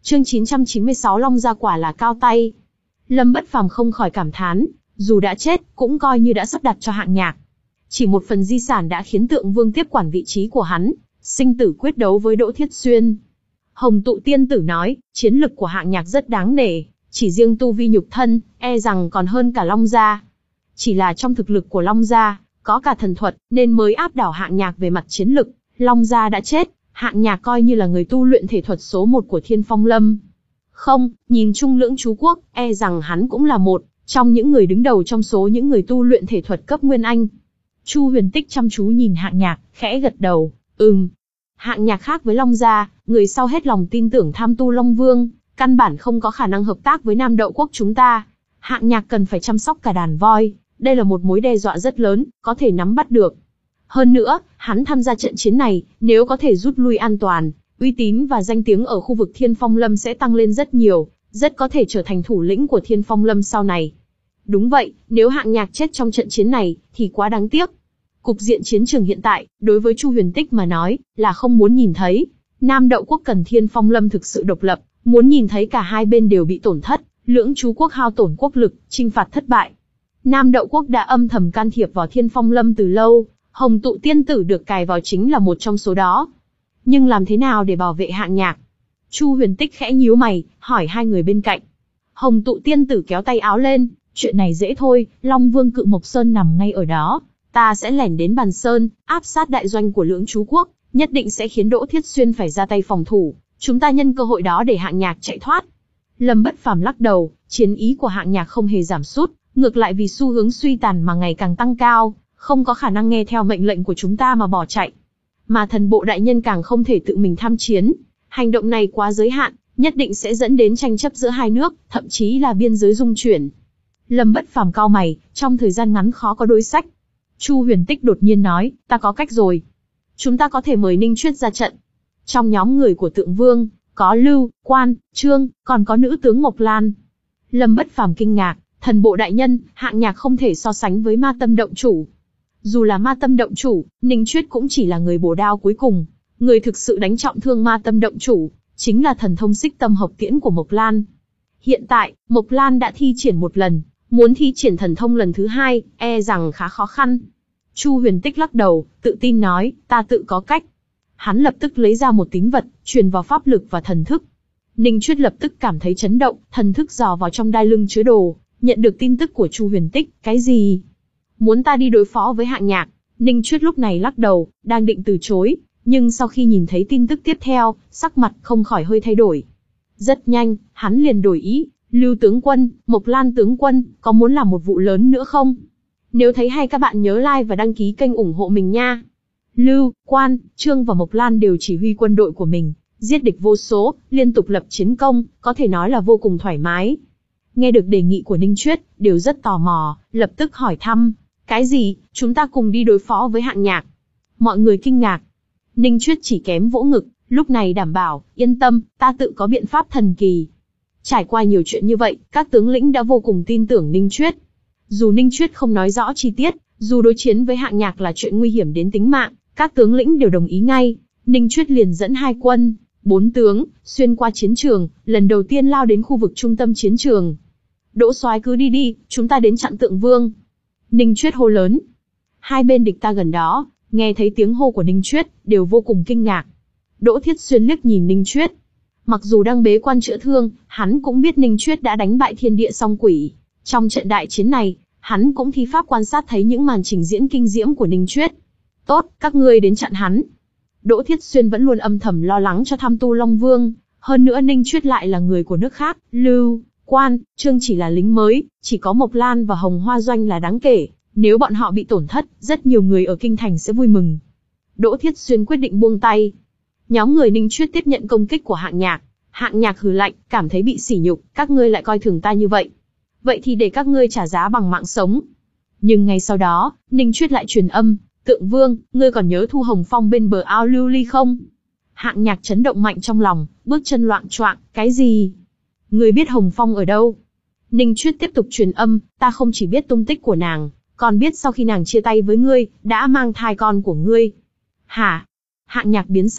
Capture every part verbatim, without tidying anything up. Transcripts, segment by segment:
Chương chín trăm chín mươi sáu Long gia quả là cao tay. Lâm Bất Phàm không khỏi cảm thán, dù đã chết, cũng coi như đã sắp đặt cho Hạng Nhạc. Chỉ một phần di sản đã khiến Tượng Vương tiếp quản vị trí của hắn, sinh tử quyết đấu với Đỗ Thiết Xuyên. Hồng Tụ Tiên Tử nói, chiến lực của Hạng Nhạc rất đáng nể, chỉ riêng tu vi nhục thân, e rằng còn hơn cả Long gia. Chỉ là trong thực lực của Long gia, có cả thần thuật, nên mới áp đảo Hạng Nhạc về mặt chiến lực. Long gia đã chết, Hạng Nhạc coi như là người tu luyện thể thuật số một của Thiên Phong Lâm. Không, nhìn chung Lưỡng Chú Quốc, e rằng hắn cũng là một trong những người đứng đầu trong số những người tu luyện thể thuật cấp Nguyên Anh. Chu Huyền Tích chăm chú nhìn Hạng Nhạc, khẽ gật đầu, ừm. Hạng Nhạc khác với Long gia, người sau hết lòng tin tưởng tham tu Long Vương, căn bản không có khả năng hợp tác với Nam Đậu Quốc chúng ta. Hạng Nhạc cần phải chăm sóc cả đàn voi, đây là một mối đe dọa rất lớn, có thể nắm bắt được. Hơn nữa, hắn tham gia trận chiến này, nếu có thể rút lui an toàn, uy tín và danh tiếng ở khu vực Thiên Phong Lâm sẽ tăng lên rất nhiều, rất có thể trở thành thủ lĩnh của Thiên Phong Lâm sau này. Đúng vậy, nếu Hạng Nhạc chết trong trận chiến này, thì quá đáng tiếc. Cục diện chiến trường hiện tại, đối với Chu Huyền Tích mà nói, là không muốn nhìn thấy. Nam Đậu Quốc cần Thiên Phong Lâm thực sự độc lập, muốn nhìn thấy cả hai bên đều bị tổn thất, Lưỡng Chú Quốc hao tổn quốc lực, chinh phạt thất bại. Nam Đậu Quốc đã âm thầm can thiệp vào Thiên Phong Lâm từ lâu, Hồng Tụ Tiên Tử được cài vào chính là một trong số đó. Nhưng làm thế nào để bảo vệ Hạng Nhạc? Chu Huyền Tích khẽ nhíu mày, hỏi hai người bên cạnh. Hồng Tụ Tiên Tử kéo tay áo lên, chuyện này dễ thôi, Long Vương Cự Mộc Sơn nằm ngay ở đó. Ta sẽ lẻn đến Bàn Sơn, áp sát đại doanh của Lưỡng Chú Quốc, nhất định sẽ khiến Đỗ Thiết Xuyên phải ra tay phòng thủ. Chúng ta nhân cơ hội đó để Hạng Nhạc chạy thoát. Lâm Bất Phàm lắc đầu, chiến ý của Hạng Nhạc không hề giảm sút, ngược lại vì xu hướng suy tàn mà ngày càng tăng cao, không có khả năng nghe theo mệnh lệnh của chúng ta mà bỏ chạy. Mà thần bộ đại nhân càng không thể tự mình tham chiến. Hành động này quá giới hạn, nhất định sẽ dẫn đến tranh chấp giữa hai nước, thậm chí là biên giới rung chuyển. Lâm Bất Phàm cau mày, trong thời gian ngắn khó có đối sách. Chu Huyền Tích đột nhiên nói, ta có cách rồi. Chúng ta có thể mời Ninh Chuyết ra trận. Trong nhóm người của Tượng Vương, có Lưu, Quan, Trương, còn có nữ tướng Mộc Lan. Lâm Bất Phàm kinh ngạc, thần bộ đại nhân, Hạng Nhạc không thể so sánh với Ma Tâm Động Chủ. Dù là Ma Tâm Động Chủ, Ninh Chuyết cũng chỉ là người bổ đao cuối cùng. Người thực sự đánh trọng thương Ma Tâm Động Chủ, chính là thần thông Xích Tâm Hợp Tiễn của Mộc Lan. Hiện tại, Mộc Lan đã thi triển một lần, muốn thi triển thần thông lần thứ hai, e rằng khá khó khăn. Chu Huyền Tích lắc đầu, tự tin nói, ta tự có cách. Hắn lập tức lấy ra một tín vật, truyền vào pháp lực và thần thức. Ninh Chuyết lập tức cảm thấy chấn động, thần thức dò vào trong đai lưng chứa đồ, nhận được tin tức của Chu Huyền Tích, cái gì? Muốn ta đi đối phó với Hạng Nhạc? Ninh Chuyết lúc này lắc đầu, đang định từ chối, nhưng sau khi nhìn thấy tin tức tiếp theo, sắc mặt không khỏi hơi thay đổi. Rất nhanh, hắn liền đổi ý, Lưu tướng quân, Mộc Lan tướng quân, có muốn làm một vụ lớn nữa không? Nếu thấy hay các bạn nhớ like và đăng ký kênh ủng hộ mình nha. Lưu, Quan, Trương và Mộc Lan đều chỉ huy quân đội của mình, giết địch vô số, liên tục lập chiến công, có thể nói là vô cùng thoải mái. Nghe được đề nghị của Ninh Chuyết, đều rất tò mò, lập tức hỏi thăm, cái gì, chúng ta cùng đi đối phó với Hạng Nhạc? Mọi người kinh ngạc. Ninh Chuyết chỉ kém vỗ ngực, lúc này đảm bảo, yên tâm, ta tự có biện pháp thần kỳ. Trải qua nhiều chuyện như vậy, các tướng lĩnh đã vô cùng tin tưởng Ninh Chuyết. Dù Ninh Chuyết không nói rõ chi tiết, dù đối chiến với Hạng Nhạc là chuyện nguy hiểm đến tính mạng, các tướng lĩnh đều đồng ý ngay. Ninh Chuyết liền dẫn hai quân, bốn tướng, xuyên qua chiến trường, lần đầu tiên lao đến khu vực trung tâm chiến trường. Đỗ soái cứ đi đi, chúng ta đến chặn Tượng Vương. Ninh Chuyết hô lớn. Hai bên địch ta gần đó, nghe thấy tiếng hô của Ninh Chuyết, đều vô cùng kinh ngạc. Đỗ Thiết Xuyên liếc nhìn Ninh Chuyết. Mặc dù đang bế quan chữa thương, hắn cũng biết Ninh Chuyết đã đánh bại thiên địa song quỷ. Trong trận đại chiến này, hắn cũng thi pháp quan sát thấy những màn trình diễn kinh diễm của Ninh Chuyết. Tốt, các ngươi đến chặn hắn. Đỗ Thiết Xuyên vẫn luôn âm thầm lo lắng cho tham tu Long Vương, hơn nữa Ninh Chuyết lại là người của nước khác, Lưu, Quan, Trương chỉ là lính mới, chỉ có Mộc Lan và Hồng Hoa Doanh là đáng kể, nếu bọn họ bị tổn thất, rất nhiều người ở kinh thành sẽ vui mừng. Đỗ Thiết Xuyên quyết định buông tay. Nhóm người Ninh Chuyết tiếp nhận công kích của Hạng Nhạc, Hạng Nhạc hừ lạnh, cảm thấy bị sỉ nhục, các ngươi lại coi thường ta như vậy. Vậy thì để các ngươi trả giá bằng mạng sống. Nhưng ngay sau đó, Ninh Chuyết lại truyền âm, Tượng Vương, ngươi còn nhớ Thu Hồng Phong bên bờ ao lưu ly không? Hạng Nhạc chấn động mạnh trong lòng, bước chân loạng choạng, cái gì? Ngươi biết Hồng Phong ở đâu? Ninh Chuyết tiếp tục truyền âm, ta không chỉ biết tung tích của nàng, còn biết sau khi nàng chia tay với ngươi, đã mang thai con của ngươi. Hả? Hạng Nhạc biến sắc,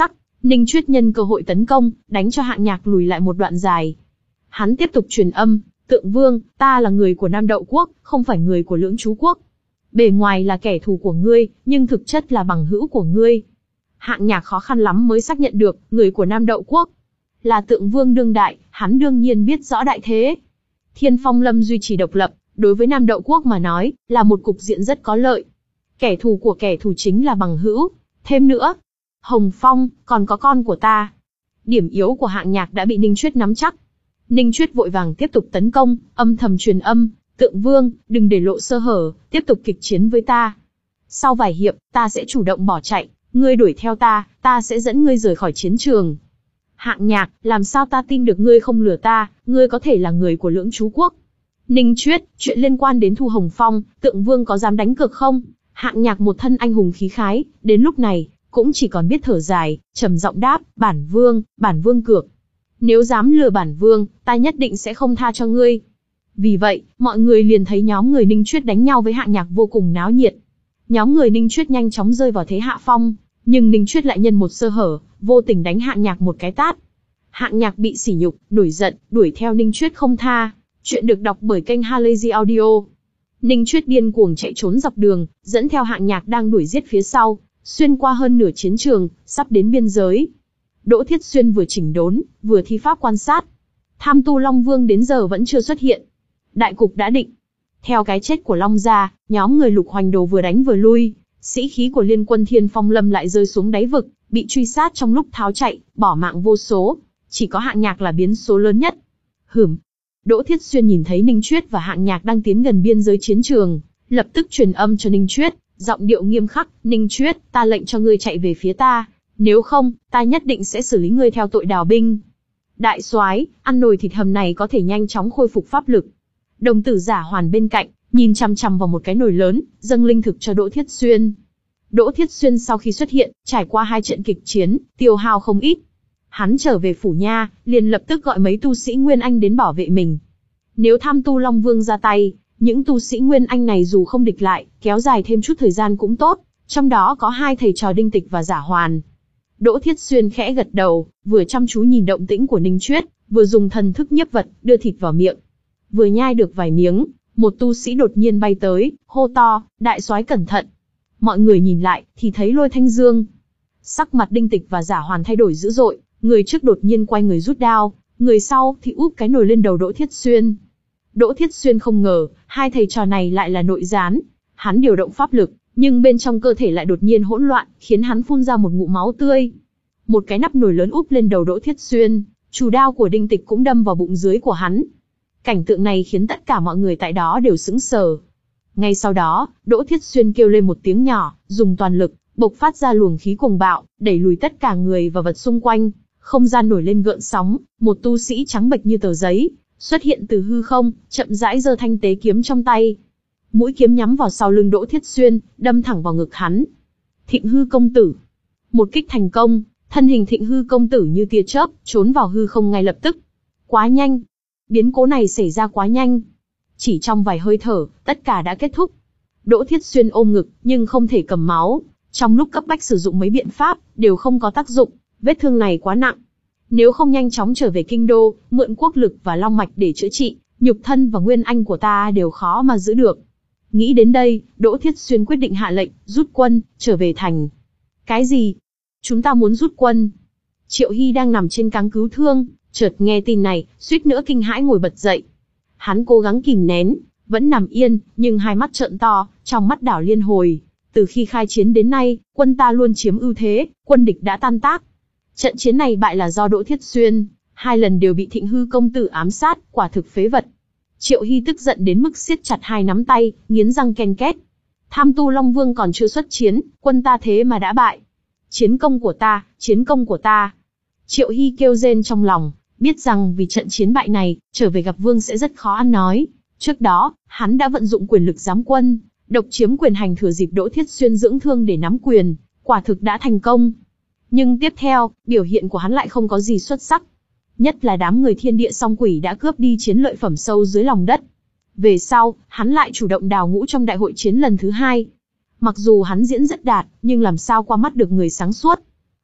Ninh Chuyết nhân cơ hội tấn công, đánh cho Hạng Nhạc lùi lại một đoạn dài. Hắn tiếp tục truyền âm, Tượng Vương, ta là người của Nam Đậu Quốc, không phải người của Lưỡng Chú Quốc. Bề ngoài là kẻ thù của ngươi, nhưng thực chất là bằng hữu của ngươi. Hạng Nhạc khó khăn lắm mới xác nhận được, người của Nam Đậu Quốc là Tượng Vương đương đại, hắn đương nhiên biết rõ đại thế. Thiên Phong Lâm duy trì độc lập, đối với Nam Đậu Quốc mà nói, là một cục diện rất có lợi. Kẻ thù của kẻ thù chính là bằng hữu. Thêm nữa, Hồng Phong, còn có con của ta. Điểm yếu của Hạng Nhạc đã bị Ninh Chuyết nắm chắc. Ninh Chuyết vội vàng tiếp tục tấn công, âm thầm truyền âm, Tượng Vương, đừng để lộ sơ hở, tiếp tục kịch chiến với ta. Sau vài hiệp, ta sẽ chủ động bỏ chạy, ngươi đuổi theo ta, ta sẽ dẫn ngươi rời khỏi chiến trường. Hạng Nhạc, làm sao ta tin được ngươi không lừa ta, ngươi có thể là người của Lưỡng Chú Quốc. Ninh Chuyết, chuyện liên quan đến Thu Hồng Phong, Tượng Vương có dám đánh cược không? Hạng Nhạc một thân anh hùng khí khái, đến lúc này, cũng chỉ còn biết thở dài, trầm giọng đáp, bản vương, bản vương cược. Nếu dám lừa bản vương, ta nhất định sẽ không tha cho ngươi. Vì vậy, mọi người liền thấy nhóm người Ninh Chuyết đánh nhau với Hạng Nhạc vô cùng náo nhiệt. Nhóm người Ninh Chuyết nhanh chóng rơi vào thế hạ phong, nhưng Ninh Chuyết lại nhân một sơ hở, vô tình đánh Hạng Nhạc một cái tát. Hạng Nhạc bị sỉ nhục, nổi giận, đuổi theo Ninh Chuyết không tha. Chuyện được đọc bởi kênh Halazy Audio. Ninh Chuyết điên cuồng chạy trốn dọc đường, dẫn theo Hạng Nhạc đang đuổi giết phía sau, xuyên qua hơn nửa chiến trường, sắp đến biên giới. Đỗ Thiết Xuyên vừa chỉnh đốn, vừa thi pháp quan sát. Tham Tu Long Vương đến giờ vẫn chưa xuất hiện. Đại cục đã định. Theo cái chết của Long Gia, nhóm người Lục Hoành Đồ vừa đánh vừa lui, sĩ khí của liên quân Thiên Phong Lâm lại rơi xuống đáy vực, bị truy sát trong lúc tháo chạy, bỏ mạng vô số. Chỉ có Hạng Nhạc là biến số lớn nhất. Hửm. Đỗ Thiết Xuyên nhìn thấy Ninh Chuyết và Hạng Nhạc đang tiến gần biên giới chiến trường, lập tức truyền âm cho Ninh Chuyết, giọng điệu nghiêm khắc, Ninh Chuyết, ta lệnh cho ngươi chạy về phía ta, nếu không, ta nhất định sẽ xử lý ngươi theo tội đào binh. Đại soái, ăn nồi thịt hầm này có thể nhanh chóng khôi phục pháp lực. Đồng tử Giả Hoàn bên cạnh, nhìn chằm chằm vào một cái nồi lớn, dâng linh thực cho Đỗ Thiết Xuyên. Đỗ Thiết Xuyên sau khi xuất hiện, trải qua hai trận kịch chiến, tiêu hao không ít. Hắn trở về phủ nha, liền lập tức gọi mấy tu sĩ Nguyên Anh đến bảo vệ mình. Nếu Tham Tu Long Vương ra tay, những tu sĩ Nguyên Anh này dù không địch lại, kéo dài thêm chút thời gian cũng tốt, trong đó có hai thầy trò Đinh Tịch và Giả Hoàn. Đỗ Thiết Xuyên khẽ gật đầu, vừa chăm chú nhìn động tĩnh của Ninh Chuyết, vừa dùng thần thức nhiếp vật, đưa thịt vào miệng. Vừa nhai được vài miếng, một tu sĩ đột nhiên bay tới, hô to, đại soái cẩn thận. Mọi người nhìn lại, thì thấy Lôi Thanh Dương. Sắc mặt Đinh Tịch và Giả Hoàn thay đổi dữ dội, người trước đột nhiên quay người rút đao, người sau thì úp cái nồi lên đầu Đỗ Thiết Xuyên. Đỗ Thiết Xuyên không ngờ, hai thầy trò này lại là nội gián. Hắn điều động pháp lực, nhưng bên trong cơ thể lại đột nhiên hỗn loạn, khiến hắn phun ra một ngụm máu tươi. Một cái nắp nồi lớn úp lên đầu Đỗ Thiết Xuyên, chủ đao của Đinh Tịch cũng đâm vào bụng dưới của hắn. Cảnh tượng này khiến tất cả mọi người tại đó đều sững sờ. Ngay sau đó, Đỗ Thiết Xuyên kêu lên một tiếng nhỏ, dùng toàn lực, bộc phát ra luồng khí cuồng bạo, đẩy lùi tất cả người và vật xung quanh. Không gian nổi lên gợn sóng, một tu sĩ trắng bệch như tờ giấy, xuất hiện từ hư không, chậm rãi giơ thanh tế kiếm trong tay. Mũi kiếm nhắm vào sau lưng Đỗ Thiết Xuyên, đâm thẳng vào ngực hắn. Thịnh Hư công tử. Một kích thành công, thân hình Thịnh Hư công tử như tia chớp, trốn vào hư không ngay lập tức. Quá nhanh. Biến cố này xảy ra quá nhanh. Chỉ trong vài hơi thở, tất cả đã kết thúc. Đỗ Thiết Xuyên ôm ngực, nhưng không thể cầm máu. Trong lúc cấp bách sử dụng mấy biện pháp, đều không có tác dụng. Vết thương này quá nặng. Nếu không nhanh chóng trở về kinh đô, mượn quốc lực và long mạch để chữa trị, nhục thân và nguyên anh của ta đều khó mà giữ được. Nghĩ đến đây, Đỗ Thiết Xuyên quyết định hạ lệnh, rút quân, trở về thành. Cái gì? Chúng ta muốn rút quân? Triệu Hy đang nằm trên cáng cứu thương, chợt nghe tin này, suýt nữa kinh hãi ngồi bật dậy. Hắn cố gắng kìm nén, vẫn nằm yên, nhưng hai mắt trợn to, trong mắt đảo liên hồi. Từ khi khai chiến đến nay, quân ta luôn chiếm ưu thế, quân địch đã tan tác. Trận chiến này bại là do Đỗ Thiết Xuyên, hai lần đều bị Thịnh Hư công tử ám sát, quả thực phế vật. Triệu Hy tức giận đến mức siết chặt hai nắm tay, nghiến răng ken két. Tham Tu Long Vương còn chưa xuất chiến, quân ta thế mà đã bại. Chiến công của ta, chiến công của ta. Triệu Hy kêu rên trong lòng, biết rằng vì trận chiến bại này, trở về gặp Vương sẽ rất khó ăn nói. Trước đó, hắn đã vận dụng quyền lực giám quân, độc chiếm quyền hành thừa dịp Đỗ Thiết Xuyên dưỡng thương để nắm quyền, quả thực đã thành công. Nhưng tiếp theo, biểu hiện của hắn lại không có gì xuất sắc. Nhất là đám người thiên địa song quỷ đã cướp đi chiến lợi phẩm sâu dưới lòng đất. Về sau, hắn lại chủ động đào ngũ trong đại hội chiến lần thứ hai. Mặc dù hắn diễn rất đạt, nhưng làm sao qua mắt được người sáng suốt.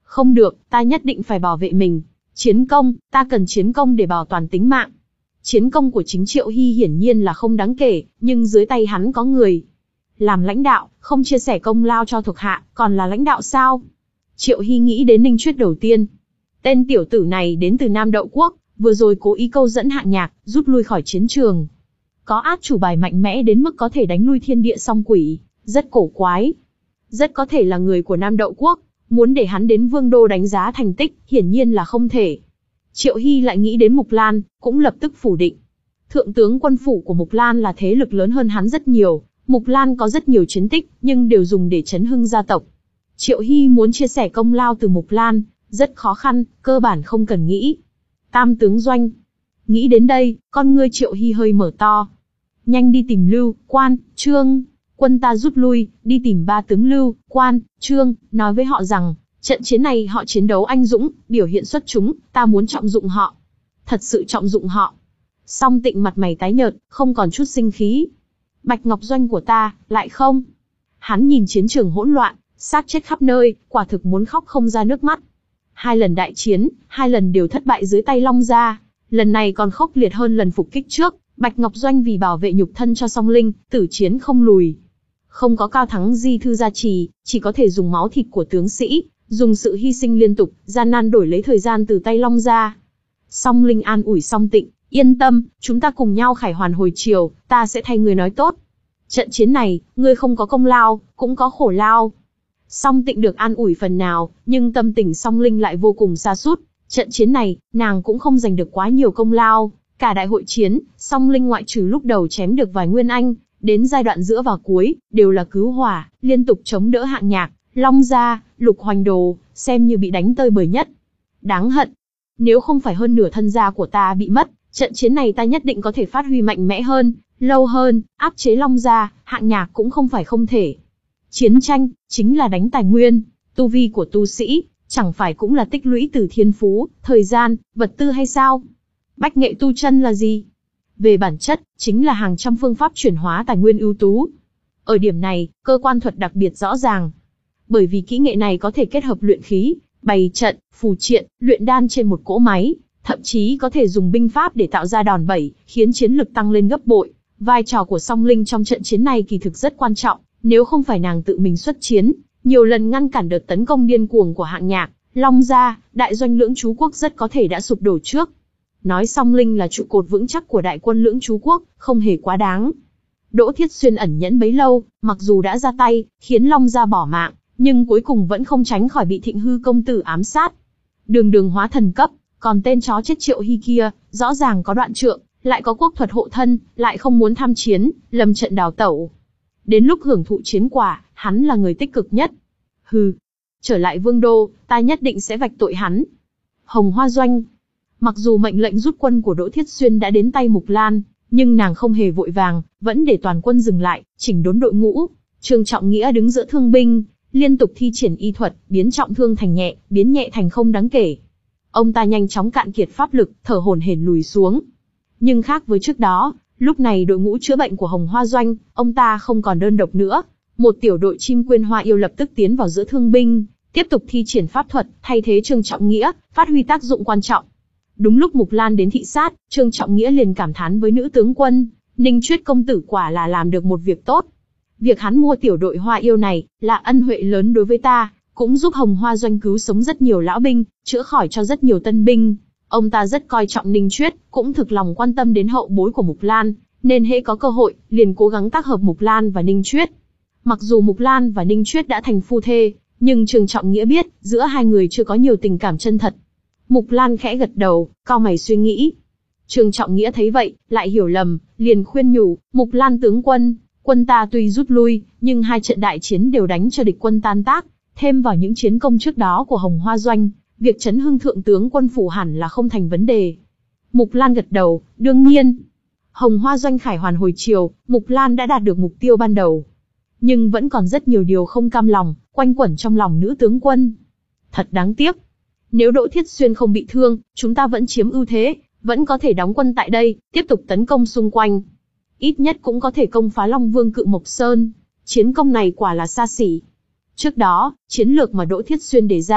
Không được, ta nhất định phải bảo vệ mình. Chiến công, ta cần chiến công để bảo toàn tính mạng. Chiến công của chính Triệu Hy hiển nhiên là không đáng kể, nhưng dưới tay hắn có người. Làm lãnh đạo, không chia sẻ công lao cho thuộc hạ, còn là lãnh đạo sao? Triệu Hy nghĩ đến Ninh Chuyết đầu tiên. Tên tiểu tử này đến từ Nam Đậu Quốc, vừa rồi cố ý câu dẫn Hạng Nhạc, rút lui khỏi chiến trường. Có át chủ bài mạnh mẽ đến mức có thể đánh lui thiên địa song quỷ, rất cổ quái. Rất có thể là người của Nam Đậu Quốc, muốn để hắn đến Vương Đô đánh giá thành tích, hiển nhiên là không thể. Triệu Hy lại nghĩ đến Mục Lan, cũng lập tức phủ định. Thượng tướng quân phủ của Mục Lan là thế lực lớn hơn hắn rất nhiều, Mục Lan có rất nhiều chiến tích, nhưng đều dùng để chấn hưng gia tộc. Triệu Hy muốn chia sẻ công lao từ Mục Lan, rất khó khăn, cơ bản không cần nghĩ. Tam tướng doanh. Nghĩ đến đây, con ngươi Triệu Hy hơi mở to. Nhanh đi tìm Lưu, Quan, Trương. Quân ta rút lui, đi tìm ba tướng Lưu, Quan, Trương, nói với họ rằng, trận chiến này họ chiến đấu anh dũng, biểu hiện xuất chúng, ta muốn trọng dụng họ. Thật sự trọng dụng họ. Song Tịnh mặt mày tái nhợt, không còn chút sinh khí. Bạch Ngọc Doanh của ta, lại không. Hắn nhìn chiến trường hỗn loạn, xác chết khắp nơi, quả thực muốn khóc không ra nước mắt. Hai lần đại chiến, hai lần đều thất bại dưới tay Long Gia. Lần này còn khốc liệt hơn lần phục kích trước, Bạch Ngọc Doanh vì bảo vệ nhục thân cho Song Linh, tử chiến không lùi. Không có Cao Thắng Di thư gia trì, chỉ có thể dùng máu thịt của tướng sĩ, dùng sự hy sinh liên tục, gian nan đổi lấy thời gian từ tay Long Gia. Song Linh an ủi Song Tịnh, yên tâm, chúng ta cùng nhau khải hoàn hồi triều, ta sẽ thay người nói tốt. Trận chiến này, ngươi không có công lao, cũng có khổ lao. Song Tịnh được an ủi phần nào, nhưng tâm tình Song Linh lại vô cùng sa sút. Trận chiến này, nàng cũng không giành được quá nhiều công lao. Cả đại hội chiến, Song Linh ngoại trừ lúc đầu chém được vài nguyên anh, đến giai đoạn giữa và cuối, đều là cứu hỏa, liên tục chống đỡ Hạng Nhạc, Long Gia, Lục Hoành Đồ, xem như bị đánh tơi bời nhất. Đáng hận. Nếu không phải hơn nửa thân gia của ta bị mất, trận chiến này ta nhất định có thể phát huy mạnh mẽ hơn, lâu hơn, áp chế Long Gia, Hạng Nhạc cũng không phải không thể. Chiến tranh, chính là đánh tài nguyên, tu vi của tu sĩ, chẳng phải cũng là tích lũy từ thiên phú, thời gian, vật tư hay sao? Bách nghệ tu chân là gì? Về bản chất, chính là hàng trăm phương pháp chuyển hóa tài nguyên ưu tú. Ở điểm này, cơ quan thuật đặc biệt rõ ràng. Bởi vì kỹ nghệ này có thể kết hợp luyện khí, bày trận, phù triện, luyện đan trên một cỗ máy, thậm chí có thể dùng binh pháp để tạo ra đòn bẩy, khiến chiến lực tăng lên gấp bội. Vai trò của Song Linh trong trận chiến này kỳ thực rất quan trọng, nếu không phải nàng tự mình xuất chiến, nhiều lần ngăn cản đợt tấn công điên cuồng của Hạng Nhạc, Long Gia, đại doanh Lưỡng Chú Quốc rất có thể đã sụp đổ trước. Nói Song Linh là trụ cột vững chắc của đại quân Lưỡng Chú Quốc, không hề quá đáng. Đỗ Thiết Xuyên ẩn nhẫn bấy lâu, mặc dù đã ra tay, khiến Long Gia bỏ mạng, nhưng cuối cùng vẫn không tránh khỏi bị Thịnh Hư công tử ám sát. Đường đường hóa thần cấp, còn tên chó chết Triệu Hy kia, rõ ràng có đoạn trượng, lại có quốc thuật hộ thân, lại không muốn tham chiến, lâm trận đào tẩu. Đến lúc hưởng thụ chiến quả, hắn là người tích cực nhất. Hừ, trở lại Vương Đô, ta nhất định sẽ vạch tội hắn. Hồng Hoa Doanh. Mặc dù mệnh lệnh rút quân của Đỗ Thiết Xuyên đã đến tay Mục Lan, nhưng nàng không hề vội vàng, vẫn để toàn quân dừng lại, chỉnh đốn đội ngũ. Trương Trọng Nghĩa đứng giữa thương binh, liên tục thi triển y thuật, biến trọng thương thành nhẹ, biến nhẹ thành không đáng kể. Ông ta nhanh chóng cạn kiệt pháp lực, thở hổn hển lùi xuống. Nhưng khác với trước đó, lúc này đội ngũ chữa bệnh của Hồng Hoa Doanh, ông ta không còn đơn độc nữa. Một tiểu đội chim quyên hoa yêu lập tức tiến vào giữa thương binh, tiếp tục thi triển pháp thuật, thay thế Trương Trọng Nghĩa, phát huy tác dụng quan trọng. Đúng lúc Mục Lan đến thị sát, Trương Trọng Nghĩa liền cảm thán với nữ tướng quân, Ninh Chuyết công tử quả là làm được một việc tốt. Việc hắn mua tiểu đội hoa yêu này, là ân huệ lớn đối với ta, cũng giúp Hồng Hoa Doanh cứu sống rất nhiều lão binh, chữa khỏi cho rất nhiều tân binh. Ông ta rất coi trọng Ninh Chuyết, cũng thực lòng quan tâm đến hậu bối của Mục Lan, nên hễ có cơ hội, liền cố gắng tác hợp Mục Lan và Ninh Chuyết. Mặc dù Mục Lan và Ninh Chuyết đã thành phu thê, nhưng Trương Trọng Nghĩa biết, giữa hai người chưa có nhiều tình cảm chân thật. Mục Lan khẽ gật đầu, cau mày suy nghĩ. Trương Trọng Nghĩa thấy vậy, lại hiểu lầm, liền khuyên nhủ, Mục Lan tướng quân, quân ta tuy rút lui, nhưng hai trận đại chiến đều đánh cho địch quân tan tác, thêm vào những chiến công trước đó của Hồng Hoa Doanh, việc chấn hưng thượng tướng quân phủ hẳn là không thành vấn đề. Mục Lan gật đầu, đương nhiên. Hồng Hoa Doanh khải hoàn hồi chiều, Mục Lan đã đạt được mục tiêu ban đầu. Nhưng vẫn còn rất nhiều điều không cam lòng, quanh quẩn trong lòng nữ tướng quân. Thật đáng tiếc. Nếu Đỗ Thiết Xuyên không bị thương, chúng ta vẫn chiếm ưu thế, vẫn có thể đóng quân tại đây, tiếp tục tấn công xung quanh. Ít nhất cũng có thể công phá Long Vương Cự Mộc Sơn. Chiến công này quả là xa xỉ. Trước đó, chiến lược mà Đỗ Thiết Xuyên đề ra,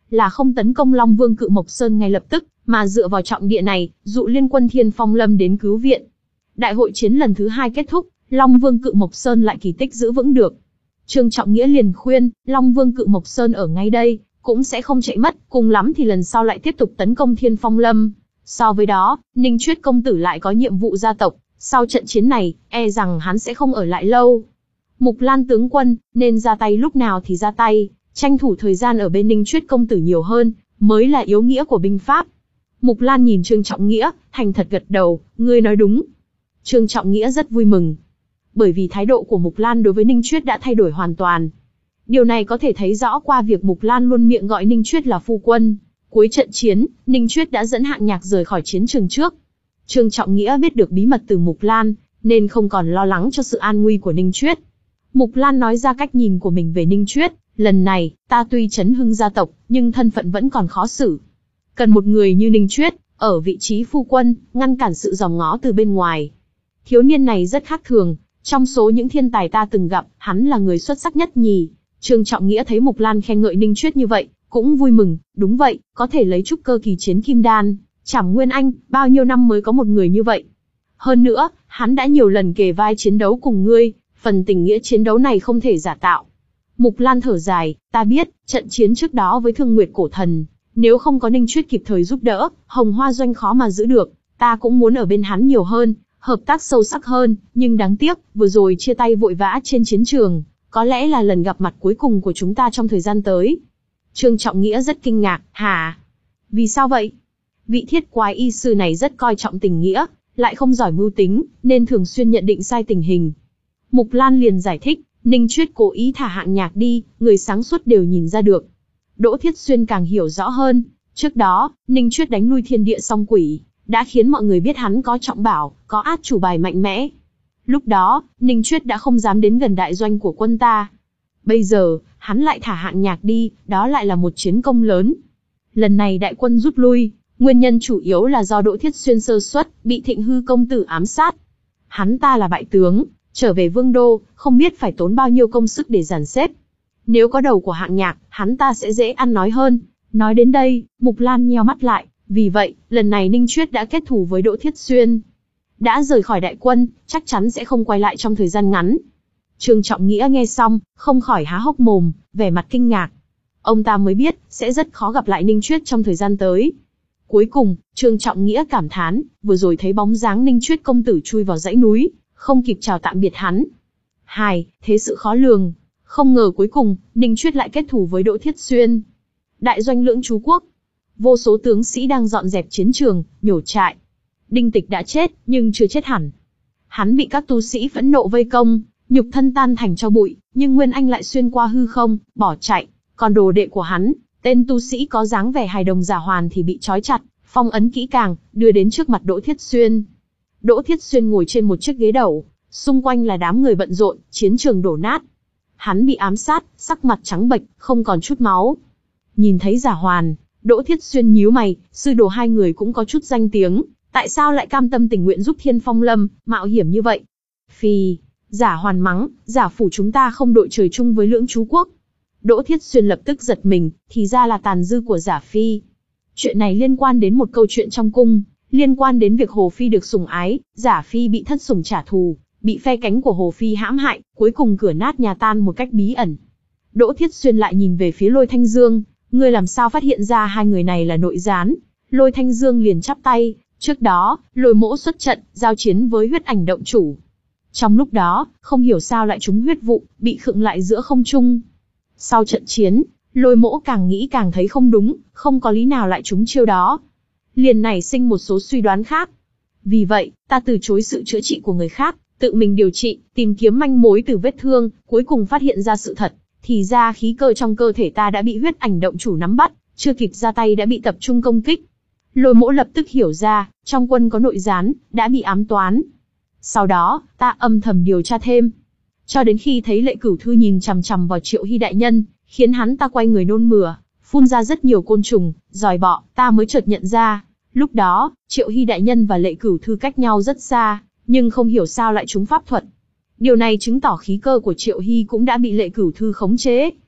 là không tấn công Long Vương Cự Mộc Sơn ngay lập tức, mà dựa vào trọng địa này, dụ liên quân Thiên Phong Lâm đến cứu viện. Đại hội chiến lần thứ hai kết thúc, Long Vương Cự Mộc Sơn lại kỳ tích giữ vững được. Trương Trọng Nghĩa liền khuyên, Long Vương Cự Mộc Sơn ở ngay đây, cũng sẽ không chạy mất, cùng lắm thì lần sau lại tiếp tục tấn công Thiên Phong Lâm. So với đó, Ninh Chuyết công tử lại có nhiệm vụ gia tộc, sau trận chiến này, e rằng hắn sẽ không ở lại lâu. Mục Lan tướng quân, nên ra tay lúc nào thì ra tay, tranh thủ thời gian ở bên Ninh Chuyết công tử nhiều hơn, mới là yếu nghĩa của binh pháp. Mục Lan nhìn Trương Trọng Nghĩa, thành thật gật đầu, ngươi nói đúng. Trương Trọng Nghĩa rất vui mừng, bởi vì thái độ của Mục Lan đối với Ninh Chuyết đã thay đổi hoàn toàn. Điều này có thể thấy rõ qua việc Mục Lan luôn miệng gọi Ninh Chuyết là phu quân. Cuối trận chiến, Ninh Chuyết đã dẫn Hạng Nhạc rời khỏi chiến trường trước. Trương Trọng Nghĩa biết được bí mật từ Mục Lan, nên không còn lo lắng cho sự an nguy của Ninh Chuyết. Mục Lan nói ra cách nhìn của mình về Ninh Chuyết, lần này, ta tuy chấn hưng gia tộc, nhưng thân phận vẫn còn khó xử. Cần một người như Ninh Chuyết, ở vị trí phu quân, ngăn cản sự giòm ngó từ bên ngoài. Thiếu niên này rất khác thường, trong số những thiên tài ta từng gặp, hắn là người xuất sắc nhất nhì. Trương Trọng Nghĩa thấy Mục Lan khen ngợi Ninh Chuyết như vậy, cũng vui mừng, đúng vậy, có thể lấy trúc cơ kỳ chiến kim đan, Trảm Nguyên Anh, bao nhiêu năm mới có một người như vậy. Hơn nữa, hắn đã nhiều lần kề vai chiến đấu cùng ngươi, phần tình nghĩa chiến đấu này không thể giả tạo. Mục Lan thở dài, ta biết, trận chiến trước đó với Thương Nguyệt Cổ Thần, nếu không có Ninh Chuyết kịp thời giúp đỡ, Hồng Hoa Doanh khó mà giữ được, ta cũng muốn ở bên hắn nhiều hơn, hợp tác sâu sắc hơn, nhưng đáng tiếc, vừa rồi chia tay vội vã trên chiến trường, có lẽ là lần gặp mặt cuối cùng của chúng ta trong thời gian tới. Trương Trọng Nghĩa rất kinh ngạc, hả? Vì sao vậy? Vị thiết quái y sư này rất coi trọng tình nghĩa, lại không giỏi mưu tính, nên thường xuyên nhận định sai tình hình. Mục Lan liền giải thích, Ninh Chuyết cố ý thả Hạng Nhạc đi, người sáng suốt đều nhìn ra được. Đỗ Thiết Xuyên càng hiểu rõ hơn, trước đó, Ninh Chuyết đánh lui thiên địa song quỷ, đã khiến mọi người biết hắn có trọng bảo, có át chủ bài mạnh mẽ. Lúc đó, Ninh Chuyết đã không dám đến gần đại doanh của quân ta. Bây giờ, hắn lại thả Hạng Nhạc đi, đó lại là một chiến công lớn. Lần này đại quân rút lui, nguyên nhân chủ yếu là do Đỗ Thiết Xuyên sơ suất, bị Thịnh Hư công tử ám sát. Hắn ta là bại tướng, trở về vương đô, không biết phải tốn bao nhiêu công sức để dàn xếp. Nếu có đầu của Hạng Nhạc, hắn ta sẽ dễ ăn nói hơn. Nói đến đây, Mục Lan nheo mắt lại, vì vậy, lần này Ninh Chuyết đã kết thù với Đỗ Thiết Xuyên. Đã rời khỏi đại quân, chắc chắn sẽ không quay lại trong thời gian ngắn. Trương Trọng Nghĩa nghe xong, không khỏi há hốc mồm, vẻ mặt kinh ngạc. Ông ta mới biết, sẽ rất khó gặp lại Ninh Chuyết trong thời gian tới. Cuối cùng, Trương Trọng Nghĩa cảm thán, vừa rồi thấy bóng dáng Ninh Chuyết công tử chui vào dãy núi, không kịp chào tạm biệt hắn. Hai, thế sự khó lường. Không ngờ cuối cùng, Ninh Chuyết lại kết thù với Đỗ Thiết Xuyên. Đại doanh Lưỡng Chú Quốc. Vô số tướng sĩ đang dọn dẹp chiến trường, nhổ trại. Đinh Tịch đã chết, nhưng chưa chết hẳn. Hắn bị các tu sĩ phẫn nộ vây công, nhục thân tan thành tro bụi, nhưng Nguyên Anh lại xuyên qua hư không, bỏ chạy. Còn đồ đệ của hắn, tên tu sĩ có dáng vẻ hài đồng Giả Hoàn thì bị trói chặt, phong ấn kỹ càng, đưa đến trước mặt Đỗ Thiết Xuyên. Đỗ Thiết Xuyên ngồi trên một chiếc ghế đầu, xung quanh là đám người bận rộn, chiến trường đổ nát. Hắn bị ám sát, sắc mặt trắng bệch, không còn chút máu. Nhìn thấy Giả Hoàn, Đỗ Thiết Xuyên nhíu mày, sư đồ hai người cũng có chút danh tiếng, tại sao lại cam tâm tình nguyện giúp Thiên Phong Lâm, mạo hiểm như vậy? Phì, Giả Hoàn mắng, Giả phủ chúng ta không đội trời chung với Lưỡng Chú Quốc. Đỗ Thiết Xuyên lập tức giật mình, thì ra là tàn dư của Giả Phi. Chuyện này liên quan đến một câu chuyện trong cung, liên quan đến việc Hồ Phi được sủng ái, Giả Phi bị thất sủng trả thù, bị phe cánh của Hồ Phi hãm hại, cuối cùng cửa nát nhà tan một cách bí ẩn. Đỗ Thiết Xuyên lại nhìn về phía Lôi Thanh Dương, ngươi làm sao phát hiện ra hai người này là nội gián? Lôi Thanh Dương liền chắp tay, trước đó, Lôi Mỗ xuất trận, giao chiến với Huyết Ảnh động chủ. Trong lúc đó, không hiểu sao lại trúng huyết vụ, bị khựng lại giữa không trung. Sau trận chiến, Lôi Mỗ càng nghĩ càng thấy không đúng, không có lý nào lại trúng chiêu đó. Liền nảy sinh một số suy đoán khác. Vì vậy, ta từ chối sự chữa trị của người khác, tự mình điều trị, tìm kiếm manh mối từ vết thương, cuối cùng phát hiện ra sự thật. Thì ra khí cơ trong cơ thể ta đã bị Huyết Ảnh động chủ nắm bắt, chưa kịp ra tay đã bị tập trung công kích. Lôi Mỗ lập tức hiểu ra, trong quân có nội gián, đã bị ám toán. Sau đó, ta âm thầm điều tra thêm. Cho đến khi thấy Lệ Cửu Thư nhìn chằm chằm vào Triệu Hy đại nhân, khiến hắn ta quay người nôn mửa, phun ra rất nhiều côn trùng, giòi bọ, ta mới chợt nhận ra. Lúc đó, Triệu Hy đại nhân và Lệ Cửu Thư cách nhau rất xa, nhưng không hiểu sao lại trúng pháp thuật. Điều này chứng tỏ khí cơ của Triệu Hy cũng đã bị Lệ Cửu Thư khống chế.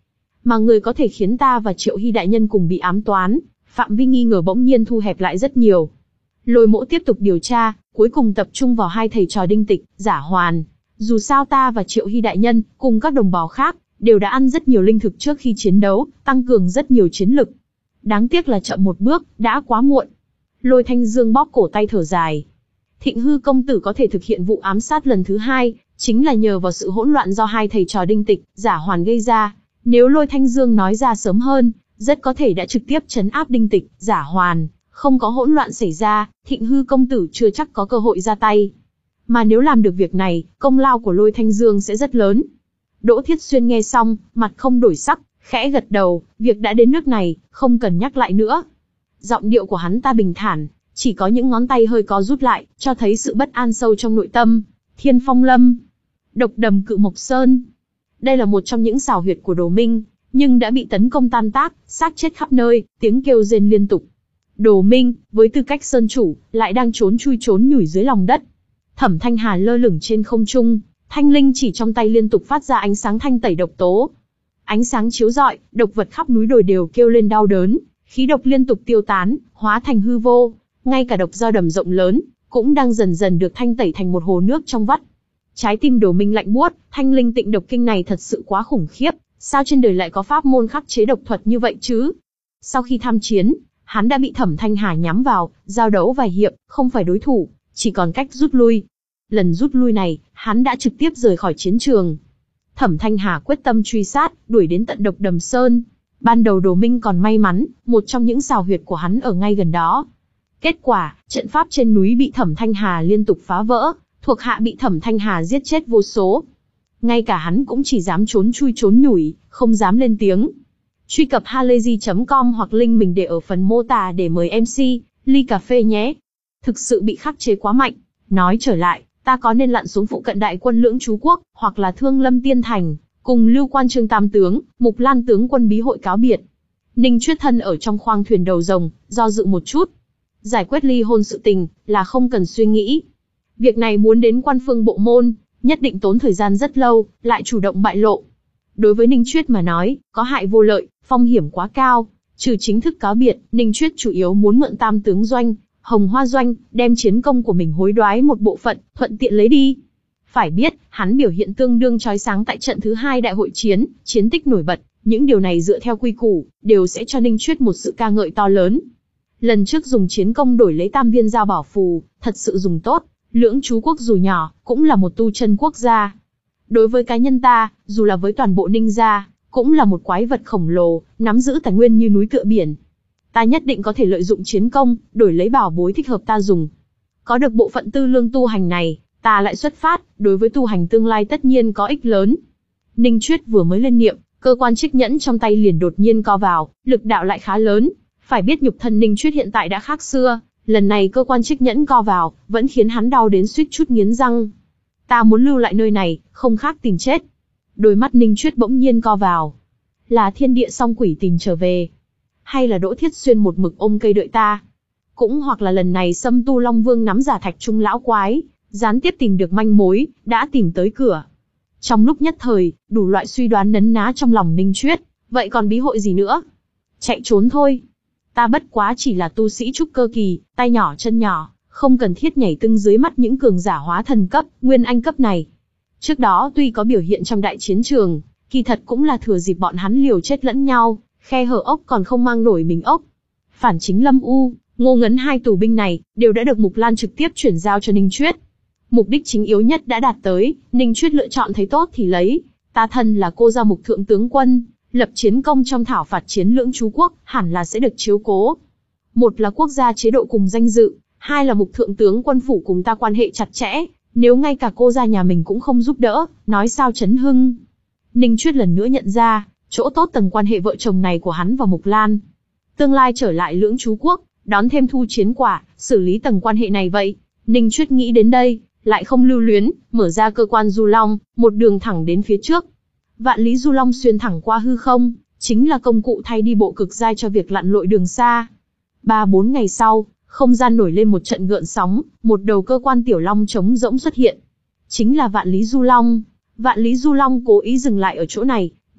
mà người có thể khiến ta và Triệu Hy đại nhân cùng bị ám toán, phạm vi nghi ngờ bỗng nhiên thu hẹp lại rất nhiều. Lôi Mỗ tiếp tục điều tra, cuối cùng tập trung vào hai thầy trò Đinh Tịch, Giả Hoàn. Dù sao ta và Triệu Hy đại nhân, cùng các đồng bào khác, đều đã ăn rất nhiều linh thực trước khi chiến đấu, tăng cường rất nhiều chiến lực. Đáng tiếc là chậm một bước, đã quá muộn. Lôi Thanh Dương bóp cổ tay thở dài. Thịnh Hư công tử có thể thực hiện vụ ám sát lần thứ hai, chính là nhờ vào sự hỗn loạn do hai thầy trò Đinh Tịch, Giả Hoàn gây ra. Nếu Lôi Thanh Dương nói ra sớm hơn, rất có thể đã trực tiếp trấn áp Đinh Tịch, Giả Hoàn. Không có hỗn loạn xảy ra, Thịnh Hư công tử chưa chắc có cơ hội ra tay. Mà nếu làm được việc này, công lao của Lôi Thanh Dương sẽ rất lớn. Đỗ Thiết Xuyên nghe xong, mặt không đổi sắc, khẽ gật đầu, việc đã đến nước này, không cần nhắc lại nữa. Giọng điệu của hắn ta bình thản, chỉ có những ngón tay hơi có rút lại, cho thấy sự bất an sâu trong nội tâm. Thiên Phong Lâm, Độc Đầm Cự Mộc Sơn. Đây là một trong những xào huyệt của Đồ Minh, nhưng đã bị tấn công tan tác, xác chết khắp nơi, tiếng kêu rên liên tục. Đồ Minh, với tư cách sơn chủ, lại đang trốn chui trốn nhủi dưới lòng đất. Thẩm Thanh Hà lơ lửng trên không trung, thanh linh chỉ trong tay liên tục phát ra ánh sáng thanh tẩy độc tố. Ánh sáng chiếu rọi, độc vật khắp núi đồi đều kêu lên đau đớn, khí độc liên tục tiêu tán, hóa thành hư vô. Ngay cả độc do đầm rộng lớn, cũng đang dần dần được thanh tẩy thành một hồ nước trong vắt. Trái tim Đồ Minh lạnh buốt, thanh linh tịnh độc kinh này thật sự quá khủng khiếp, sao trên đời lại có pháp môn khắc chế độc thuật như vậy chứ? Sau khi tham chiến, hắn đã bị Thẩm Thanh Hà nhắm vào, giao đấu vài hiệp, không phải đối thủ, chỉ còn cách rút lui. Lần rút lui này, hắn đã trực tiếp rời khỏi chiến trường. Thẩm Thanh Hà quyết tâm truy sát, đuổi đến tận Độc Đầm Sơn. Ban đầu Đồ Minh còn may mắn, một trong những xào huyệt của hắn ở ngay gần đó. Kết quả, trận pháp trên núi bị Thẩm Thanh Hà liên tục phá vỡ, thuộc hạ bị Thẩm Thanh Hà giết chết vô số. Ngay cả hắn cũng chỉ dám trốn chui trốn nhủi, không dám lên tiếng. Truy cập halayzi chấm com hoặc link mình để ở phần mô tả để mời em xê, ly cà phê nhé. Thực sự bị khắc chế quá mạnh. Nói trở lại, ta có nên lặn xuống phụ cận đại quân Lưỡng Chú Quốc, hoặc là Thương Lâm Tiên Thành, cùng Lưu Quan Trương Tam Tướng, Mục Lan tướng quân bí hội cáo biệt. Ninh Chuyết thân ở trong khoang thuyền đầu rồng, do dự một chút. Giải quyết ly hôn sự tình, là không cần suy nghĩ. Việc này muốn đến quan phương bộ môn, nhất định tốn thời gian rất lâu, lại chủ động bại lộ. Đối với Ninh Chuyết mà nói, có hại vô lợi, phong hiểm quá cao. Trừ chính thức cáo biệt, Ninh Chuyết chủ yếu muốn mượn Tam Tướng Doanh, Hồng Hoa Doanh, đem chiến công của mình hối đoái một bộ phận, thuận tiện lấy đi. Phải biết, hắn biểu hiện tương đương chói sáng tại trận thứ hai đại hội chiến, chiến tích nổi bật, những điều này dựa theo quy củ, đều sẽ cho Ninh Chuyết một sự ca ngợi to lớn. Lần trước dùng chiến công đổi lấy tam viên giao bảo phù, thật sự dùng tốt. Lưỡng Chú Quốc dù nhỏ, cũng là một tu chân quốc gia. Đối với cá nhân ta, dù là với toàn bộ Ninh gia, cũng là một quái vật khổng lồ, nắm giữ tài nguyên như núi tựa biển. Ta nhất định có thể lợi dụng chiến công, đổi lấy bảo bối thích hợp ta dùng. Có được bộ phận tư lương tu hành này, ta lại xuất phát, đối với tu hành tương lai tất nhiên có ích lớn. Ninh Chuyết vừa mới lên niệm, cơ quan trích nhẫn trong tay liền đột nhiên co vào, lực đạo lại khá lớn. Phải biết nhục thân Ninh Chuyết hiện tại đã khác xưa, lần này cơ quan trích nhẫn co vào, vẫn khiến hắn đau đến suýt chút nghiến răng. Ta muốn lưu lại nơi này, không khác tìm chết. Đôi mắt Ninh Chuyết bỗng nhiên co vào. Là thiên địa song quỷ tìm trở về. Hay là Đỗ Thiết Xuyên một mực ôm cây đợi ta. Cũng hoặc là lần này Sâm Tu Long Vương nắm giả thạch trung lão quái, gián tiếp tìm được manh mối, đã tìm tới cửa. Trong lúc nhất thời, đủ loại suy đoán nấn ná trong lòng Ninh Chuyết, vậy còn bí hội gì nữa? Chạy trốn thôi. Ta bất quá chỉ là tu sĩ trúc cơ kỳ, tay nhỏ chân nhỏ, không cần thiết nhảy tưng dưới mắt những cường giả hóa thần cấp, nguyên anh cấp này. Trước đó tuy có biểu hiện trong đại chiến trường, kỳ thật cũng là thừa dịp bọn hắn liều chết lẫn nhau, khe hở ốc còn không mang nổi mình ốc. Phản Chính Lâm U, Ngô Ngấn hai tù binh này, đều đã được Mục Lan trực tiếp chuyển giao cho Ninh Chuyết. Mục đích chính yếu nhất đã đạt tới, Ninh Chuyết lựa chọn thấy tốt thì lấy. Ta thân là cô gia Mục thượng tướng quân, lập chiến công trong thảo phạt chiến Lưỡng Chú Quốc, hẳn là sẽ được chiếu cố. Một là quốc gia chế độ cùng danh dự, hai là Mục thượng tướng quân phủ cùng ta quan hệ chặt chẽ, nếu ngay cả cô gia nhà mình cũng không giúp đỡ, nói sao chấn hưng. Ninh Chuyết lần nữa nhận ra, chỗ tốt tầng quan hệ vợ chồng này của hắn và Mục Lan. Tương lai trở lại Lưỡng Chú Quốc, đón thêm thu chiến quả, xử lý tầng quan hệ này vậy. Ninh Chuyết nghĩ đến đây, lại không lưu luyến, mở ra cơ quan Du Long, một đường thẳng đến phía trước. Vạn lý Du Long xuyên thẳng qua hư không, chính là công cụ thay đi bộ cực dai cho việc lặn lội đường xa. Ba bốn ngày sau, không gian nổi lên một trận gợn sóng, một đầu cơ quan tiểu long trống rỗng xuất hiện. Chính là Vạn lý Du Long. Vạn lý Du Long cố ý dừng lại ở chỗ này,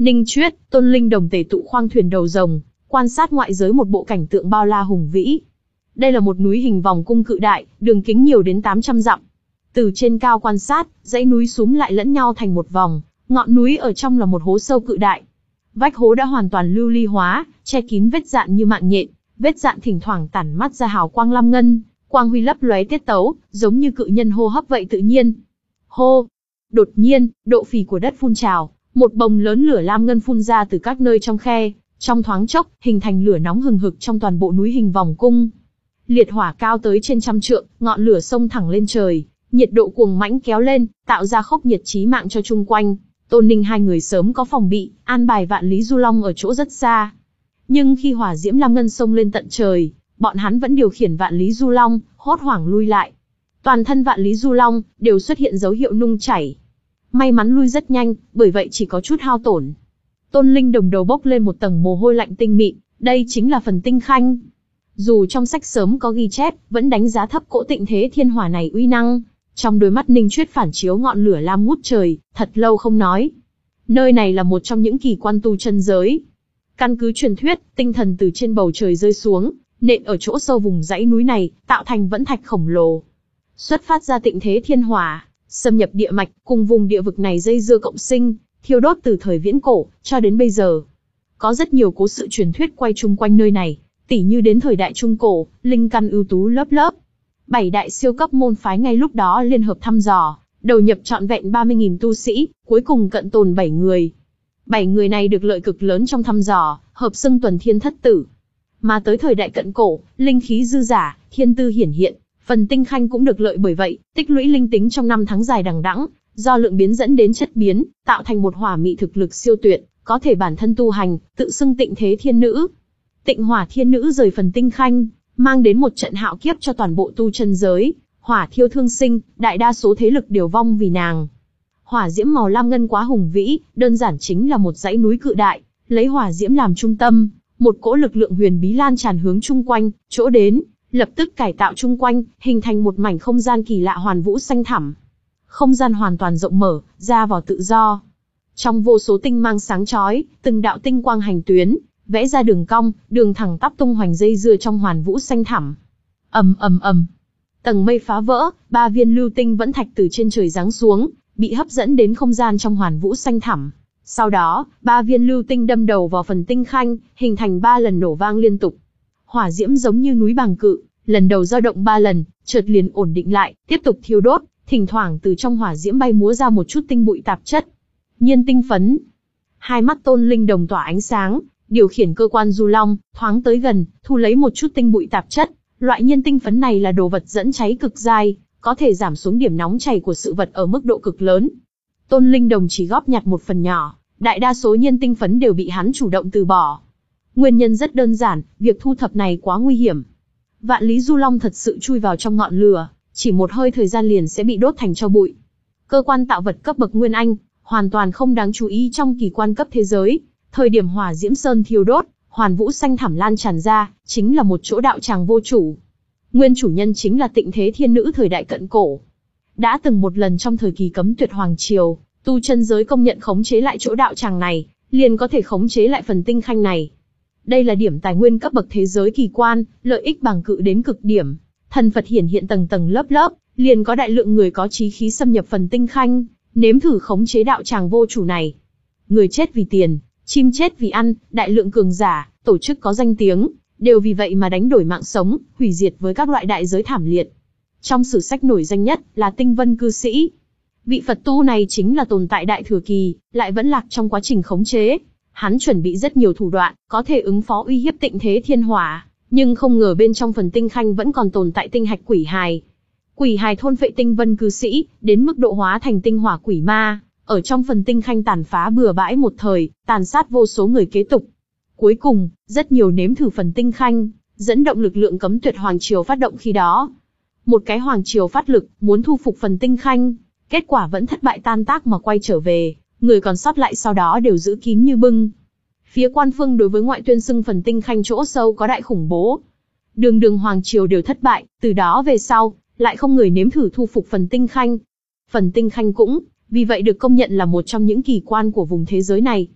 Ninh Chuyết, Tôn Linh Đồng tề tụ khoang thuyền đầu rồng, quan sát ngoại giới một bộ cảnh tượng bao la hùng vĩ. Đây là một núi hình vòng cung cự đại, đường kính nhiều đến tám trăm dặm. Từ trên cao quan sát, dãy núi xúm lại lẫn nhau thành một vòng, ngọn núi ở trong là một hố sâu cự đại. Vách hố đã hoàn toàn lưu ly hóa, che kín vết dạn như mạng nhện, vết dạn thỉnh thoảng tản mắt ra hào quang lam ngân, quang huy lấp lóe tiết tấu, giống như cự nhân hô hấp vậy tự nhiên. Hô! Đột nhiên, độ phì của đất phun trào, một bồng lớn lửa lam ngân phun ra từ các nơi trong khe, trong thoáng chốc, hình thành lửa nóng hừng hực trong toàn bộ núi hình vòng cung. Liệt hỏa cao tới trên trăm trượng, ngọn lửa xông thẳng lên trời, nhiệt độ cuồng mãnh kéo lên, tạo ra khốc nhiệt chí mạng cho chung quanh. Tôn Ninh hai người sớm có phòng bị, an bài Vạn Lý Du Long ở chỗ rất xa. Nhưng khi hỏa diễm lam ngân xông lên tận trời, bọn hắn vẫn điều khiển Vạn Lý Du Long, hốt hoảng lui lại. Toàn thân Vạn Lý Du Long đều xuất hiện dấu hiệu nung chảy. May mắn lui rất nhanh, bởi vậy chỉ có chút hao tổn. Tôn Linh Đồng đầu bốc lên một tầng mồ hôi lạnh tinh mịn, đây chính là phần tinh khanh. Dù trong sách sớm có ghi chép, vẫn đánh giá thấp cỗ Tịnh Thế Thiên Hỏa này uy năng. Trong đôi mắt Ninh Chuyết phản chiếu ngọn lửa lam ngút trời, thật lâu không nói. Nơi này là một trong những kỳ quan tu chân giới. Căn cứ truyền thuyết, tinh thần từ trên bầu trời rơi xuống, nện ở chỗ sâu vùng dãy núi này, tạo thành vẫn thạch khổng lồ. Xuất phát ra Tịnh Thế Thiên Hỏa, xâm nhập địa mạch, cùng vùng địa vực này dây dưa cộng sinh, thiêu đốt từ thời viễn cổ, cho đến bây giờ. Có rất nhiều cố sự truyền thuyết quay chung quanh nơi này, tỉ như đến thời đại Trung Cổ, linh căn ưu tú lớp lớp. Bảy đại siêu cấp môn phái ngay lúc đó liên hợp thăm dò, đầu nhập trọn vẹn ba mươi nghìn tu sĩ, cuối cùng cận tồn bảy người. Bảy người này được lợi cực lớn trong thăm dò, hợp xưng tuần thiên thất tử. Mà tới thời đại cận cổ, linh khí dư giả, thiên tư hiển hiện, phần tinh khanh cũng được lợi bởi vậy, tích lũy linh tính trong năm tháng dài đằng đẵng, do lượng biến dẫn đến chất biến, tạo thành một hỏa mị thực lực siêu tuyệt, có thể bản thân tu hành, tự xưng Tịnh Thế Thiên Nữ. Tịnh Hỏa Thiên Nữ rời phần tinh khanh, mang đến một trận hạo kiếp cho toàn bộ tu chân giới, hỏa thiêu thương sinh, đại đa số thế lực đều vong vì nàng. Hỏa diễm màu lam ngân quá hùng vĩ, đơn giản chính là một dãy núi cự đại, lấy hỏa diễm làm trung tâm, một cỗ lực lượng huyền bí lan tràn hướng chung quanh, chỗ đến, lập tức cải tạo chung quanh, hình thành một mảnh không gian kỳ lạ hoàn vũ xanh thẳm. Không gian hoàn toàn rộng mở, ra vào tự do. Trong vô số tinh mang sáng chói, từng đạo tinh quang hành tuyến, vẽ ra đường cong, đường thẳng tắp tung hoành dây dưa trong hoàn vũ xanh thẳm. Ầm ầm ầm. Tầng mây phá vỡ, ba viên lưu tinh vẫn thạch từ trên trời giáng xuống, bị hấp dẫn đến không gian trong hoàn vũ xanh thẳm. Sau đó, ba viên lưu tinh đâm đầu vào phần tinh khanh, hình thành ba lần nổ vang liên tục. Hỏa diễm giống như núi bàng cự, lần đầu dao động ba lần, chợt liền ổn định lại, tiếp tục thiêu đốt, thỉnh thoảng từ trong hỏa diễm bay múa ra một chút tinh bụi tạp chất. Nhiên tinh phấn. Hai mắt Tôn Linh Đồng tỏa ánh sáng, điều khiển cơ quan du long, thoáng tới gần, thu lấy một chút tinh bụi tạp chất. Loại nhiên tinh phấn này là đồ vật dẫn cháy cực dai, có thể giảm xuống điểm nóng chảy của sự vật ở mức độ cực lớn. Tôn Linh Đồng chỉ góp nhặt một phần nhỏ, đại đa số nhiên tinh phấn đều bị hắn chủ động từ bỏ. Nguyên nhân rất đơn giản, việc thu thập này quá nguy hiểm. Vạn Lý Du Long thật sự chui vào trong ngọn lửa, chỉ một hơi thời gian liền sẽ bị đốt thành tro bụi. Cơ quan tạo vật cấp bậc Nguyên Anh, hoàn toàn không đáng chú ý trong kỳ quan cấp thế giới. Thời điểm hỏa diễm sơn thiêu đốt, hoàn vũ xanh thẳm lan tràn ra, chính là một chỗ đạo tràng vô chủ. Nguyên chủ nhân chính là Tịnh Thế Thiên Nữ thời đại cận cổ. Đã từng một lần trong thời kỳ cấm tuyệt hoàng triều, tu chân giới công nhận khống chế lại chỗ đạo tràng này, liền có thể khống chế lại phần tinh khanh này. Đây là điểm tài nguyên cấp bậc thế giới kỳ quan, lợi ích bằng cự đến cực điểm. Thần Phật hiển hiện tầng tầng lớp lớp, liền có đại lượng người có chí khí xâm nhập phần tinh khanh, nếm thử khống chế đạo tràng vô chủ này. Người chết vì tiền, chim chết vì ăn, đại lượng cường giả, tổ chức có danh tiếng, đều vì vậy mà đánh đổi mạng sống, hủy diệt với các loại đại giới thảm liệt. Trong sử sách nổi danh nhất là Tinh Vân Cư Sĩ. Vị Phật tu này chính là tồn tại đại thừa kỳ, lại vẫn lạc trong quá trình khống chế. Hắn chuẩn bị rất nhiều thủ đoạn, có thể ứng phó uy hiếp Tịnh Thế Thiên Hỏa, nhưng không ngờ bên trong phần tinh khanh vẫn còn tồn tại tinh hạch quỷ hài. Quỷ hài thôn phệ Tinh Vân Cư Sĩ, đến mức độ hóa thành tinh hỏa quỷ ma, ở trong phần tinh khanh tàn phá bừa bãi một thời, tàn sát vô số người kế tục. Cuối cùng, rất nhiều nếm thử phần tinh khanh, dẫn động lực lượng cấm tuyệt hoàng triều phát động khi đó. Một cái hoàng triều phát lực, muốn thu phục phần tinh khanh, kết quả vẫn thất bại tan tác mà quay trở về, người còn sót lại sau đó đều giữ kín như bưng. Phía quan phương đối với ngoại tuyên xưng phần tinh khanh chỗ sâu có đại khủng bố. Đường đường hoàng triều đều thất bại, từ đó về sau, lại không người nếm thử thu phục phần tinh khanh. Phần tinh khanh cũng, vì vậy được công nhận là một trong những kỳ quan của vùng thế giới này.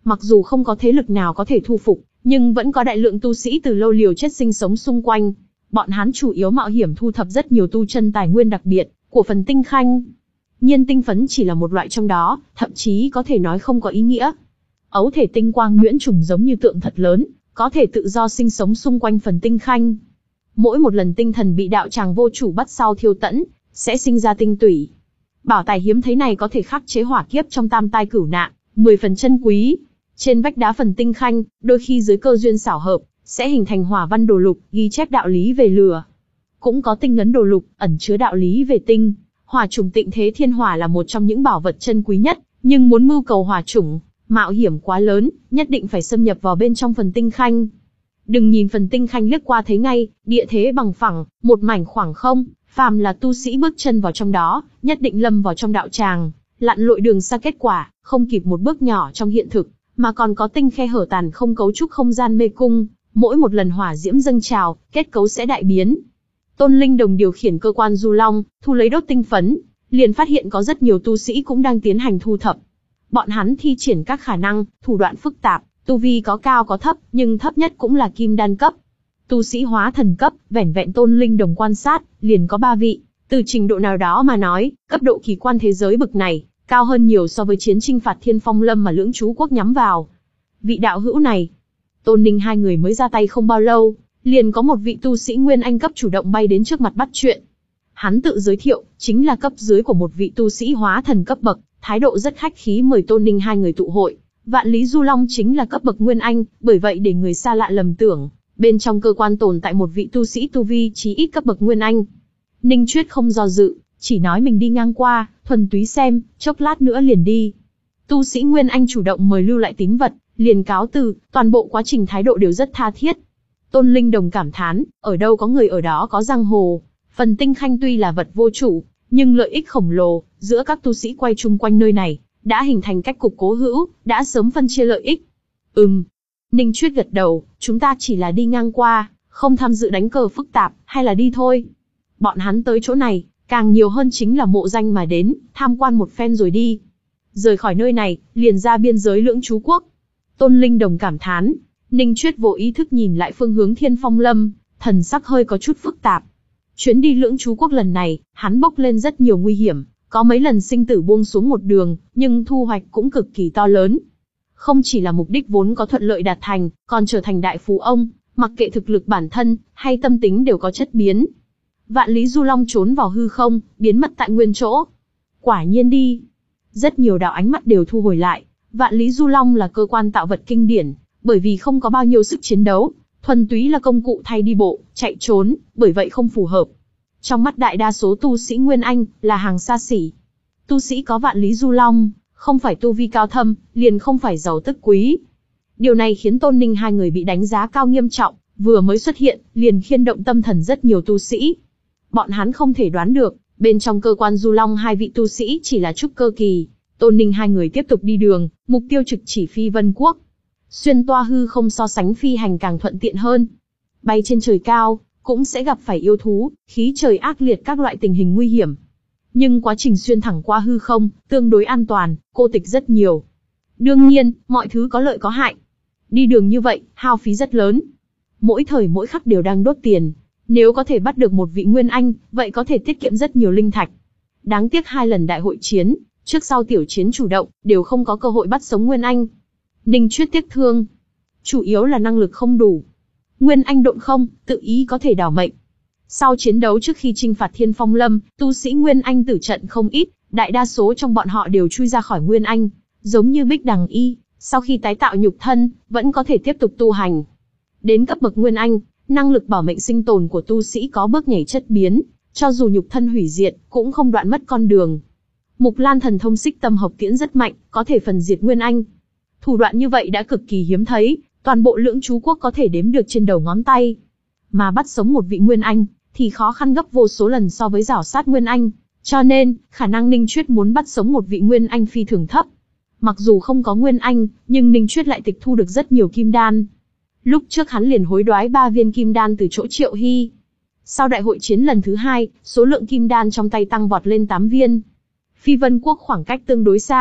Mặc dù không có thế lực nào có thể thu phục, nhưng vẫn có đại lượng tu sĩ từ lâu liều chết sinh sống xung quanh. Bọn hắn chủ yếu mạo hiểm thu thập rất nhiều tu chân tài nguyên đặc biệt của phần tinh khanh. Nhiên tinh phấn chỉ là một loại trong đó, thậm chí có thể nói không có ý nghĩa. Ấu thể tinh quang nhuyễn trùng giống như tượng thật lớn, có thể tự do sinh sống xung quanh phần tinh khanh. Mỗi một lần tinh thần bị đạo tràng vô chủ bắt sau thiêu tẫn, sẽ sinh ra tinh tủy. Bảo tài hiếm thấy này có thể khắc chế hỏa kiếp trong tam tai cửu nạn, mười phần chân quý. Trên vách đá phần tinh khanh, đôi khi dưới cơ duyên xảo hợp, sẽ hình thành hỏa văn đồ lục, ghi chép đạo lý về lửa. Cũng có tinh ấn đồ lục, ẩn chứa đạo lý về tinh. Hỏa chủng Tịnh Thế Thiên Hỏa là một trong những bảo vật chân quý nhất, nhưng muốn mưu cầu hỏa chủng, mạo hiểm quá lớn, nhất định phải xâm nhập vào bên trong phần tinh khanh. Đừng nhìn phần tinh khanh liếc qua thấy ngay, địa thế bằng phẳng, một mảnh khoảng không, phàm là tu sĩ bước chân vào trong đó, nhất định lâm vào trong đạo tràng, lặn lội đường xa kết quả, không kịp một bước nhỏ trong hiện thực, mà còn có tinh khe hở tàn không cấu trúc không gian mê cung, mỗi một lần hỏa diễm dâng trào, kết cấu sẽ đại biến. Tôn Linh Đồng điều khiển cơ quan du long, thu lấy đốt tinh phấn, liền phát hiện có rất nhiều tu sĩ cũng đang tiến hành thu thập. Bọn hắn thi triển các khả năng, thủ đoạn phức tạp, tu vi có cao có thấp, nhưng thấp nhất cũng là kim đan cấp. Tu sĩ hóa thần cấp, vẻn vẹn Tôn Linh Đồng quan sát, liền có ba vị. Từ trình độ nào đó mà nói, cấp độ kỳ quan thế giới bực này, cao hơn nhiều so với chiến chinh phạt Thiên Phong Lâm mà Lưỡng Chú Quốc nhắm vào. Vị đạo hữu này, Tôn Ninh hai người mới ra tay không bao lâu, liền có một vị tu sĩ Nguyên Anh cấp chủ động bay đến trước mặt bắt chuyện. Hắn tự giới thiệu, chính là cấp dưới của một vị tu sĩ hóa thần cấp bậc, thái độ rất khách khí mời Tôn Ninh hai người tụ hội. Vạn Lý Du Long chính là cấp bậc Nguyên Anh, bởi vậy để người xa lạ lầm tưởng, bên trong cơ quan tồn tại một vị tu sĩ tu vi chí ít cấp bậc Nguyên Anh. Ninh Chuyết không do dự, chỉ nói mình đi ngang qua, thuần túy xem, chốc lát nữa liền đi. Tu sĩ Nguyên Anh chủ động mời lưu lại tín vật, liền cáo từ, toàn bộ quá trình thái độ đều rất tha thiết. Tôn Linh Đồng cảm thán, ở đâu có người ở đó có giang hồ. Phần tinh khanh tuy là vật vô chủ, nhưng lợi ích khổng lồ, giữa các tu sĩ quay chung quanh nơi này, đã hình thành cách cục cố hữu, đã sớm phân chia lợi ích. Ừm. Ninh Chuyết gật đầu, chúng ta chỉ là đi ngang qua, không tham dự đánh cờ phức tạp, hay là đi thôi. Bọn hắn tới chỗ này, càng nhiều hơn chính là mộ danh mà đến, tham quan một phen rồi đi. Rời khỏi nơi này, liền ra biên giới Lưỡng Chú Quốc. Tôn Linh Đồng cảm thán, Ninh Chuyết vô ý thức nhìn lại phương hướng Thiên Phong Lâm, thần sắc hơi có chút phức tạp. Chuyến đi Lưỡng Chú Quốc lần này, hắn bốc lên rất nhiều nguy hiểm, có mấy lần sinh tử buông xuống một đường, nhưng thu hoạch cũng cực kỳ to lớn. Không chỉ là mục đích vốn có thuận lợi đạt thành, còn trở thành đại phú ông, mặc kệ thực lực bản thân, hay tâm tính đều có chất biến. Vạn Lý Du Long trốn vào hư không, biến mất tại nguyên chỗ. Quả nhiên đi. Rất nhiều đạo ánh mắt đều thu hồi lại. Vạn Lý Du Long là cơ quan tạo vật kinh điển, bởi vì không có bao nhiêu sức chiến đấu, thuần túy là công cụ thay đi bộ, chạy trốn, bởi vậy không phù hợp. Trong mắt đại đa số tu sĩ Nguyên Anh, là hàng xa xỉ. Tu sĩ có Vạn Lý Du Long, không phải tu vi cao thâm, liền không phải giàu tức quý. Điều này khiến Tôn Ninh hai người bị đánh giá cao nghiêm trọng, vừa mới xuất hiện, liền khiên động tâm thần rất nhiều tu sĩ. Bọn hắn không thể đoán được, bên trong cơ quan Du Long hai vị tu sĩ chỉ là trúc cơ kỳ. Tôn Ninh hai người tiếp tục đi đường, mục tiêu trực chỉ Phi Vân Quốc. Xuyên toa hư không so sánh phi hành càng thuận tiện hơn. Bay trên trời cao, cũng sẽ gặp phải yêu thú, khí trời ác liệt các loại tình hình nguy hiểm. Nhưng quá trình xuyên thẳng qua hư không, tương đối an toàn, cô tịch rất nhiều. Đương nhiên, mọi thứ có lợi có hại. Đi đường như vậy, hao phí rất lớn. Mỗi thời mỗi khắc đều đang đốt tiền. Nếu có thể bắt được một vị Nguyên Anh, vậy có thể tiết kiệm rất nhiều linh thạch. Đáng tiếc hai lần đại hội chiến, trước sau tiểu chiến chủ động, đều không có cơ hội bắt sống Nguyên Anh. Ninh Chuyết tiếc thương. Chủ yếu là năng lực không đủ. Nguyên Anh độn không, tự ý có thể đảo mệnh. Sau chiến đấu trước khi chinh phạt Thiên Phong Lâm, tu sĩ Nguyên Anh tử trận không ít, đại đa số trong bọn họ đều chui ra khỏi Nguyên Anh, giống như Bích Đằng Y, sau khi tái tạo nhục thân, vẫn có thể tiếp tục tu hành. Đến cấp bậc Nguyên Anh, năng lực bảo mệnh sinh tồn của tu sĩ có bước nhảy chất biến, cho dù nhục thân hủy diệt, cũng không đoạn mất con đường. Mục Lan thần thông Xích Tâm Hợp Tiễn rất mạnh, có thể phần diệt Nguyên Anh. Thủ đoạn như vậy đã cực kỳ hiếm thấy, toàn bộ Lưỡng Chú Quốc có thể đếm được trên đầu ngón tay. Mà bắt sống một vị Nguyên Anh, thì khó khăn gấp vô số lần so với rảo sát Nguyên Anh, cho nên, khả năng Ninh Chuyết muốn bắt sống một vị Nguyên Anh phi thường thấp. Mặc dù không có Nguyên Anh, nhưng Ninh Chuyết lại tịch thu được rất nhiều kim đan. Lúc trước hắn liền hối đoái ba viên kim đan từ chỗ Triệu Hy. Sau đại hội chiến lần thứ hai, số lượng kim đan trong tay tăng vọt lên tám viên. Phi Vân Quốc khoảng cách tương đối xa,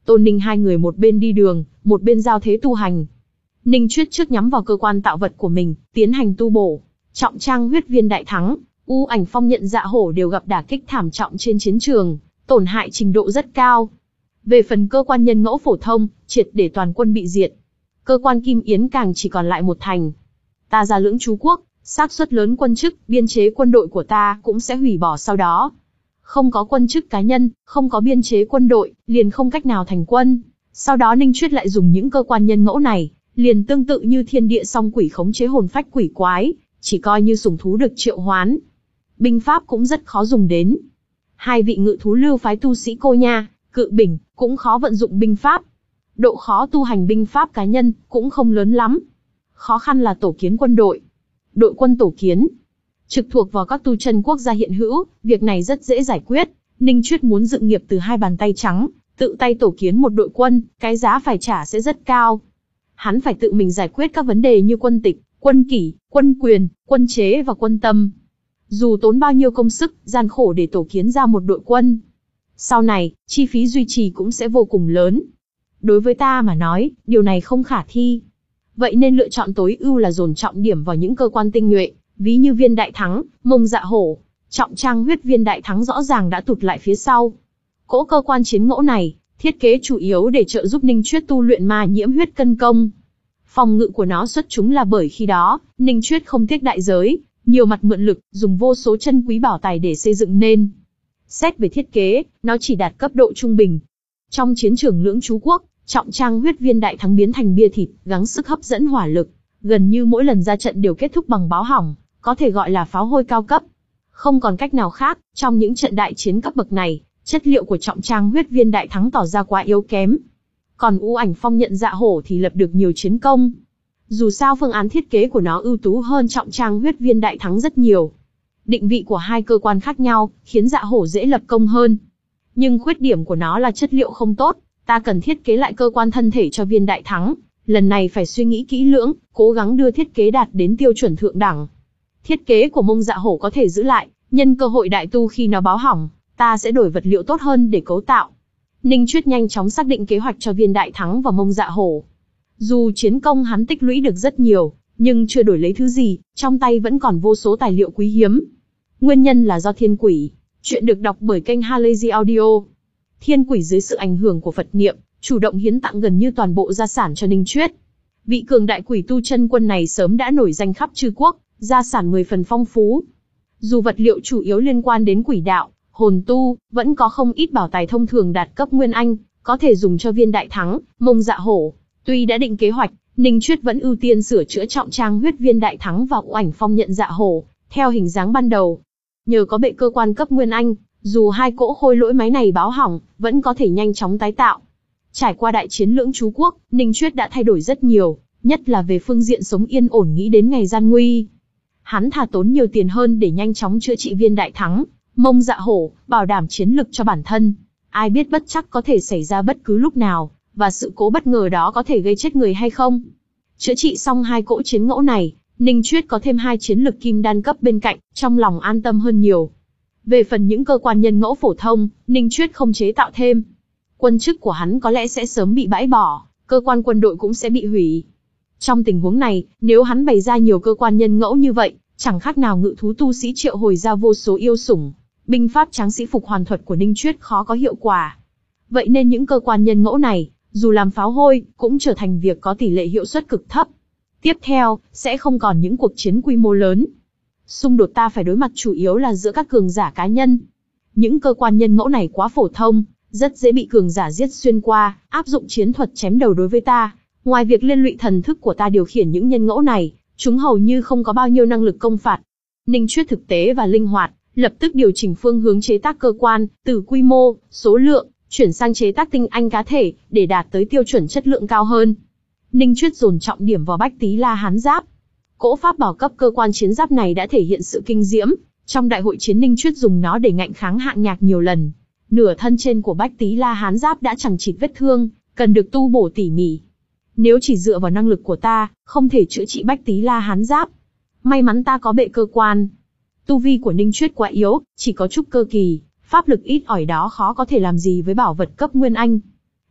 Tôn Ninh hai người một bên đi đường, một bên giao thế tu hành. Ninh Chuyết trước nhắm vào cơ quan tạo vật của mình, tiến hành tu bổ. Trọng trang huyết viên đại thắng, U Ảnh Phong Nhận Dạ Hổ đều gặp đả kích thảm trọng trên chiến trường, tổn hại trình độ rất cao. Về phần cơ quan nhân ngẫu phổ thông, triệt để toàn quân bị diệt. Cơ quan Kim Yến càng chỉ còn lại một thành. Ta ra Lưỡng Chú Quốc, xác suất lớn quân chức, biên chế quân đội của ta cũng sẽ hủy bỏ sau đó. Không có quân chức cá nhân, không có biên chế quân đội, liền không cách nào thành quân. Sau đó Ninh Chuyết lại dùng những cơ quan nhân ngẫu này, liền tương tự như thiên địa song quỷ khống chế hồn phách quỷ quái, chỉ coi như sủng thú được triệu hoán. Binh pháp cũng rất khó dùng đến. Hai vị ngự thú lưu phái tu sĩ Cô Nha, Cự Bình, cũng khó vận dụng binh pháp. Độ khó tu hành binh pháp cá nhân, cũng không lớn lắm. Khó khăn là tổ kiến quân đội. Đội quân tổ kiến, trực thuộc vào các tu chân quốc gia hiện hữu, việc này rất dễ giải quyết. Ninh Chuyết muốn dựng nghiệp từ hai bàn tay trắng, tự tay tổ kiến một đội quân, cái giá phải trả sẽ rất cao. Hắn phải tự mình giải quyết các vấn đề như quân tịch, quân kỷ, quân quyền, quân chế và quân tâm. Dù tốn bao nhiêu công sức, gian khổ để tổ kiến ra một đội quân, sau này, chi phí duy trì cũng sẽ vô cùng lớn. Đối với ta mà nói, điều này không khả thi. Vậy nên lựa chọn tối ưu là dồn trọng điểm vào những cơ quan tinh nhuệ, ví như viên đại thắng, mông dạ hổ. Trọng trang huyết viên đại thắng rõ ràng đã tụt lại phía sau. Cỗ cơ quan chiến ngẫu này, thiết kế chủ yếu để trợ giúp Ninh Chuyết tu luyện ma nhiễm huyết cân công. Phòng ngự của nó xuất chúng là bởi khi đó, Ninh Chuyết không tiếc đại giới, nhiều mặt mượn lực, dùng vô số chân quý bảo tài để xây dựng nên. Xét về thiết kế, nó chỉ đạt cấp độ trung bình. Trong chiến trường Lưỡng Chú Quốc, trọng trang huyết viên đại thắng biến thành bia thịt, gắng sức hấp dẫn hỏa lực. Gần như mỗi lần ra trận đều kết thúc bằng báo hỏng, có thể gọi là pháo hôi cao cấp. Không còn cách nào khác, trong những trận đại chiến cấp bậc này, chất liệu của trọng trang huyết viên đại thắng tỏ ra quá yếu kém. Còn U Ảnh Phong Nhận Dạ Hổ thì lập được nhiều chiến công. Dù sao phương án thiết kế của nó ưu tú hơn trọng trang huyết viên đại thắng rất nhiều. Định vị của hai cơ quan khác nhau, khiến Dạ Hổ dễ lập công hơn. Nhưng khuyết điểm của nó là chất liệu không tốt, ta cần thiết kế lại cơ quan thân thể cho viên đại thắng. Lần này phải suy nghĩ kỹ lưỡng, cố gắng đưa thiết kế đạt đến tiêu chuẩn thượng đẳng. Thiết kế của mông dạ hổ có thể giữ lại, nhân cơ hội đại tu khi nó báo hỏng, ta sẽ đổi vật liệu tốt hơn để cấu tạo. Ninh Chuyết nhanh chóng xác định kế hoạch cho viên đại thắng và mông dạ hổ. Dù chiến công hắn tích lũy được rất nhiều, nhưng chưa đổi lấy thứ gì, trong tay vẫn còn vô số tài liệu quý hiếm. Nguyên nhân là do thiên quỷ. Chuyện được đọc bởi kênh Halazy Audio. Thiên quỷ dưới sự ảnh hưởng của Phật niệm, chủ động hiến tặng gần như toàn bộ gia sản cho Ninh Chuyết. Vị cường đại quỷ tu chân quân này sớm đã nổi danh khắp chư quốc, gia sản mười phần phong phú. Dù vật liệu chủ yếu liên quan đến quỷ đạo, hồn tu, vẫn có không ít bảo tài thông thường đạt cấp Nguyên Anh, có thể dùng cho viên đại thắng, mông dạ hổ. Tuy đã định kế hoạch, Ninh Chuyết vẫn ưu tiên sửa chữa trọng trang huyết viên đại thắng và U Ảnh Phong Nhận Dạ Hổ, theo hình dáng ban đầu. Nhờ có bệ cơ quan cấp Nguyên Anh, dù hai cỗ khôi lỗi máy này báo hỏng, vẫn có thể nhanh chóng tái tạo. Trải qua đại chiến Lưỡng Chú Quốc, Ninh Chuyết đã thay đổi rất nhiều, nhất là về phương diện sống yên ổn nghĩ đến ngày gian nguy. Hắn thà tốn nhiều tiền hơn để nhanh chóng chữa trị viên đại thắng, mông dạ hổ, bảo đảm chiến lực cho bản thân. Ai biết bất chắc có thể xảy ra bất cứ lúc nào, và sự cố bất ngờ đó có thể gây chết người hay không. Chữa trị xong hai cỗ chiến ngẫu này, Ninh Chuyết có thêm hai chiến lực kim đan cấp bên cạnh, trong lòng an tâm hơn nhiều. Về phần những cơ quan nhân ngẫu phổ thông, Ninh Chuyết không chế tạo thêm. Quân chức của hắn có lẽ sẽ sớm bị bãi bỏ, cơ quan quân đội cũng sẽ bị hủy. Trong tình huống này, nếu hắn bày ra nhiều cơ quan nhân ngẫu như vậy, chẳng khác nào ngự thú tu sĩ triệu hồi ra vô số yêu sủng. Binh pháp tráng sĩ phục hoàn thuật của Ninh Chuyết khó có hiệu quả. Vậy nên những cơ quan nhân ngẫu này, dù làm pháo hôi, cũng trở thành việc có tỷ lệ hiệu suất cực thấp. Tiếp theo, sẽ không còn những cuộc chiến quy mô lớn. Xung đột ta phải đối mặt chủ yếu là giữa các cường giả cá nhân. Những cơ quan nhân ngẫu này quá phổ thông, rất dễ bị cường giả giết xuyên qua, áp dụng chiến thuật chém đầu đối với ta. Ngoài việc liên lụy thần thức của ta điều khiển những nhân ngẫu này, chúng hầu như không có bao nhiêu năng lực công phạt. Ninh Chuyết thực tế và linh hoạt, lập tức điều chỉnh phương hướng chế tác cơ quan, từ quy mô, số lượng, chuyển sang chế tác tinh anh cá thể, để đạt tới tiêu chuẩn chất lượng cao hơn. Ninh Chuyết dồn trọng điểm vào Bách Tý La Hán Giáp. Cỗ pháp bảo cấp cơ quan chiến giáp này đã thể hiện sự kinh diễm, trong đại hội chiến Ninh Chuyết dùng nó để ngạnh kháng hạng nhạc nhiều lần. Nửa thân trên của Bách Tý La Hán Giáp đã chằng chịt vết thương, cần được tu bổ tỉ mỉ. Nếu chỉ dựa vào năng lực của ta, không thể chữa trị Bách Tý La Hán Giáp. May mắn ta có bệ cơ quan. Tu vi của Ninh Chuyết quá yếu, chỉ có trúc cơ kỳ, pháp lực ít ỏi đó khó có thể làm gì với bảo vật cấp Nguyên Anh.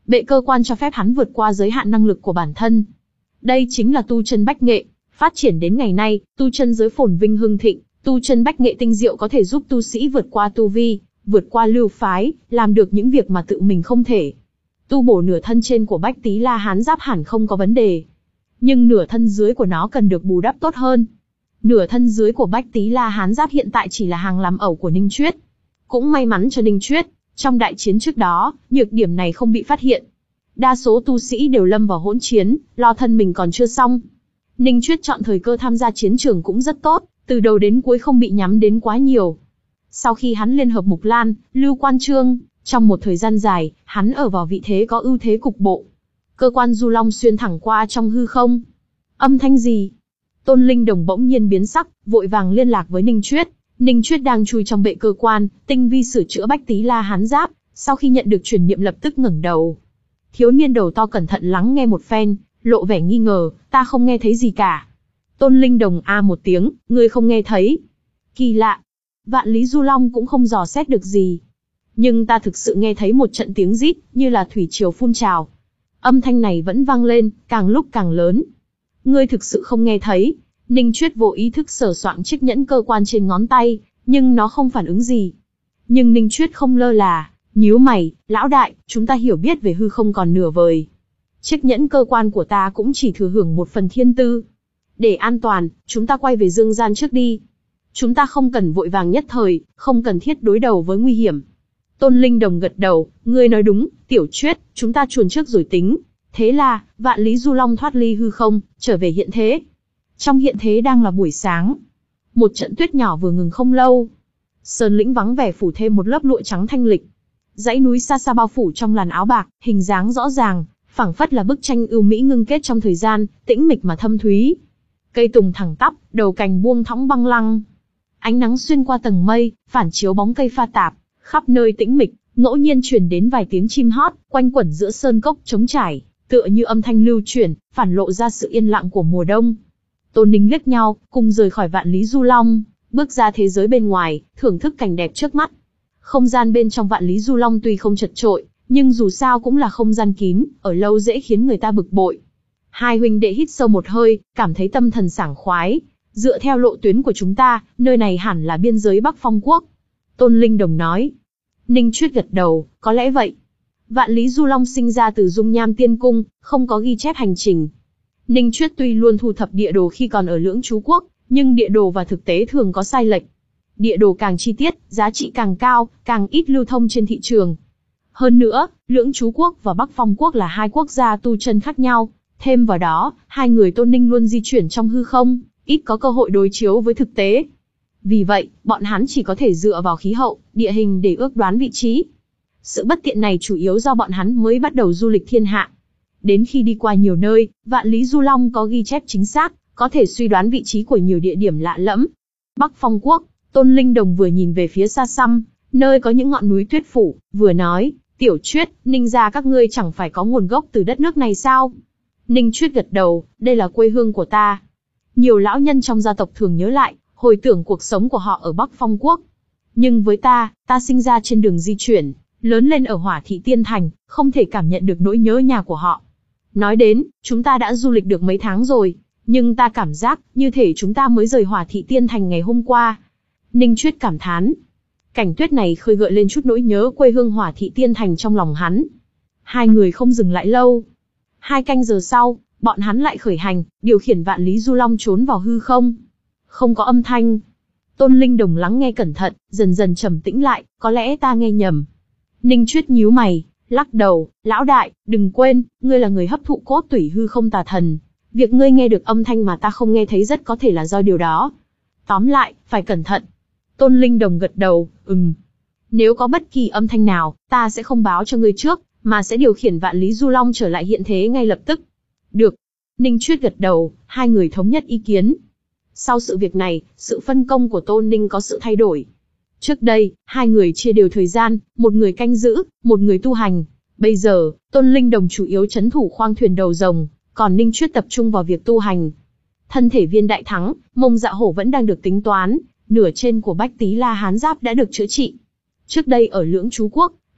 Bệ cơ quan cho phép hắn vượt qua giới hạn năng lực của bản thân. Đây chính là tu chân bách nghệ, phát triển đến ngày nay, tu chân giới phồn vinh hưng thịnh, tu chân bách nghệ tinh diệu có thể giúp tu sĩ vượt qua tu vi, vượt qua lưu phái, làm được những việc mà tự mình không thể. Tu bổ nửa thân trên của Bách Tý La Hán Giáp hẳn không có vấn đề, nhưng nửa thân dưới của nó cần được bù đắp tốt hơn. Nửa thân dưới của Bách Tý La Hán Giáp hiện tại chỉ là hàng làm ẩu của Ninh Chuyết. Cũng may mắn cho Ninh Chuyết, trong đại chiến trước đó, nhược điểm này không bị phát hiện. Đa số tu sĩ đều lâm vào hỗn chiến, lo thân mình còn chưa xong. Ninh Chuyết chọn thời cơ tham gia chiến trường cũng rất tốt, từ đầu đến cuối không bị nhắm đến quá nhiều. Sau khi hắn liên hợp Mục Lan, Lưu Quan Trương, trong một thời gian dài, hắn ở vào vị thế có ưu thế cục bộ. Cơ quan du long xuyên thẳng qua trong hư không. Âm thanh gì? Tôn Linh Đồng bỗng nhiên biến sắc, vội vàng liên lạc với Ninh Chuyết. Ninh Chuyết đang chui trong bệ cơ quan, tinh vi sửa chữa Bách Tý La Hán Giáp, sau khi nhận được truyền niệm lập tức ngẩng đầu. Thiếu niên đầu to cẩn thận lắng nghe một phen, lộ vẻ nghi ngờ, ta không nghe thấy gì cả. Tôn Linh Đồng a một tiếng, ngươi không nghe thấy. Kỳ lạ, Vạn Lý Du Long cũng không dò xét được gì. Nhưng ta thực sự nghe thấy một trận tiếng rít, như là thủy triều phun trào. Âm thanh này vẫn vang lên, càng lúc càng lớn. Ngươi thực sự không nghe thấy. Ninh Chuyết vô ý thức sờ soạng chiếc nhẫn cơ quan trên ngón tay, nhưng nó không phản ứng gì. Nhưng Ninh Chuyết không lơ là, nhíu mày, lão đại, chúng ta hiểu biết về hư không còn nửa vời. Chiếc nhẫn cơ quan của ta cũng chỉ thừa hưởng một phần thiên tư. Để an toàn, chúng ta quay về dương gian trước đi. Chúng ta không cần vội vàng nhất thời, không cần thiết đối đầu với nguy hiểm. Tôn Linh Đồng gật đầu, ngươi nói đúng, Tiểu Chuyết, chúng ta chuồn trước rồi tính. Thế là, Vạn Lý Du Long thoát ly hư không, trở về hiện thế. Trong hiện thế đang là buổi sáng. Một trận tuyết nhỏ vừa ngừng không lâu. Sơn lĩnh vắng vẻ phủ thêm một lớp lụa trắng thanh lịch. Dãy núi xa xa bao phủ trong làn áo bạc, hình dáng rõ ràng, phảng phất là bức tranh ưu mỹ ngưng kết trong thời gian, tĩnh mịch mà thâm thúy. Cây tùng thẳng tắp, đầu cành buông thõng băng lăng. Ánh nắng xuyên qua tầng mây, phản chiếu bóng cây pha tạp, khắp nơi tĩnh mịch, ngẫu nhiên truyền đến vài tiếng chim hót, quanh quẩn giữa sơn cốc trống trải, tựa như âm thanh lưu chuyển, phản lộ ra sự yên lặng của mùa đông. Tôn Ninh liếc nhau, cùng rời khỏi Vạn Lý Du Long, bước ra thế giới bên ngoài, thưởng thức cảnh đẹp trước mắt. Không gian bên trong Vạn Lý Du Long tuy không chật chội, nhưng dù sao cũng là không gian kín, ở lâu dễ khiến người ta bực bội. Hai huynh đệ hít sâu một hơi, cảm thấy tâm thần sảng khoái. Dựa theo lộ tuyến của chúng ta, nơi này hẳn là biên giới Bắc Phong Quốc. Tôn Linh Đồng nói. Ninh Chuyết gật đầu, có lẽ vậy. Vạn Lý Du Long sinh ra từ Dung Nham Tiên Cung, không có ghi chép hành trình. Ninh Chuyết tuy luôn thu thập địa đồ khi còn ở Lưỡng Trú Quốc, nhưng địa đồ và thực tế thường có sai lệch. Địa đồ càng chi tiết, giá trị càng cao, càng ít lưu thông trên thị trường. Hơn nữa, Lưỡng Trú Quốc và Bắc Phong Quốc là hai quốc gia tu chân khác nhau. Thêm vào đó, hai người Tôn Ninh luôn di chuyển trong hư không, ít có cơ hội đối chiếu với thực tế. Vì vậy, bọn hắn chỉ có thể dựa vào khí hậu, địa hình để ước đoán vị trí. Sự bất tiện này chủ yếu do bọn hắn mới bắt đầu du lịch thiên hạ. Đến khi đi qua nhiều nơi, Vạn Lý Du Long có ghi chép chính xác, có thể suy đoán vị trí của nhiều địa điểm lạ lẫm. Bắc Phong Quốc, Tôn Linh Đồng vừa nhìn về phía xa xăm, nơi có những ngọn núi tuyết phủ, vừa nói, Tiểu Chuyết, Ninh gia các ngươi chẳng phải có nguồn gốc từ đất nước này sao? Ninh Chuyết gật đầu, đây là quê hương của ta. Nhiều lão nhân trong gia tộc thường nhớ lại, hồi tưởng cuộc sống của họ ở Bắc Phong Quốc. Nhưng với ta, ta sinh ra trên đường di chuyển, lớn lên ở Hỏa Thị Tiên Thành, không thể cảm nhận được nỗi nhớ nhà của họ. Nói đến, chúng ta đã du lịch được mấy tháng rồi, nhưng ta cảm giác như thể chúng ta mới rời Hỏa Thị Tiên Thành ngày hôm qua. Ninh Chuyết cảm thán. Cảnh tuyết này khơi gợi lên chút nỗi nhớ quê hương Hỏa Thị Tiên Thành trong lòng hắn. Hai người không dừng lại lâu. Hai canh giờ sau, bọn hắn lại khởi hành, điều khiển Vạn Lý Du Long trốn vào hư không. Không có âm thanh. Tôn Linh Đồng lắng nghe cẩn thận, dần dần trầm tĩnh lại, có lẽ ta nghe nhầm. Ninh Chuyết nhíu mày, lắc đầu, lão đại, đừng quên, ngươi là người hấp thụ cốt tủy hư không tà thần. Việc ngươi nghe được âm thanh mà ta không nghe thấy rất có thể là do điều đó. Tóm lại, phải cẩn thận. Tôn Linh Đồng gật đầu, ừm. Nếu có bất kỳ âm thanh nào, ta sẽ không báo cho ngươi trước, mà sẽ điều khiển Vạn Lý Du Long trở lại hiện thế ngay lập tức. Được. Ninh Chuyết gật đầu, hai người thống nhất ý kiến. Sau sự việc này, sự phân công của Tôn Ninh có sự thay đổi. Trước đây, hai người chia đều thời gian, một người canh giữ, một người tu hành. Bây giờ, Tôn Linh Đồng chủ yếu trấn thủ khoang thuyền đầu rồng, còn Ninh Chuyết tập trung vào việc tu hành. Thân thể viên đại thắng, Mông Dạ Hổ vẫn đang được tính toán, nửa trên của Bách Tý La Hán Giáp đã được chữa trị. Trước đây ở Lưỡng Trú Quốc,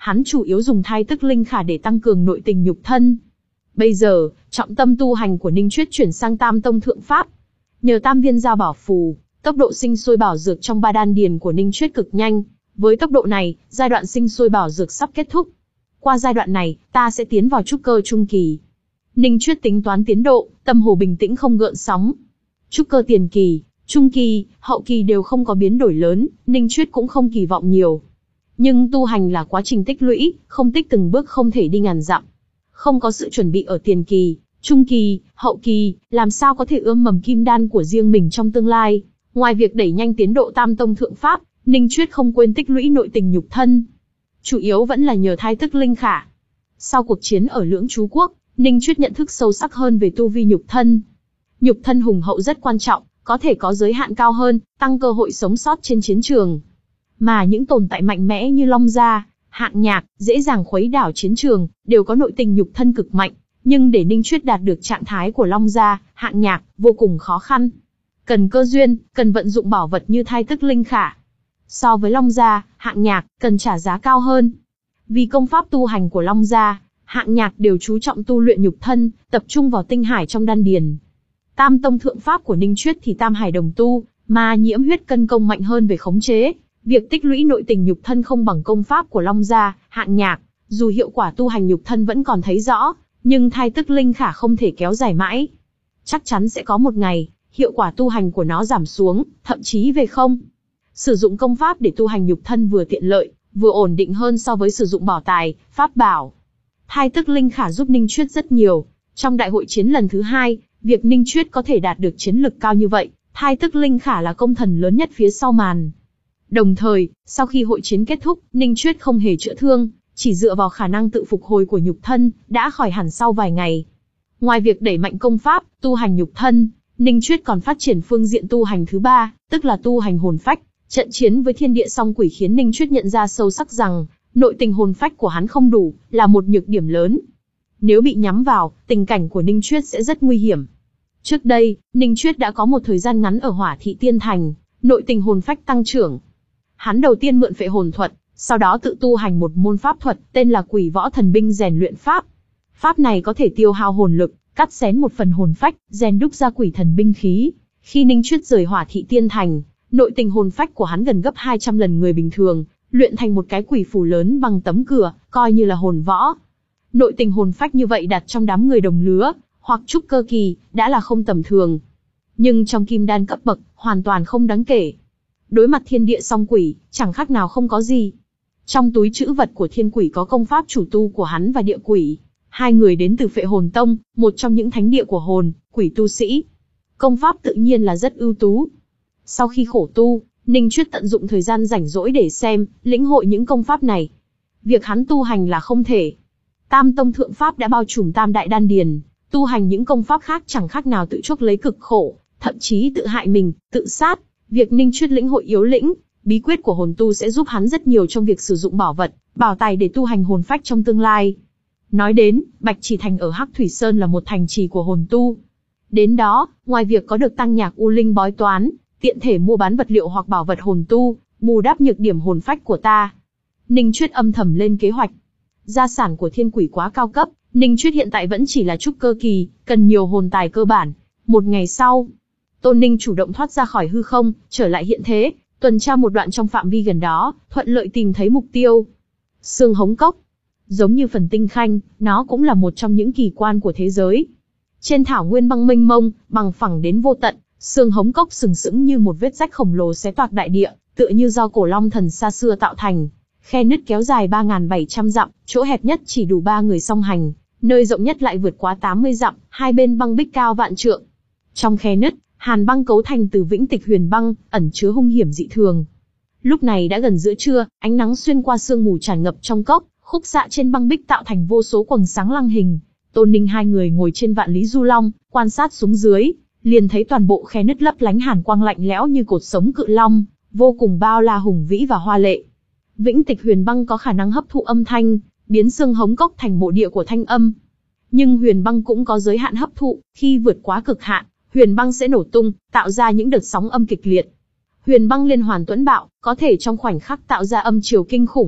hắn chủ yếu dùng thai tức linh khả để tăng cường nội tình nhục thân. Bây giờ, trọng tâm tu hành của Ninh Chuyết chuyển sang Tam Tông Thượng Pháp. Nhờ tam viên giao bảo phù, tốc độ sinh sôi bảo dược trong ba đan điền của Ninh Chuyết cực nhanh. Với tốc độ này, giai đoạn sinh sôi bảo dược sắp kết thúc. Qua giai đoạn này, ta sẽ tiến vào trúc cơ trung kỳ. Ninh Chuyết tính toán tiến độ, tâm hồ bình tĩnh không gợn sóng. Trúc cơ tiền kỳ, trung kỳ, hậu kỳ đều không có biến đổi lớn, Ninh Chuyết cũng không kỳ vọng nhiều. Nhưng tu hành là quá trình tích lũy, không tích từng bước không thể đi ngàn dặm. Không có sự chuẩn bị ở tiền kỳ, trung kỳ, hậu kỳ, làm sao có thể ươm mầm kim đan của riêng mình trong tương lai. Ngoài việc đẩy nhanh tiến độ Tam Tông Thượng Pháp, Ninh Chuyết không quên tích lũy nội tình nhục thân. Chủ yếu vẫn là nhờ thai tức linh khả. Sau cuộc chiến ở Lưỡng Chú Quốc, Ninh Chuyết nhận thức sâu sắc hơn về tu vi nhục thân. Nhục thân hùng hậu rất quan trọng, có thể có giới hạn cao hơn, tăng cơ hội sống sót trên chiến trường. Mà những tồn tại mạnh mẽ như Long Gia, Hạng Nhạc, dễ dàng khuấy đảo chiến trường, đều có nội tình nhục thân cực mạnh. Nhưng để Ninh Chuyết đạt được trạng thái của Long Gia, Hạng Nhạc, vô cùng khó khăn. Cần cơ duyên, cần vận dụng bảo vật như thai tức linh khả. So với Long Gia, Hạng Nhạc, cần trả giá cao hơn. Vì công pháp tu hành của Long Gia, Hạng Nhạc đều chú trọng tu luyện nhục thân, tập trung vào tinh hải trong đan điền. Tam Tông Thượng Pháp của Ninh Chuyết thì tam hải đồng tu, mà nhiễm huyết cân công mạnh hơn về khống chế. Việc tích lũy nội tình nhục thân không bằng công pháp của Long Gia, Hạng Nhạc. Dù hiệu quả tu hành nhục thân vẫn còn thấy rõ, nhưng thai tức linh khả không thể kéo dài mãi. Chắc chắn sẽ có một ngày, hiệu quả tu hành của nó giảm xuống, thậm chí về không. Sử dụng công pháp để tu hành nhục thân vừa tiện lợi, vừa ổn định hơn so với sử dụng bảo tài, pháp bảo. Thai tức linh khả giúp Ninh Chuyết rất nhiều. Trong đại hội chiến lần thứ hai, việc Ninh Chuyết có thể đạt được chiến lực cao như vậy, thai tức linh khả là công thần lớn nhất phía sau màn. Đồng thời, sau khi hội chiến kết thúc, Ninh Chuyết không hề chữa thương, chỉ dựa vào khả năng tự phục hồi của nhục thân, đã khỏi hẳn sau vài ngày. Ngoài việc đẩy mạnh công pháp, tu hành nhục thân, Ninh Chuyết còn phát triển phương diện tu hành thứ ba, tức là tu hành hồn phách. Trận chiến với thiên địa song quỷ khiến Ninh Chuyết nhận ra sâu sắc rằng, nội tình hồn phách của hắn không đủ, là một nhược điểm lớn. Nếu bị nhắm vào, tình cảnh của Ninh Chuyết sẽ rất nguy hiểm. Trước đây, Ninh Chuyết đã có một thời gian ngắn ở Hỏa Thị Tiên Thành, nội tình hồn phách tăng trưởng. Hắn đầu tiên mượn phệ hồn thuật, sau đó tự tu hành một môn pháp thuật tên là Quỷ Võ Thần Binh rèn luyện pháp. Pháp này có thể tiêu hao hồn lực, cắt xén một phần hồn phách, rèn đúc ra quỷ thần binh khí. Khi Ninh Chuyết rời Hỏa Thị Tiên Thành, nội tình hồn phách của hắn gần gấp hai trăm lần người bình thường, luyện thành một cái quỷ phù lớn bằng tấm cửa, coi như là hồn võ. Nội tình hồn phách như vậy đặt trong đám người đồng lứa, hoặc trúc cơ kỳ, đã là không tầm thường. Nhưng trong kim đan cấp bậc, hoàn toàn không đáng kể. Đối mặt thiên địa song quỷ, chẳng khác nào không có gì. Trong túi trữ vật của thiên quỷ có công pháp chủ tu của hắn và địa quỷ. Hai người đến từ Phệ Hồn Tông, một trong những thánh địa của hồn, quỷ tu sĩ. Công pháp tự nhiên là rất ưu tú. Sau khi khổ tu, Ninh Chuyết tận dụng thời gian rảnh rỗi để xem, lĩnh hội những công pháp này. Việc hắn tu hành là không thể. Tam Tông Thượng Pháp đã bao trùm tam đại đan điền, tu hành những công pháp khác chẳng khác nào tự chuốc lấy cực khổ, thậm chí tự hại mình, tự sát. Việc Ninh Chuyết lĩnh hội yếu lĩnh, bí quyết của hồn tu sẽ giúp hắn rất nhiều trong việc sử dụng bảo vật, bảo tài để tu hành hồn phách trong tương lai. Nói đến, Bạch Chỉ Thành ở Hắc Thủy Sơn là một thành trì của hồn tu. Đến đó, ngoài việc có được Tăng Nhạc U Linh bói toán, tiện thể mua bán vật liệu hoặc bảo vật hồn tu, bù đắp nhược điểm hồn phách của ta. Ninh Chuyết âm thầm lên kế hoạch. Gia sản của thiên quỷ quá cao cấp, Ninh Chuyết hiện tại vẫn chỉ là trúc cơ kỳ, cần nhiều hồn tài cơ bản. Một ngày sau, Tôn Ninh chủ động thoát ra khỏi hư không, trở lại hiện thế, tuần tra một đoạn trong phạm vi gần đó, thuận lợi tìm thấy mục tiêu. Xương Hống Cốc. Giống như phần tinh khanh, nó cũng là một trong những kỳ quan của thế giới. Trên thảo nguyên băng mênh mông, bằng phẳng đến vô tận, Xương Hống Cốc sừng sững như một vết rách khổng lồ xé toạc đại địa, tựa như do cổ long thần xa xưa tạo thành. Khe nứt kéo dài ba nghìn bảy trăm dặm, chỗ hẹp nhất chỉ đủ ba người song hành, nơi rộng nhất lại vượt quá tám mươi dặm, hai bên băng bích cao vạn trượng. Trong khe nứt, hàn băng cấu thành từ vĩnh tịch huyền băng, ẩn chứa hung hiểm dị thường. Lúc này đã gần giữa trưa, ánh nắng xuyên qua sương mù tràn ngập trong cốc, khúc xạ trên băng bích tạo thành vô số quầng sáng lăng hình. Tôn Ninh hai người ngồi trên vạn lý du long, quan sát xuống dưới, liền thấy toàn bộ khe nứt lấp lánh hàn quang lạnh lẽo như cột sống cự long, vô cùng bao la hùng vĩ và hoa lệ. Vĩnh tịch huyền băng có khả năng hấp thụ âm thanh, biến Xương Hống Cốc thành mộ địa của thanh âm. Nhưng huyền băng cũng có giới hạn hấp thụ, khi vượt quá cực hạn, huyền băng sẽ nổ tung, tạo ra những đợt sóng âm kịch liệt. Huyền băng liên hoàn tuẫn bạo, có thể trong khoảnh khắc tạo ra âm chiều kinh khủng.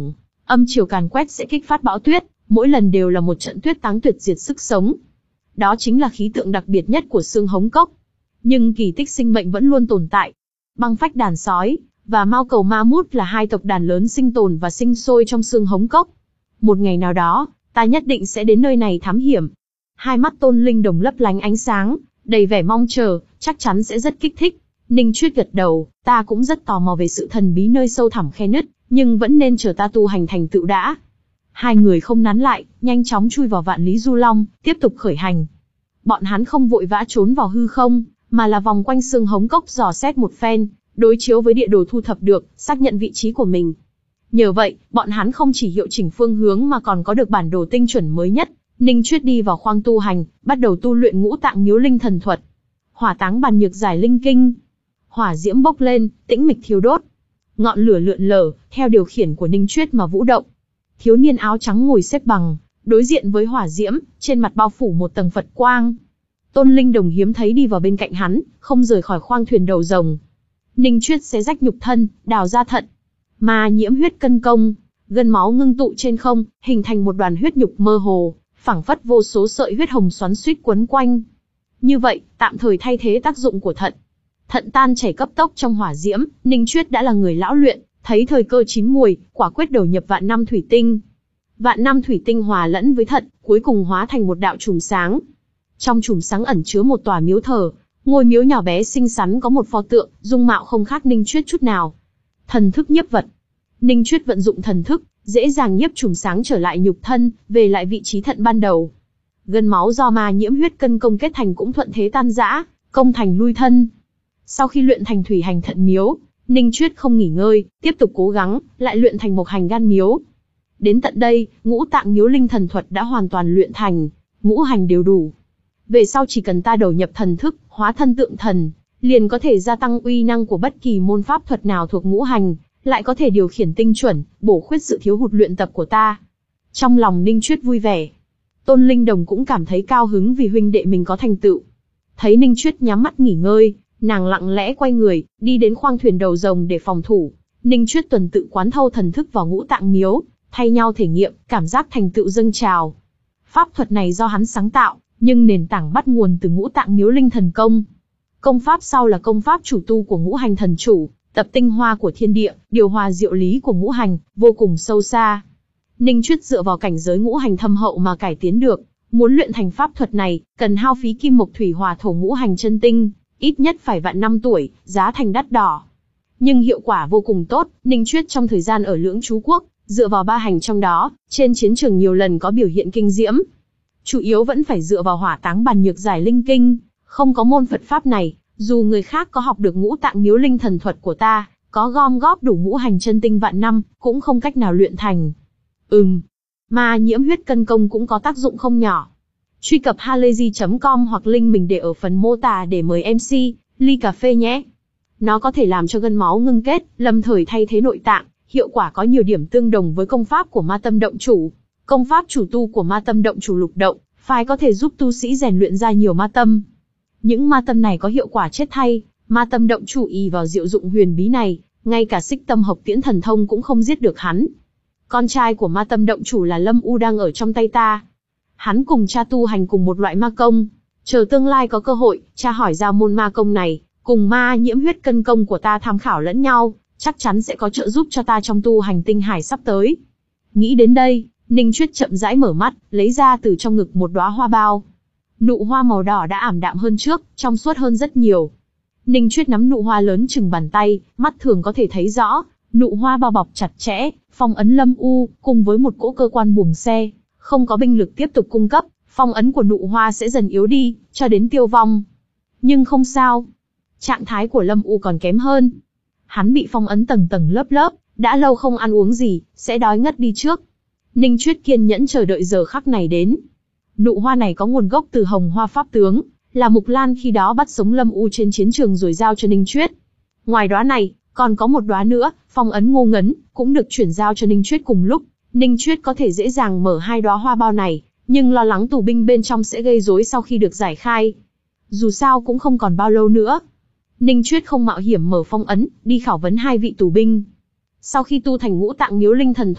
Âm chiều càn quét sẽ kích phát bão tuyết, mỗi lần đều là một trận tuyết táng tuyệt diệt sức sống. Đó chính là khí tượng đặc biệt nhất của xương hống cốc. Nhưng kỳ tích sinh mệnh vẫn luôn tồn tại. Băng phách đàn sói và mao cầu ma mút là hai tộc đàn lớn sinh tồn và sinh sôi trong xương hống cốc. Một ngày nào đó, ta nhất định sẽ đến nơi này thám hiểm. Hai mắt Tôn Linh Đồng lấp lánh ánh sáng, đầy vẻ mong chờ, chắc chắn sẽ rất kích thích. Ninh Chuyết gật đầu, ta cũng rất tò mò về sự thần bí nơi sâu thẳm khe nứt, nhưng vẫn nên chờ ta tu hành thành tựu đã. Hai người không nán lại, nhanh chóng chui vào Vạn Lý Du Long, tiếp tục khởi hành. Bọn hắn không vội vã trốn vào hư không, mà là vòng quanh xương hống cốc dò xét một phen, đối chiếu với địa đồ thu thập được, xác nhận vị trí của mình. Nhờ vậy, bọn hắn không chỉ hiệu chỉnh phương hướng mà còn có được bản đồ tinh chuẩn mới nhất. Ninh Chuyết đi vào khoang tu hành, bắt đầu tu luyện ngũ tạng miếu linh thần thuật. Hỏa táng bàn nhược giải linh kinh. Hỏa diễm bốc lên, tĩnh mịch thiêu đốt. Ngọn lửa lượn lờ, theo điều khiển của Ninh Chuyết mà vũ động. Thiếu niên áo trắng ngồi xếp bằng, đối diện với hỏa diễm, trên mặt bao phủ một tầng Phật quang. Tôn Linh Đồng hiếm thấy đi vào bên cạnh hắn, không rời khỏi khoang thuyền đầu rồng. Ninh Chuyết xé rách nhục thân, đào ra thận. Ma nhiễm huyết cân công, gân máu ngưng tụ trên không, hình thành một đoàn huyết nhục mơ hồ, phảng phất vô số sợi huyết hồng xoắn xuýt quấn quanh. Như vậy, tạm thời thay thế tác dụng của thận. Thận tan chảy cấp tốc trong hỏa diễm, Ninh Chuyết đã là người lão luyện, thấy thời cơ chín muồi, quả quyết đầu nhập vạn năm thủy tinh. Vạn năm thủy tinh hòa lẫn với thận, cuối cùng hóa thành một đạo chùm sáng. Trong chùm sáng ẩn chứa một tòa miếu thờ, ngôi miếu nhỏ bé xinh xắn có một pho tượng, dung mạo không khác Ninh Chuyết chút nào. Thần thức nhiếp vật. Ninh Chuyết vận dụng thần thức, dễ dàng nhiếp chùm sáng trở lại nhục thân, về lại vị trí thận ban đầu. Gân máu do ma nhiễm huyết cân công kết thành cũng thuận thế tan rã, công thành lui thân. Sau khi luyện thành thủy hành thận miếu, Ninh Chuyết không nghỉ ngơi, tiếp tục cố gắng, lại luyện thành mộc hành gan miếu. Đến tận đây, ngũ tạng miếu linh thần thuật đã hoàn toàn luyện thành, ngũ hành đều đủ. Về sau chỉ cần ta đầu nhập thần thức, hóa thân tượng thần, liền có thể gia tăng uy năng của bất kỳ môn pháp thuật nào thuộc ngũ hành, lại có thể điều khiển tinh chuẩn, bổ khuyết sự thiếu hụt luyện tập của ta. Trong lòng Ninh Chuyết vui vẻ. Tôn Linh Đồng cũng cảm thấy cao hứng vì huynh đệ mình có thành tựu. Thấy Ninh Chuyết nhắm mắt nghỉ ngơi, nàng lặng lẽ quay người, đi đến khoang thuyền đầu rồng để phòng thủ. Ninh Chuyết tuần tự quán thâu thần thức vào ngũ tạng miếu, thay nhau thể nghiệm, cảm giác thành tựu dâng trào. Pháp thuật này do hắn sáng tạo, nhưng nền tảng bắt nguồn từ ngũ tạng miếu linh thần công. Công pháp sau là công pháp chủ tu của ngũ hành thần chủ, tập tinh hoa của thiên địa, điều hòa diệu lý của ngũ hành, vô cùng sâu xa. Ninh Chuyết dựa vào cảnh giới ngũ hành thâm hậu mà cải tiến được, muốn luyện thành pháp thuật này, cần hao phí kim mộc thủy hỏa thổ ngũ hành chân tinh, ít nhất phải vạn năm tuổi, giá thành đắt đỏ. Nhưng hiệu quả vô cùng tốt, Ninh Chuyết trong thời gian ở Lưỡng Trú Quốc, dựa vào ba hành trong đó, trên chiến trường nhiều lần có biểu hiện kinh diễm. Chủ yếu vẫn phải dựa vào hỏa táng bàn nhược giải linh kinh, không có môn Phật pháp này, dù người khác có học được ngũ tạng miếu linh thần thuật của ta, có gom góp đủ ngũ hành chân tinh vạn năm, cũng không cách nào luyện thành. Ừm, ma nhiễm huyết cân công cũng có tác dụng không nhỏ. Truy cập halayzi chấm com hoặc link mình để ở phần mô tả để mời em xê, ly cà phê nhé. Nó có thể làm cho gân máu ngưng kết, lâm thời thay thế nội tạng, hiệu quả có nhiều điểm tương đồng với công pháp của ma tâm động chủ. Công pháp chủ tu của ma tâm động chủ lục động, phái có thể giúp tu sĩ rèn luyện ra nhiều ma tâm. Những ma tâm này có hiệu quả chết thay, ma tâm động chủ ỷ vào diệu dụng huyền bí này, ngay cả xích tâm hộc tiễn thần thông cũng không giết được hắn. Con trai của ma tâm động chủ là Lâm U đang ở trong tay ta. Hắn cùng cha tu hành cùng một loại ma công, chờ tương lai có cơ hội, cha hỏi ra môn ma công này, cùng ma nhiễm huyết cân công của ta tham khảo lẫn nhau, chắc chắn sẽ có trợ giúp cho ta trong tu hành tinh hải sắp tới. Nghĩ đến đây, Ninh Chuyết chậm rãi mở mắt, lấy ra từ trong ngực một đóa hoa bao. Nụ hoa màu đỏ đã ảm đạm hơn trước, trong suốt hơn rất nhiều. Ninh Chuyết nắm nụ hoa lớn chừng bàn tay, mắt thường có thể thấy rõ, nụ hoa bao bọc chặt chẽ, phong ấn Lâm U, cùng với một cỗ cơ quan buồng xe, không có binh lực tiếp tục cung cấp, phong ấn của nụ hoa sẽ dần yếu đi, cho đến tiêu vong. Nhưng không sao, trạng thái của Lâm U còn kém hơn. Hắn bị phong ấn tầng tầng lớp lớp, đã lâu không ăn uống gì, sẽ đói ngất đi trước. Ninh Chuyết kiên nhẫn chờ đợi giờ khắc này đến. Nụ hoa này có nguồn gốc từ Hồng Hoa Pháp Tướng, là Mục Lan khi đó bắt sống Lâm U trên chiến trường rồi giao cho Ninh Chuyết. Ngoài đóa này, còn có một đóa nữa, phong ấn Ngô Ngấn, cũng được chuyển giao cho Ninh Chuyết cùng lúc. Ninh Chuyết có thể dễ dàng mở hai đóa hoa bao này, nhưng lo lắng tù binh bên trong sẽ gây rối sau khi được giải khai. Dù sao cũng không còn bao lâu nữa. Ninh Chuyết không mạo hiểm mở phong ấn, đi khảo vấn hai vị tù binh. Sau khi tu thành ngũ tạng miếu linh thần thuật,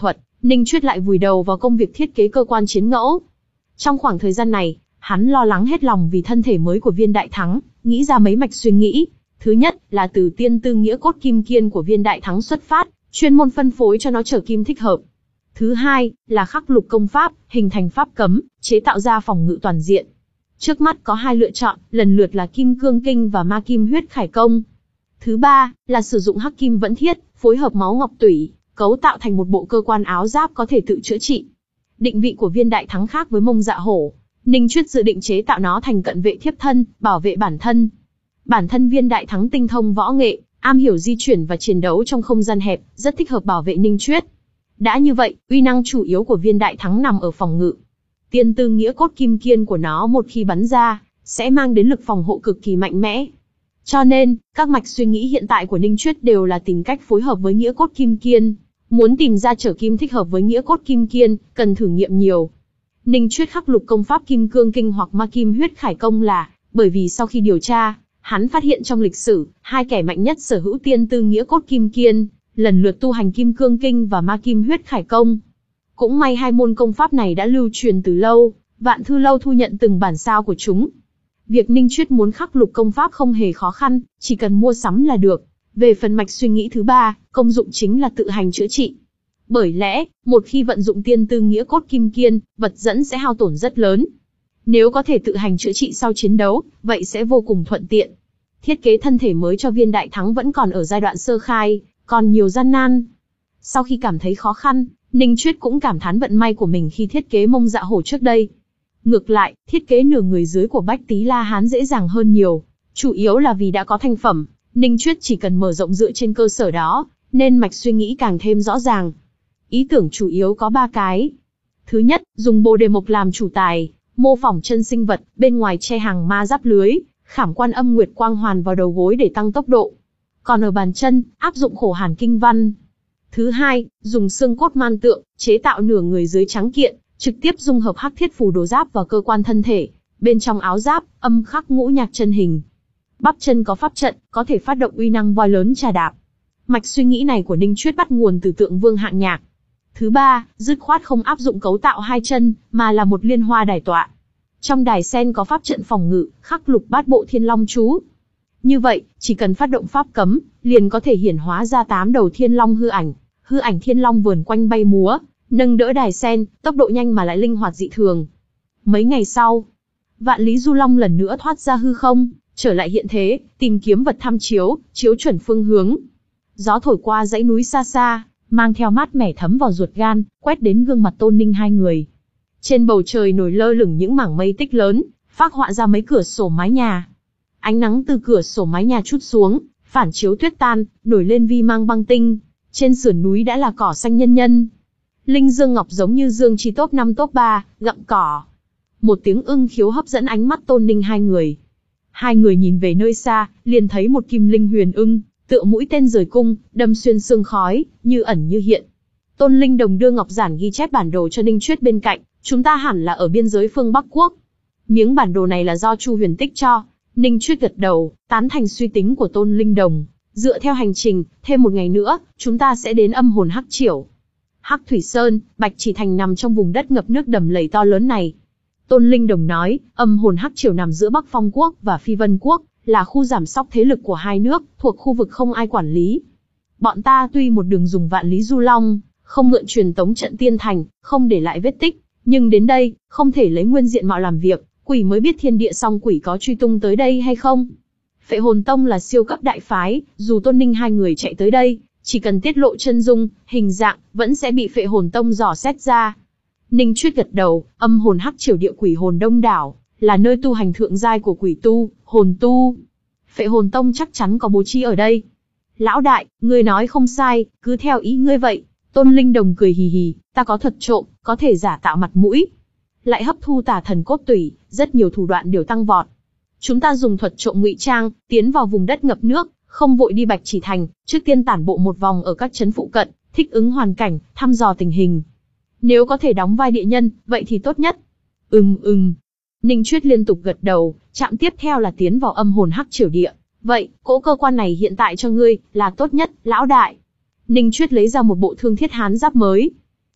Ninh Chuyết lại vùi đầu vào công việc thiết kế cơ quan chiến ngẫu. Trong khoảng thời gian này, hắn lo lắng hết lòng vì thân thể mới của Viên Đại Thắng, nghĩ ra mấy mạch suy nghĩ. Thứ nhất là từ tiên tư nghĩa cốt kim kiên của Viên Đại Thắng xuất phát, chuyên môn phân phối cho nó trở kim thích hợp. Thứ hai là khắc lục công pháp, hình thành pháp cấm, chế tạo ra phòng ngự toàn diện. Trước mắt có hai lựa chọn, lần lượt là Kim Cương Kinh và Ma Kim Huyết Khải Công. Thứ ba là sử dụng Hắc Kim Vẫn Thiết, phối hợp máu ngọc tủy, cấu tạo thành một bộ cơ quan áo giáp có thể tự chữa trị. Định vị của Viên Đại Thắng khác với Mông Dạ Hổ, Ninh Chuyết dự định chế tạo nó thành cận vệ thiếp thân, bảo vệ bản thân. Bản thân Viên Đại Thắng tinh thông võ nghệ, am hiểu di chuyển và chiến đấu trong không gian hẹp, rất thích hợp bảo vệ Ninh Chuyết. Đã như vậy, uy năng chủ yếu của Viên Đại Thắng nằm ở phòng ngự. Tiên tư nghĩa cốt kim kiên của nó một khi bắn ra, sẽ mang đến lực phòng hộ cực kỳ mạnh mẽ. Cho nên, các mạch suy nghĩ hiện tại của Ninh Chuyết đều là tìm cách phối hợp với nghĩa cốt kim kiên. Muốn tìm ra trở kim thích hợp với nghĩa cốt kim kiên, cần thử nghiệm nhiều. Ninh Chuyết khắc lục công pháp Kim Cương Kinh hoặc Ma Kim Huyết Khải Công là bởi vì sau khi điều tra, hắn phát hiện trong lịch sử, hai kẻ mạnh nhất sở hữu tiên tư nghĩa cốt kim kiên, lần lượt tu hành Kim Cương Kinh và Ma Kim Huyết Khải Công. Cũng may hai môn công pháp này đã lưu truyền từ lâu, Vạn Thư Lâu thu nhận từng bản sao của chúng. Việc Ninh Chuyết muốn khắc lục công pháp không hề khó khăn, chỉ cần mua sắm là được. Về phần mạch suy nghĩ thứ ba, công dụng chính là tự hành chữa trị. Bởi lẽ, một khi vận dụng tiên tư nghĩa cốt kim kiên, vật dẫn sẽ hao tổn rất lớn. Nếu có thể tự hành chữa trị sau chiến đấu, vậy sẽ vô cùng thuận tiện. Thiết kế thân thể mới cho Viên Đại Thắng vẫn còn ở giai đoạn sơ khai, còn nhiều gian nan. Sau khi cảm thấy khó khăn, Ninh Chuyết cũng cảm thán vận may của mình khi thiết kế Mông Dạ Hổ trước đây. Ngược lại, thiết kế nửa người dưới của Bách Tý La Hán dễ dàng hơn nhiều. Chủ yếu là vì đã có thành phẩm, Ninh Chuyết chỉ cần mở rộng dựa trên cơ sở đó, nên mạch suy nghĩ càng thêm rõ ràng. Ý tưởng chủ yếu có ba cái. Thứ nhất, dùng bồ đề mộc làm chủ tài, mô phỏng chân sinh vật, bên ngoài che hàng ma giáp lưới, khảm quan âm nguyệt quang hoàn vào đầu gối để tăng tốc độ. Còn ở bàn chân, áp dụng khổ hàn kinh văn. Thứ hai, dùng xương cốt man tượng, chế tạo nửa người dưới trắng kiện, trực tiếp dung hợp hắc thiết phù đồ giáp vào cơ quan thân thể. Bên trong áo giáp, âm khắc ngũ nhạc chân hình. Bắp chân có pháp trận, có thể phát động uy năng voi lớn trà đạp. Mạch suy nghĩ này của Ninh Chuyết bắt nguồn từ Tượng Vương Hạng Nhạc. Thứ ba, dứt khoát không áp dụng cấu tạo hai chân, mà là một liên hoa đài tọa. Trong đài sen có pháp trận phòng ngự, khắc lục bát bộ thiên long chú. Như vậy, chỉ cần phát động pháp cấm, liền có thể hiển hóa ra tám đầu thiên long hư ảnh. Hư ảnh thiên long vườn quanh bay múa, nâng đỡ đài sen, tốc độ nhanh mà lại linh hoạt dị thường. Mấy ngày sau, Vạn Lý Du Long lần nữa thoát ra hư không, trở lại hiện thế, tìm kiếm vật tham chiếu, chiếu chuẩn phương hướng. Gió thổi qua dãy núi xa xa, mang theo mát mẻ thấm vào ruột gan, quét đến gương mặt Tôn Ninh hai người. Trên bầu trời nổi lơ lửng những mảng mây tích lớn, phác họa ra mấy cửa sổ mái nhà. Ánh nắng từ cửa sổ mái nhà trút xuống, phản chiếu tuyết tan, nổi lên vi mang băng tinh. Trên sườn núi đã là cỏ xanh nhân nhân. Linh dương ngọc giống như dương chi top năm top ba, gặm cỏ. Một tiếng ưng khiếu hấp dẫn ánh mắt Tôn Ninh hai người. Hai người nhìn về nơi xa, liền thấy một kim linh huyền ưng, tựa mũi tên rời cung, đâm xuyên sương khói, như ẩn như hiện. Tôn Linh Đồng đưa ngọc giản ghi chép bản đồ cho Ninh Chuyết bên cạnh, chúng ta hẳn là ở biên giới phương Bắc Quốc. Miếng bản đồ này là do Chu Huyền tích cho. Ninh Chuyết gật đầu, tán thành suy tính của Tôn Linh Đồng. Dựa theo hành trình, thêm một ngày nữa, chúng ta sẽ đến âm hồn Hắc Triểu. Hắc Thủy Sơn, Bạch Chỉ Thành nằm trong vùng đất ngập nước đầm lầy to lớn này. Tôn Linh Đồng nói, âm hồn Hắc Triểu nằm giữa Bắc Phong Quốc và Phi Vân Quốc, là khu giảm sóc thế lực của hai nước, thuộc khu vực không ai quản lý. Bọn ta tuy một đường dùng Vạn Lý Du Long, không mượn truyền tống trận tiên thành, không để lại vết tích, nhưng đến đây, không thể lấy nguyên diện mạo làm việc, quỷ mới biết thiên địa song quỷ có truy tung tới đây hay không. Phệ Hồn Tông là siêu cấp đại phái, dù Tôn Ninh hai người chạy tới đây, chỉ cần tiết lộ chân dung, hình dạng, vẫn sẽ bị Phệ Hồn Tông dò xét ra. Ninh Chuyết gật đầu, âm hồn Hắc Triểu địa quỷ hồn đông đảo, là nơi tu hành thượng giai của quỷ tu, hồn tu. Phệ Hồn Tông chắc chắn có bố trí ở đây. Lão đại, ngươi nói không sai, cứ theo ý ngươi vậy. Tôn Linh Đồng cười hì hì, ta có thuật trộm, có thể giả tạo mặt mũi, lại hấp thu tà thần cốt tủy, rất nhiều thủ đoạn đều tăng vọt. Chúng ta dùng thuật trộm ngụy trang, tiến vào vùng đất ngập nước, không vội đi Bạch Chỉ Thành, trước tiên tản bộ một vòng ở các trấn phụ cận, thích ứng hoàn cảnh, thăm dò tình hình. Nếu có thể đóng vai địa nhân, vậy thì tốt nhất. Ừm ừm. Ninh Chuyết liên tục gật đầu, chạm tiếp theo là tiến vào âm hồn Hắc Triểu địa. Vậy, cỗ cơ quan này hiện tại cho ngươi, là tốt nhất, lão đại. Ninh Chuyết lấy ra một bộ thương thiết hán giáp mới.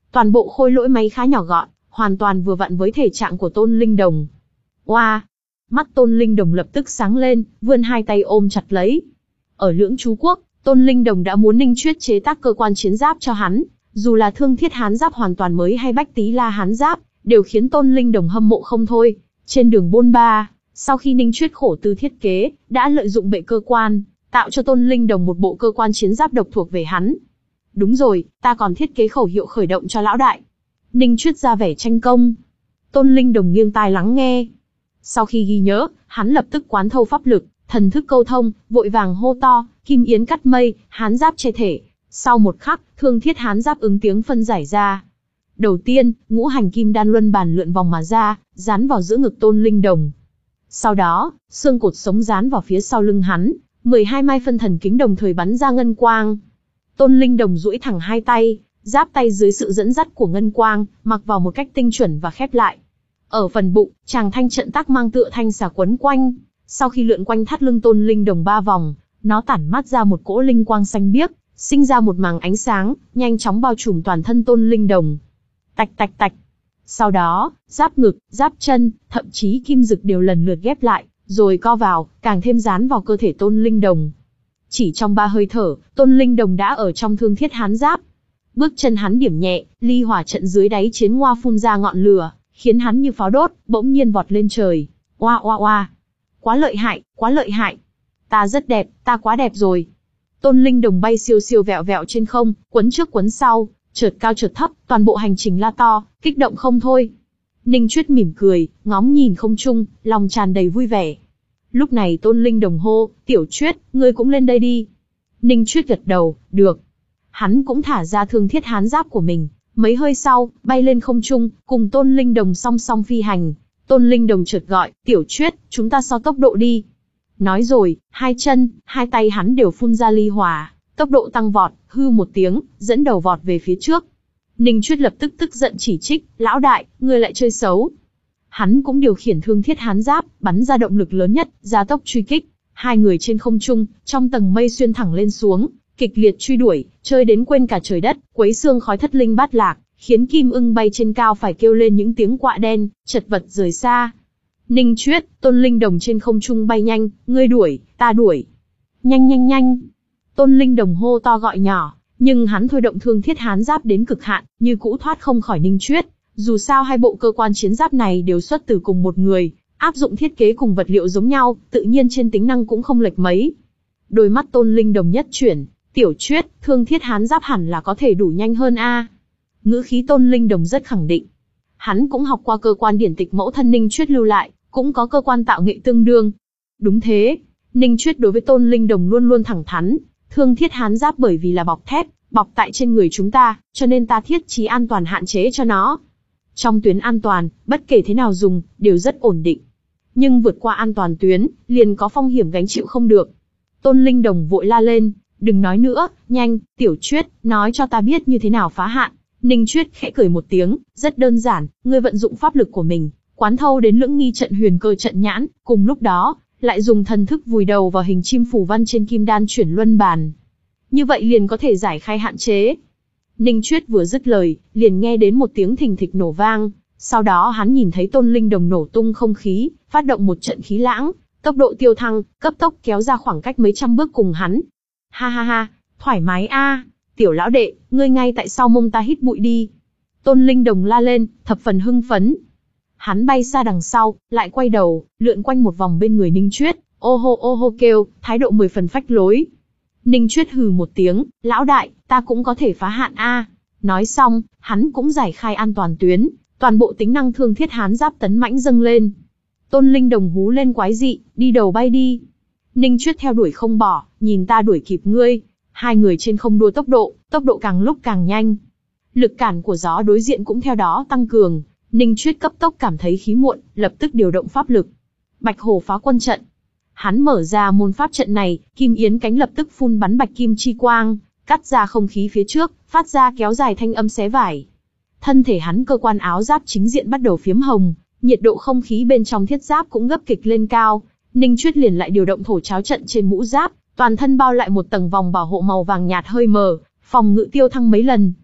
Toàn bộ khôi lỗi máy khá nhỏ gọn, hoàn toàn vừa vặn với thể trạng của Tôn Linh Đồng. Oa! Mắt Tôn Linh Đồng lập tức sáng lên, vươn hai tay ôm chặt lấy. Ở Lưỡng Chú Quốc, Tôn Linh Đồng đã muốn Ninh Chuyết chế tác cơ quan chiến giáp cho hắn, dù là Thương Thiết Hán Giáp hoàn toàn mới hay Bách Tý La Hán Giáp, đều khiến Tôn Linh Đồng hâm mộ không thôi. Trên đường bôn ba, sau khi Ninh Chuyết khổ tư thiết kế, đã lợi dụng bệ cơ quan, tạo cho Tôn Linh Đồng một bộ cơ quan chiến giáp độc thuộc về hắn. Đúng rồi, ta còn thiết kế khẩu hiệu khởi động cho lão đại. Ninh Chuyết ra vẻ tranh công. Tôn Linh Đồng nghiêng tai lắng nghe. Sau khi ghi nhớ, hắn lập tức quán thâu pháp lực, thần thức câu thông, vội vàng hô to, kim yến cắt mây, hán giáp che thể. Sau một khắc, Thương Thiết Hán Giáp ứng tiếng phân giải ra. Đầu tiên, ngũ hành kim đan luân bàn lượn vòng mà ra, dán vào giữa ngực Tôn Linh Đồng. Sau đó, xương cột sống dán vào phía sau lưng hắn, mười hai mai phân thần kính đồng thời bắn ra ngân quang. Tôn Linh Đồng duỗi thẳng hai tay, giáp tay dưới sự dẫn dắt của ngân quang, mặc vào một cách tinh chuẩn và khép lại. Ở phần bụng, tràng thanh trận tác mang tựa thanh xà quấn quanh. Sau khi lượn quanh thắt lưng Tôn Linh Đồng ba vòng, nó tản mát ra một cỗ linh quang xanh biếc, sinh ra một màng ánh sáng, nhanh chóng bao trùm toàn thân Tôn Linh Đồng. Tạch tạch tạch. Sau đó, giáp ngực, giáp chân, thậm chí kim dực đều lần lượt ghép lại, rồi co vào, càng thêm dán vào cơ thể Tôn Linh Đồng. Chỉ trong ba hơi thở, Tôn Linh Đồng đã ở trong Thương Thiết Hán Giáp. Bước chân hắn điểm nhẹ, ly hỏa trận dưới đáy chiến ngoa phun ra ngọn lửa, khiến hắn như pháo đốt, bỗng nhiên vọt lên trời. Oa oa oa. Quá lợi hại, quá lợi hại. Ta rất đẹp, ta quá đẹp rồi. Tôn Linh Đồng bay siêu siêu vẹo vẹo trên không, quấn trước quấn sau, chợt cao chợt thấp, toàn bộ hành trình la to, kích động không thôi. Ninh Chuyết mỉm cười, ngóng nhìn không trung, lòng tràn đầy vui vẻ. Lúc này Tôn Linh Đồng hô, Tiểu Chuyết, ngươi cũng lên đây đi. Ninh Chuyết gật đầu, được. Hắn cũng thả ra Thương Thiết Hán Giáp của mình, mấy hơi sau, bay lên không trung, cùng Tôn Linh Đồng song song phi hành. Tôn Linh Đồng chợt gọi, Tiểu Chuyết, chúng ta so tốc độ đi. Nói rồi, hai chân, hai tay hắn đều phun ra ly hỏa, tốc độ tăng vọt, hư một tiếng, dẫn đầu vọt về phía trước. Ninh Chuyết lập tức tức giận chỉ trích, lão đại, ngươi lại chơi xấu. Hắn cũng điều khiển Thương Thiết Hán Giáp, bắn ra động lực lớn nhất, gia tốc truy kích. Hai người trên không trung, trong tầng mây xuyên thẳng lên xuống, kịch liệt truy đuổi, chơi đến quên cả trời đất, quấy xương khói thất linh bát lạc, khiến Kim Ưng bay trên cao phải kêu lên những tiếng quạ đen, chật vật rời xa. Ninh Chuyết, Tôn Linh Đồng trên không trung bay nhanh, ngươi đuổi, ta đuổi. Nhanh nhanh nhanh. Tôn Linh Đồng hô to gọi nhỏ, nhưng hắn thôi động Thương Thiết Hán Giáp đến cực hạn, như cũ thoát không khỏi Ninh Chuyết. Dù sao hai bộ cơ quan chiến giáp này đều xuất từ cùng một người, áp dụng thiết kế cùng vật liệu giống nhau, tự nhiên trên tính năng cũng không lệch mấy. Đôi mắt Tôn Linh Đồng nhất chuyển, Tiểu Chuyết, Thương Thiết Hán Giáp hẳn là có thể đủ nhanh hơn a. Ngữ khí Tôn Linh Đồng rất khẳng định. Hắn cũng học qua cơ quan điển tịch mẫu thân Ninh Chuyết lưu lại, cũng có cơ quan tạo nghệ tương đương. Đúng thế, Ninh Chuyết đối với Tôn Linh Đồng luôn luôn thẳng thắn. Thương Thiết Hán Giáp bởi vì là bọc thép, bọc tại trên người chúng ta, cho nên ta thiết trí an toàn hạn chế cho nó. Trong tuyến an toàn, bất kể thế nào dùng, đều rất ổn định. Nhưng vượt qua an toàn tuyến, liền có phong hiểm gánh chịu không được. Tôn Linh Đồng vội la lên, đừng nói nữa, nhanh, Tiểu Chuyết, nói cho ta biết như thế nào phá hạn. Ninh Chuyết khẽ cười một tiếng, rất đơn giản, ngươi vận dụng pháp lực của mình, quán thâu đến Lưỡng Nghi trận huyền cơ trận nhãn, cùng lúc đó, lại dùng thần thức vùi đầu vào hình chim phù văn trên kim đan chuyển luân bàn. Như vậy liền có thể giải khai hạn chế. Ninh Chuyết vừa dứt lời, liền nghe đến một tiếng thình thịch nổ vang, sau đó hắn nhìn thấy Tôn Linh Đồng nổ tung không khí, phát động một trận khí lãng, tốc độ tiêu thăng, cấp tốc kéo ra khoảng cách mấy trăm bước cùng hắn. Ha ha ha, thoải mái a, Tiểu lão đệ, ngươi ngay tại sau mông ta hít bụi đi. Tôn Linh Đồng la lên, thập phần hưng phấn. Hắn bay xa đằng sau, lại quay đầu, lượn quanh một vòng bên người Ninh Chuyết, ô hô ô hô kêu, thái độ mười phần phách lối. Ninh Chuyết hừ một tiếng, lão đại, ta cũng có thể phá hạn a. Nói xong, hắn cũng giải khai an toàn tuyến, toàn bộ tính năng Thương Thiết Hán Giáp tấn mãnh dâng lên. Tôn Linh Đồng hú lên quái dị, đi đầu bay đi. Ninh Chuyết theo đuổi không bỏ, nhìn ta đuổi kịp ngươi. Hai người trên không đua tốc độ, tốc độ càng lúc càng nhanh. Lực cản của gió đối diện cũng theo đó tăng cường. Ninh Chuyết cấp tốc cảm thấy khí muộn, lập tức điều động pháp lực. Bạch Hổ phá quân trận. Hắn mở ra môn pháp trận này, Kim Yến cánh lập tức phun bắn bạch kim chi quang, cắt ra không khí phía trước, phát ra kéo dài thanh âm xé vải. Thân thể hắn cơ quan áo giáp chính diện bắt đầu phiếm hồng, nhiệt độ không khí bên trong thiết giáp cũng gấp kịch lên cao. Ninh Chuyết liền lại điều động thổ cháo trận trên mũ giáp, toàn thân bao lại một tầng vòng bảo hộ màu vàng nhạt hơi mờ, phòng ngự tiêu thăng mấy lần.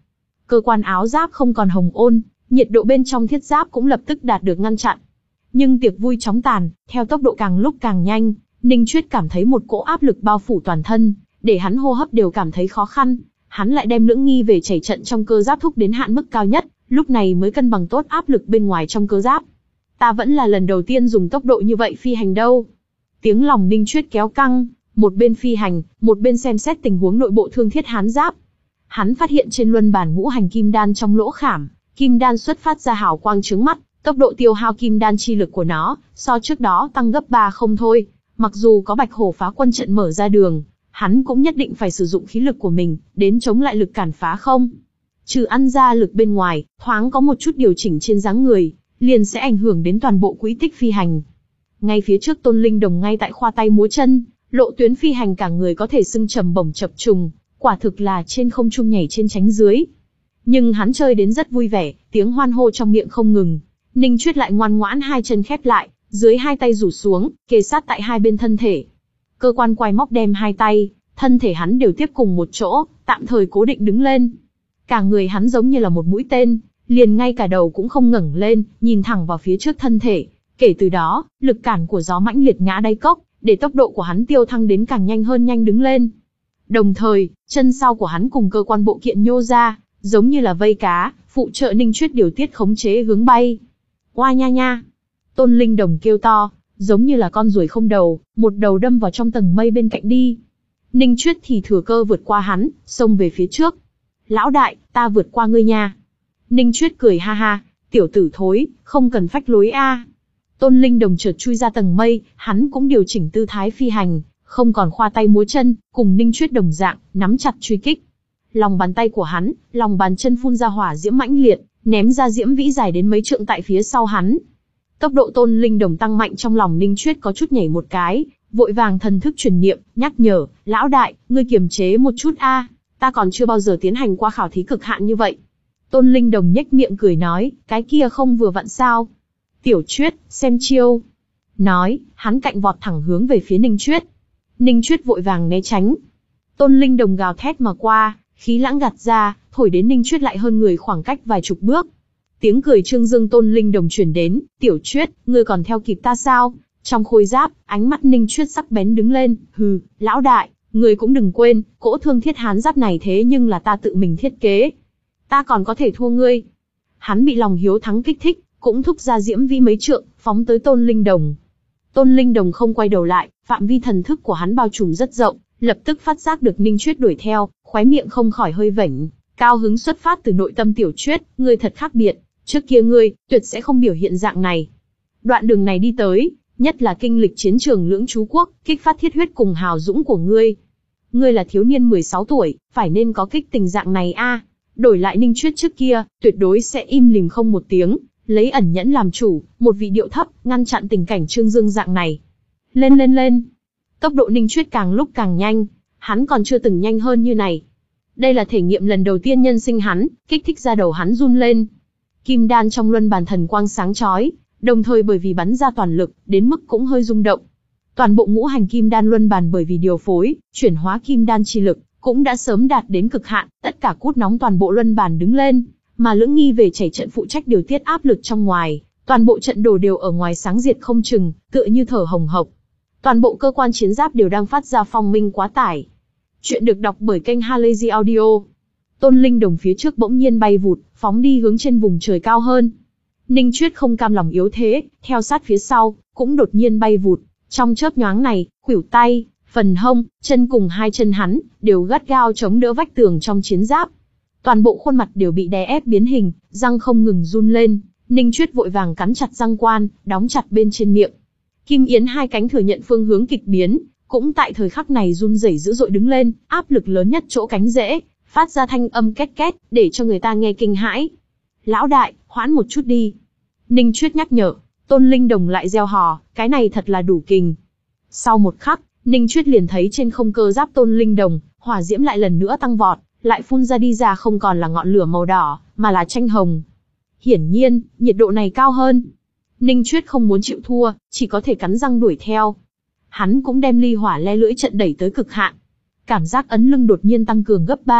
Cơ quan áo giáp không còn hồng ôn, nhiệt độ bên trong thiết giáp cũng lập tức đạt được ngăn chặn. Nhưng tiệc vui chóng tàn, theo tốc độ càng lúc càng nhanh, Ninh Chuyết cảm thấy một cỗ áp lực bao phủ toàn thân, để hắn hô hấp đều cảm thấy khó khăn. Hắn lại đem lưỡng nghi về chảy trận trong cơ giáp thúc đến hạn mức cao nhất, lúc này mới cân bằng tốt áp lực bên ngoài trong cơ giáp. Ta vẫn là lần đầu tiên dùng tốc độ như vậy phi hành đâu. Tiếng lòng Ninh Chuyết kéo căng, một bên phi hành, một bên xem xét tình huống nội bộ thương thiết hán giáp. Hắn phát hiện trên luân bản ngũ hành kim đan trong lỗ khảm, kim đan xuất phát ra hào quang chướng mắt, tốc độ tiêu hao kim đan chi lực của nó, so trước đó tăng gấp ba không thôi. Mặc dù có Bạch Hổ phá quân trận mở ra đường, hắn cũng nhất định phải sử dụng khí lực của mình, đến chống lại lực cản phá không. Trừ ăn ra lực bên ngoài, thoáng có một chút điều chỉnh trên dáng người, liền sẽ ảnh hưởng đến toàn bộ quỹ tích phi hành. Ngay phía trước Tôn Linh Đồng ngay tại khoa tay múa chân, lộ tuyến phi hành cả người có thể xưng trầm bổng chập trùng, quả thực là trên không trung nhảy trên tránh dưới. Nhưng hắn chơi đến rất vui vẻ, tiếng hoan hô trong miệng không ngừng. Ninh Chuyết lại ngoan ngoãn hai chân khép lại, dưới hai tay rủ xuống, kề sát tại hai bên thân thể. Cơ quan quay móc đem hai tay, thân thể hắn đều tiếp cùng một chỗ, tạm thời cố định đứng lên. Cả người hắn giống như là một mũi tên, liền ngay cả đầu cũng không ngẩng lên, nhìn thẳng vào phía trước thân thể. Kể từ đó, lực cản của gió mãnh liệt ngã đáy cốc, để tốc độ của hắn tiêu thăng đến càng nhanh hơn nhanh đứng lên. Đồng thời, chân sau của hắn cùng cơ quan bộ kiện nhô ra, giống như là vây cá, phụ trợ Ninh Chuyết điều tiết khống chế hướng bay. Oa nha nha! Tôn Linh Đồng kêu to, giống như là con ruồi không đầu, một đầu đâm vào trong tầng mây bên cạnh đi. Ninh Chuyết thì thừa cơ vượt qua hắn, xông về phía trước. Lão đại, ta vượt qua ngươi nha. Ninh Chuyết cười ha ha, tiểu tử thối, không cần phách lối a. Tôn Linh Đồng chợt chui ra tầng mây, hắn cũng điều chỉnh tư thái phi hành, không còn khoa tay múa chân, cùng Ninh Chuyết đồng dạng, nắm chặt truy kích. Lòng bàn tay của hắn, lòng bàn chân phun ra hỏa diễm mãnh liệt, ném ra diễm vĩ dài đến mấy trượng tại phía sau hắn. Tốc độ Tôn Linh Đồng tăng mạnh, trong lòng Ninh Chuyết có chút nhảy một cái, vội vàng thần thức truyền niệm, nhắc nhở, lão đại, ngươi kiềm chế một chút a, ta còn chưa bao giờ tiến hành qua khảo thí cực hạn như vậy. Tôn Linh Đồng nhếch miệng cười nói, cái kia không vừa vặn sao? Tiểu Chuyết, xem chiêu. Nói, hắn cạnh vọt thẳng hướng về phía Ninh Chuyết. Ninh Chuyết vội vàng né tránh. Tôn Linh Đồng gào thét mà qua, khí lãng gạt ra, thổi đến Ninh Chuyết lại hơn người khoảng cách vài chục bước. Tiếng cười trương dương Tôn Linh Đồng truyền đến, Tiểu Chuyết, ngươi còn theo kịp ta sao? Trong khôi giáp, ánh mắt Ninh Chuyết sắc bén đứng lên, hừ, lão đại, ngươi cũng đừng quên, cỗ thương thiết hán giáp này thế nhưng là ta tự mình thiết kế. Ta còn có thể thua ngươi. Hắn bị lòng hiếu thắng kích thích, cũng thúc ra diễm vĩ mấy trượng, phóng tới Tôn Linh Đồng. Tôn Linh Đồng không quay đầu lại, phạm vi thần thức của hắn bao trùm rất rộng, lập tức phát giác được Ninh Chuyết đuổi theo, khóe miệng không khỏi hơi vểnh, cao hứng xuất phát từ nội tâm. Tiểu Chuyết, ngươi thật khác biệt, trước kia ngươi, tuyệt sẽ không biểu hiện dạng này. Đoạn đường này đi tới, nhất là kinh lịch chiến trường Lưỡng Chú Quốc, kích phát thiết huyết cùng hào dũng của ngươi. Ngươi là thiếu niên mười sáu tuổi, phải nên có kích tình dạng này a. Đổi lại Ninh Chuyết trước kia, tuyệt đối sẽ im lìm không một tiếng, lấy ẩn nhẫn làm chủ, một vị điệu thấp, ngăn chặn tình cảnh trương dương dạng này. Lên lên lên. Tốc độ Ninh Chuyết càng lúc càng nhanh, hắn còn chưa từng nhanh hơn như này. Đây là thể nghiệm lần đầu tiên nhân sinh hắn, kích thích ra đầu hắn run lên. Kim đan trong luân bàn thần quang sáng chói, đồng thời bởi vì bắn ra toàn lực, đến mức cũng hơi rung động. Toàn bộ ngũ hành kim đan luân bàn bởi vì điều phối, chuyển hóa kim đan chi lực, cũng đã sớm đạt đến cực hạn, tất cả cút nóng toàn bộ luân bàn đứng lên, mà lưỡng nghi về chảy trận phụ trách điều tiết áp lực trong ngoài, toàn bộ trận đồ đều ở ngoài sáng diệt không chừng, tựa như thở hồng hộc. Toàn bộ cơ quan chiến giáp đều đang phát ra phong minh quá tải. Chuyện được đọc bởi kênh Halazy Audio. Tôn Linh Đồng phía trước bỗng nhiên bay vụt, phóng đi hướng trên vùng trời cao hơn. Ninh Chuyết không cam lòng yếu thế, theo sát phía sau, cũng đột nhiên bay vụt. Trong chớp nhoáng này, khuỷu tay, phần hông, chân cùng hai chân hắn, đều gắt gao chống đỡ vách tường trong chiến giáp. Toàn bộ khuôn mặt đều bị đè ép biến hình, răng không ngừng run lên. Ninh Chuyết vội vàng cắn chặt răng quan, đóng chặt bên trên miệng. Kim Yến hai cánh thừa nhận phương hướng kịch biến, cũng tại thời khắc này run rẩy dữ dội đứng lên, áp lực lớn nhất chỗ cánh rễ, phát ra thanh âm két két, để cho người ta nghe kinh hãi. Lão đại, hoãn một chút đi. Ninh Chuyết nhắc nhở. Tôn Linh Đồng lại reo hò, cái này thật là đủ kình. Sau một khắc, Ninh Chuyết liền thấy trên không cơ giáp Tôn Linh Đồng, hỏa diễm lại lần nữa tăng vọt, lại phun ra đi ra không còn là ngọn lửa màu đỏ, mà là tranh hồng. Hiển nhiên, nhiệt độ này cao hơn. Ninh Chuyết không muốn chịu thua, chỉ có thể cắn răng đuổi theo. Hắn cũng đem ly hỏa le lưỡi trận đẩy tới cực hạn. Cảm giác ấn lưng đột nhiên tăng cường gấp ba,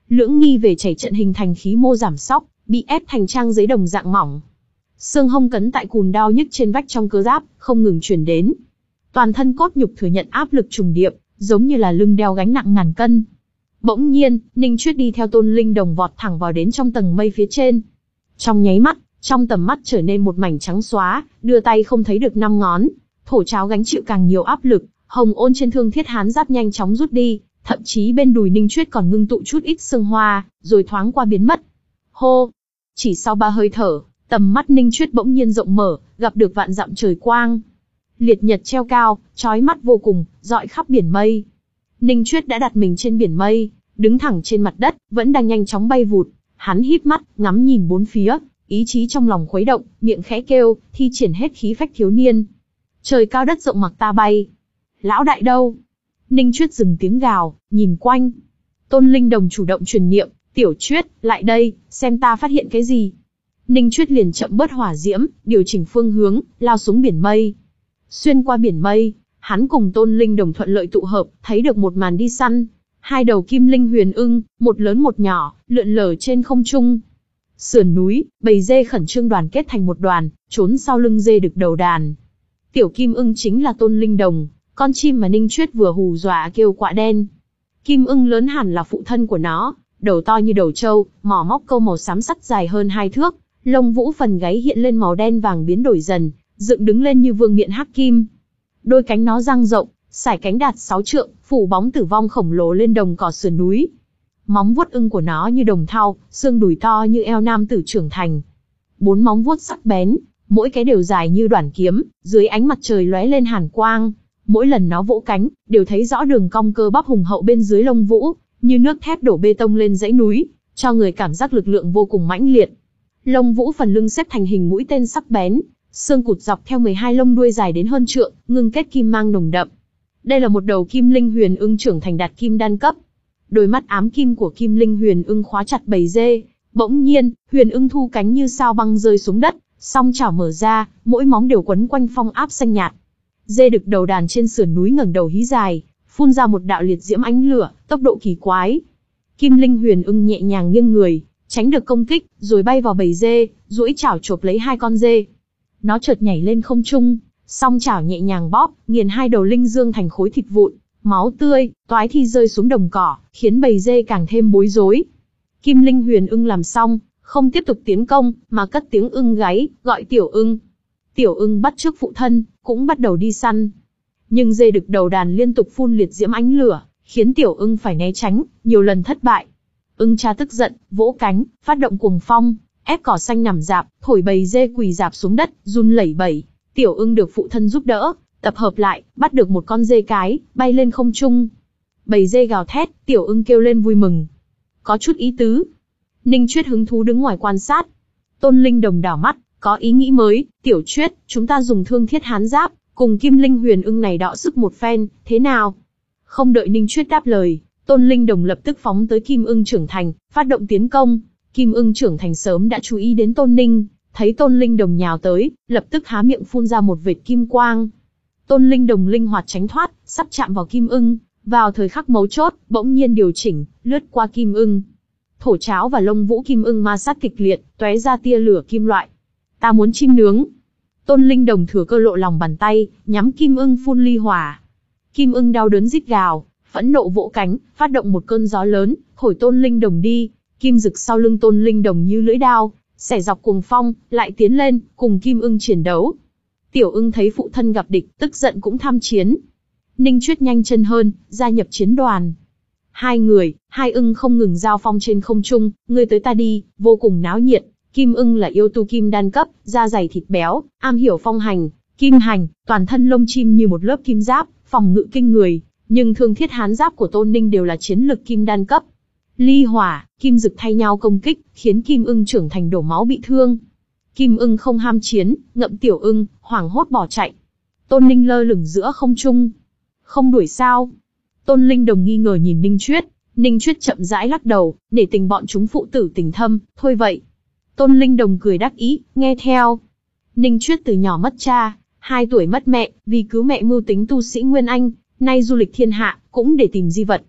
Lưỡng nghi về chảy trận hình thành khí mô giảm sóc, bị ép thành trang giấy đồng dạng mỏng. Xương hông cấn tại cùn đau nhức trên vách trong cơ giáp, không ngừng truyền đến. Toàn thân cốt nhục thừa nhận áp lực trùng điệp, giống như là lưng đeo gánh nặng ngàn cân. Bỗng nhiên, Ninh Chuyết đi theo Tôn Linh Đồng vọt thẳng vào đến trong tầng mây phía trên. Trong nháy mắt, trong tầm mắt trở nên một mảnh trắng xóa, đưa tay không thấy được năm ngón. Thổ Cháo gánh chịu càng nhiều áp lực, hồng ôn trên thương thiết hán giáp nhanh chóng rút đi, thậm chí bên đùi Ninh Chuyết còn ngưng tụ chút ít sương hoa, rồi thoáng qua biến mất. Hô! Chỉ sau ba hơi thở, tầm mắt Ninh Chuyết bỗng nhiên rộng mở, gặp được vạn dặm trời quang. Liệt nhật treo cao, chói mắt vô cùng, rọi khắp biển mây. Ninh Chuyết đã đặt mình trên biển mây, đứng thẳng trên mặt đất, vẫn đang nhanh chóng bay vụt. Hắn híp mắt, ngắm nhìn bốn phía, ý chí trong lòng khuấy động, miệng khẽ kêu, thi triển hết khí phách thiếu niên. Trời cao đất rộng mặc ta bay. Lão đại đâu? Ninh Chuyết dừng tiếng gào, nhìn quanh. Tôn Linh Đồng chủ động truyền niệm, Tiểu Chuyết, lại đây, xem ta phát hiện cái gì. Ninh Chuyết liền chậm bớt hỏa diễm, điều chỉnh phương hướng, lao xuống biển mây. Xuyên qua biển mây, hắn cùng Tôn Linh Đồng thuận lợi tụ hợp, thấy được một màn đi săn. Hai đầu kim linh huyền ưng, một lớn một nhỏ, lượn lờ trên không trung. Sườn núi, bầy dê khẩn trương đoàn kết thành một đoàn, trốn sau lưng dê đực đầu đàn. Tiểu kim ưng chính là Tôn Linh Đồng, con chim mà Ninh Chuyết vừa hù dọa kêu quạ đen. Kim ưng lớn hẳn là phụ thân của nó, đầu to như đầu trâu, mỏ móc câu màu xám sắt dài hơn hai thước, lông vũ phần gáy hiện lên màu đen vàng biến đổi dần, dựng đứng lên như vương miện hắc kim. Đôi cánh nó dang rộng, sải cánh đạt sáu trượng, phủ bóng tử vong khổng lồ lên đồng cỏ sườn núi. Móng vuốt ưng của nó như đồng thau, xương đùi to như eo nam tử trưởng thành. Bốn móng vuốt sắc bén, mỗi cái đều dài như đoản kiếm, dưới ánh mặt trời lóe lên hàn quang. Mỗi lần nó vỗ cánh, đều thấy rõ đường cong cơ bắp hùng hậu bên dưới lông vũ, như nước thép đổ bê tông lên dãy núi, cho người cảm giác lực lượng vô cùng mãnh liệt. Lông vũ phần lưng xếp thành hình mũi tên sắc bén, xương cụt dọc theo mười hai lông đuôi dài đến hơn trượng, ngưng kết kim mang nồng đậm. Đây là một đầu kim linh huyền ưng trưởng thành đạt kim đan cấp. Đôi mắt ám kim của kim linh huyền ưng khóa chặt bầy dê. Bỗng nhiên, huyền ưng thu cánh như sao băng rơi xuống đất, song chảo mở ra, mỗi móng đều quấn quanh phong áp xanh nhạt. Dê đực đầu đàn trên sườn núi ngẩng đầu hí dài, phun ra một đạo liệt diễm ánh lửa, tốc độ kỳ quái. Kim linh huyền ưng nhẹ nhàng nghiêng người, tránh được công kích, rồi bay vào bầy dê, duỗi chảo chộp lấy hai con dê. Nó chợt nhảy lên không trung, song chảo nhẹ nhàng bóp, nghiền hai đầu linh dương thành khối thịt vụn, máu tươi, toái thi rơi xuống đồng cỏ, khiến bầy dê càng thêm bối rối. Kim linh huyền ưng làm xong, không tiếp tục tiến công, mà cất tiếng ưng gáy, gọi Tiểu ưng. Tiểu ưng bắt chước phụ thân, cũng bắt đầu đi săn. Nhưng dê đực đầu đàn liên tục phun liệt diễm ánh lửa, khiến Tiểu ưng phải né tránh, nhiều lần thất bại. Ưng cha tức giận, vỗ cánh, phát động cuồng phong, ép cỏ xanh nằm rạp, thổi bầy dê quỳ rạp xuống đất, run lẩy bẩy. Tiểu ưng được phụ thân giúp đỡ, tập hợp lại, bắt được một con dê cái, bay lên không trung. Bầy dê gào thét, Tiểu ưng kêu lên vui mừng. Có chút ý tứ. Ninh Chuyết hứng thú đứng ngoài quan sát. Tôn Linh Đồng đảo mắt, có ý nghĩ mới, Tiểu Chuyết, chúng ta dùng thương thiết hán giáp, cùng kim linh huyền ưng này đọ sức một phen, thế nào? Không đợi Ninh Chuyết đáp lời, Tôn Linh Đồng lập tức phóng tới kim ưng trưởng thành, phát động tiến công. Kim ưng trưởng thành sớm đã chú ý đến Tôn Ninh, thấy Tôn Linh Đồng nhào tới, lập tức há miệng phun ra một vệt kim quang. Tôn Linh Đồng linh hoạt tránh thoát, sắp chạm vào kim ưng, vào thời khắc mấu chốt, bỗng nhiên điều chỉnh, lướt qua kim ưng. Thổ Cháo và lông vũ kim ưng ma sát kịch liệt, tóe ra tia lửa kim loại. Ta muốn chim nướng. Tôn Linh Đồng thừa cơ lộ lòng bàn tay, nhắm kim ưng phun ly hỏa. Kim ưng đau đớn rít gào, phẫn nộ vỗ cánh, phát động một cơn gió lớn, thổi Tôn Linh Đồng đi. Kim rực sau lưng Tôn Linh Đồng như lưỡi đao, xẻ dọc cuồng phong, lại tiến lên, cùng kim ưng chiến đấu. Tiểu ưng thấy phụ thân gặp địch, tức giận cũng tham chiến. Ninh Chuyết nhanh chân hơn, gia nhập chiến đoàn. Hai người, hai ưng không ngừng giao phong trên không trung, ngươi tới ta đi, vô cùng náo nhiệt. Kim ưng là yêu tu kim đan cấp, da dày thịt béo, am hiểu phong hành, kim hành, toàn thân lông chim như một lớp kim giáp, phòng ngự kinh người. Nhưng thương thiết hán giáp của Tôn Ninh đều là chiến lực kim đan cấp. Ly hỏa, kim dực thay nhau công kích, khiến kim ưng trưởng thành đổ máu bị thương. Kim ưng không ham chiến, ngậm Tiểu ưng, hoảng hốt bỏ chạy. Tôn Ninh lơ lửng giữa không trung. Không đuổi sao? Tôn Linh Đồng nghi ngờ nhìn Ninh Chuyết. Ninh Chuyết chậm rãi lắc đầu, để tình bọn chúng phụ tử tình thâm, thôi vậy. Tôn Linh Đồng cười đắc ý, nghe theo. Ninh Chuyết từ nhỏ mất cha, hai tuổi mất mẹ, vì cứu mẹ mưu tính tu sĩ Nguyên Anh, nay du lịch thiên hạ, cũng để tìm di vật.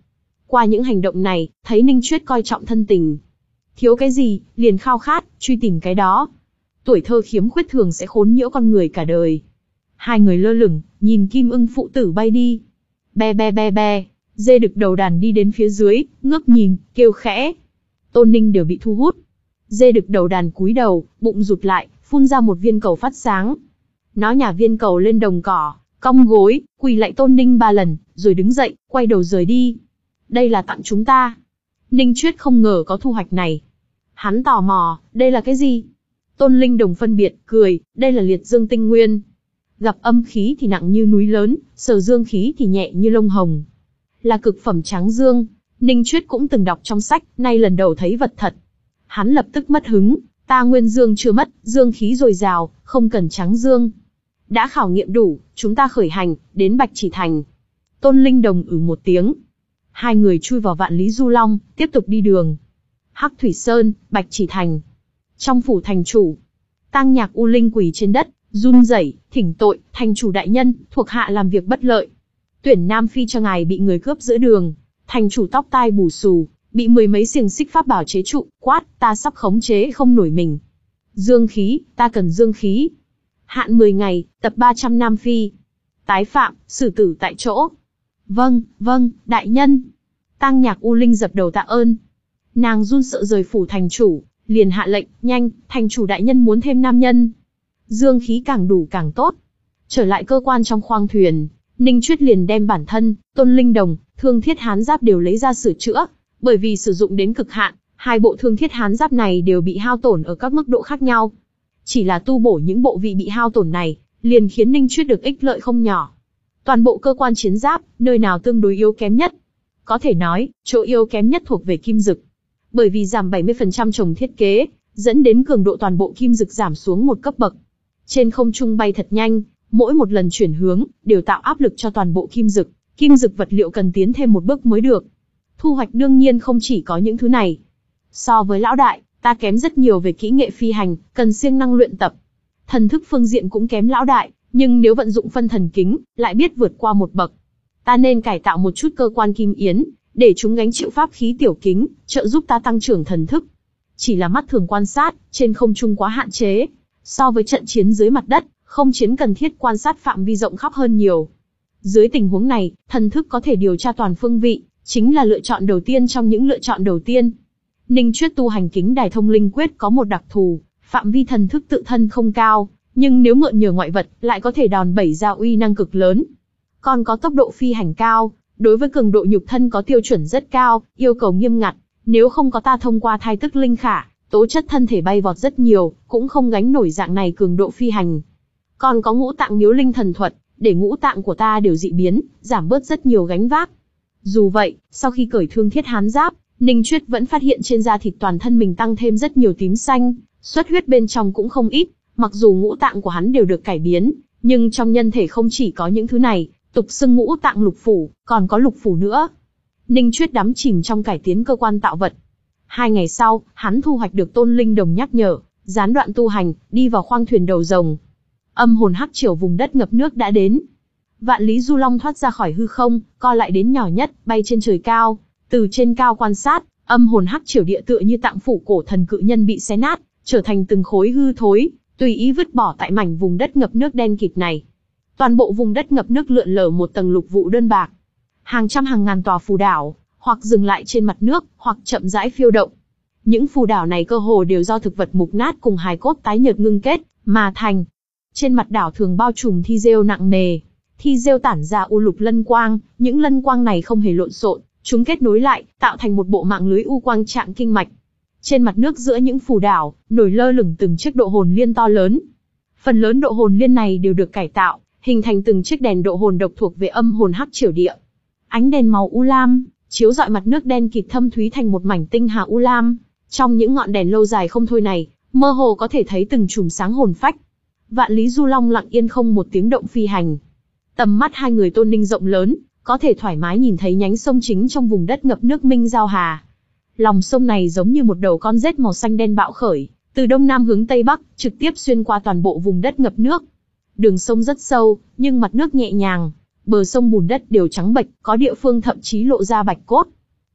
Qua những hành động này, thấy Ninh Chuyết coi trọng thân tình. Thiếu cái gì, liền khao khát, truy tìm cái đó. Tuổi thơ khiếm khuyết thường sẽ khốn nhiễu con người cả đời. Hai người lơ lửng, nhìn Kim Ưng phụ tử bay đi. Be be be be, dê đực đầu đàn đi đến phía dưới, ngước nhìn, kêu khẽ. Tôn Ninh đều bị thu hút. Dê đực đầu đàn cúi đầu, bụng rụt lại, phun ra một viên cầu phát sáng. Nó nhả viên cầu lên đồng cỏ, cong gối, quỳ lạy Tôn Ninh ba lần, rồi đứng dậy, quay đầu rời đi. Đây là tặng chúng ta. Ninh Chuyết không ngờ có thu hoạch này. Hắn tò mò, đây là cái gì? Tôn Linh Đồng phân biệt, cười, đây là liệt dương tinh nguyên. Gặp âm khí thì nặng như núi lớn, sờ dương khí thì nhẹ như lông hồng. Là cực phẩm tráng dương, Ninh Chuyết cũng từng đọc trong sách, nay lần đầu thấy vật thật. Hắn lập tức mất hứng, ta nguyên dương chưa mất, dương khí dồi dào, không cần tráng dương. Đã khảo nghiệm đủ, chúng ta khởi hành, đến Bạch Chỉ Thành. Tôn Linh Đồng ử một tiếng. Hai người chui vào Vạn Lý Du Long, tiếp tục đi đường. Hắc Thủy Sơn, Bạch Chỉ Thành. Trong phủ thành chủ, Tang Nhạc U Linh quỳ trên đất, run rẩy, thỉnh tội, thành chủ đại nhân, thuộc hạ làm việc bất lợi. Tuyển Nam Phi cho ngài bị người cướp giữa đường, thành chủ tóc tai bù xù, bị mười mấy xiềng xích pháp bảo chế trụ, quát, ta sắp khống chế không nổi mình. Dương khí, ta cần dương khí. Hạn mười ngày, tập ba trăm Nam Phi. Tái phạm, xử tử tại chỗ. Vâng, vâng, đại nhân. Tang Nhạc U Linh dập đầu tạ ơn. Nàng run sợ rời phủ thành chủ, liền hạ lệnh, nhanh, thành chủ đại nhân muốn thêm nam nhân. Dương khí càng đủ càng tốt. Trở lại cơ quan trong khoang thuyền, Ninh Chuyết liền đem bản thân, Tôn Linh Đồng, thương thiết hán giáp đều lấy ra sửa chữa. Bởi vì sử dụng đến cực hạn, hai bộ thương thiết hán giáp này đều bị hao tổn ở các mức độ khác nhau. Chỉ là tu bổ những bộ vị bị hao tổn này, liền khiến Ninh Chuyết được ích lợi không nhỏ. Toàn bộ cơ quan chiến giáp, nơi nào tương đối yếu kém nhất? Có thể nói, chỗ yếu kém nhất thuộc về kim dực. Bởi vì giảm bảy mươi phần trăm chồng thiết kế, dẫn đến cường độ toàn bộ kim dực giảm xuống một cấp bậc. Trên không trung bay thật nhanh, mỗi một lần chuyển hướng, đều tạo áp lực cho toàn bộ kim dực. Kim dực vật liệu cần tiến thêm một bước mới được. Thu hoạch đương nhiên không chỉ có những thứ này. So với lão đại, ta kém rất nhiều về kỹ nghệ phi hành, cần siêng năng luyện tập. Thần thức phương diện cũng kém lão đại, nhưng nếu vận dụng phân thần kính, lại biết vượt qua một bậc. Ta nên cải tạo một chút cơ quan kim yến, để chúng gánh chịu pháp khí tiểu kính, trợ giúp ta tăng trưởng thần thức. Chỉ là mắt thường quan sát, trên không trung quá hạn chế. So với trận chiến dưới mặt đất, không chiến cần thiết quan sát phạm vi rộng khắp hơn nhiều. Dưới tình huống này, thần thức có thể điều tra toàn phương vị, chính là lựa chọn đầu tiên trong những lựa chọn đầu tiên. Ninh Chuyết tu hành kính đài thông linh quyết có một đặc thù, phạm vi thần thức tự thân không cao, nhưng nếu mượn nhờ ngoại vật, lại có thể đòn bẩy ra uy năng cực lớn. Còn có tốc độ phi hành cao, đối với cường độ nhục thân có tiêu chuẩn rất cao, yêu cầu nghiêm ngặt. Nếu không có ta thông qua thai tức linh khả, tố chất thân thể bay vọt rất nhiều, cũng không gánh nổi dạng này cường độ phi hành. Còn có ngũ tạng miếu linh thần thuật, để ngũ tạng của ta đều dị biến, giảm bớt rất nhiều gánh vác. Dù vậy, sau khi cởi thương thiết hán giáp, Ninh Chuyết vẫn phát hiện trên da thịt toàn thân mình tăng thêm rất nhiều tím xanh, xuất huyết bên trong cũng không ít. Mặc dù ngũ tạng của hắn đều được cải biến, nhưng trong nhân thể không chỉ có những thứ này, tục xưng ngũ tạng lục phủ, còn có lục phủ nữa. Ninh Chuyết đắm chìm trong cải tiến cơ quan tạo vật. Hai ngày sau, hắn thu hoạch được Tôn Linh Đồng nhắc nhở, gián đoạn tu hành, đi vào khoang thuyền đầu rồng. Âm hồn hắc triều vùng đất ngập nước đã đến. Vạn Lý Du Long thoát ra khỏi hư không, co lại đến nhỏ nhất, bay trên trời cao. Từ trên cao quan sát, âm hồn hắc triều địa tựa như tạng phủ cổ thần cự nhân bị xé nát, trở thành từng khối hư thối, tùy ý vứt bỏ tại mảnh vùng đất ngập nước đen kịt này. Toàn bộ vùng đất ngập nước lượn lờ một tầng lục vụ đơn bạc. Hàng trăm hàng ngàn tòa phù đảo, hoặc dừng lại trên mặt nước, hoặc chậm rãi phiêu động. Những phù đảo này cơ hồ đều do thực vật mục nát cùng hài cốt tái nhợt ngưng kết mà thành. Trên mặt đảo thường bao trùm thi rêu nặng nề. Thi rêu tản ra u lục lân quang, những lân quang này không hề lộn xộn, chúng kết nối lại, tạo thành một bộ mạng lưới u quang trạng kinh mạch. Trên mặt nước giữa những phù đảo, nổi lơ lửng từng chiếc độ hồn liên to lớn. Phần lớn độ hồn liên này đều được cải tạo, hình thành từng chiếc đèn độ hồn độc thuộc về âm hồn hắc triều địa. Ánh đèn màu u lam, chiếu rọi mặt nước đen kịt thâm thúy thành một mảnh tinh hà u lam. Trong những ngọn đèn lâu dài không thôi này, mơ hồ có thể thấy từng chùm sáng hồn phách. Vạn Lý Du Long lặng yên không một tiếng động phi hành. Tầm mắt hai người Tôn Ninh rộng lớn, có thể thoải mái nhìn thấy nhánh sông chính trong vùng đất ngập nước Minh Giao Hà. Lòng sông này giống như một đầu con rết màu xanh đen bạo khởi, từ đông nam hướng tây bắc, trực tiếp xuyên qua toàn bộ vùng đất ngập nước. Đường sông rất sâu, nhưng mặt nước nhẹ nhàng, bờ sông bùn đất đều trắng bệch, có địa phương thậm chí lộ ra bạch cốt.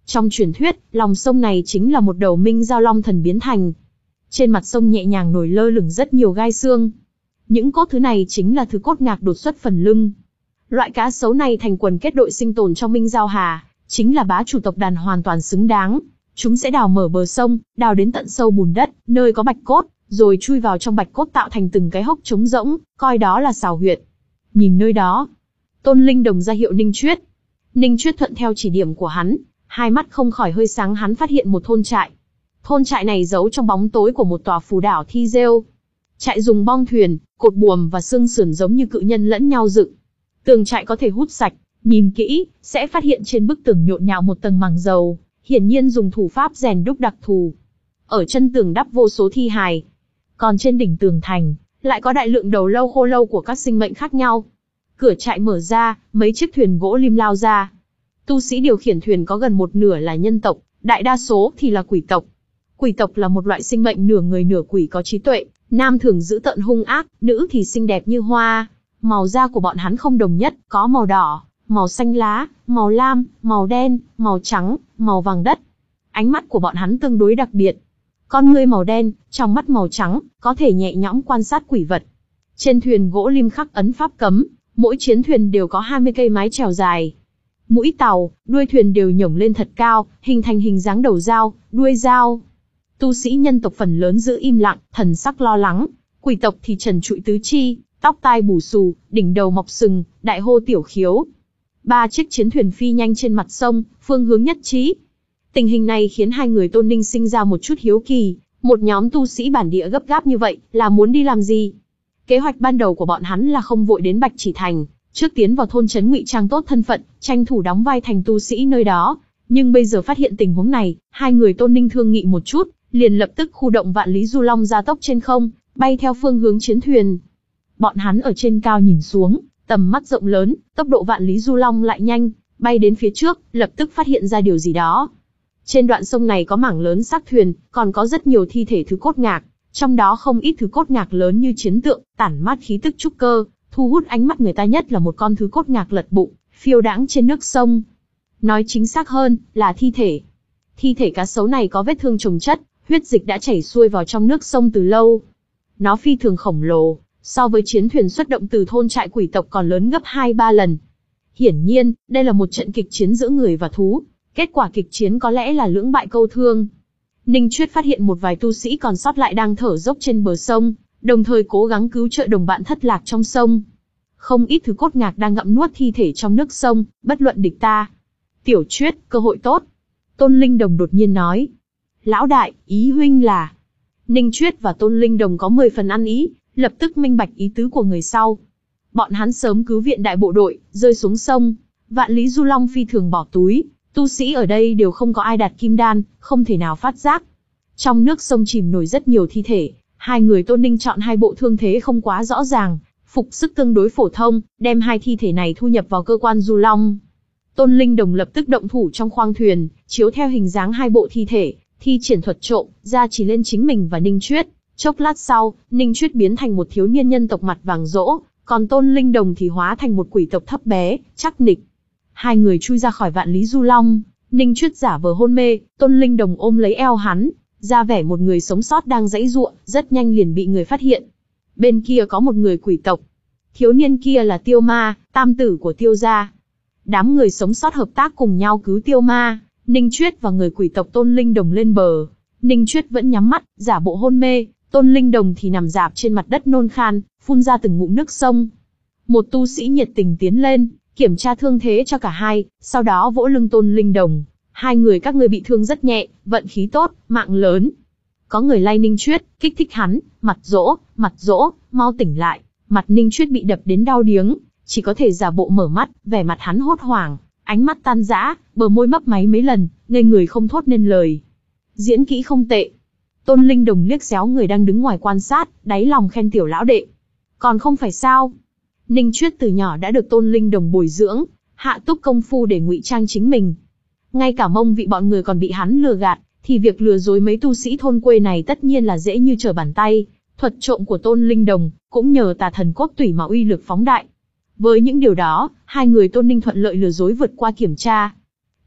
Trong truyền thuyết, lòng sông này chính là một đầu minh giao long thần biến thành. Trên mặt sông nhẹ nhàng nổi lơ lửng rất nhiều gai xương. Những cốt thứ này chính là thứ cốt ngạc đột xuất phần lưng. Loại cá sấu này thành quần kết đội sinh tồn trong Minh Giao Hà, chính là bá chủ tộc đàn hoàn toàn xứng đáng. Chúng sẽ đào mở bờ sông, đào đến tận sâu bùn đất, nơi có bạch cốt, rồi chui vào trong bạch cốt tạo thành từng cái hốc trống rỗng, coi đó là xào huyệt. Nhìn nơi đó, Tôn Linh Đồng ra hiệu Ninh Chuyết. Ninh Chuyết thuận theo chỉ điểm của hắn, hai mắt không khỏi hơi sáng, hắn phát hiện một thôn trại. Thôn trại này giấu trong bóng tối của một tòa phù đảo thi rêu. Trại dùng bong thuyền, cột buồm và xương sườn giống như cự nhân lẫn nhau dựng. Tường trại có thể hút sạch, nhìn kỹ, sẽ phát hiện trên bức tường nhộn nhạo một tầng màng dầu, hiển nhiên dùng thủ pháp rèn đúc đặc thù. Ở chân tường đắp vô số thi hài. Còn trên đỉnh tường thành, lại có đại lượng đầu lâu khô lâu của các sinh mệnh khác nhau. Cửa trại mở ra, mấy chiếc thuyền gỗ lim lao ra. Tu sĩ điều khiển thuyền có gần một nửa là nhân tộc, đại đa số thì là quỷ tộc. Quỷ tộc là một loại sinh mệnh nửa người nửa quỷ có trí tuệ, nam thường dữ tợn hung ác, nữ thì xinh đẹp như hoa. Màu da của bọn hắn không đồng nhất, có màu đỏ, màu xanh lá, màu lam, màu đen, màu trắng, màu vàng đất. Ánh mắt của bọn hắn tương đối đặc biệt. Con ngươi màu đen, trong mắt màu trắng, có thể nhẹ nhõm quan sát quỷ vật. Trên thuyền gỗ lim khắc ấn pháp cấm, mỗi chiến thuyền đều có hai mươi cây mái chèo dài. Mũi tàu, đuôi thuyền đều nhổng lên thật cao, hình thành hình dáng đầu dao, đuôi dao. Tu sĩ nhân tộc phần lớn giữ im lặng, thần sắc lo lắng. Quỷ tộc thì trần trụi tứ chi, tóc tai bù xù, đỉnh đầu mọc sừng, đại hô tiểu khiếu. Ba chiếc chiến thuyền phi nhanh trên mặt sông, phương hướng nhất trí. Tình hình này khiến hai người Tôn Ninh sinh ra một chút hiếu kỳ. Một nhóm tu sĩ bản địa gấp gáp như vậy, là muốn đi làm gì? Kế hoạch ban đầu của bọn hắn là không vội đến Bạch Chỉ Thành, trước tiến vào thôn trấn ngụy trang tốt thân phận, tranh thủ đóng vai thành tu sĩ nơi đó. Nhưng bây giờ phát hiện tình huống này, hai người Tôn Ninh thương nghị một chút, liền lập tức khu động Vạn Lý Du Long gia tốc trên không, bay theo phương hướng chiến thuyền. Bọn hắn ở trên cao nhìn xuống, tầm mắt rộng lớn, tốc độ Vạn Lý Du Long lại nhanh, bay đến phía trước, lập tức phát hiện ra điều gì đó. Trên đoạn sông này có mảng lớn xác thuyền, còn có rất nhiều thi thể thứ cốt ngạc, trong đó không ít thứ cốt ngạc lớn như chiến tượng, tản mát khí tức trúc cơ, thu hút ánh mắt người ta nhất là một con thứ cốt ngạc lật bụng, phiêu đãng trên nước sông. Nói chính xác hơn, là thi thể. Thi thể cá sấu này có vết thương chồng chất, huyết dịch đã chảy xuôi vào trong nước sông từ lâu. Nó phi thường khổng lồ, so với chiến thuyền xuất động từ thôn trại quỷ tộc còn lớn gấp hai ba lần. Hiển nhiên, đây là một trận kịch chiến giữa người và thú. Kết quả kịch chiến có lẽ là lưỡng bại câu thương. Ninh Chuyết phát hiện một vài tu sĩ còn sót lại đang thở dốc trên bờ sông, đồng thời cố gắng cứu trợ đồng bạn thất lạc trong sông. Không ít thứ cốt ngạc đang ngậm nuốt thi thể trong nước sông, bất luận địch ta. Tiểu Chuyết, cơ hội tốt. Tôn Linh Đồng đột nhiên nói. Lão đại, ý huynh là... Ninh Chuyết và Tôn Linh Đồng có mười phần ăn ý, lập tức minh bạch ý tứ của người sau. Bọn hắn sớm cứu viện đại bộ đội, rơi xuống sông. Vạn Lý Du Long phi thường bỏ túi. Tu sĩ ở đây đều không có ai đạt kim đan, không thể nào phát giác. Trong nước sông chìm nổi rất nhiều thi thể, hai người Tôn Ninh chọn hai bộ thương thế không quá rõ ràng, phục sức tương đối phổ thông, đem hai thi thể này thu nhập vào cơ quan Du Long. Tôn Linh Đồng lập tức động thủ trong khoang thuyền, chiếu theo hình dáng hai bộ thi thể, thi triển thuật trộm, ra chỉ lên chính mình và Ninh Chuyết. Chốc lát sau, Ninh Chuyết biến thành một thiếu niên nhân tộc mặt vàng rỗ, còn Tôn Linh Đồng thì hóa thành một quỷ tộc thấp bé, chắc nịch. Hai người chui ra khỏi Vạn Lý Du Long, Ninh Chuyết giả vờ hôn mê, Tôn Linh Đồng ôm lấy eo hắn, ra vẻ một người sống sót đang giãy giụa, rất nhanh liền bị người phát hiện. Bên kia có một người quỷ tộc. Thiếu niên kia là Tiêu Ma, tam tử của Tiêu gia. Đám người sống sót hợp tác cùng nhau cứu Tiêu Ma, Ninh Chuyết và người quỷ tộc Tôn Linh Đồng lên bờ. Ninh Chuyết vẫn nhắm mắt, giả bộ hôn mê, Tôn Linh Đồng thì nằm rạp trên mặt đất nôn khan, phun ra từng ngụm nước sông. Một tu sĩ nhiệt tình tiến lên, kiểm tra thương thế cho cả hai, sau đó vỗ lưng Tôn Linh Đồng. Hai người các ngươi bị thương rất nhẹ, vận khí tốt, mạng lớn. Có người lay Ninh Chuyết, kích thích hắn, mặt dỗ, mặt dỗ, mau tỉnh lại. Mặt Ninh Chuyết bị đập đến đau điếng, chỉ có thể giả bộ mở mắt, vẻ mặt hắn hốt hoảng, ánh mắt tan rã, bờ môi mấp máy mấy lần, ngây người không thốt nên lời. Diễn kỹ không tệ. Tôn Linh Đồng liếc xéo người đang đứng ngoài quan sát, đáy lòng khen tiểu lão đệ. Còn không phải sao? Ninh Chuyết từ nhỏ đã được Tôn Linh Đồng bồi dưỡng, hạ túc công phu để ngụy trang chính mình. Ngay cả Mông Vị bọn người còn bị hắn lừa gạt, thì việc lừa dối mấy tu sĩ thôn quê này tất nhiên là dễ như trở bàn tay. Thuật trộm của Tôn Linh Đồng cũng nhờ tà thần cốt tủy mà uy lực phóng đại. Với những điều đó, hai người Tôn Ninh thuận lợi lừa dối vượt qua kiểm tra.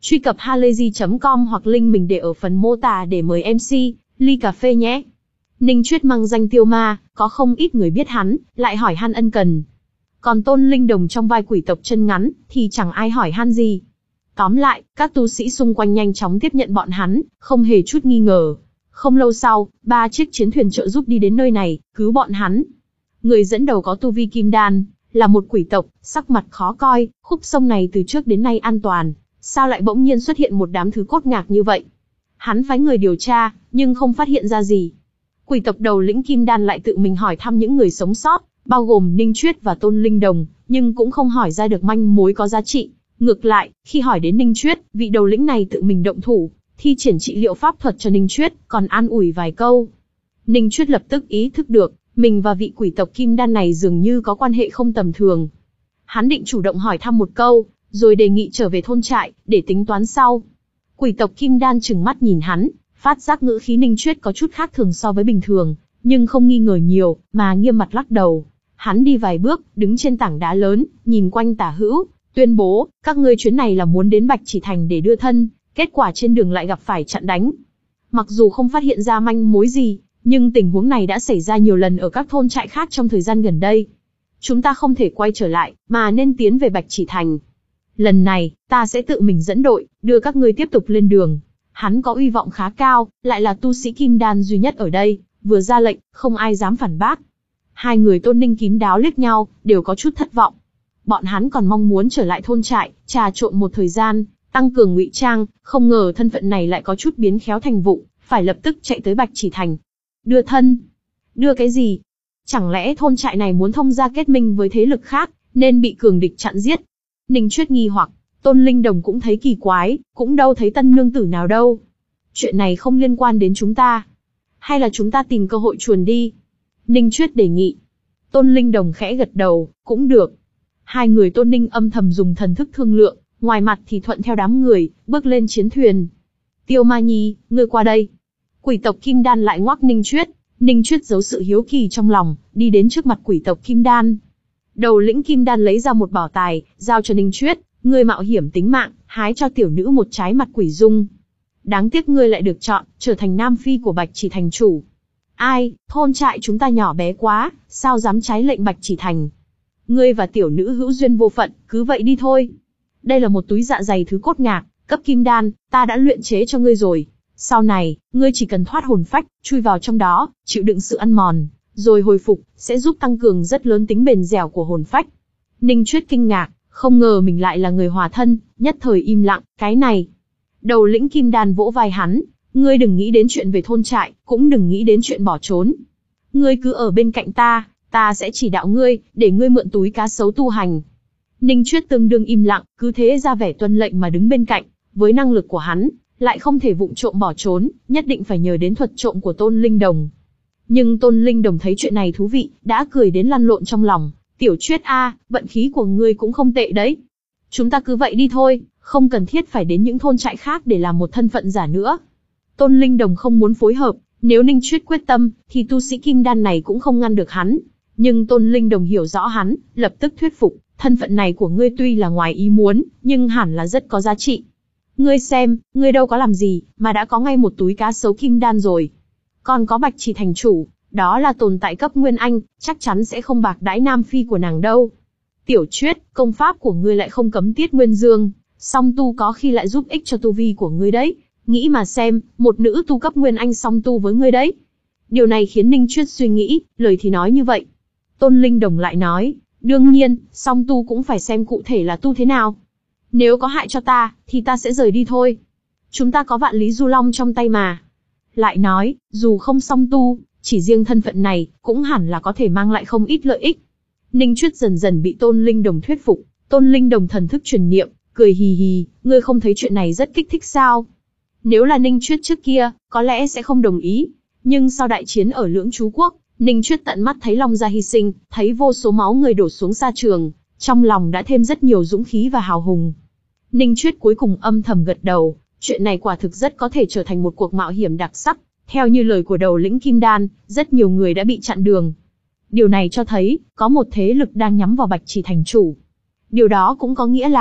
Truy cập halayzi chấm com hoặc link mình để ở phần mô tả để mời em xê, ly cà phê nhé. Ninh Chuyết mang danh Tiêu Ma, có không ít người biết hắn, lại hỏi han ân cần. Còn Tôn Linh Đồng trong vai quỷ tộc chân ngắn, thì chẳng ai hỏi han gì. Tóm lại, các tu sĩ xung quanh nhanh chóng tiếp nhận bọn hắn, không hề chút nghi ngờ. Không lâu sau, ba chiếc chiến thuyền trợ giúp đi đến nơi này, cứu bọn hắn. Người dẫn đầu có tu vi kim đan, là một quỷ tộc, sắc mặt khó coi, khúc sông này từ trước đến nay an toàn, sao lại bỗng nhiên xuất hiện một đám thứ cốt ngạc như vậy? Hắn phái người điều tra, nhưng không phát hiện ra gì. Quỷ tộc đầu lĩnh kim đan lại tự mình hỏi thăm những người sống sót, bao gồm Ninh Chuyết và Tôn Linh Đồng, nhưng cũng không hỏi ra được manh mối có giá trị. Ngược lại, khi hỏi đến Ninh Chuyết, vị đầu lĩnh này tự mình động thủ, thi triển trị liệu pháp thuật cho Ninh Chuyết, còn an ủi vài câu. Ninh Chuyết lập tức ý thức được, mình và vị quỷ tộc kim đan này dường như có quan hệ không tầm thường. Hắn định chủ động hỏi thăm một câu, rồi đề nghị trở về thôn trại, để tính toán sau. Quỷ tộc kim đan trừng mắt nhìn hắn, phát giác ngữ khí Ninh Chuyết có chút khác thường so với bình thường, nhưng không nghi ngờ nhiều, mà nghiêm mặt lắc đầu. Hắn đi vài bước, đứng trên tảng đá lớn, nhìn quanh tả hữu, tuyên bố, các ngươi chuyến này là muốn đến Bạch Chỉ Thành để đưa thân, kết quả trên đường lại gặp phải chặn đánh. Mặc dù không phát hiện ra manh mối gì, nhưng tình huống này đã xảy ra nhiều lần ở các thôn trại khác trong thời gian gần đây. Chúng ta không thể quay trở lại, mà nên tiến về Bạch Chỉ Thành. Lần này, ta sẽ tự mình dẫn đội, đưa các ngươi tiếp tục lên đường. Hắn có uy vọng khá cao, lại là tu sĩ kim đan duy nhất ở đây, vừa ra lệnh, không ai dám phản bác. Hai người Tôn Ninh kín đáo liếc nhau, đều có chút thất vọng. Bọn hắn còn mong muốn trở lại thôn trại, trà trộn một thời gian, tăng cường ngụy trang, không ngờ thân phận này lại có chút biến khéo thành vụ, phải lập tức chạy tới Bạch Chỉ Thành. Đưa thân? Đưa cái gì? Chẳng lẽ thôn trại này muốn thông gia kết minh với thế lực khác, nên bị cường địch chặn giết? Ninh Chuyết nghi hoặc, Tôn Linh Đồng cũng thấy kỳ quái, cũng đâu thấy tân nương tử nào đâu. Chuyện này không liên quan đến chúng ta. Hay là chúng ta tìm cơ hội chuồn đi? Ninh Chuyết đề nghị. Tôn Linh Đồng khẽ gật đầu, cũng được. Hai người Tôn Ninh âm thầm dùng thần thức thương lượng, ngoài mặt thì thuận theo đám người, bước lên chiến thuyền. Tiêu Ma Nhi, ngươi qua đây. Quỷ tộc Kim Đan lại ngoắc Ninh Chuyết. Ninh Chuyết giấu sự hiếu kỳ trong lòng, đi đến trước mặt quỷ tộc Kim Đan. Đầu lĩnh Kim Đan lấy ra một bảo tài, giao cho Ninh Chuyết. Ngươi mạo hiểm tính mạng, hái cho tiểu nữ một trái mặt quỷ dung. Đáng tiếc ngươi lại được chọn, trở thành nam phi của Bạch Chỉ Thành chủ. Ai, thôn trại chúng ta nhỏ bé quá, sao dám trái lệnh Bạch Chỉ Thành. Ngươi và tiểu nữ hữu duyên vô phận, cứ vậy đi thôi. Đây là một túi dạ dày thứ cốt ngạc, cấp kim đan, ta đã luyện chế cho ngươi rồi. Sau này, ngươi chỉ cần thoát hồn phách, chui vào trong đó, chịu đựng sự ăn mòn, rồi hồi phục, sẽ giúp tăng cường rất lớn tính bền dẻo của hồn phách. Ninh Chuyết kinh ngạc, không ngờ mình lại là người hòa thân, nhất thời im lặng, cái này. Đầu lĩnh Kim Đan vỗ vai hắn, ngươi đừng nghĩ đến chuyện về thôn trại, cũng đừng nghĩ đến chuyện bỏ trốn. Ngươi cứ ở bên cạnh ta, ta sẽ chỉ đạo ngươi, để ngươi mượn túi cá sấu tu hành. Ninh Chuyết tương đương im lặng, cứ thế ra vẻ tuân lệnh mà đứng bên cạnh, với năng lực của hắn, lại không thể vụng trộm bỏ trốn, nhất định phải nhờ đến thuật trộm của Tôn Linh Đồng. Nhưng Tôn Linh Đồng thấy chuyện này thú vị, đã cười đến lăn lộn trong lòng. Tiểu Chuyết a, vận khí của ngươi cũng không tệ đấy. Chúng ta cứ vậy đi thôi, không cần thiết phải đến những thôn trại khác để làm một thân phận giả nữa. Tôn Linh Đồng không muốn phối hợp, nếu Ninh Chuyết quyết tâm, thì tu sĩ Kim Đan này cũng không ngăn được hắn. Nhưng Tôn Linh Đồng hiểu rõ hắn, lập tức thuyết phục, thân phận này của ngươi tuy là ngoài ý muốn, nhưng hẳn là rất có giá trị. Ngươi xem, ngươi đâu có làm gì, mà đã có ngay một túi cá sấu Kim Đan rồi. Còn có Bạch Chỉ Thành chủ, đó là tồn tại cấp Nguyên Anh, chắc chắn sẽ không bạc đãi nam phi của nàng đâu. Tiểu Chuyết, công pháp của ngươi lại không cấm tiết nguyên dương, song tu có khi lại giúp ích cho tu vi của ngươi đấy. Nghĩ mà xem, một nữ tu cấp Nguyên Anh song tu với ngươi đấy. Điều này khiến Ninh Chuyết suy nghĩ, lời thì nói như vậy. Tôn Linh Đồng lại nói, đương nhiên, song tu cũng phải xem cụ thể là tu thế nào. Nếu có hại cho ta, thì ta sẽ rời đi thôi. Chúng ta có vạn lý du long trong tay mà. Lại nói, dù không song tu, chỉ riêng thân phận này, cũng hẳn là có thể mang lại không ít lợi ích. Ninh Chuyết dần dần bị Tôn Linh Đồng thuyết phục. Tôn Linh Đồng thần thức truyền niệm, cười hì hì, ngươi không thấy chuyện này rất kích thích sao? Nếu là Ninh Chuyết trước kia, có lẽ sẽ không đồng ý. Nhưng sau đại chiến ở Lưỡng Chú Quốc, Ninh Chuyết tận mắt thấy Long Gia hy sinh, thấy vô số máu người đổ xuống sa trường, trong lòng đã thêm rất nhiều dũng khí và hào hùng. Ninh Chuyết cuối cùng âm thầm gật đầu, chuyện này quả thực rất có thể trở thành một cuộc mạo hiểm đặc sắc. Theo như lời của đầu lĩnh Kim Đan, rất nhiều người đã bị chặn đường. Điều này cho thấy, có một thế lực đang nhắm vào Bạch Chỉ Thành chủ. Điều đó cũng có nghĩa là,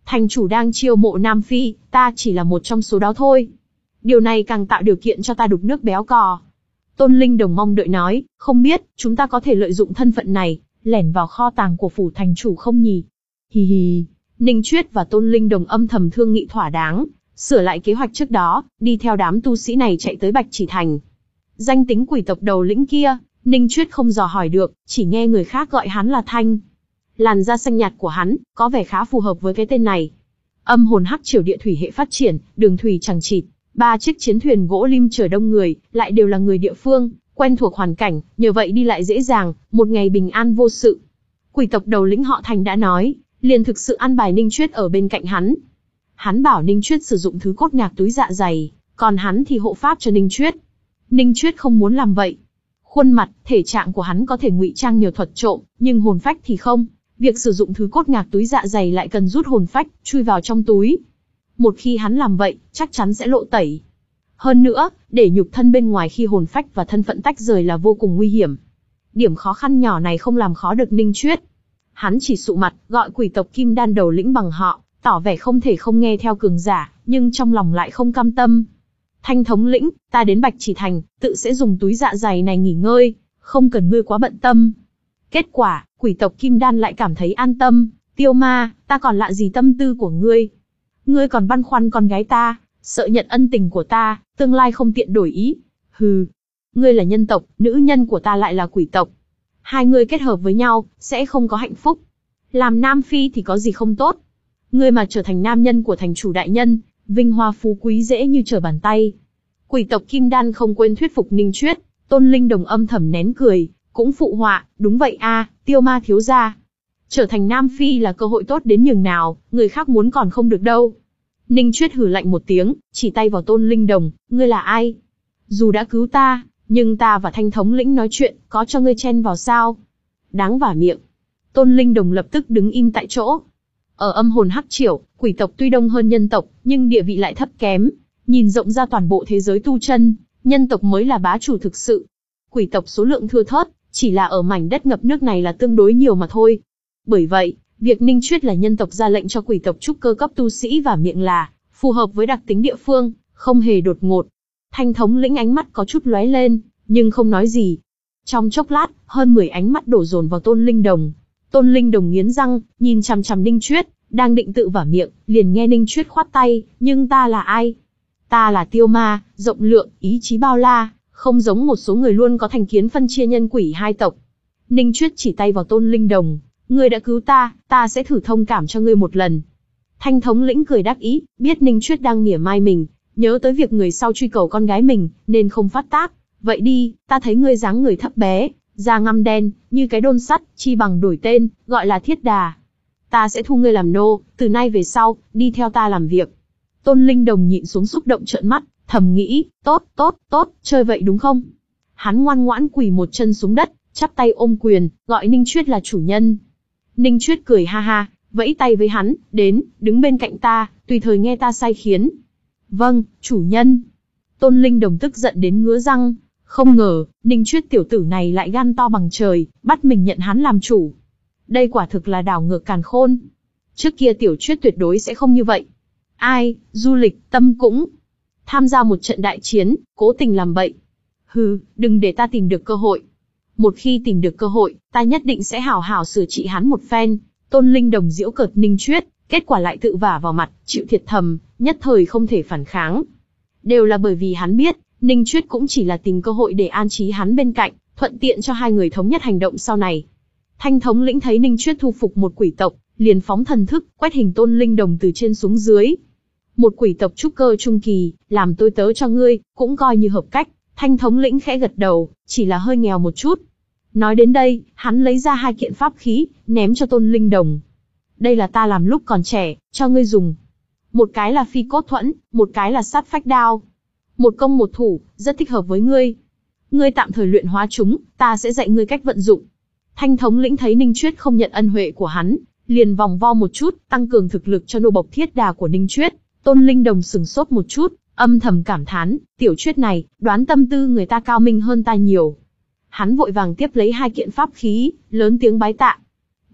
Thành chủ đang chiêu mộ Nam Phi, ta chỉ là một trong số đó thôi. Điều này càng tạo điều kiện cho ta đục nước béo cò. Tôn Linh Đồng mong đợi nói, không biết, chúng ta có thể lợi dụng thân phận này, lẻn vào kho tàng của phủ thành chủ không nhỉ? Hì hì, Ninh Chuyết và Tôn Linh Đồng âm thầm thương nghị thỏa đáng, sửa lại kế hoạch trước đó, đi theo đám tu sĩ này chạy tới Bạch Chỉ Thành. Danh tính quỷ tộc đầu lĩnh kia, Ninh Chuyết không dò hỏi được, chỉ nghe người khác gọi hắn là Thanh. Làn da xanh nhạt của hắn, có vẻ khá phù hợp với cái tên này. Âm hồn hắc triều địa thủy hệ phát triển, đường thủy chằng chịt, ba chiếc chiến thuyền gỗ lim chở đông người, lại đều là người địa phương, quen thuộc hoàn cảnh, nhờ vậy đi lại dễ dàng, một ngày bình an vô sự. Quỷ tộc đầu lĩnh họ Thành đã nói, liền thực sự an bài Ninh Chuyết ở bên cạnh hắn. Hắn bảo Ninh Chuyết sử dụng thứ cốt ngạc túi dạ dày, còn hắn thì hộ pháp cho Ninh Chuyết. Ninh Chuyết không muốn làm vậy. Khuôn mặt, thể trạng của hắn có thể ngụy trang nhiều thuật trộm, nhưng hồn phách thì không. Việc sử dụng thứ cốt ngạc túi dạ dày lại cần rút hồn phách, chui vào trong túi. Một khi hắn làm vậy, chắc chắn sẽ lộ tẩy. Hơn nữa, để nhục thân bên ngoài khi hồn phách và thân phận tách rời là vô cùng nguy hiểm. Điểm khó khăn nhỏ này không làm khó được Ninh Chuyết. Hắn chỉ sụ mặt, gọi quỷ tộc Kim Đan đầu lĩnh bằng họ, tỏ vẻ không thể không nghe theo cường giả, nhưng trong lòng lại không cam tâm. Thanh thống lĩnh, ta đến Bạch Chỉ Thành, tự sẽ dùng túi dạ dày này nghỉ ngơi, không cần ngươi quá bận tâm. Kết quả, quỷ tộc Kim Đan lại cảm thấy an tâm, Tiêu Ma, ta còn lạ gì tâm tư của ngươi? Ngươi còn băn khoăn con gái ta, sợ nhận ân tình của ta, tương lai không tiện đổi ý. Hừ, ngươi là nhân tộc, nữ nhân của ta lại là quỷ tộc. Hai người kết hợp với nhau, sẽ không có hạnh phúc. Làm Nam Phi thì có gì không tốt. Ngươi mà trở thành nam nhân của thành chủ đại nhân, vinh hoa phú quý dễ như trở bàn tay. Quỷ tộc Kim Đan không quên thuyết phục Ninh Chuyết, Tôn Linh Đồng âm thầm nén cười, cũng phụ họa, đúng vậy a, Tiêu Ma thiếu gia. Trở thành Nam Phi là cơ hội tốt đến nhường nào, người khác muốn còn không được đâu. Ninh Chuyết hừ lạnh một tiếng, chỉ tay vào Tôn Linh Đồng, ngươi là ai? Dù đã cứu ta, nhưng ta và Thanh thống lĩnh nói chuyện, có cho ngươi chen vào sao? Đáng vả miệng. Tôn Linh Đồng lập tức đứng im tại chỗ. Ở âm hồn hắc triều, quỷ tộc tuy đông hơn nhân tộc, nhưng địa vị lại thấp kém. Nhìn rộng ra toàn bộ thế giới tu chân, nhân tộc mới là bá chủ thực sự. Quỷ tộc số lượng thưa thớt, chỉ là ở mảnh đất ngập nước này là tương đối nhiều mà thôi. Bởi vậy, việc Ninh Chuyết là nhân tộc ra lệnh cho quỷ tộc trúc cơ cấp tu sĩ và miệng là phù hợp với đặc tính địa phương, không hề đột ngột. Thanh thống lĩnh ánh mắt có chút lóe lên, nhưng không nói gì. Trong chốc lát, hơn mười ánh mắt đổ dồn vào Tôn Linh Đồng. Tôn Linh Đồng nghiến răng, nhìn chằm chằm Ninh Chuyết, đang định tự vả miệng, liền nghe Ninh Chuyết khoát tay, nhưng ta là ai? Ta là Tiêu Ma, rộng lượng, ý chí bao la, không giống một số người luôn có thành kiến phân chia nhân quỷ hai tộc. Ninh Chuyết chỉ tay vào Tôn Linh Đồng, ngươi đã cứu ta, ta sẽ thử thông cảm cho ngươi một lần. Thanh thống lĩnh cười đắc ý, biết Ninh Chuyết đang mỉa mai mình, nhớ tới việc người sau truy cầu con gái mình, nên không phát tác. Vậy đi, ta thấy ngươi dáng người thấp bé, da ngăm đen, như cái đôn sắt, chi bằng đổi tên, gọi là Thiết Đà. Ta sẽ thu ngươi làm nô, từ nay về sau, đi theo ta làm việc. Tôn Linh Đồng nhịn xuống xúc động trợn mắt, thầm nghĩ, tốt, tốt, tốt, chơi vậy đúng không? Hắn ngoan ngoãn quỳ một chân xuống đất, chắp tay ôm quyền, gọi Ninh Chuyết là chủ nhân. Ninh Chuyết cười ha ha, vẫy tay với hắn, đến, đứng bên cạnh ta, tùy thời nghe ta sai khiến. Vâng, chủ nhân. Tôn Linh Đồng tức giận đến ngứa răng, không ngờ, Ninh Chuyết tiểu tử này lại gan to bằng trời, bắt mình nhận hắn làm chủ. Đây quả thực là đảo ngược càn khôn. Trước kia tiểu Chuyết tuyệt đối sẽ không như vậy. Ai, du lịch, tâm cũng. Tham gia một trận đại chiến, cố tình làm bậy. Hừ, đừng để ta tìm được cơ hội. Một khi tìm được cơ hội, ta nhất định sẽ hảo hảo sửa trị hắn một phen. Tôn Linh Đồng giễu cợt Ninh Chuyết, kết quả lại tự vả vào mặt, chịu thiệt thầm, nhất thời không thể phản kháng. Đều là bởi vì hắn biết, Ninh Chuyết cũng chỉ là tìm cơ hội để an trí hắn bên cạnh, thuận tiện cho hai người thống nhất hành động sau này. Thanh thống lĩnh thấy Ninh Chuyết thu phục một quỷ tộc, liền phóng thần thức, quét hình Tôn Linh Đồng từ trên xuống dưới. Một quỷ tộc trúc cơ trung kỳ, làm tôi tớ cho ngươi, cũng coi như hợp cách. Thanh thống lĩnh khẽ gật đầu, chỉ là hơi nghèo một chút. Nói đến đây, hắn lấy ra hai kiện pháp khí, ném cho Tôn Linh Đồng. Đây là ta làm lúc còn trẻ, cho ngươi dùng. Một cái là phi cốt thuẫn, một cái là sát phách đao. Một công một thủ, rất thích hợp với ngươi. Ngươi tạm thời luyện hóa chúng, ta sẽ dạy ngươi cách vận dụng. Thanh thống lĩnh thấy Ninh Chuyết không nhận ân huệ của hắn, liền vòng vo một chút, tăng cường thực lực cho nô bộc Thiết Đà của Ninh Chuyết. Tôn Linh Đồng sừng sốt một chút, âm thầm cảm thán, tiểu Chuyết này, đoán tâm tư người ta cao minh hơn ta nhiều. Hắn vội vàng tiếp lấy hai kiện pháp khí, lớn tiếng bái tạ.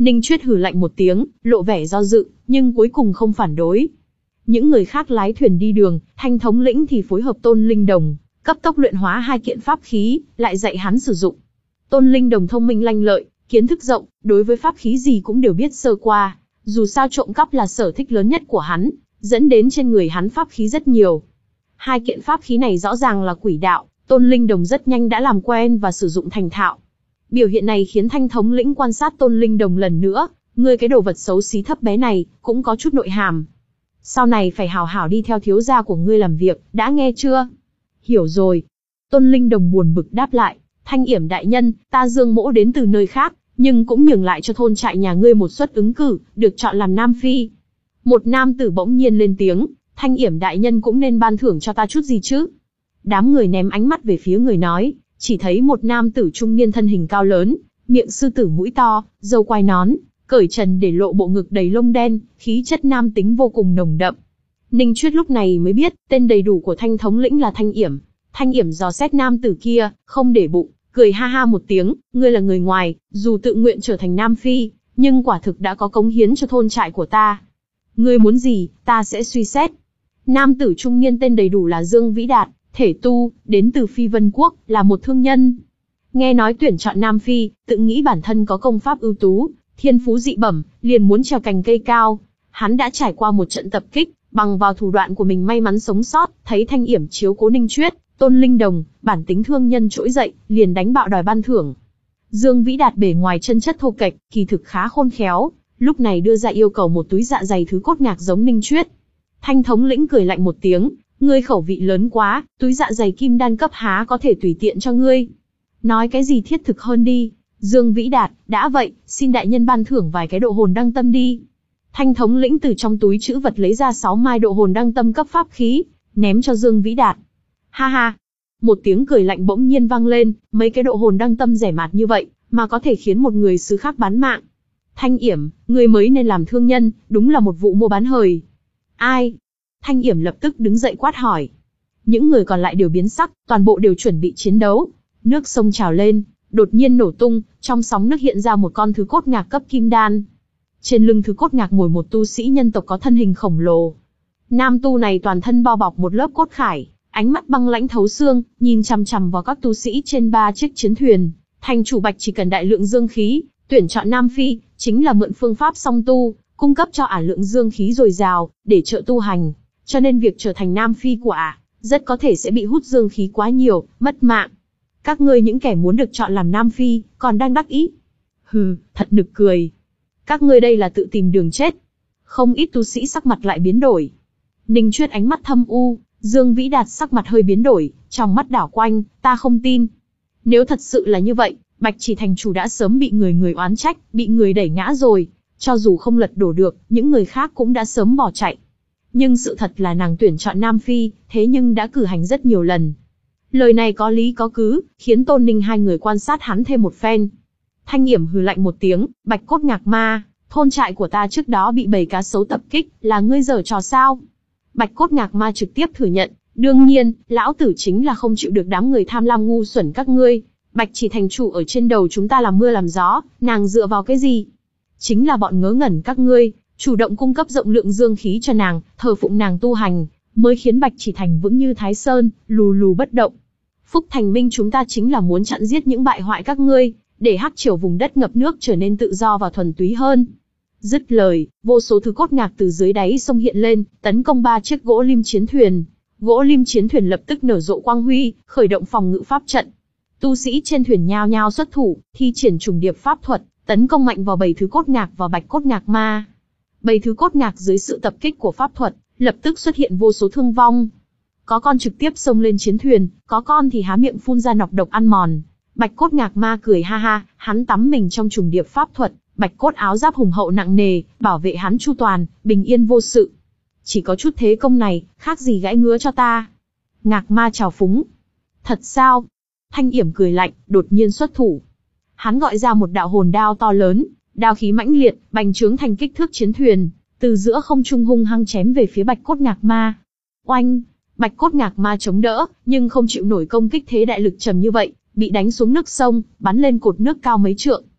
Ninh Chuyết hừ lạnh một tiếng, lộ vẻ do dự, nhưng cuối cùng không phản đối. Những người khác lái thuyền đi đường, Thanh thống lĩnh thì phối hợp Tôn Linh Đồng, cấp tốc luyện hóa hai kiện pháp khí, lại dạy hắn sử dụng. Tôn Linh Đồng thông minh lanh lợi, kiến thức rộng, đối với pháp khí gì cũng đều biết sơ qua. Dù sao trộm cắp là sở thích lớn nhất của hắn, dẫn đến trên người hắn pháp khí rất nhiều. Hai kiện pháp khí này rõ ràng là quỷ đạo, Tôn Linh Đồng rất nhanh đã làm quen và sử dụng thành thạo. Biểu hiện này khiến Thanh thống lĩnh quan sát Tôn Linh Đồng lần nữa, ngươi cái đồ vật xấu xí thấp bé này, cũng có chút nội hàm. Sau này phải hảo hảo đi theo thiếu gia của ngươi làm việc, đã nghe chưa? Hiểu rồi. Tôn Linh Đồng buồn bực đáp lại, Thanh Yểm đại nhân, ta Dương Mỗ đến từ nơi khác, nhưng cũng nhường lại cho thôn trại nhà ngươi một suất ứng cử, được chọn làm Nam Phi. Một nam tử bỗng nhiên lên tiếng, Thanh Yểm đại nhân cũng nên ban thưởng cho ta chút gì chứ. Đám người ném ánh mắt về phía người nói, chỉ thấy một nam tử trung niên thân hình cao lớn, miệng sư tử mũi to, râu quai nón, cởi trần để lộ bộ ngực đầy lông đen, khí chất nam tính vô cùng nồng đậm. Ninh Chuyết lúc này mới biết, tên đầy đủ của Thanh thống lĩnh là Thanh Yểm. Thanh Yểm dò xét nam tử kia, không để bụng, cười ha ha một tiếng, ngươi là người ngoài, dù tự nguyện trở thành Nam Phi, nhưng quả thực đã có cống hiến cho thôn trại của ta. Ngươi muốn gì, ta sẽ suy xét. Nam tử trung niên tên đầy đủ là Dương Vĩ Đạt, thể tu, đến từ Phi Vân Quốc, là một thương nhân. Nghe nói tuyển chọn Nam Phi, tự nghĩ bản thân có công pháp ưu tú, thiên phú dị bẩm, liền muốn trèo cành cây cao. Hắn đã trải qua một trận tập kích, bằng vào thủ đoạn của mình may mắn sống sót, thấy Thanh Yểm chiếu cố Ninh Chuyết, Tôn Linh Đồng, bản tính thương nhân trỗi dậy, liền đánh bạo đòi ban thưởng. Dương Vĩ Đạt bề ngoài chân chất thô kệch, kỳ thực khá khôn khéo, lúc này đưa ra yêu cầu một túi dạ dày thứ cốt ngạc giống Ninh Chuyết. Thanh thống lĩnh cười lạnh một tiếng, ngươi khẩu vị lớn quá, túi dạ dày kim đan cấp há có thể tùy tiện cho ngươi. Nói cái gì thiết thực hơn đi. Dương Vĩ Đạt, đã vậy, xin đại nhân ban thưởng vài cái độ hồn đăng tâm đi. Thanh thống lĩnh từ trong túi trữ vật lấy ra sáu mai độ hồn đăng tâm cấp pháp khí, ném cho Dương Vĩ Đạt. Ha ha. Một tiếng cười lạnh bỗng nhiên vang lên, mấy cái độ hồn đăng tâm rẻ mạt như vậy, mà có thể khiến một người xứ khác bán mạng. Thanh Yểm, ngươi mới nên làm thương nhân, đúng là một vụ mua bán hời. Ai? Thanh Yểm lập tức đứng dậy quát hỏi. Những người còn lại đều biến sắc, toàn bộ đều chuẩn bị chiến đấu. Nước sông trào lên, đột nhiên nổ tung, trong sóng nước hiện ra một con thứ cốt ngạc cấp kim đan. Trên lưng thứ cốt ngạc ngồi một tu sĩ nhân tộc có thân hình khổng lồ. Nam tu này toàn thân bao bọc một lớp cốt khải, ánh mắt băng lãnh thấu xương, nhìn chằm chằm vào các tu sĩ trên ba chiếc chiến thuyền. Thành chủ Bạch chỉ cần đại lượng dương khí, tuyển chọn Nam Phi, chính là mượn phương pháp song tu, cung cấp cho ả lượng dương khí dồi dào, để trợ tu hành. Cho nên việc trở thành Nam Phi của ả, rất có thể sẽ bị hút dương khí quá nhiều, mất mạng. Các ngươi những kẻ muốn được chọn làm Nam Phi, còn đang đắc ý. Hừ, thật nực cười. Các ngươi đây là tự tìm đường chết. Không ít tu sĩ sắc mặt lại biến đổi. Ninh Chuyết ánh mắt thâm u, Dương Vĩ Đạt sắc mặt hơi biến đổi, trong mắt đảo quanh, ta không tin. Nếu thật sự là như vậy, Bạch Chỉ thành chủ đã sớm bị người người oán trách, bị người đẩy ngã rồi. Cho dù không lật đổ được, những người khác cũng đã sớm bỏ chạy. Nhưng sự thật là nàng tuyển chọn Nam Phi, thế nhưng đã cử hành rất nhiều lần. Lời này có lý có cứ, khiến Tôn Ninh hai người quan sát hắn thêm một phen. Thanh Yểm hừ lạnh một tiếng, Bạch cốt ngạc ma, thôn trại của ta trước đó bị bầy cá sấu tập kích, là ngươi giở trò sao? Bạch cốt ngạc ma trực tiếp thừa nhận, đương nhiên, lão tử chính là không chịu được đám người tham lam ngu xuẩn các ngươi. Bạch Chỉ thành chủ ở trên đầu chúng ta làm mưa làm gió, nàng dựa vào cái gì? Chính là bọn ngớ ngẩn các ngươi, chủ động cung cấp rộng lượng dương khí cho nàng, thờ phụng nàng tu hành, mới khiến Bạch Chỉ thành vững như Thái Sơn, lù lù bất động. Phúc Thành Minh chúng ta chính là muốn chặn giết những bại hoại các ngươi, để Hắc Triều vùng đất ngập nước trở nên tự do và thuần túy hơn. Dứt lời, vô số thứ cốt ngạc từ dưới đáy sông hiện lên, tấn công ba chiếc gỗ lim chiến thuyền. Gỗ lim chiến thuyền lập tức nở rộ quang huy, khởi động phòng ngự pháp trận. Tu sĩ trên thuyền nhao nhao xuất thủ, thi triển trùng điệp pháp thuật, tấn công mạnh vào bầy thứ cốt ngạc và Bạch cốt ngạc ma. Bầy thứ cốt ngạc dưới sự tập kích của pháp thuật, lập tức xuất hiện vô số thương vong. Có con trực tiếp xông lên chiến thuyền, có con thì há miệng phun ra nọc độc ăn mòn. Bạch cốt ngạc ma cười ha ha, hắn tắm mình trong trùng điệp pháp thuật, bạch cốt áo giáp hùng hậu nặng nề, bảo vệ hắn chu toàn, bình yên vô sự. Chỉ có chút thế công này, khác gì gãi ngứa cho ta. Ngạc ma trào phúng. Thật sao? Thanh Yểm cười lạnh, đột nhiên xuất thủ. Hắn gọi ra một đạo hồn đao to lớn, đao khí mãnh liệt, bành trướng thành kích thước chiến thuyền, từ giữa không trung hung hăng chém về phía bạch cốt ngạc ma. Oanh! Bạch cốt ngạc ma chống đỡ, nhưng không chịu nổi công kích thế đại lực trầm như vậy, bị đánh xuống nước sông, bắn lên cột nước cao mấy trượng.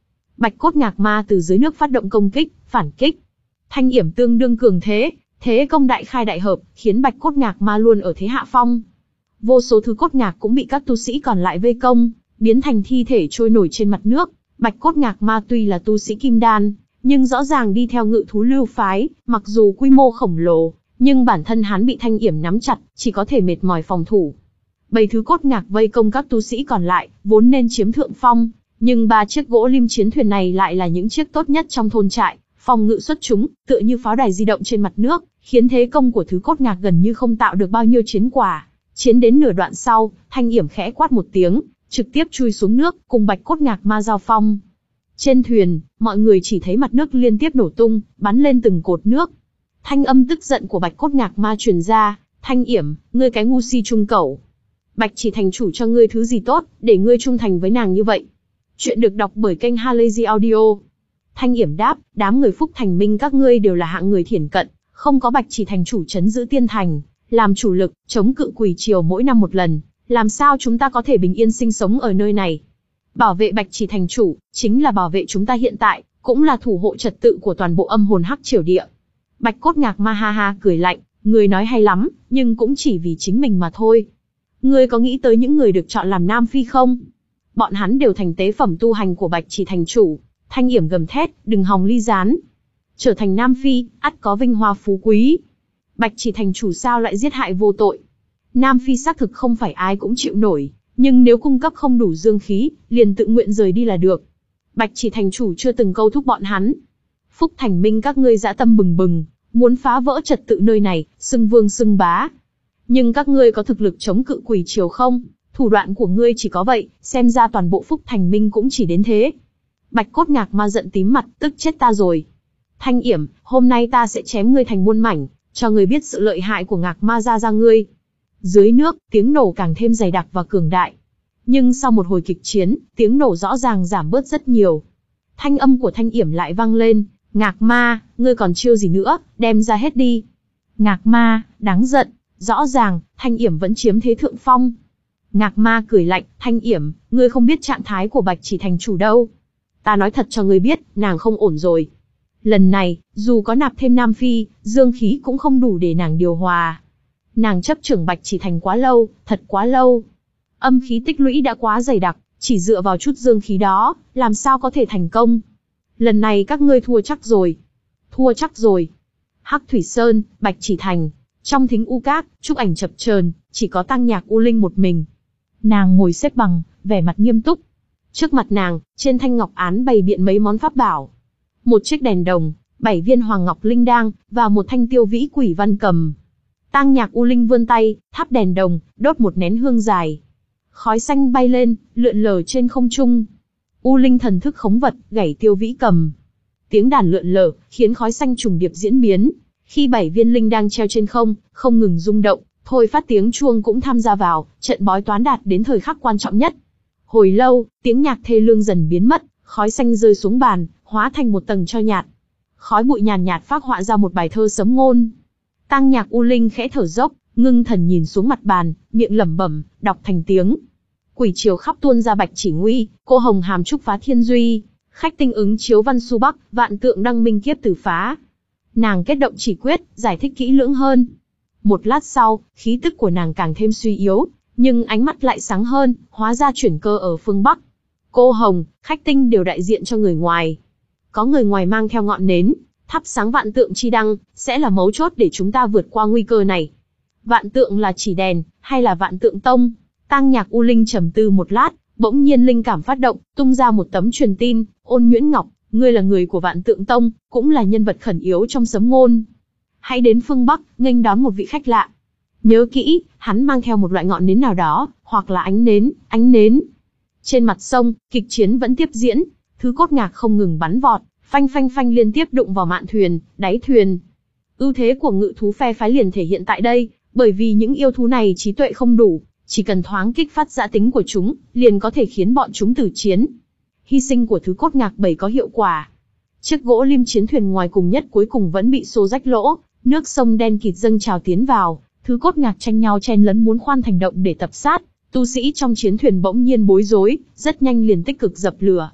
Bạch cốt ngạc ma từ dưới nước phát động công kích, phản kích. Thanh yểm tương đương cường thế, thế công đại khai đại hợp, khiến bạch cốt ngạc ma luôn ở thế hạ phong. Vô số thứ cốt ngạc cũng bị các tu sĩ còn lại vây công, biến thành thi thể trôi nổi trên mặt nước. Bạch cốt ngạc ma tuy là tu sĩ kim đan, nhưng rõ ràng đi theo ngự thú lưu phái, mặc dù quy mô khổng lồ, nhưng bản thân hắn bị thanh yểm nắm chặt, chỉ có thể mệt mỏi phòng thủ. Bảy thứ cốt ngạc vây công các tu sĩ còn lại, vốn nên chiếm thượng phong, nhưng ba chiếc gỗ lim chiến thuyền này lại là những chiếc tốt nhất trong thôn trại, phòng ngự xuất chúng, tựa như pháo đài di động trên mặt nước, khiến thế công của thứ cốt ngạc gần như không tạo được bao nhiêu chiến quả. Chiến đến nửa đoạn sau, thanh yểm khẽ quát một tiếng, trực tiếp chui xuống nước, cùng bạch cốt ngạc ma giao phong. Trên thuyền, mọi người chỉ thấy mặt nước liên tiếp nổ tung, bắn lên từng cột nước. Thanh âm tức giận của bạch cốt ngạc ma truyền ra, thanh yểm, ngươi cái ngu si trung cẩu. Bạch chỉ thành chủ cho ngươi thứ gì tốt, để ngươi trung thành với nàng như vậy. Chuyện được đọc bởi kênh Halazy Audio. Thanh yểm đáp, đám người Phúc Thành Minh các ngươi đều là hạng người thiển cận, không có bạch chỉ thành chủ trấn giữ tiên thành, làm chủ lực, chống cự quỷ triều mỗi năm một lần, làm sao chúng ta có thể bình yên sinh sống ở nơi này. Bảo vệ bạch chỉ thành chủ, chính là bảo vệ chúng ta hiện tại, cũng là thủ hộ trật tự của toàn bộ âm hồn hắc triều địa. Bạch cốt ngạc ma ha ha cười lạnh, người nói hay lắm, nhưng cũng chỉ vì chính mình mà thôi. Ngươi có nghĩ tới những người được chọn làm Nam Phi không? Bọn hắn đều thành tế phẩm tu hành của bạch chỉ thành chủ. Thanh yểm gầm thét, đừng hòng ly gián. Trở thành Nam Phi, ắt có vinh hoa phú quý. Bạch chỉ thành chủ sao lại giết hại vô tội? Nam Phi xác thực không phải ai cũng chịu nổi, nhưng nếu cung cấp không đủ dương khí, liền tự nguyện rời đi là được. Bạch chỉ thành chủ chưa từng câu thúc bọn hắn. Phúc Thành Minh các ngươi dã tâm bừng bừng, muốn phá vỡ trật tự nơi này, xưng vương xưng bá. Nhưng các ngươi có thực lực chống cự quỷ triều không? Thủ đoạn của ngươi chỉ có vậy, xem ra toàn bộ Phúc Thành Minh cũng chỉ đến thế. Bạch cốt ngạc ma giận tím mặt, tức chết ta rồi. Thanh yểm, hôm nay ta sẽ chém ngươi thành muôn mảnh, cho ngươi biết sự lợi hại của ngạc ma ra ra ngươi. Dưới nước, tiếng nổ càng thêm dày đặc và cường đại. Nhưng sau một hồi kịch chiến, tiếng nổ rõ ràng giảm bớt rất nhiều. Thanh âm của thanh yểm lại vang lên, ngạc ma, ngươi còn chiêu gì nữa, đem ra hết đi. Ngạc ma, đáng giận, rõ ràng, thanh yểm vẫn chiếm thế thượng phong. Ngạc ma cười lạnh, thanh yểm, ngươi không biết trạng thái của bạch chỉ thành chủ đâu. Ta nói thật cho ngươi biết, nàng không ổn rồi. Lần này, dù có nạp thêm Nam Phi, dương khí cũng không đủ để nàng điều hòa. Nàng chấp trưởng bạch chỉ thành quá lâu, thật quá lâu. Âm khí tích lũy đã quá dày đặc, chỉ dựa vào chút dương khí đó, làm sao có thể thành công. Lần này các ngươi thua chắc rồi. Thua chắc rồi. Hắc Thủy Sơn, bạch chỉ thành. Trong thính u cát, trúc ảnh chập chờn, chỉ có Tăng Nhạc U Linh một mình. Nàng ngồi xếp bằng, vẻ mặt nghiêm túc. Trước mặt nàng, trên thanh ngọc án bày biện mấy món pháp bảo. Một chiếc đèn đồng, bảy viên hoàng ngọc linh đăng, và một thanh tiêu vĩ quỷ văn cầm. Tăng Nhạc U Linh vươn tay, thắp đèn đồng, đốt một nén hương dài. Khói xanh bay lên, lượn lờ trên không trung. U Linh thần thức khống vật, gảy tiêu vĩ cầm. Tiếng đàn lượn lờ, khiến khói xanh trùng điệp diễn biến. Khi bảy viên linh đang treo trên không, không ngừng rung động, thôi phát tiếng chuông cũng tham gia vào, trận bói toán đạt đến thời khắc quan trọng nhất. Hồi lâu, tiếng nhạc thê lương dần biến mất, khói xanh rơi xuống bàn, hóa thành một tầng tro nhạt. Khói bụi nhàn nhạt phác họa ra một bài thơ sấm ngôn. Tăng Nhạc U Linh khẽ thở dốc, ngưng thần nhìn xuống mặt bàn, miệng lẩm bẩm, đọc thành tiếng. Quỷ triều khắp tuôn ra bạch chỉ nguy, cô hồng hàm trúc phá thiên duy, khách tinh ứng chiếu văn su bắc, vạn tượng đăng minh kiếp tử phá. Nàng kết động chỉ quyết, giải thích kỹ lưỡng hơn. Một lát sau, khí tức của nàng càng thêm suy yếu, nhưng ánh mắt lại sáng hơn, hóa ra chuyển cơ ở phương Bắc. Cô hồng, khách tinh đều đại diện cho người ngoài. Có người ngoài mang theo ngọn nến, thắp sáng vạn tượng chi đăng, sẽ là mấu chốt để chúng ta vượt qua nguy cơ này. Vạn tượng là chỉ đèn, hay là vạn tượng tông? Tăng Nhạc U Linh trầm tư một lát, bỗng nhiên linh cảm phát động, tung ra một tấm truyền tin. Ôn Nhuyễn Ngọc, ngươi là người của vạn tượng tông, cũng là nhân vật khẩn yếu trong sấm ngôn. Hãy đến phương Bắc, nghênh đón một vị khách lạ. Nhớ kỹ, hắn mang theo một loại ngọn nến nào đó, hoặc là ánh nến, ánh nến. Trên mặt sông, kịch chiến vẫn tiếp diễn, thứ cốt ngạc không ngừng bắn vọt, phanh phanh phanh liên tiếp đụng vào mạn thuyền, đáy thuyền. Ưu thế của ngự thú phe phái liền thể hiện tại đây, bởi vì những yêu thú này trí tuệ không đủ, chỉ cần thoáng kích phát dã tính của chúng, liền có thể khiến bọn chúng tử chiến. Hy sinh của thứ cốt ngạc bảy có hiệu quả. Chiếc gỗ lim chiến thuyền ngoài cùng nhất cuối cùng vẫn bị xô rách lỗ, nước sông đen kịt dâng trào tiến vào, thứ cốt ngạc tranh nhau chen lấn muốn khoan thành động để tập sát. Tu sĩ trong chiến thuyền bỗng nhiên bối rối, rất nhanh liền tích cực dập lửa.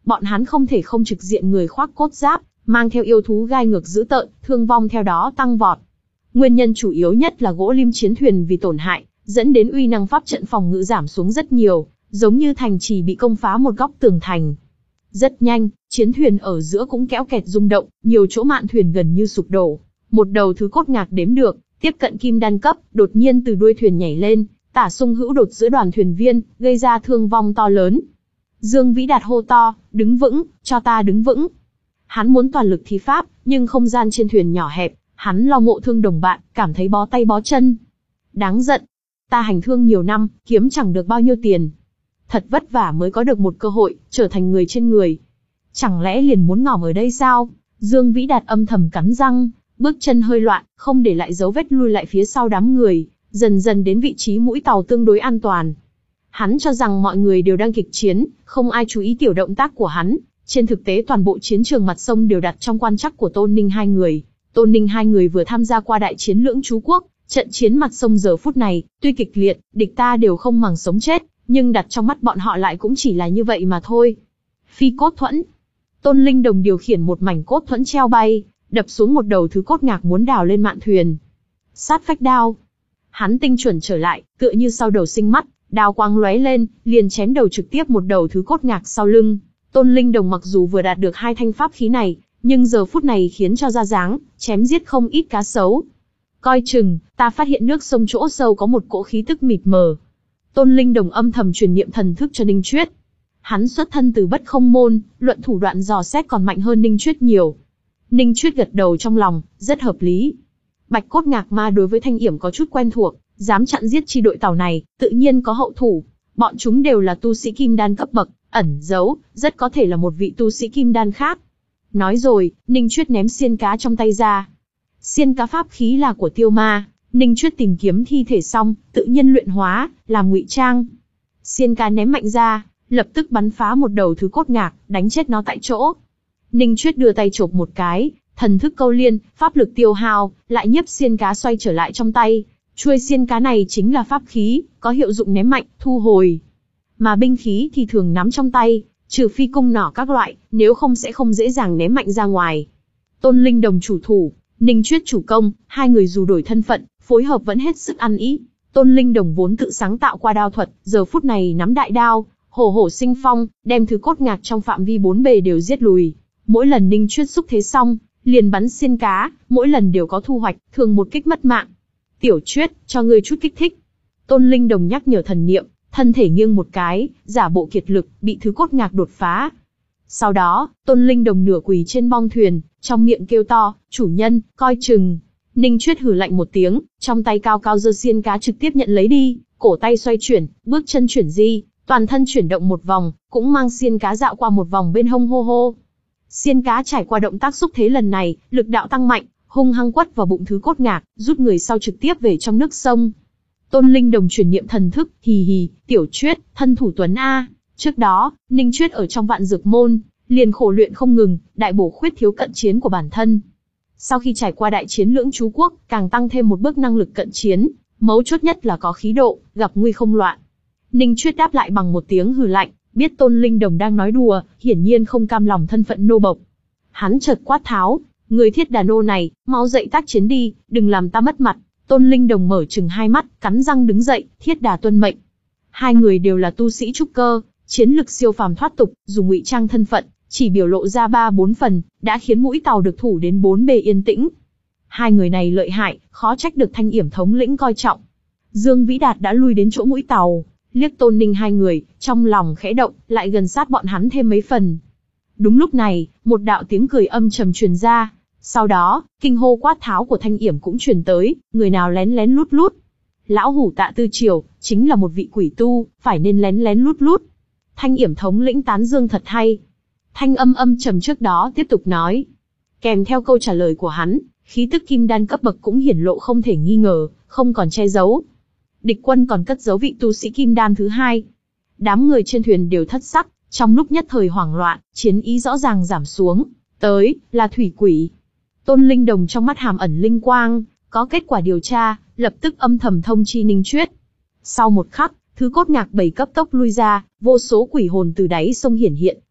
bọn hắn không thể không trực diện người khoác cốt giáp, mang theo yêu thú gai ngược dữ tợn, thương vong theo đó tăng vọt. Nguyên nhân chủ yếu nhất là gỗ lim chiến thuyền vì tổn hại, dẫn đến uy năng pháp trận phòng ngự giảm xuống rất nhiều, giống như thành trì bị công phá một góc tường thành. Rất nhanh, chiến thuyền ở giữa cũng kéo kẹt rung động, nhiều chỗ mạn thuyền gần như sụp đổ. Một đầu thứ cốt ngạc đếm được, tiếp cận kim đan cấp, đột nhiên từ đuôi thuyền nhảy lên, tả xung hữu đột giữa đoàn thuyền viên, gây ra thương vong to lớn. Dương Vĩ Đạt hô to, đứng vững, cho ta đứng vững. Hắn muốn toàn lực thi pháp, nhưng không gian trên thuyền nhỏ hẹp, hắn lo ngộ thương đồng bạn, cảm thấy bó tay bó chân. Đáng giận, ta hành thương nhiều năm, kiếm chẳng được bao nhiêu tiền. Thật vất vả mới có được một cơ hội, trở thành người trên người. Chẳng lẽ liền muốn ngỏm ở đây sao? Dương Vĩ Đạt âm thầm cắn răng, bước chân hơi loạn, không để lại dấu vết lui lại phía sau đám người, dần dần đến vị trí mũi tàu tương đối an toàn. Hắn cho rằng mọi người đều đang kịch chiến, không ai chú ý tiểu động tác của hắn. Trên thực tế toàn bộ chiến trường mặt sông đều đặt trong quan trắc của Tôn Ninh hai người. Tôn Ninh hai người vừa tham gia qua đại chiến lưỡng chú quốc, trận chiến mặt sông giờ phút này, tuy kịch liệt, địch ta đều không màng sống chết, nhưng đặt trong mắt bọn họ lại cũng chỉ là như vậy mà thôi. Phi cốt thuẫn. Tôn Linh Đồng điều khiển một mảnh cốt thuẫn treo bay, đập xuống một đầu thứ cốt ngạc muốn đào lên mạn thuyền. Sát phách đao. Hắn tinh chuẩn trở lại, tựa như sau đầu sinh mắt, đao quang lóe lên, liền chém đầu trực tiếp một đầu thứ cốt ngạc sau lưng. Tôn Linh Đồng mặc dù vừa đạt được hai thanh pháp khí này, nhưng giờ phút này khiến cho ra dáng, chém giết không ít cá sấu. Coi chừng, ta phát hiện nước sông chỗ sâu có một cỗ khí tức mịt mờ. Tôn Linh Đồng âm thầm truyền niệm thần thức cho Ninh Chuyết. Hắn xuất thân từ Bất Không Môn, luận thủ đoạn dò xét còn mạnh hơn Ninh Chuyết nhiều. Ninh Chuyết gật đầu trong lòng, rất hợp lý. Bạch cốt ngạc ma đối với Thanh Yểm có chút quen thuộc, dám chặn giết chi đội tàu này, tự nhiên có hậu thủ. Bọn chúng đều là tu sĩ kim đan cấp bậc, ẩn giấu, rất có thể là một vị tu sĩ kim đan khác. Nói rồi, Ninh Chuyết ném xiên cá trong tay ra. Xiên cá pháp khí là của Tiêu Ma, Ninh Chuyết tìm kiếm thi thể xong, tự nhiên luyện hóa, làm ngụy trang. Xiên cá ném mạnh ra, lập tức bắn phá một đầu thứ cốt ngạc, đánh chết nó tại chỗ. Ninh Chuyết đưa tay chộp một cái, thần thức câu liên, pháp lực tiêu hao, lại nhấp xiên cá xoay trở lại trong tay. Chuôi xiên cá này chính là pháp khí, có hiệu dụng ném mạnh, thu hồi. Mà binh khí thì thường nắm trong tay, trừ phi cung nỏ các loại, nếu không sẽ không dễ dàng ném mạnh ra ngoài. Tôn Linh Đồng chủ thủ, Ninh Chuyết chủ công, hai người dù đổi thân phận, phối hợp vẫn hết sức ăn ý. Tôn Linh Đồng vốn tự sáng tạo qua đao thuật, giờ phút này nắm đại đao, hổ hổ sinh phong, đem thứ cốt ngạc trong phạm vi bốn bề đều giết lùi. Mỗi lần Ninh Chuyết xúc thế xong, liền bắn xiên cá, mỗi lần đều có thu hoạch, thường một kích mất mạng. Tiểu Chuyết, cho ngươi chút kích thích. Tôn Linh Đồng nhắc nhở thần niệm, thân thể nghiêng một cái, giả bộ kiệt lực, bị thứ cốt ngạc đột phá. Sau đó, Tôn Linh Đồng nửa quỳ trên bong thuyền, trong miệng kêu to, chủ nhân, coi chừng. Ninh Chuyết hừ lạnh một tiếng, trong tay cao cao giơ xiên cá trực tiếp nhận lấy đi, cổ tay xoay chuyển, bước chân chuyển di, toàn thân chuyển động một vòng, cũng mang xiên cá dạo qua một vòng bên hông hô hô. Xiên cá trải qua động tác xúc thế lần này, lực đạo tăng mạnh, hung hăng quất vào bụng thứ cốt ngạc, rút người sau trực tiếp về trong nước sông. Tôn Linh Đồng truyền niệm thần thức, hì hì, Tiểu Chuyết, thân thủ tuấn A. Trước đó, Ninh Chuyết ở trong Vạn Dược Môn, liền khổ luyện không ngừng, đại bổ khuyết thiếu cận chiến của bản thân. Sau khi trải qua đại chiến lưỡng chú quốc, càng tăng thêm một bước năng lực cận chiến, mấu chốt nhất là có khí độ, gặp nguy không loạn. Ninh Chuyết đáp lại bằng một tiếng hừ lạnh, biết Tôn Linh Đồng đang nói đùa, hiển nhiên không cam lòng thân phận nô bộc. Hắn chợt quát tháo, người thiết đà nô này, mau dậy tác chiến đi, đừng làm ta mất mặt. Tôn Linh Đồng mở trừng hai mắt, cắn răng đứng dậy, thiết đà tuân mệnh. Hai người đều là tu sĩ trúc cơ, chiến lực siêu phàm thoát tục, dùng ngụy trang thân phận, chỉ biểu lộ ra ba bốn phần, đã khiến mũi tàu được thủ đến bốn bề yên tĩnh. Hai người này lợi hại, khó trách được Thanh Yểm thống lĩnh coi trọng. Dương Vĩ Đạt đã lui đến chỗ mũi tàu, liếc Tôn Ninh hai người, trong lòng khẽ động, lại gần sát bọn hắn thêm mấy phần. Đúng lúc này, một đạo tiếng cười âm trầm truyền ra. Sau đó, kinh hô quát tháo của Thanh Yểm cũng truyền tới, người nào lén lén lút lút. Lão hủ Tạ Tư Triều, chính là một vị quỷ tu, phải nên lén lén lút lút. Thanh Yểm thống lĩnh tán dương thật hay. Thanh âm âm trầm trước đó tiếp tục nói. Kèm theo câu trả lời của hắn, khí tức kim đan cấp bậc cũng hiển lộ không thể nghi ngờ, không còn che giấu. Địch quân còn cất giấu vị tu sĩ kim đan thứ hai. Đám người trên thuyền đều thất sắc, trong lúc nhất thời hoảng loạn, chiến ý rõ ràng giảm xuống. Tới, là thủy quỷ. Tôn Linh Đồng trong mắt hàm ẩn linh quang, có kết quả điều tra, lập tức âm thầm thông chi Ninh Chuyết. Sau một khắc, thứ cốt ngạc bảy cấp tốc lui ra, vô số quỷ hồn từ đáy sông hiển hiện,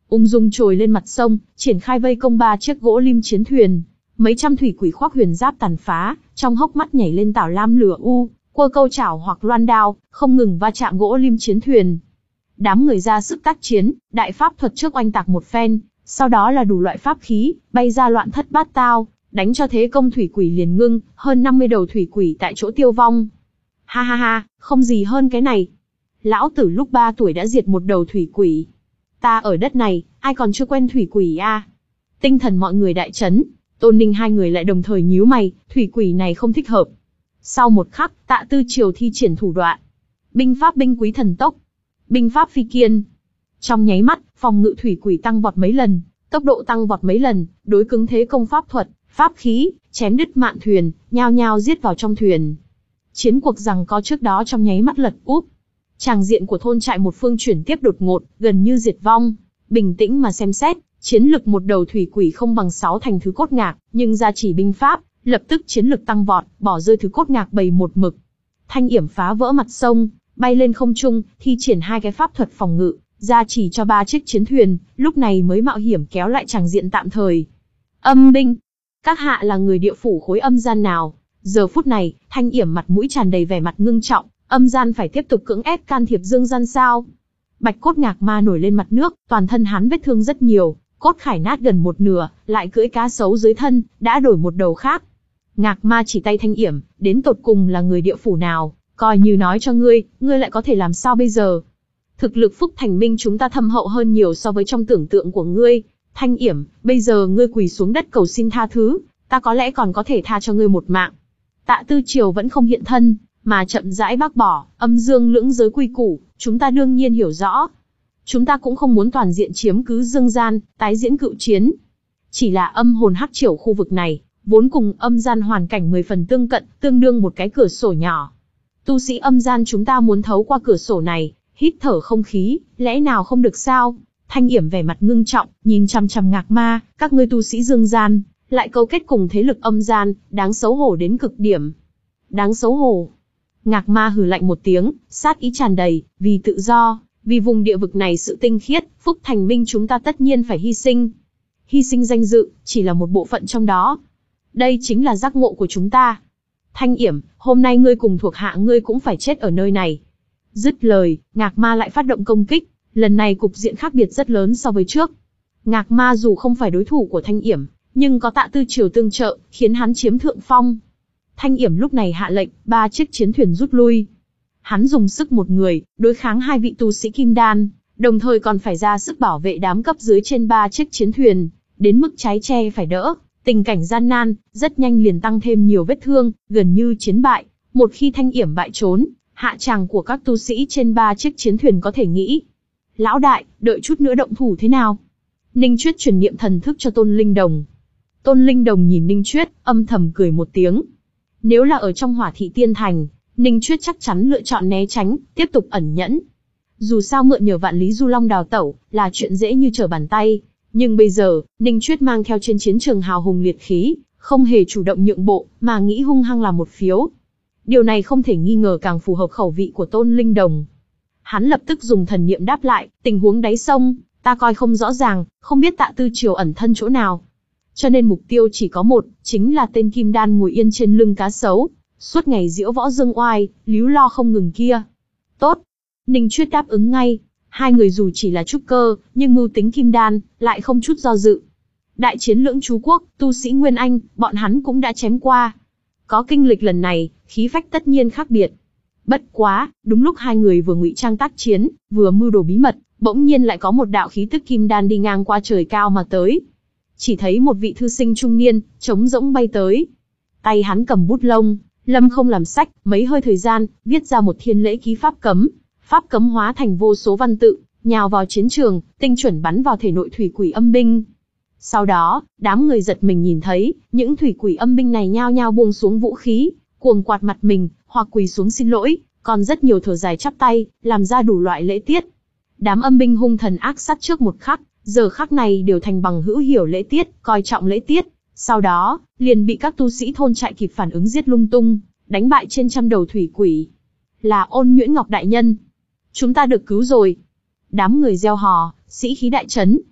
ung dung trồi lên mặt sông, triển khai vây công ba chiếc gỗ lim chiến thuyền. Mấy trăm thủy quỷ khoác huyền giáp tàn phá, trong hốc mắt nhảy lên tảo lam lửa u, quơ câu chảo hoặc loan đao, không ngừng va chạm gỗ lim chiến thuyền. Đám người ra sức tác chiến, đại pháp thuật trước oanh tạc một phen, sau đó là đủ loại pháp khí, bay ra loạn thất bát tao, đánh cho thế công thủy quỷ liền ngưng, hơn năm mươi đầu thủy quỷ tại chỗ tiêu vong. Ha ha ha, không gì hơn cái này. Lão tử lúc ba tuổi đã diệt một đầu thủy quỷ. Ta ở đất này, ai còn chưa quen thủy quỷ a? À? Tinh thần mọi người đại chấn, Tôn Ninh hai người lại đồng thời nhíu mày, thủy quỷ này không thích hợp. Sau một khắc, Tạ Tư Triều thi triển thủ đoạn. Binh pháp binh quý thần tốc, binh pháp phi kiên. Trong nháy mắt, phòng ngự thủy quỷ tăng vọt mấy lần, tốc độ tăng vọt mấy lần, đối cứng thế công pháp thuật, pháp khí, chém đứt mạn thuyền, nhao nhao giết vào trong thuyền. Chiến cuộc giằng co trước đó trong nháy mắt lật úp. Tràng diện của thôn trại một phương chuyển tiếp đột ngột, gần như diệt vong. Bình tĩnh mà xem xét, chiến lực một đầu thủy quỷ không bằng sáu thành thứ cốt ngạc, nhưng gia chỉ binh pháp, lập tức chiến lực tăng vọt, bỏ rơi thứ cốt ngạc bầy một mực. Thanh yểm phá vỡ mặt sông, bay lên không trung, thi triển hai cái pháp thuật phòng ngự, gia chỉ cho ba chiếc chiến thuyền, lúc này mới mạo hiểm kéo lại tràng diện tạm thời. Âm binh, các hạ là người địa phủ khối âm gian nào? Giờ phút này, Thanh yểm mặt mũi tràn đầy vẻ mặt ngưng trọng, âm gian phải tiếp tục cưỡng ép can thiệp dương gian sao? Bạch cốt ngạc ma nổi lên mặt nước, toàn thân hắn vết thương rất nhiều, cốt khải nát gần một nửa, lại cưỡi cá sấu dưới thân, đã đổi một đầu khác. Ngạc ma chỉ tay Thanh yểm, đến tột cùng là người địa phủ nào, coi như nói cho ngươi, ngươi lại có thể làm sao bây giờ? Thực lực Phúc Thành Minh chúng ta thâm hậu hơn nhiều so với trong tưởng tượng của ngươi. Thanh yểm, bây giờ ngươi quỳ xuống đất cầu xin tha thứ, ta có lẽ còn có thể tha cho ngươi một mạng. Tạ Tư Triều vẫn không hiện thân, mà chậm rãi bác bỏ, âm dương lưỡng giới quy củ, chúng ta đương nhiên hiểu rõ. Chúng ta cũng không muốn toàn diện chiếm cứ dương gian, tái diễn cựu chiến. Chỉ là âm hồn hắc triều khu vực này, vốn cùng âm gian hoàn cảnh mười phần tương cận, tương đương một cái cửa sổ nhỏ. Tu sĩ âm gian chúng ta muốn thấu qua cửa sổ này, hít thở không khí, lẽ nào không được sao? Thanh yểm vẻ mặt ngưng trọng, nhìn chằm chằm ngạc ma, các ngươi tu sĩ dương gian, lại câu kết cùng thế lực âm gian, đáng xấu hổ đến cực điểm. Đáng xấu hổ. Ngạc ma hừ lạnh một tiếng, sát ý tràn đầy, vì tự do, vì vùng địa vực này sự tinh khiết, Phúc Thành Minh chúng ta tất nhiên phải hy sinh. Hy sinh danh dự, chỉ là một bộ phận trong đó. Đây chính là giác ngộ của chúng ta. Thanh yểm, hôm nay ngươi cùng thuộc hạ ngươi cũng phải chết ở nơi này. Dứt lời, ngạc ma lại phát động công kích, lần này cục diện khác biệt rất lớn so với trước. Ngạc ma dù không phải đối thủ của Thanh yểm, nhưng có Tạ Tư Triều tương trợ, khiến hắn chiếm thượng phong. Thanh yểm lúc này hạ lệnh, ba chiếc chiến thuyền rút lui. Hắn dùng sức một người, đối kháng hai vị tu sĩ kim đan, đồng thời còn phải ra sức bảo vệ đám cấp dưới trên ba chiếc chiến thuyền, đến mức trái che phải đỡ. Tình cảnh gian nan, rất nhanh liền tăng thêm nhiều vết thương, gần như chiến bại. Một khi Thanh yểm bại trốn, hạ tràng của các tu sĩ trên ba chiếc chiến thuyền có thể nghĩ. Lão đại, đợi chút nữa động thủ thế nào? Ninh Chuyết truyền niệm thần thức cho Tôn Linh Đồng. Tôn Linh Đồng nhìn Ninh Chuyết, âm thầm cười một tiếng. Nếu là ở trong Hỏa Thị Tiên Thành, Ninh Chuyết chắc chắn lựa chọn né tránh, tiếp tục ẩn nhẫn. Dù sao mượn nhờ Vạn Lý Du Long đào tẩu, là chuyện dễ như trở bàn tay. Nhưng bây giờ, Ninh Chuyết mang theo trên chiến trường hào hùng liệt khí, không hề chủ động nhượng bộ, mà nghĩ hung hăng làm một phiếu. Điều này không thể nghi ngờ càng phù hợp khẩu vị của Tôn Linh Đồng. Hắn lập tức dùng thần niệm đáp lại, tình huống đáy sông, ta coi không rõ ràng, không biết Tạ Tư Triều ẩn thân chỗ nào. Cho nên mục tiêu chỉ có một, chính là tên kim đan ngồi yên trên lưng cá sấu, suốt ngày diễu võ dương oai, líu lo không ngừng kia. Tốt. Ninh Chuyết đáp ứng ngay. Hai người dù chỉ là trúc cơ, nhưng mưu tính kim đan, lại không chút do dự. Đại chiến lưỡng chú quốc, tu sĩ Nguyên Anh, bọn hắn cũng đã chém qua. Có kinh lịch lần này, khí phách tất nhiên khác biệt. Bất quá, đúng lúc hai người vừa ngụy trang tác chiến, vừa mưu đồ bí mật, bỗng nhiên lại có một đạo khí tức kim đan đi ngang qua trời cao mà tới. Chỉ thấy một vị thư sinh trung niên, trống rỗng bay tới. Tay hắn cầm bút lông, lâm không làm sách, mấy hơi thời gian, viết ra một thiên lễ ký pháp cấm. Pháp cấm hóa thành vô số văn tự, nhào vào chiến trường, tinh chuẩn bắn vào thể nội thủy quỷ âm binh. Sau đó, đám người giật mình nhìn thấy, những thủy quỷ âm binh này nhao nhao buông xuống vũ khí, cuồng quạt mặt mình, hoặc quỳ xuống xin lỗi, còn rất nhiều thở dài chắp tay, làm ra đủ loại lễ tiết. Đám âm binh hung thần ác sát trước một khắc, giờ khắc này đều thành bằng hữu hiểu lễ tiết, coi trọng lễ tiết. Sau đó, liền bị các tu sĩ thôn trại kịp phản ứng giết lung tung, đánh bại trên trăm đầu thủy quỷ. Là Ôn Nhuyễn Ngọc đại nhân. Chúng ta được cứu rồi. Đám người reo hò, sĩ khí đại chấn.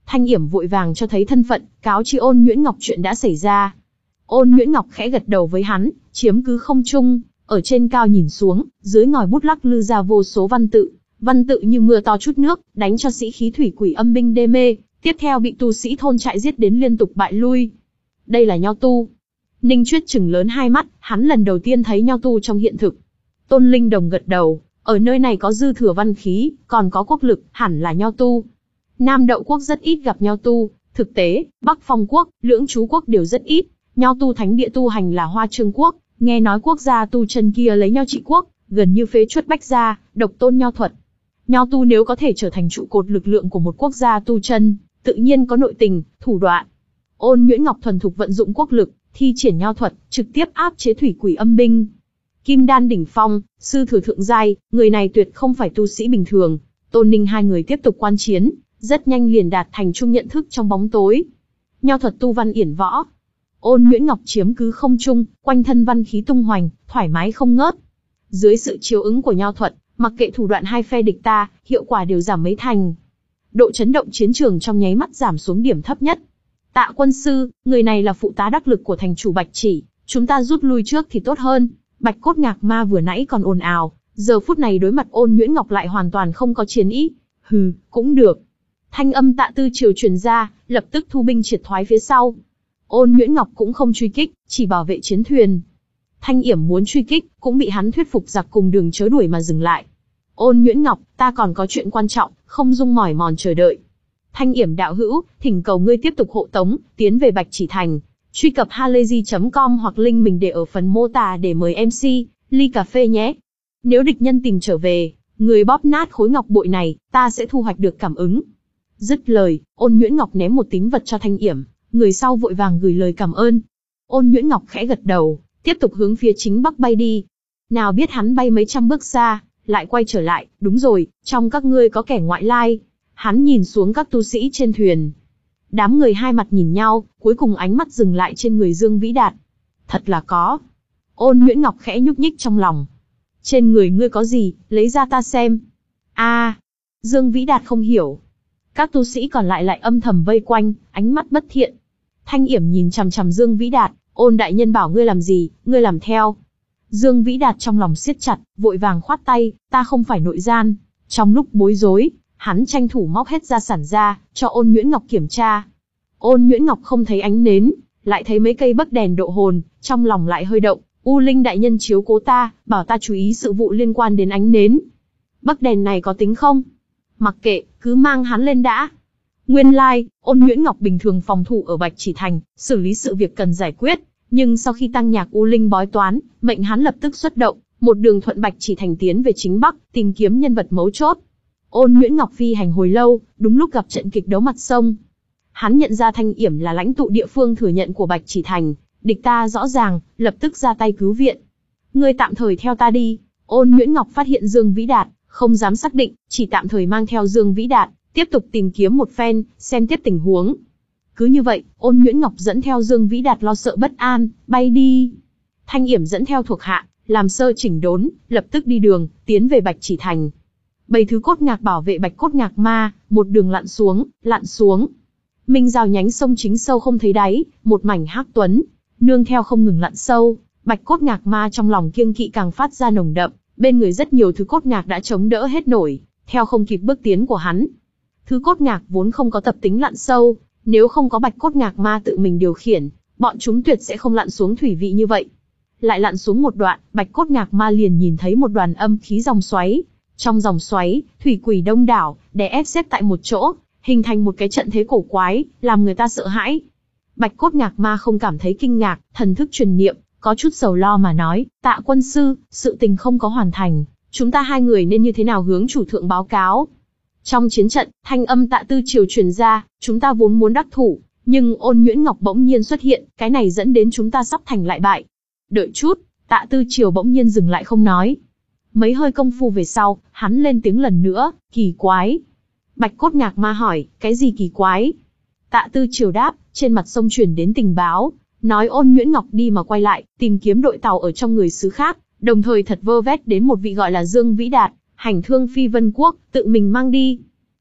Thanh Yểm vội vàng cho thấy thân phận, cáo chi Ôn Nhuyễn Ngọc chuyện đã xảy ra. Ôn Nhuyễn Ngọc khẽ gật đầu với hắn, chiếm cứ không trung, ở trên cao nhìn xuống, dưới ngòi bút lắc lư ra vô số văn tự, văn tự như mưa to chút nước, đánh cho sĩ khí thủy quỷ âm binh đê mê, tiếp theo bị tu sĩ thôn trại giết đến liên tục bại lui. Đây là nho tu. Ninh Chuyết chừng lớn hai mắt, hắn lần đầu tiên thấy nho tu trong hiện thực. Tôn Linh Đồng gật đầu, ở nơi này có dư thừa văn khí, còn có quốc lực, hẳn là nho tu. Nam Đậu quốc rất ít gặp nho tu, thực tế, Bắc Phong quốc, Lưỡng Chú quốc đều rất ít. Nho tu thánh địa tu hành là Hoa Trương quốc, nghe nói quốc gia tu chân kia lấy nho trị quốc, gần như phế truất bách gia, độc tôn nho thuật. Nho tu nếu có thể trở thành trụ cột lực lượng của một quốc gia tu chân, tự nhiên có nội tình, thủ đoạn. Ôn Nhuyễn Ngọc thuần thục vận dụng quốc lực, thi triển nho thuật, trực tiếp áp chế thủy quỷ âm binh. Kim đan đỉnh phong, sư thừa thượng giai, người này tuyệt không phải tu sĩ bình thường. Tôn Ninh hai người tiếp tục quan chiến, rất nhanh liền đạt thành chung nhận thức trong bóng tối. Nho thuật tu văn yển võ. Ôn Nhuyễn Ngọc chiếm cứ không trung, quanh thân văn khí tung hoành, thoải mái không ngớt. Dưới sự chiếu ứng của nho thuật, mặc kệ thủ đoạn hai phe địch ta, hiệu quả đều giảm mấy thành. Độ chấn động chiến trường trong nháy mắt giảm xuống điểm thấp nhất. Tạ quân sư, người này là phụ tá đắc lực của thành chủ Bạch Chỉ, chúng ta rút lui trước thì tốt hơn. Bạch Cốt Ngạc Ma vừa nãy còn ồn ào, giờ phút này đối mặt Ôn Nhuyễn Ngọc lại hoàn toàn không có chiến ý. Hừ, cũng được. Thanh âm Tạ Tư Triều truyền ra, lập tức thu binh triệt thoái phía sau. Ôn Nhuyễn Ngọc cũng không truy kích, chỉ bảo vệ chiến thuyền. Thanh Yểm muốn truy kích, cũng bị hắn thuyết phục giặc cùng đường chớ đuổi mà dừng lại. Ôn Nhuyễn Ngọc, ta còn có chuyện quan trọng, không dung mỏi mòn chờ đợi. Thanh Yểm đạo hữu, thỉnh cầu ngươi tiếp tục hộ tống, tiến về Bạch Chỉ Thành. Truy cập halayzi chấm com hoặc link mình để ở phần mô tả để mời em xê, ly cà phê nhé. Nếu địch nhân tìm trở về, người bóp nát khối ngọc bội này, ta sẽ thu hoạch được cảm ứng. Dứt lời, Ôn Nhuyễn Ngọc ném một tín vật cho Thanh Yểm, người sau vội vàng gửi lời cảm ơn. Ôn Nhuyễn Ngọc khẽ gật đầu, tiếp tục hướng phía chính bắc bay đi. Nào biết hắn bay mấy trăm bước xa, lại quay trở lại, đúng rồi, trong các ngươi có kẻ ngoại lai. Hắn nhìn xuống các tu sĩ trên thuyền. Đám người hai mặt nhìn nhau, cuối cùng ánh mắt dừng lại trên người Dương Vĩ Đạt. Thật là có. Ôn Nhuyễn Ngọc khẽ nhúc nhích trong lòng. Trên người ngươi có gì, lấy ra ta xem. A, à, Dương Vĩ Đạt không hiểu. Các tu sĩ còn lại lại âm thầm vây quanh, ánh mắt bất thiện. Thanh Yểm nhìn chằm chằm Dương Vĩ Đạt, Ôn đại nhân bảo ngươi làm gì, ngươi làm theo. Dương Vĩ Đạt trong lòng siết chặt, vội vàng khoát tay, ta không phải nội gian. Trong lúc bối rối, hắn tranh thủ móc hết gia sản ra, cho Ôn Nhuyễn Ngọc kiểm tra. Ôn Nhuyễn Ngọc không thấy ánh nến, lại thấy mấy cây bấc đèn độ hồn, trong lòng lại hơi động. U Linh đại nhân chiếu cố ta, bảo ta chú ý sự vụ liên quan đến ánh nến. Bấc đèn này có tính không? Mặc kệ, cứ mang hắn lên đã. Nguyên lai, like, Ôn Nhuyễn Ngọc bình thường phòng thủ ở Bạch Chỉ Thành, xử lý sự việc cần giải quyết. Nhưng sau khi tăng nhạc U Linh bói toán, mệnh hắn lập tức xuất động, một đường thuận Bạch Chỉ Thành tiến về chính Bắc, tìm kiếm nhân vật mấu chốt. Ôn Nhuyễn Ngọc phi hành hồi lâu, đúng lúc gặp trận kịch đấu mặt sông. Hắn nhận ra Thanh Yểm là lãnh tụ địa phương thừa nhận của Bạch Chỉ Thành, địch ta rõ ràng, lập tức ra tay cứu viện. Ngươi tạm thời theo ta đi. Ôn Nhuyễn Ngọc phát hiện Dương Vĩ Đạt, không dám xác định, chỉ tạm thời mang theo Dương Vĩ Đạt, tiếp tục tìm kiếm một phen, xem tiếp tình huống. Cứ như vậy, Ôn Nhuyễn Ngọc dẫn theo Dương Vĩ Đạt lo sợ bất an, bay đi. Thanh Yểm dẫn theo thuộc hạ, làm sơ chỉnh đốn, lập tức đi đường, tiến về Bạch Chỉ Thành. Bầy thứ cốt ngạc bảo vệ Bạch Cốt Ngạc Ma, một đường lặn xuống, lặn xuống. Minh Giao nhánh sông chính sâu không thấy đáy, một mảnh hắc tuấn, nương theo không ngừng lặn sâu, Bạch Cốt Ngạc Ma trong lòng kiêng kỵ càng phát ra nồng đậm, bên người rất nhiều thứ cốt ngạc đã chống đỡ hết nổi, theo không kịp bước tiến của hắn. Thứ cốt ngạc vốn không có tập tính lặn sâu, nếu không có Bạch Cốt Ngạc Ma tự mình điều khiển, bọn chúng tuyệt sẽ không lặn xuống thủy vị như vậy. Lại lặn xuống một đoạn, Bạch Cốt Ngạc Ma liền nhìn thấy một đoàn âm khí dòng xoáy. Trong dòng xoáy, thủy quỷ đông đảo, đè ép xếp tại một chỗ, hình thành một cái trận thế cổ quái, làm người ta sợ hãi. Bạch Cốt Ngạc Ma không cảm thấy kinh ngạc, thần thức truyền niệm, có chút sầu lo mà nói, Tạ quân sư, sự tình không có hoàn thành, chúng ta hai người nên như thế nào hướng chủ thượng báo cáo? Trong chiến trận, thanh âm Tạ Tư Triều truyền ra, chúng ta vốn muốn đắc thủ, nhưng Ôn Nhuyễn Ngọc bỗng nhiên xuất hiện, cái này dẫn đến chúng ta sắp thành lại bại. Đợi chút, Tạ Tư Triều bỗng nhiên dừng lại không nói. Mấy hơi công phu về sau, hắn lên tiếng lần nữa, kỳ quái. Bạch Cốt Ngạc Ma hỏi, cái gì kỳ quái? Tạ Tư Triều đáp, trên mặt sông truyền đến tình báo, nói Ôn Nhuyễn Ngọc đi mà quay lại, tìm kiếm đội tàu ở trong người xứ khác, đồng thời thật vơ vét đến một vị gọi là Dương Vĩ Đạt, hành thương phi vân quốc, tự mình mang đi.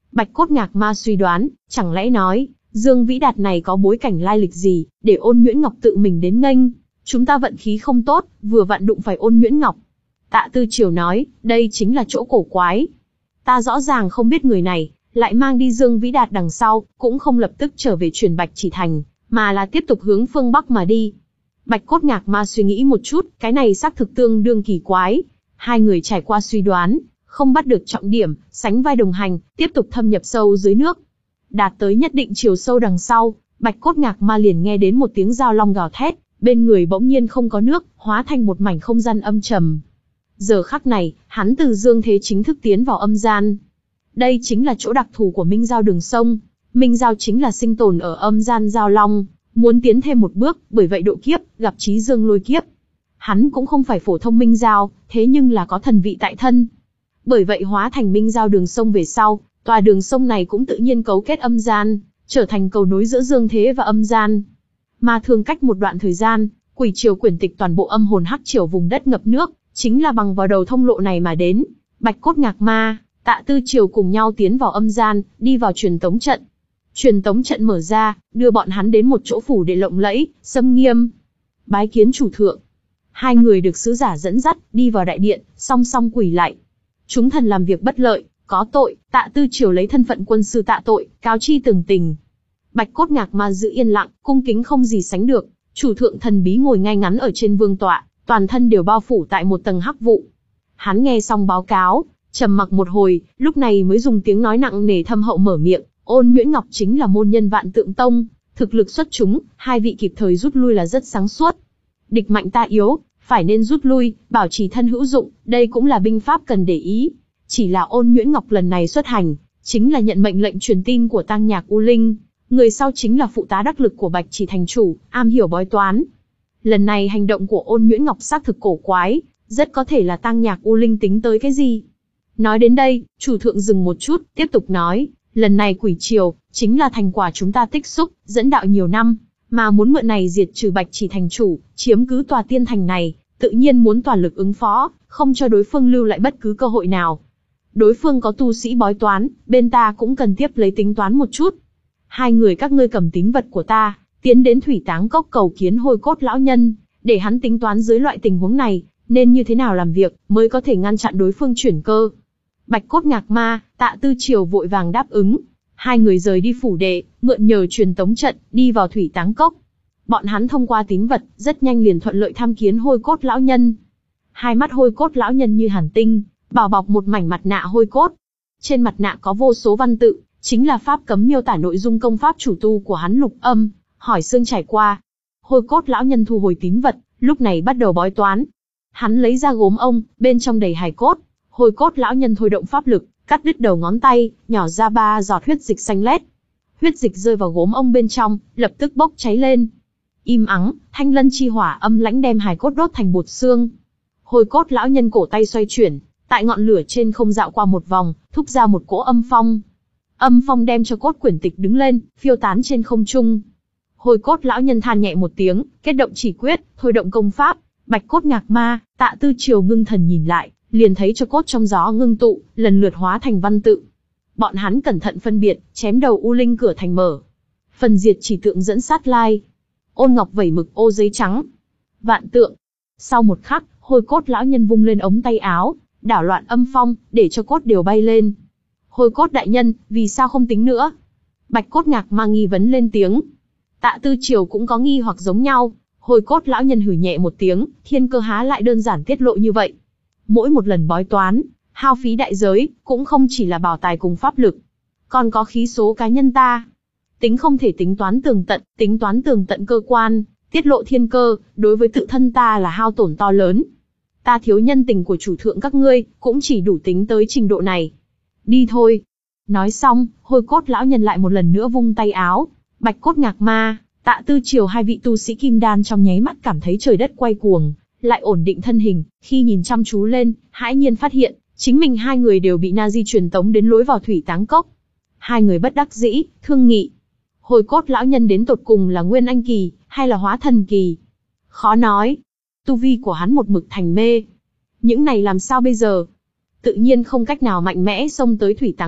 Bạch Cốt Ngạc Ma suy đoán, chẳng lẽ nói, Dương Vĩ Đạt này có bối cảnh lai lịch gì, để Ôn Nhuyễn Ngọc tự mình đến nghênh. Chúng ta vận khí không tốt, vừa vặn đụng phải Ôn Nhuyễn Ngọc. Tạ Tư Triều nói, đây chính là chỗ cổ quái. Ta rõ ràng không biết người này, lại mang đi Dương Vĩ Đạt đằng sau, cũng không lập tức trở về truyền Bạch Chỉ Thành, mà là tiếp tục hướng phương Bắc mà đi. Bạch Cốt Ngạc Ma suy nghĩ một chút, cái này xác thực tương đương kỳ quái. Hai người trải qua suy đoán, không bắt được trọng điểm, sánh vai đồng hành, tiếp tục thâm nhập sâu dưới nước. Đạt tới nhất định chiều sâu đằng sau, Bạch Cốt Ngạc Ma liền nghe đến một tiếng dao long gào thét, bên người bỗng nhiên không có nước, hóa thành một mảnh không gian âm trầm. Giờ khắc này, hắn từ dương thế chính thức tiến vào âm gian. Đây chính là chỗ đặc thù của Minh Giao Đường Sông. Minh Giao chính là sinh tồn ở âm gian giao long, muốn tiến thêm một bước, bởi vậy độ kiếp, gặp chí dương lôi kiếp. Hắn cũng không phải phổ thông Minh Giao, thế nhưng là có thần vị tại thân. Bởi vậy hóa thành Minh Giao Đường Sông về sau, tòa đường sông này cũng tự nhiên cấu kết âm gian, trở thành cầu nối giữa dương thế và âm gian. Mà thường cách một đoạn thời gian, quỷ triều quyển tịch toàn bộ âm hồn hắc triều vùng đất ngập nước, chính là bằng vào đầu thông lộ này mà đến. Bạch Cốt Ngạc Ma, Tạ Tư Triều cùng nhau tiến vào âm gian, đi vào truyền tống trận. Truyền tống trận mở ra, đưa bọn hắn đến một chỗ phủ đệ lộng lẫy, xâm nghiêm. Bái kiến chủ thượng. Hai người được sứ giả dẫn dắt, đi vào đại điện, song song quỳ lạy. Chúng thần làm việc bất lợi, có tội, Tạ Tư Triều lấy thân phận quân sư tạ tội, cáo chi tường tình. Bạch Cốt Ngạc Ma giữ yên lặng, cung kính không gì sánh được. Chủ thượng thần bí ngồi ngay ngắn ở trên vương tọa, toàn thân đều bao phủ tại một tầng hắc vụ. Hắn nghe xong báo cáo, trầm mặc một hồi, lúc này mới dùng tiếng nói nặng nề thâm hậu mở miệng. Ôn Nhuyễn Ngọc chính là môn nhân Vạn Tượng Tông, thực lực xuất chúng, hai vị kịp thời rút lui là rất sáng suốt. Địch mạnh ta yếu, phải nên rút lui, bảo trì thân hữu dụng, đây cũng là binh pháp cần để ý. Chỉ là Ôn Nhuyễn Ngọc lần này xuất hành, chính là nhận mệnh lệnh truyền tin của Tang Nhạc U Linh, người sau chính là phụ tá đắc lực của Bạch Chỉ Thành chủ, am hiểu bói toán. Lần này hành động của Ôn Nhuyễn Ngọc xác thực cổ quái, rất có thể là Tang Nhạc U Linh tính tới cái gì. Nói đến đây, chủ thượng dừng một chút, tiếp tục nói, lần này quỷ triều, chính là thành quả chúng ta tích xúc, dẫn đạo nhiều năm, mà muốn mượn này diệt trừ Bạch Chỉ Thành chủ, chiếm cứ tòa tiên thành này, tự nhiên muốn toàn lực ứng phó, không cho đối phương lưu lại bất cứ cơ hội nào. Đối phương có tu sĩ bói toán, bên ta cũng cần tiếp lấy tính toán một chút. Hai người các ngươi cầm tín vật của ta, tiến đến Thủy Táng Cốc cầu kiến Hôi Cốt lão nhân, để hắn tính toán dưới loại tình huống này, nên như thế nào làm việc, mới có thể ngăn chặn đối phương chuyển cơ. Bạch Cốt Ngạc Ma, Tạ Tư Triều vội vàng đáp ứng. Hai người rời đi phủ đệ, mượn nhờ truyền tống trận, đi vào Thủy Táng Cốc. Bọn hắn thông qua tín vật, rất nhanh liền thuận lợi tham kiến Hôi Cốt lão nhân. Hai mắt Hôi Cốt lão nhân như hàn tinh, bảo bọc một mảnh mặt nạ hôi cốt. Trên mặt nạ có vô số văn tự, chính là pháp cấm miêu tả nội dung công pháp chủ tu của hắn Lục Âm, hỏi xương trải qua. Hôi Cốt lão nhân thu hồi tín vật, lúc này bắt đầu bói toán. Hắn lấy ra gốm ông, bên trong đầy hài cốt. Hôi Cốt lão nhân thôi động pháp lực, cắt đứt đầu ngón tay, nhỏ ra ba giọt huyết dịch xanh lét. Huyết dịch rơi vào gốm ông bên trong, lập tức bốc cháy lên. Im ắng, thanh lân chi hỏa âm lãnh đem hài cốt đốt thành bột xương. Hôi Cốt lão nhân cổ tay xoay chuyển, tại ngọn lửa trên không dạo qua một vòng, thúc ra một cỗ âm phong. Âm phong đem cho cốt quyển tịch đứng lên, phiêu tán trên không trung. Hôi Cốt lão nhân than nhẹ một tiếng, kết động chỉ quyết, thôi động công pháp. Bạch Cốt Ngạc Ma, Tạ Tư Triều ngưng thần nhìn lại, liền thấy cho cốt trong gió ngưng tụ, lần lượt hóa thành văn tự. Bọn hắn cẩn thận phân biệt, chém đầu U Linh cửa thành mở. Phần diệt chỉ tượng dẫn sát lai. Ôn ngọc vẩy mực ô giấy trắng. Vạn tượng. Sau một khắc, Hôi Cốt lão nhân vung lên ống tay áo, đảo loạn âm phong, để cho cốt đều bay lên. Hôi Cốt đại nhân, vì sao không tính nữa? Bạch Cốt Ngạc Ma nghi vấn lên tiếng. Tạ Tư Triều cũng có nghi hoặc giống nhau. Hôi Cốt lão nhân hừ nhẹ một tiếng, thiên cơ há lại đơn giản tiết lộ như vậy. Mỗi một lần bói toán, hao phí đại giới, cũng không chỉ là bảo tài cùng pháp lực, còn có khí số cá nhân ta. Tính không thể tính toán tường tận, tính toán tường tận cơ quan, tiết lộ thiên cơ, đối với tự thân ta là hao tổn to lớn. Ta thiếu nhân tình của chủ thượng các ngươi, cũng chỉ đủ tính tới trình độ này. Đi thôi. Nói xong, Hôi Cốt lão nhân lại một lần nữa vung tay áo. Bạch Cốt Ngạc Ma, Tạ Tư Triều hai vị tu sĩ kim đan trong nháy mắt cảm thấy trời đất quay cuồng, lại ổn định thân hình, khi nhìn chăm chú lên, hãi nhiên phát hiện, chính mình hai người đều bị Nazi truyền tống đến lối vào Thủy Táng Cốc. Hai người bất đắc dĩ, thương nghị. Hôi Cốt lão nhân đến tột cùng là Nguyên Anh kỳ, hay là Hóa Thần kỳ? Khó nói. Tu vi của hắn một mực thành mê. Những này làm sao bây giờ? Tự nhiên không cách nào mạnh mẽ xông tới Thủy Táng Cốc,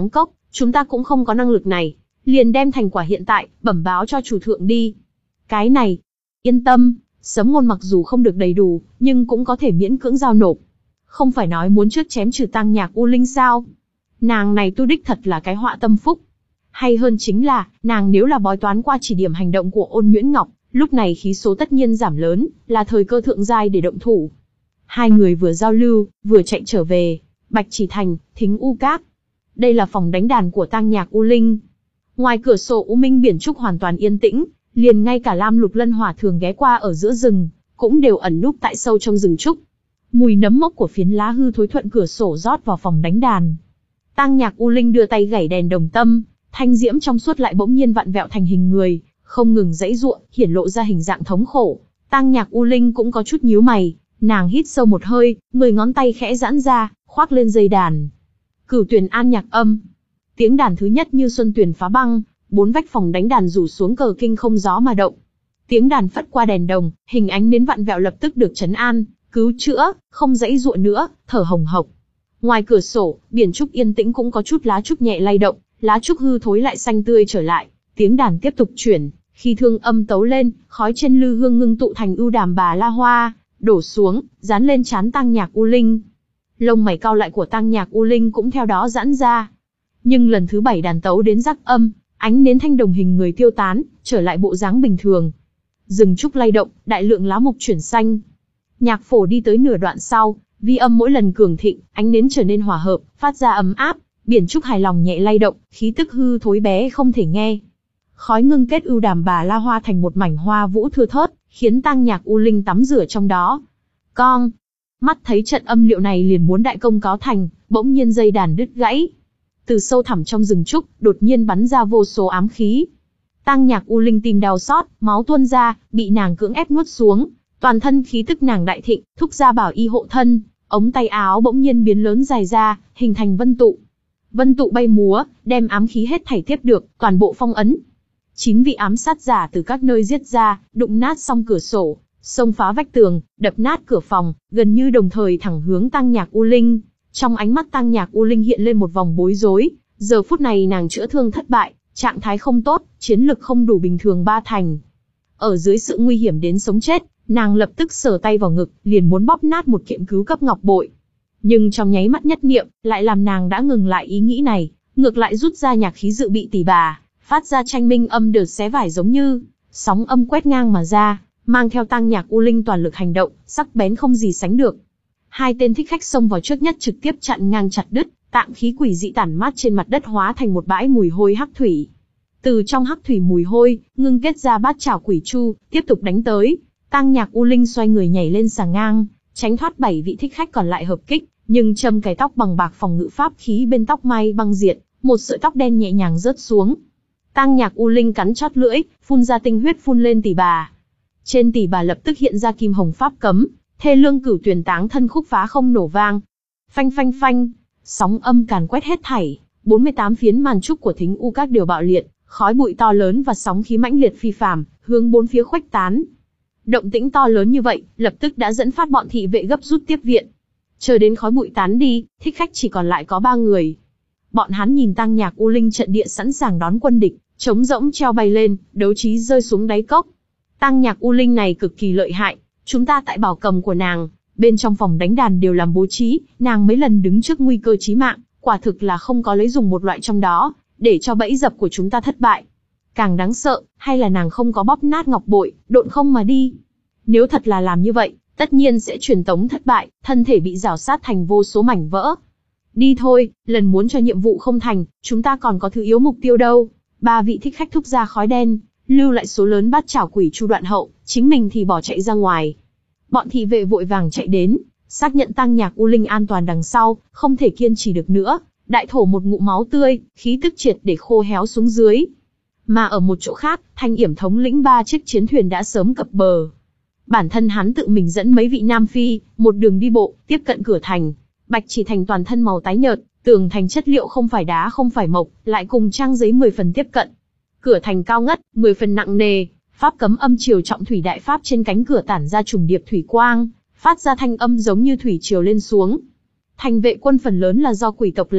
Chúng ta cũng không có năng lực này, liền đem thành quả hiện tại, bẩm báo cho chủ thượng đi. Cái này, yên tâm, sấm ngôn mặc dù không được đầy đủ, nhưng cũng có thể miễn cưỡng giao nộp. Không phải nói muốn trước chém trừ Tăng Nhạc U Linh sao? Nàng này tu đích thật là cái họa tâm phúc. Hay hơn chính là, nàng nếu là bói toán qua chỉ điểm hành động của Ôn Nhuyễn Ngọc, lúc này khí số tất nhiên giảm lớn, là thời cơ thượng giai để động thủ. Hai người vừa giao lưu, vừa chạy trở về, Bạch Chỉ Thành, Thính U Các. Đây là phòng đánh đàn của Tăng Nhạc U Linh. Ngoài cửa sổ U Minh Biển Trúc hoàn toàn yên tĩnh, liền ngay cả Lam Lục Lân Hỏa thường ghé qua ở giữa rừng, cũng đều ẩn núp tại sâu trong rừng trúc. Mùi nấm mốc của phiến lá hư thối thuận cửa sổ rót vào phòng đánh đàn. Tăng Nhạc U Linh đưa tay gảy đèn đồng tâm, thanh diễm trong suốt lại bỗng nhiên vặn vẹo thành hình người, không ngừng giãy giụa, hiển lộ ra hình dạng thống khổ. Tăng Nhạc U Linh cũng có chút nhíu mày, nàng hít sâu một hơi, mười ngón tay khẽ giãn ra, khoác lên dây đàn. Cửu Tuyền An nhạc âm. Tiếng đàn thứ nhất như xuân tuyền phá băng, bốn vách phòng đánh đàn rủ xuống cờ kinh không gió mà động. Tiếng đàn phất qua đèn đồng, hình ánh nến vặn vẹo lập tức được trấn an, cứu chữa, không giãy giụa nữa, thở hồng hộc. Ngoài cửa sổ, biển trúc yên tĩnh cũng có chút lá trúc nhẹ lay động, lá trúc hư thối lại xanh tươi trở lại. Tiếng đàn tiếp tục chuyển, khi thương âm tấu lên, khói trên lư hương ngưng tụ thành ưu đàm bà la hoa, đổ xuống, dán lên trán Tăng Nhạc U Linh. Lông mày cau lại của Tăng Nhạc U Linh cũng theo đó giãn ra. Nhưng lần thứ bảy đàn tấu đến rắc âm, ánh nến thanh đồng hình người tiêu tán, trở lại bộ dáng bình thường. Rừng trúc lay động, đại lượng lá mục chuyển xanh. Nhạc phổ đi tới nửa đoạn sau, vi âm mỗi lần cường thịnh, ánh nến trở nên hòa hợp, phát ra ấm áp, biển trúc hài lòng nhẹ lay động, khí tức hư thối bé không thể nghe. Khói ngưng kết ưu đàm bà la hoa thành một mảnh hoa vũ thưa thớt, khiến Tăng Nhạc U Linh tắm rửa trong đó. Con, mắt thấy trận âm liệu này liền muốn đại công cáo thành, bỗng nhiên dây đàn đứt gãy. Từ sâu thẳm trong rừng trúc, đột nhiên bắn ra vô số ám khí. Tăng Nhạc U Linh tim đau xót, máu tuôn ra, bị nàng cưỡng ép nuốt xuống. Toàn thân khí tức nàng đại thịnh, thúc ra bảo y hộ thân, ống tay áo bỗng nhiên biến lớn dài ra, hình thành vân tụ. Vân tụ bay múa, đem ám khí hết thảy tiếp được, toàn bộ phong ấn. Chín vị ám sát giả từ các nơi giết ra, đụng nát xong cửa sổ, xông phá vách tường, đập nát cửa phòng, gần như đồng thời thẳng hướng Tăng Nhạc U Linh. Trong ánh mắt Tăng Nhạc U Linh hiện lên một vòng bối rối, giờ phút này nàng chữa thương thất bại, trạng thái không tốt, chiến lực không đủ bình thường ba thành. Ở dưới sự nguy hiểm đến sống chết, nàng lập tức sờ tay vào ngực, liền muốn bóp nát một kiện cứu cấp ngọc bội. Nhưng trong nháy mắt nhất niệm, lại làm nàng đã ngừng lại ý nghĩ này, ngược lại rút ra nhạc khí dự bị tỷ bà, phát ra tranh minh âm đợt xé vải giống như sóng âm quét ngang mà ra, mang theo Tăng Nhạc U Linh toàn lực hành động, sắc bén không gì sánh được. Hai tên thích khách xông vào trước nhất trực tiếp chặn ngang chặt đứt, tạng khí quỷ dị tản mát trên mặt đất hóa thành một bãi mùi hôi hắc thủy. Từ trong hắc thủy mùi hôi, ngưng kết ra bát chảo quỷ chu, tiếp tục đánh tới. Tăng Nhạc U Linh xoay người nhảy lên sàng ngang, tránh thoát bảy vị thích khách còn lại hợp kích, nhưng châm cài tóc bằng bạc phòng ngự pháp khí bên tóc may băng diệt, một sợi tóc đen nhẹ nhàng rớt xuống. Tăng Nhạc U Linh cắn chót lưỡi, phun ra tinh huyết phun lên tỷ bà. Trên tỷ bà lập tức hiện ra kim hồng pháp cấm, thê lương cửu tuyền táng thân khúc phá không nổ vang. Phanh phanh phanh, sóng âm càn quét hết thảy, bốn mươi tám phiến màn trúc của Thính U Các đều bạo liệt, khói bụi to lớn và sóng khí mãnh liệt phi phàm, hướng bốn phía khuếch tán. Động tĩnh to lớn như vậy, lập tức đã dẫn phát bọn thị vệ gấp rút tiếp viện. Chờ đến khói bụi tán đi, thích khách chỉ còn lại có ba người. Bọn hắn nhìn Tăng Nhạc U Linh trận địa sẵn sàng đón quân địch, trống rỗng treo bay lên, đấu trí rơi xuống đáy cốc. Tăng Nhạc U Linh này cực kỳ lợi hại, chúng ta tại bảo cầm của nàng, bên trong phòng đánh đàn đều làm bố trí, nàng mấy lần đứng trước nguy cơ chí mạng, quả thực là không có lấy dùng một loại trong đó, để cho bẫy dập của chúng ta thất bại. Càng đáng sợ, hay là nàng không có bóp nát ngọc bội, độn không mà đi. Nếu thật là làm như vậy, tất nhiên sẽ truyền tống thất bại, thân thể bị rào sát thành vô số mảnh vỡ. Đi thôi, lần muốn cho nhiệm vụ không thành, chúng ta còn có thứ yếu mục tiêu đâu. Ba vị thích khách thúc ra khói đen, lưu lại số lớn bát chảo quỷ chu đoạn hậu, chính mình thì bỏ chạy ra ngoài. Bọn thị vệ vội vàng chạy đến, xác nhận Tăng Nhạc U Linh an toàn đằng sau, không thể kiên trì được nữa, đại thổ một ngụm máu tươi, khí tức triệt để khô héo xuống dưới. Mà ở một chỗ khác, Thanh Yểm thống lĩnh ba chiếc chiến thuyền đã sớm cập bờ. Bản thân hắn tự mình dẫn mấy vị nam phi, một đường đi bộ, tiếp cận cửa thành. Bạch Chỉ Thành toàn thân màu tái nhợt, tường thành chất liệu không phải đá không phải mộc, lại cùng trang giấy mười phần tiếp cận. Cửa thành cao ngất, mười phần nặng nề, pháp cấm âm triều trọng thủy đại pháp trên cánh cửa tản ra trùng điệp thủy quang, phát ra thanh âm giống như thủy triều lên xuống. Thành vệ quân phần lớn là do quỷ tộc làm,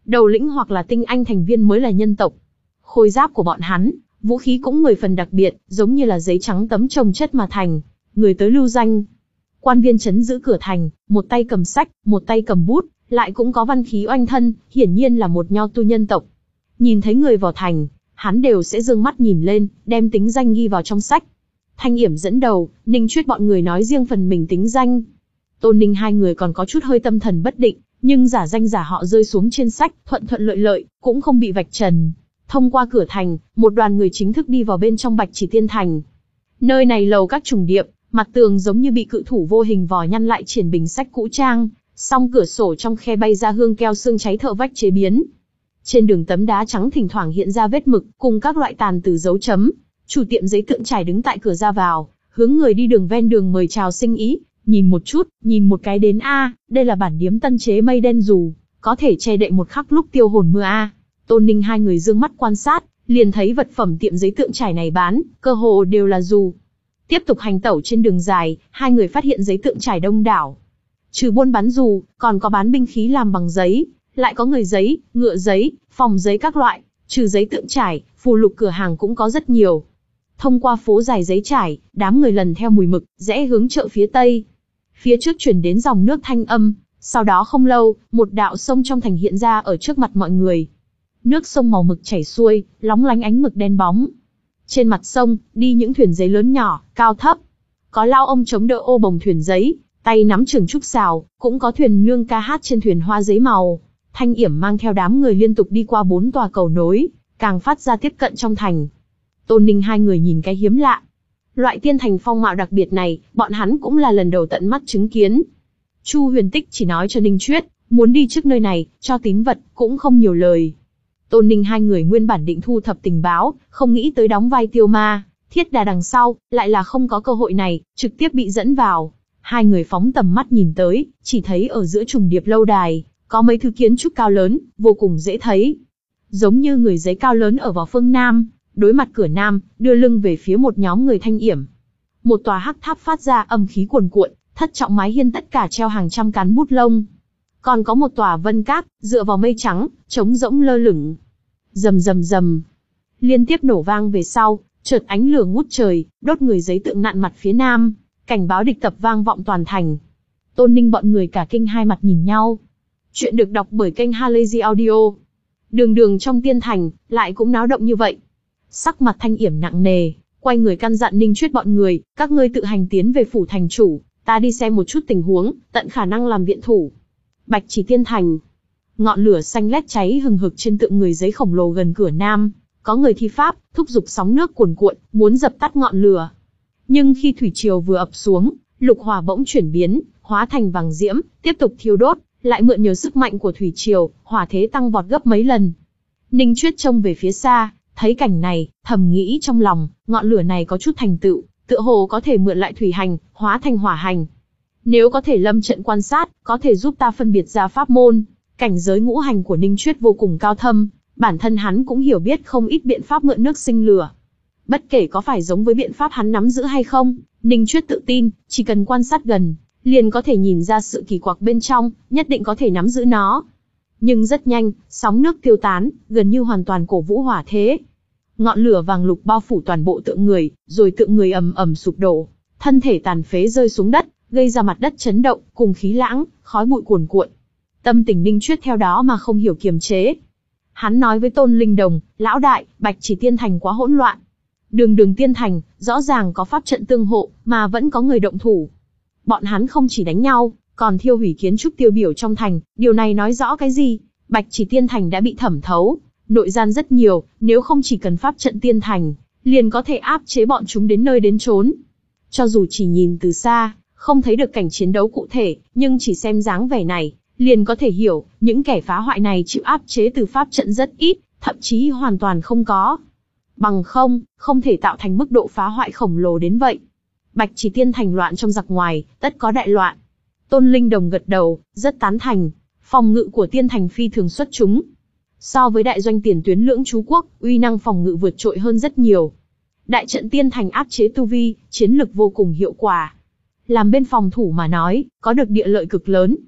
đầu lĩnh hoặc là tinh anh thành viên mới là nhân tộc. Khôi giáp của bọn hắn, vũ khí cũng mười phần đặc biệt, giống như là giấy trắng tấm chồng chất mà thành, người tới lưu danh. Quan viên trấn giữ cửa thành, một tay cầm sách, một tay cầm bút, lại cũng có văn khí oanh thân, hiển nhiên là một nho tu nhân tộc. Nhìn thấy người vào thành, hắn đều sẽ dương mắt nhìn lên, đem tính danh ghi vào trong sách. Thanh Yểm dẫn đầu, Ninh Chuyết bọn người nói riêng phần mình tính danh. Tôn Ninh hai người còn có chút hơi tâm thần bất định, nhưng giả danh giả họ rơi xuống trên sách, thuận thuận lợi lợi, cũng không bị vạch trần. Thông qua cửa thành, một đoàn người chính thức đi vào bên trong Bạch Chỉ Tiên Thành. Nơi này lầu các trùng điệp, mặt tường giống như bị cự thủ vô hình vò nhăn lại triển bình sách cũ trang, song cửa sổ trong khe bay ra hương keo xương cháy thợ vách chế biến. Trên đường tấm đá trắng thỉnh thoảng hiện ra vết mực, cùng các loại tàn từ dấu chấm. Chủ tiệm giấy tượng trải đứng tại cửa ra vào, hướng người đi đường ven đường mời chào sinh ý, nhìn một chút, nhìn một cái đến a, đây là bản điếm tân chế mây đen dù, có thể che đậy một khắc lúc tiêu hồn mưa a. Tôn Ninh hai người dương mắt quan sát, liền thấy vật phẩm tiệm giấy tượng trải này bán, cơ hồ đều là dù. Tiếp tục hành tẩu trên đường dài, hai người phát hiện giấy tượng trải đông đảo. Trừ buôn bán dù, còn có bán binh khí làm bằng giấy, lại có người giấy, ngựa giấy, phòng giấy các loại, trừ giấy tượng trải, phù lục cửa hàng cũng có rất nhiều. Thông qua phố dài giấy trải, đám người lần theo mùi mực, rẽ hướng chợ phía tây. Phía trước chuyển đến dòng nước thanh âm, sau đó không lâu, một đạo sông trong thành hiện ra ở trước mặt mọi người. Nước sông màu mực chảy xuôi, lóng lánh ánh mực đen bóng. Trên mặt sông, đi những thuyền giấy lớn nhỏ, cao thấp. Có lao ông chống đỡ ô bồng thuyền giấy, tay nắm trường trúc sào, cũng có thuyền nương ca hát trên thuyền hoa giấy màu. Thanh Yểm mang theo đám người liên tục đi qua bốn tòa cầu nối, càng phát ra tiếp cận trong thành. Tôn Ninh hai người nhìn cái hiếm lạ. Loại tiên thành phong mạo đặc biệt này, bọn hắn cũng là lần đầu tận mắt chứng kiến. Chu Huyền Tích chỉ nói cho Ninh Chuyết, muốn đi trước nơi này, cho tín vật, cũng không nhiều lời. Tôn Ninh hai người nguyên bản định thu thập tình báo, không nghĩ tới đóng vai tiêu ma, thiết đà đằng sau, lại là không có cơ hội này, trực tiếp bị dẫn vào. Hai người phóng tầm mắt nhìn tới, chỉ thấy ở giữa trùng điệp lâu đài, có mấy thứ kiến trúc cao lớn, vô cùng dễ thấy. Giống như người giấy cao lớn ở vào phương Nam, đối mặt cửa Nam, đưa lưng về phía một nhóm người Thanh Yểm. Một tòa hắc tháp phát ra âm khí cuồn cuộn, thất trọng mái hiên tất cả treo hàng trăm cán bút lông. Còn có một tòa vân cát, dựa vào mây trắng, trống rỗng lơ lửng. Rầm rầm rầm, liên tiếp nổ vang về sau, chợt ánh lửa ngút trời, đốt người giấy tượng nạn mặt phía Nam, cảnh báo địch tập vang vọng toàn thành. Tôn Ninh bọn người cả kinh hai mặt nhìn nhau. Chuyện được đọc bởi kênh Halazy Audio. Đường đường trong tiên thành, lại cũng náo động như vậy. Sắc mặt Thanh Yểm nặng nề, quay người căn dặn Ninh Chuyết bọn người, các ngươi tự hành tiến về phủ thành chủ, ta đi xem một chút tình huống, tận khả năng làm viện thủ. Bạch Chỉ Tiên Thành. Ngọn lửa xanh lét cháy hừng hực trên tượng người giấy khổng lồ gần cửa Nam, có người thi pháp, thúc giục sóng nước cuồn cuộn, muốn dập tắt ngọn lửa. Nhưng khi thủy triều vừa ập xuống, lục hỏa bỗng chuyển biến, hóa thành vàng diễm, tiếp tục thiêu đốt, lại mượn nhờ sức mạnh của thủy triều, hỏa thế tăng vọt gấp mấy lần. Ninh Chuyết trông về phía xa, thấy cảnh này, thầm nghĩ trong lòng, ngọn lửa này có chút thành tựu, tựa hồ có thể mượn lại thủy hành, hóa thành hỏa hành. Nếu có thể lâm trận quan sát, có thể giúp ta phân biệt ra pháp môn. Cảnh giới ngũ hành của Ninh Chuyết vô cùng cao thâm, bản thân hắn cũng hiểu biết không ít biện pháp mượn nước sinh lửa. Bất kể có phải giống với biện pháp hắn nắm giữ hay không, Ninh Chuyết tự tin, chỉ cần quan sát gần, liền có thể nhìn ra sự kỳ quặc bên trong, nhất định có thể nắm giữ nó. Nhưng rất nhanh, sóng nước tiêu tán, gần như hoàn toàn cổ vũ hỏa thế. Ngọn lửa vàng lục bao phủ toàn bộ tượng người, rồi tượng người ầm ầm sụp đổ, thân thể tàn phế rơi xuống đất, gây ra mặt đất chấn động, cùng khí lãng, khói bụi cuồn cuộn. Tâm tình Ninh Chuyết theo đó mà không hiểu kiềm chế. Hắn nói với Tôn Linh Đồng, lão đại, Bạch Chỉ Tiên Thành quá hỗn loạn. Đường đường tiên thành, rõ ràng có pháp trận tương hộ, mà vẫn có người động thủ. Bọn hắn không chỉ đánh nhau, còn thiêu hủy kiến trúc tiêu biểu trong thành, điều này nói rõ cái gì? Bạch Chỉ Tiên Thành đã bị thẩm thấu, nội gian rất nhiều, nếu không chỉ cần pháp trận tiên thành, liền có thể áp chế bọn chúng đến nơi đến chốn. Cho dù chỉ nhìn từ xa, không thấy được cảnh chiến đấu cụ thể, nhưng chỉ xem dáng vẻ này, liền có thể hiểu, những kẻ phá hoại này chịu áp chế từ pháp trận rất ít, thậm chí hoàn toàn không có. Bằng không, không thể tạo thành mức độ phá hoại khổng lồ đến vậy. Bạch Chỉ Tiên Thành loạn trong giặc ngoài, tất có đại loạn. Tôn Linh Đồng gật đầu, rất tán thành. Phòng ngự của tiên thành phi thường xuất chúng. So với đại doanh tiền tuyến lưỡng trú quốc, uy năng phòng ngự vượt trội hơn rất nhiều. Đại trận tiên thành áp chế tu vi, chiến lực vô cùng hiệu quả. Làm bên phòng thủ mà nói, có được địa lợi cực lớn.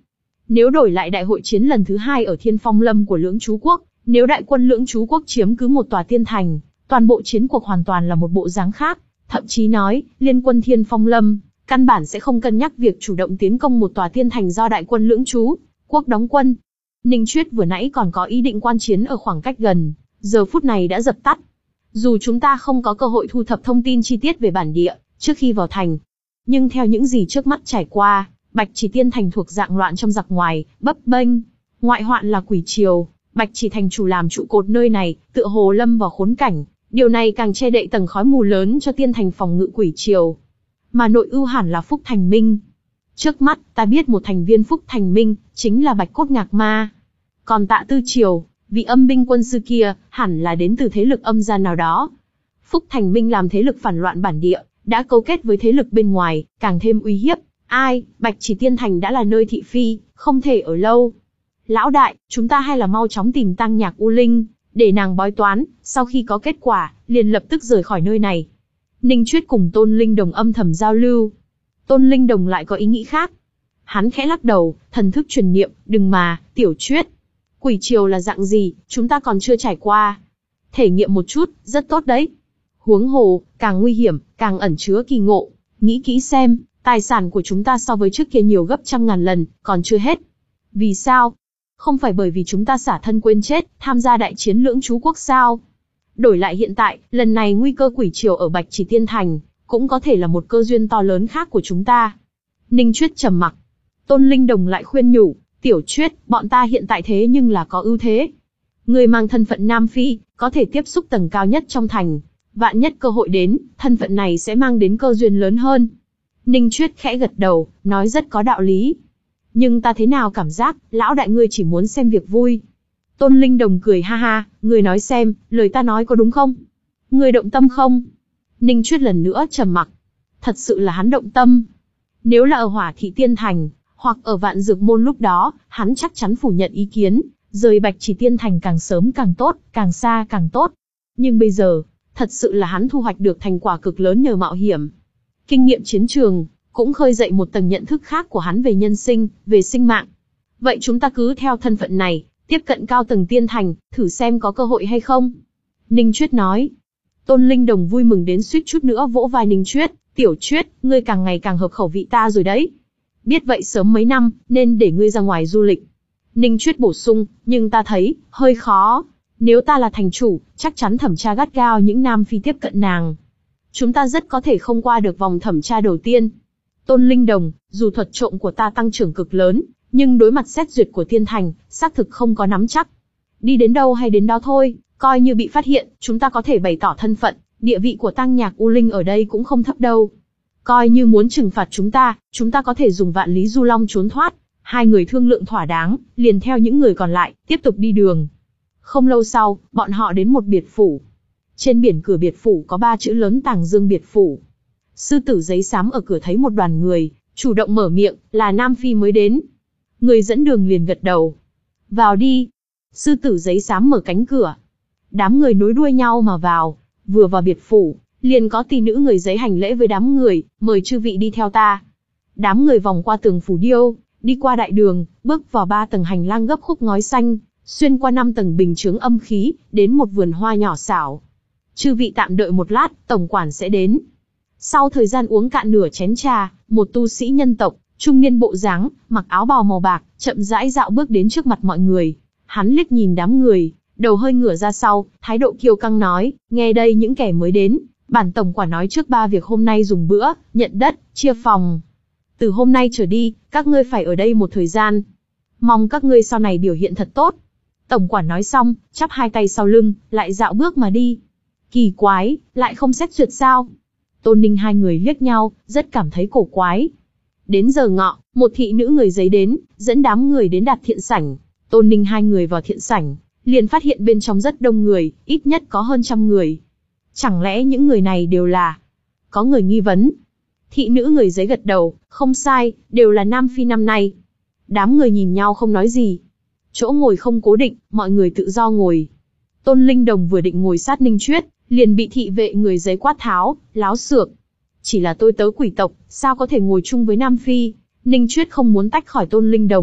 Nếu đổi lại đại hội chiến lần thứ hai ở Thiên Phong Lâm của Lưỡng Chú Quốc, nếu đại quân Lưỡng Chú Quốc chiếm cứ một tòa tiên thành, toàn bộ chiến cuộc hoàn toàn là một bộ dáng khác. Thậm chí nói, liên quân Thiên Phong Lâm, căn bản sẽ không cân nhắc việc chủ động tiến công một tòa tiên thành do đại quân Lưỡng Chú Quốc đóng quân. Ninh Chuyết vừa nãy còn có ý định quan chiến ở khoảng cách gần, giờ phút này đã dập tắt. Dù chúng ta không có cơ hội thu thập thông tin chi tiết về bản địa, trước khi vào thành, nhưng theo những gì trước mắt trải qua, Bạch Chỉ Tiên Thành thuộc dạng loạn trong giặc ngoài, bấp bênh. Ngoại hoạn là quỷ triều, Bạch Chỉ Thành chủ làm trụ cột nơi này, tựa hồ lâm vào khốn cảnh. Điều này càng che đậy tầng khói mù lớn cho Tiên Thành phòng ngự quỷ triều. Mà nội ưu hẳn là Phúc Thành Minh. Trước mắt, ta biết một thành viên Phúc Thành Minh, chính là Bạch Cốt Ngạc Ma. Còn Tạ Tư Triều, vị âm binh quân sư kia, hẳn là đến từ thế lực âm gian nào đó. Phúc Thành Minh làm thế lực phản loạn bản địa, đã cấu kết với thế lực bên ngoài, càng thêm uy hiếp. Ai, Bạch Chỉ Tiên Thành đã là nơi thị phi, không thể ở lâu. Lão đại, chúng ta hay là mau chóng tìm Tăng Nhạc U Linh, để nàng bói toán, sau khi có kết quả, liền lập tức rời khỏi nơi này. Ninh Chuyết cùng Tôn Linh Đồng âm thầm giao lưu. Tôn Linh Đồng lại có ý nghĩ khác. Hắn khẽ lắc đầu, thần thức truyền niệm, đừng mà, Tiểu Chuyết. Quỷ triều là dạng gì, chúng ta còn chưa trải qua. Thể nghiệm một chút, rất tốt đấy. Huống hồ, càng nguy hiểm, càng ẩn chứa kỳ ngộ. Nghĩ kỹ xem, tài sản của chúng ta so với trước kia nhiều gấp trăm ngàn lần, còn chưa hết. Vì sao? Không phải bởi vì chúng ta xả thân quên chết, tham gia đại chiến Lưỡng Chú Quốc sao? Đổi lại hiện tại, lần này nguy cơ quỷ triều ở Bạch Chỉ Tiên Thành, cũng có thể là một cơ duyên to lớn khác của chúng ta. Ninh Chuyết trầm mặc. Tôn Linh Đồng lại khuyên nhủ, Tiểu Chuyết, bọn ta hiện tại thế nhưng là có ưu thế. Người mang thân phận Nam Phi, có thể tiếp xúc tầng cao nhất trong thành. Vạn nhất cơ hội đến, thân phận này sẽ mang đến cơ duyên lớn hơn. Ninh Chuyết khẽ gật đầu, nói rất có đạo lý. Nhưng ta thế nào cảm giác, lão đại ngươi chỉ muốn xem việc vui. Tôn Linh Đồng cười ha ha, ngươi nói xem, lời ta nói có đúng không? Ngươi động tâm không? Ninh Chuyết lần nữa trầm mặc. Thật sự là hắn động tâm. Nếu là ở Hỏa Thị Tiên Thành, hoặc ở Vạn Dược Môn lúc đó, hắn chắc chắn phủ nhận ý kiến, rời Bạch Chỉ Tiên Thành càng sớm càng tốt, càng xa càng tốt. Nhưng bây giờ, thật sự là hắn thu hoạch được thành quả cực lớn nhờ mạo hiểm. Kinh nghiệm chiến trường, cũng khơi dậy một tầng nhận thức khác của hắn về nhân sinh, về sinh mạng. Vậy chúng ta cứ theo thân phận này, tiếp cận cao tầng tiên thành, thử xem có cơ hội hay không. Ninh Chuyết nói. Tôn Linh Đồng vui mừng đến suýt chút nữa vỗ vai Ninh Chuyết, Tiểu Chuyết, ngươi càng ngày càng hợp khẩu vị ta rồi đấy. Biết vậy sớm mấy năm, nên để ngươi ra ngoài du lịch. Ninh Chuyết bổ sung, nhưng ta thấy, hơi khó. Nếu ta là thành chủ, chắc chắn thẩm tra gắt gao những nam phi tiếp cận nàng. Chúng ta rất có thể không qua được vòng thẩm tra đầu tiên. Tôn Linh Đồng, dù thuật trộm của ta tăng trưởng cực lớn, nhưng đối mặt xét duyệt của tiên thành, xác thực không có nắm chắc. Đi đến đâu hay đến đó thôi, coi như bị phát hiện, chúng ta có thể bày tỏ thân phận, địa vị của Tăng Nhạc U Linh ở đây cũng không thấp đâu. Coi như muốn trừng phạt chúng ta, chúng ta có thể dùng Vạn Lý Du Long trốn thoát. Hai người thương lượng thỏa đáng, liền theo những người còn lại, tiếp tục đi đường. Không lâu sau, bọn họ đến một biệt phủ. Trên biển cửa biệt phủ có ba chữ lớn Tàng Dương biệt phủ. Sư tử giấy xám ở cửa thấy một đoàn người, chủ động mở miệng, là Nam Phi mới đến. Người dẫn đường liền gật đầu. Vào đi. Sư tử giấy xám mở cánh cửa. Đám người nối đuôi nhau mà vào. Vừa vào biệt phủ, liền có tỷ nữ người giấy hành lễ với đám người, mời chư vị đi theo ta. Đám người vòng qua tường phủ điêu, đi qua đại đường, bước vào ba tầng hành lang gấp khúc ngói xanh, xuyên qua năm tầng bình chướng âm khí, đến một vườn hoa nhỏ xảo. Chư vị tạm đợi một lát, tổng quản sẽ đến. Sau thời gian uống cạn nửa chén trà, một tu sĩ nhân tộc, trung niên bộ dáng, mặc áo bào màu bạc, chậm rãi dạo bước đến trước mặt mọi người. Hắn liếc nhìn đám người, đầu hơi ngửa ra sau, thái độ kiêu căng nói, nghe đây những kẻ mới đến, bản tổng quản nói trước ba việc hôm nay dùng bữa, nhận đất, chia phòng. Từ hôm nay trở đi, các ngươi phải ở đây một thời gian. Mong các ngươi sau này biểu hiện thật tốt. Tổng quản nói xong, chắp hai tay sau lưng, lại dạo bước mà đi. Kỳ quái, lại không xét duyệt sao? Tôn Ninh hai người liếc nhau, rất cảm thấy cổ quái. Đến giờ ngọ, một thị nữ người giấy đến, dẫn đám người đến đạt thiện sảnh. Tôn Ninh hai người vào thiện sảnh, liền phát hiện bên trong rất đông người, ít nhất có hơn trăm người. Chẳng lẽ những người này đều là... Có người nghi vấn. Thị nữ người giấy gật đầu, không sai, đều là Nam Phi năm nay. Đám người nhìn nhau không nói gì. Chỗ ngồi không cố định, mọi người tự do ngồi. Tôn Linh Đồng vừa định ngồi sát Ninh Chuyết, liền bị thị vệ người giấy quát tháo, láo xược. Chỉ là tôi tớ quỷ tộc, sao có thể ngồi chung với Nam Phi? Ninh Chuyết không muốn tách khỏi Tôn Linh Đồng,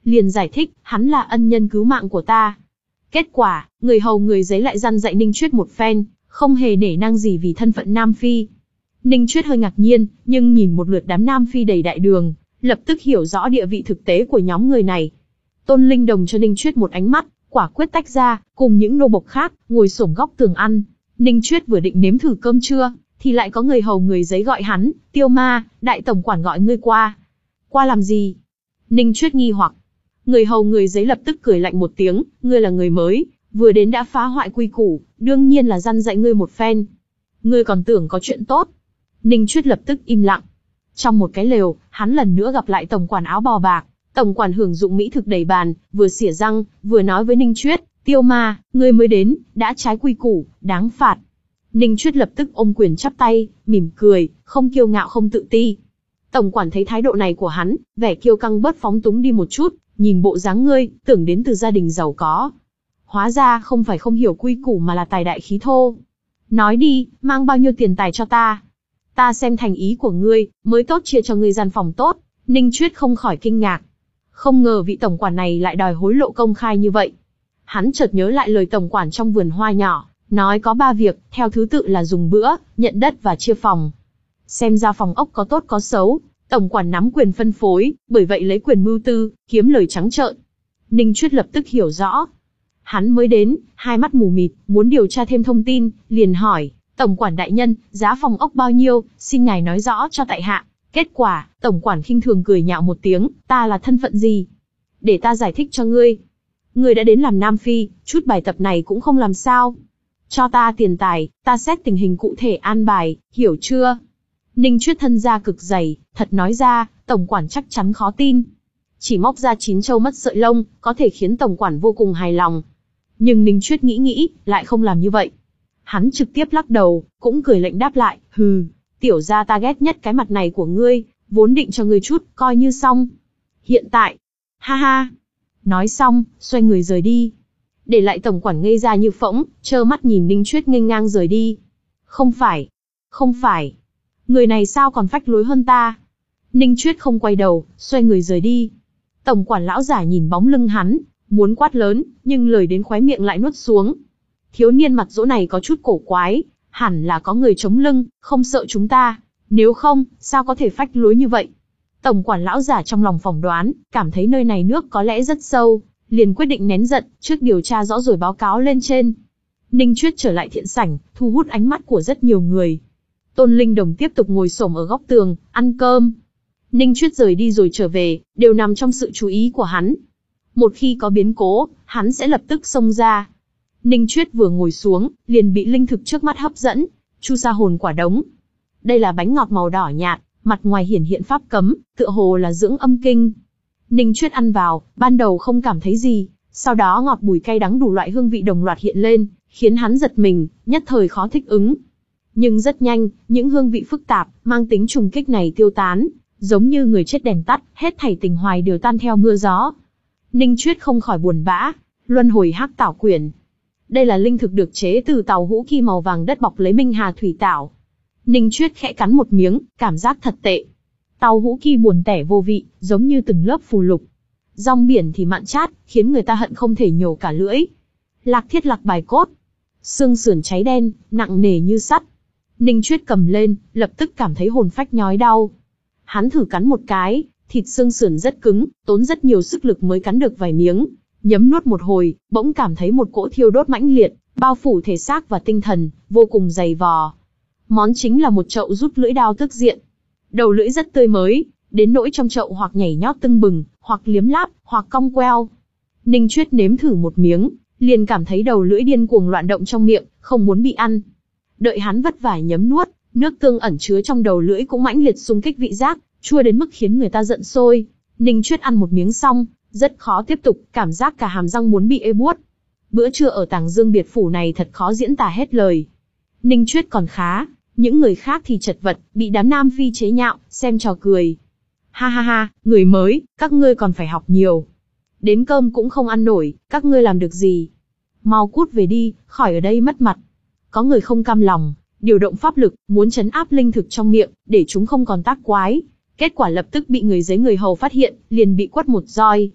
liền giải thích, hắn là ân nhân cứu mạng của ta. Kết quả, người hầu người giấy lại răn dạy Ninh Chuyết một phen, không hề nể nang gì vì thân phận Nam Phi. Ninh Chuyết hơi ngạc nhiên, nhưng nhìn một lượt đám Nam Phi đầy đại đường, lập tức hiểu rõ địa vị thực tế của nhóm người này. Tôn Linh Đồng cho Ninh Chuyết một ánh mắt, quả quyết tách ra, cùng những nô bộc khác, ngồi xổm góc tường ăn. Ninh Chuyết vừa định nếm thử cơm trưa, thì lại có người hầu người giấy gọi hắn, Tiêu Ma, đại tổng quản gọi ngươi qua. Qua làm gì? Ninh Chuyết nghi hoặc. Người hầu người giấy lập tức cười lạnh một tiếng, ngươi là người mới, vừa đến đã phá hoại quy củ, đương nhiên là răn dạy ngươi một phen. Ngươi còn tưởng có chuyện tốt. Ninh Chuyết lập tức im lặng. Trong một cái lều, hắn lần nữa gặp lại tổng quản áo bào bạc. Tổng quản hưởng dụng mỹ thực đầy bàn, vừa xỉa răng, vừa nói với Ninh Chuyết, Tiêu Ma, ngươi mới đến, đã trái quy củ, đáng phạt. Ninh Chuyết lập tức ôm quyền chắp tay, mỉm cười, không kiêu ngạo không tự ti. Tổng quản thấy thái độ này của hắn, vẻ kiêu căng bớt phóng túng đi một chút, nhìn bộ dáng ngươi, tưởng đến từ gia đình giàu có. Hóa ra không phải không hiểu quy củ mà là tài đại khí thô. Nói đi, mang bao nhiêu tiền tài cho ta? Ta xem thành ý của ngươi, mới tốt chia cho ngươi gian phòng tốt. Ninh Chuyết không khỏi kinh ngạc. Không ngờ vị tổng quản này lại đòi hối lộ công khai như vậy. Hắn chợt nhớ lại lời tổng quản trong vườn hoa nhỏ, nói có ba việc, theo thứ tự là dùng bữa, nhận đất và chia phòng. Xem ra phòng ốc có tốt có xấu, tổng quản nắm quyền phân phối, bởi vậy lấy quyền mưu tư, kiếm lời trắng trợn. Ninh Chuyết lập tức hiểu rõ. Hắn mới đến, hai mắt mù mịt, muốn điều tra thêm thông tin, liền hỏi, tổng quản đại nhân, giá phòng ốc bao nhiêu, xin ngài nói rõ cho tại hạ. Kết quả, tổng quản khinh thường cười nhạo một tiếng, ta là thân phận gì? Để ta giải thích cho ngươi. Ngươi đã đến làm Nam Phi, chút bài tập này cũng không làm sao. Cho ta tiền tài, ta xét tình hình cụ thể an bài, hiểu chưa? Ninh Chuyết thân da cực dày, thật nói ra, tổng quản chắc chắn khó tin. Chỉ móc ra chín châu mất sợi lông, có thể khiến tổng quản vô cùng hài lòng. Nhưng Ninh Chuyết nghĩ nghĩ, lại không làm như vậy. Hắn trực tiếp lắc đầu, cũng cười lạnh đáp lại, hừ, tiểu gia ta ghét nhất cái mặt này của ngươi, vốn định cho ngươi chút, coi như xong. Hiện tại, ha ha. Nói xong, xoay người rời đi. Để lại tổng quản ngây ra như phỗng, trơ mắt nhìn Ninh Chuyết nghênh ngang rời đi. Không phải, không phải. Người này sao còn phách lối hơn ta? Ninh Chuyết không quay đầu, xoay người rời đi. Tổng quản lão giả nhìn bóng lưng hắn, muốn quát lớn, nhưng lời đến khóe miệng lại nuốt xuống. Thiếu niên mặt dỗ này có chút cổ quái, hẳn là có người chống lưng, không sợ chúng ta. Nếu không, sao có thể phách lối như vậy? Tổng quản lão giả trong lòng phỏng đoán, cảm thấy nơi này nước có lẽ rất sâu, liền quyết định nén giận, trước điều tra rõ rồi báo cáo lên trên. Ninh Chuyết trở lại thiện sảnh, thu hút ánh mắt của rất nhiều người. Tôn Linh Đồng tiếp tục ngồi xổm ở góc tường, ăn cơm. Ninh Chuyết rời đi rồi trở về, đều nằm trong sự chú ý của hắn. Một khi có biến cố, hắn sẽ lập tức xông ra. Ninh Chuyết vừa ngồi xuống, liền bị linh thực trước mắt hấp dẫn, chu sa hồn quả đống. Đây là bánh ngọt màu đỏ nhạt, mặt ngoài hiển hiện pháp cấm, tựa hồ là dưỡng âm kinh. Ninh Chuyết ăn vào, ban đầu không cảm thấy gì, sau đó ngọt bùi cay đắng đủ loại hương vị đồng loạt hiện lên, khiến hắn giật mình, nhất thời khó thích ứng. Nhưng rất nhanh, những hương vị phức tạp, mang tính trùng kích này tiêu tán, giống như người chết đèn tắt, hết thảy tình hoài đều tan theo mưa gió. Ninh Chuyết không khỏi buồn bã, luân hồi hắc tảo quyển. Đây là linh thực được chế từ tàu hũ ki màu vàng đất bọc lấy minh hà thủy tảo. Ninh Chuyết khẽ cắn một miếng, cảm giác thật tệ. Tàu hũ ki buồn tẻ vô vị, giống như từng lớp phù lục. Rong biển thì mặn chát, khiến người ta hận không thể nhổ cả lưỡi. Lạc thiết lạc bài cốt. Xương sườn cháy đen, nặng nề như sắt. Ninh Chuyết cầm lên, lập tức cảm thấy hồn phách nhói đau. Hắn thử cắn một cái, thịt xương sườn rất cứng, tốn rất nhiều sức lực mới cắn được vài miếng. Nhấm nuốt một hồi, bỗng cảm thấy một cỗ thiêu đốt mãnh liệt, bao phủ thể xác và tinh thần, vô cùng dày vò. Món chính là một chậu rút lưỡi đao tức diện. Đầu lưỡi rất tươi mới, đến nỗi trong chậu hoặc nhảy nhót tưng bừng, hoặc liếm láp, hoặc cong queo. Ninh Chuyết nếm thử một miếng, liền cảm thấy đầu lưỡi điên cuồng loạn động trong miệng, không muốn bị ăn. Đợi hắn vất vả nhấm nuốt, nước tương ẩn chứa trong đầu lưỡi cũng mãnh liệt xung kích vị giác, chua đến mức khiến người ta giận sôi. Ninh Chuyết ăn một miếng xong, rất khó tiếp tục, cảm giác cả hàm răng muốn bị ê buốt. Bữa trưa ở Tàng Dương biệt phủ này thật khó diễn tả hết lời. Ninh Chuyết còn khá, những người khác thì chật vật, bị đám Nam Phi chế nhạo, xem trò cười. Ha ha ha, người mới, các ngươi còn phải học nhiều. Đến cơm cũng không ăn nổi, các ngươi làm được gì? Mau cút về đi, khỏi ở đây mất mặt. Có người không cam lòng, điều động pháp lực, muốn trấn áp linh thực trong miệng, để chúng không còn tác quái. Kết quả lập tức bị người giấy người hầu phát hiện, liền bị quất một roi.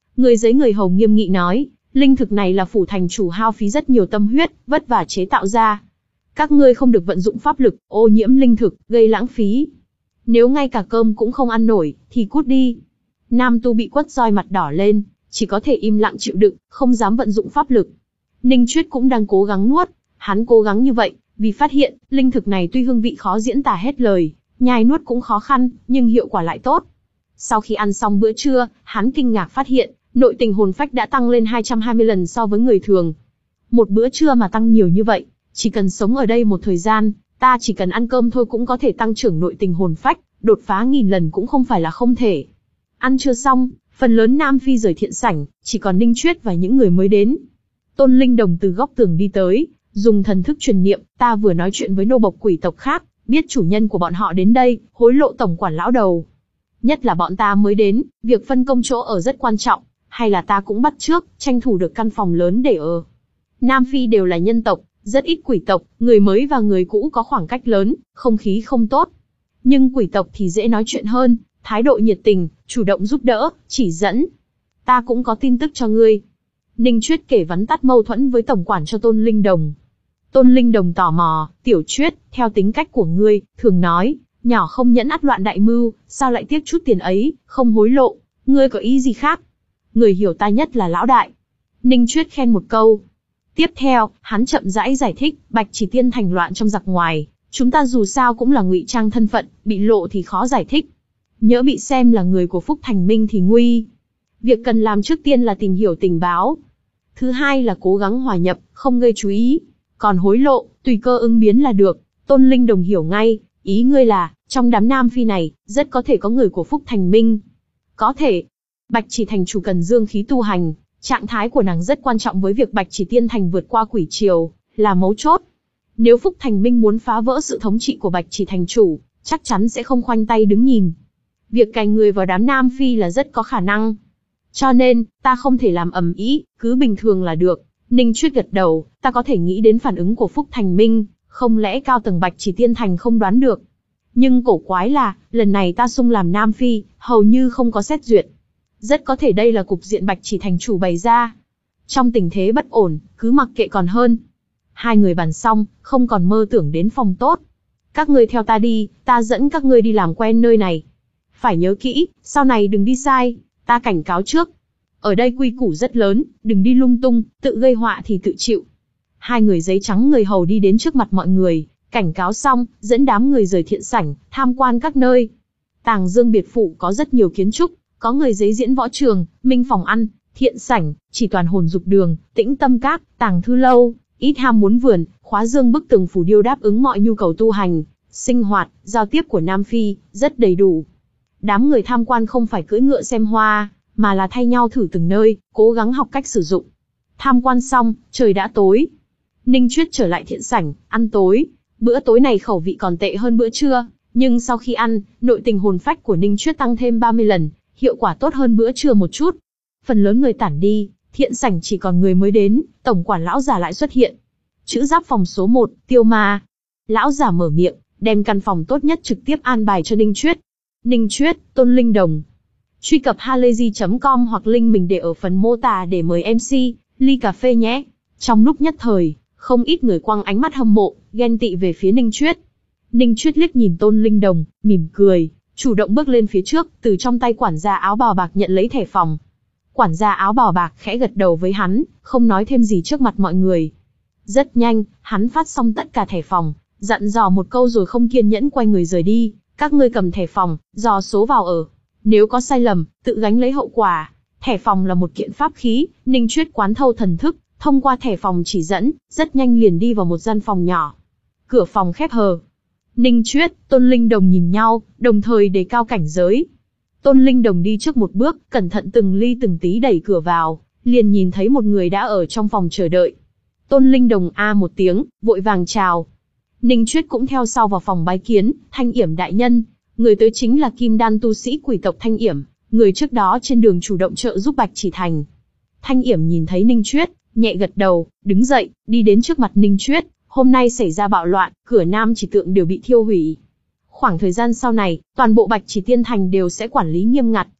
Người giấy người hầu nghiêm nghị nói, linh thực này là phủ thành chủ hao phí rất nhiều tâm huyết, vất vả chế tạo ra. Các ngươi không được vận dụng pháp lực, ô nhiễm linh thực, gây lãng phí. Nếu ngay cả cơm cũng không ăn nổi, thì cút đi. Nam tu bị quất roi mặt đỏ lên, chỉ có thể im lặng chịu đựng, không dám vận dụng pháp lực. Ninh Chuyết cũng đang cố gắng nuốt, hắn cố gắng như vậy, vì phát hiện, linh thực này tuy hương vị khó diễn tả hết lời, nhai nuốt cũng khó khăn, nhưng hiệu quả lại tốt. Sau khi ăn xong bữa trưa, hắn kinh ngạc phát hiện, nội tình hồn phách đã tăng lên hai trăm hai mươi lần so với người thường. Một bữa trưa mà tăng nhiều như vậy, chỉ cần sống ở đây một thời gian, ta chỉ cần ăn cơm thôi cũng có thể tăng trưởng nội tình hồn phách, đột phá nghìn lần cũng không phải là không thể. Ăn trưa xong, phần lớn Nam Phi rời thiện sảnh, chỉ còn Ninh Chuyết và những người mới đến. Tôn Linh Đồng từ góc tường đi tới, dùng thần thức truyền niệm, ta vừa nói chuyện với nô bộc quỷ tộc khác, biết chủ nhân của bọn họ đến đây, hối lộ tổng quản lão đầu. Nhất là bọn ta mới đến, việc phân công chỗ ở rất quan trọng, hay là ta cũng bắt trước, tranh thủ được căn phòng lớn để ở. Nam Phi đều là nhân tộc, rất ít quỷ tộc, người mới và người cũ có khoảng cách lớn, không khí không tốt. Nhưng quỷ tộc thì dễ nói chuyện hơn, thái độ nhiệt tình, chủ động giúp đỡ, chỉ dẫn. Ta cũng có tin tức cho ngươi. Ninh Chuyết kể vắn tắt mâu thuẫn với tổng quản cho Tôn Linh Đồng. Tôn Linh Đồng tò mò, Tiểu Chuyết, theo tính cách của ngươi, thường nói, nhỏ không nhẫn ắt loạn đại mưu, sao lại tiếc chút tiền ấy, không hối lộ, ngươi có ý gì khác? Người hiểu ta nhất là lão đại. Ninh Chuyết khen một câu. Tiếp theo, hắn chậm rãi giải thích, Bạch Chỉ Tiên thành loạn trong giặc ngoài, chúng ta dù sao cũng là ngụy trang thân phận, bị lộ thì khó giải thích. Nhỡ bị xem là người của Phúc Thành Minh thì nguy. Việc cần làm trước tiên là tìm hiểu tình báo. Thứ hai là cố gắng hòa nhập, không gây chú ý. Còn hối lộ, tùy cơ ứng biến là được. Tôn Linh Đồng hiểu ngay, ý ngươi là, trong đám Nam Phi này, rất có thể có người của Phúc Thành Minh. Có thể. Bạch Chỉ Thành chủ cần dương khí tu hành, trạng thái của nàng rất quan trọng với việc Bạch Chỉ Tiên Thành vượt qua quỷ triều, là mấu chốt. Nếu Phúc Thành Minh muốn phá vỡ sự thống trị của Bạch Chỉ Thành chủ, chắc chắn sẽ không khoanh tay đứng nhìn. Việc cài người vào đám Nam Phi là rất có khả năng. Cho nên, ta không thể làm ầm ĩ, cứ bình thường là được. Ninh Chuyết gật đầu, ta có thể nghĩ đến phản ứng của Phúc Thành Minh, không lẽ cao tầng Bạch Chỉ Tiên Thành không đoán được. Nhưng cổ quái là, lần này ta xung làm Nam Phi, hầu như không có xét duyệt. Rất có thể đây là cục diện Bạch Chỉ Thành chủ bày ra. Trong tình thế bất ổn, cứ mặc kệ còn hơn. Hai người bàn xong, không còn mơ tưởng đến phòng tốt. Các ngươi theo ta đi, ta dẫn các ngươi đi làm quen nơi này. Phải nhớ kỹ, sau này đừng đi sai, ta cảnh cáo trước. Ở đây quy củ rất lớn, đừng đi lung tung, tự gây họa thì tự chịu. Hai người giấy trắng người hầu đi đến trước mặt mọi người, cảnh cáo xong, dẫn đám người rời thiện sảnh, tham quan các nơi. Tàng Dương biệt phủ có rất nhiều kiến trúc, có người giấy diễn võ trường, minh phòng ăn, thiện sảnh, chỉ toàn hồn dục đường, tĩnh tâm các, tàng thư lâu, ít ham muốn vườn, khóa dương bức tường phủ điêu đáp ứng mọi nhu cầu tu hành, sinh hoạt, giao tiếp của Nam Phi, rất đầy đủ. Đám người tham quan không phải cưỡi ngựa xem hoa, mà là thay nhau thử từng nơi, cố gắng học cách sử dụng. Tham quan xong, trời đã tối. Ninh Chuyết trở lại thiện sảnh, ăn tối. Bữa tối này khẩu vị còn tệ hơn bữa trưa, nhưng sau khi ăn, nội tình hồn phách của Ninh Chuyết tăng thêm ba mươi lần, hiệu quả tốt hơn bữa trưa một chút. Phần lớn người tản đi, thiện sảnh chỉ còn người mới đến, tổng quản lão già lại xuất hiện. Chữ giáp phòng số một, Tiêu Ma. Lão già mở miệng, đem căn phòng tốt nhất trực tiếp an bài cho Ninh Chuyết. Ninh Chuyết, Tôn Linh Đồng. Truy cập halayzi chấm com hoặc link mình để ở phần mô tả để mời em xê, ly cà phê nhé. Trong lúc nhất thời, không ít người quăng ánh mắt hâm mộ, ghen tị về phía Ninh Chuyết. Ninh Chuyết liếc nhìn Tôn Linh Đồng, mỉm cười, chủ động bước lên phía trước, từ trong tay quản gia áo bào bạc nhận lấy thẻ phòng. Quản gia áo bào bạc khẽ gật đầu với hắn, không nói thêm gì trước mặt mọi người. Rất nhanh, hắn phát xong tất cả thẻ phòng, dặn dò một câu rồi không kiên nhẫn quay người rời đi. Các ngươi cầm thẻ phòng, dò số vào ở. Nếu có sai lầm, tự gánh lấy hậu quả. Thẻ phòng là một kiện pháp khí, Ninh Chuyết quán thâu thần thức, thông qua thẻ phòng chỉ dẫn, rất nhanh liền đi vào một gian phòng nhỏ. Cửa phòng khép hờ. Ninh Chuyết, Tôn Linh Đồng nhìn nhau, đồng thời đề cao cảnh giới. Tôn Linh Đồng đi trước một bước, cẩn thận từng ly từng tí đẩy cửa vào, liền nhìn thấy một người đã ở trong phòng chờ đợi. Tôn Linh Đồng a một tiếng, vội vàng chào. Ninh Chuyết cũng theo sau vào phòng bái kiến, Thanh Yểm đại nhân. Người tới chính là kim đan tu sĩ quỷ tộc Thanh Yểm, người trước đó trên đường chủ động trợ giúp Bạch Chỉ Thành. Thanh Yểm nhìn thấy Ninh Chuyết, nhẹ gật đầu, đứng dậy, đi đến trước mặt Ninh Chuyết. Hôm nay xảy ra bạo loạn, cửa Nam Chỉ tượng đều bị thiêu hủy. Khoảng thời gian sau này, toàn bộ Bạch Chỉ Tiên Thành đều sẽ quản lý nghiêm ngặt,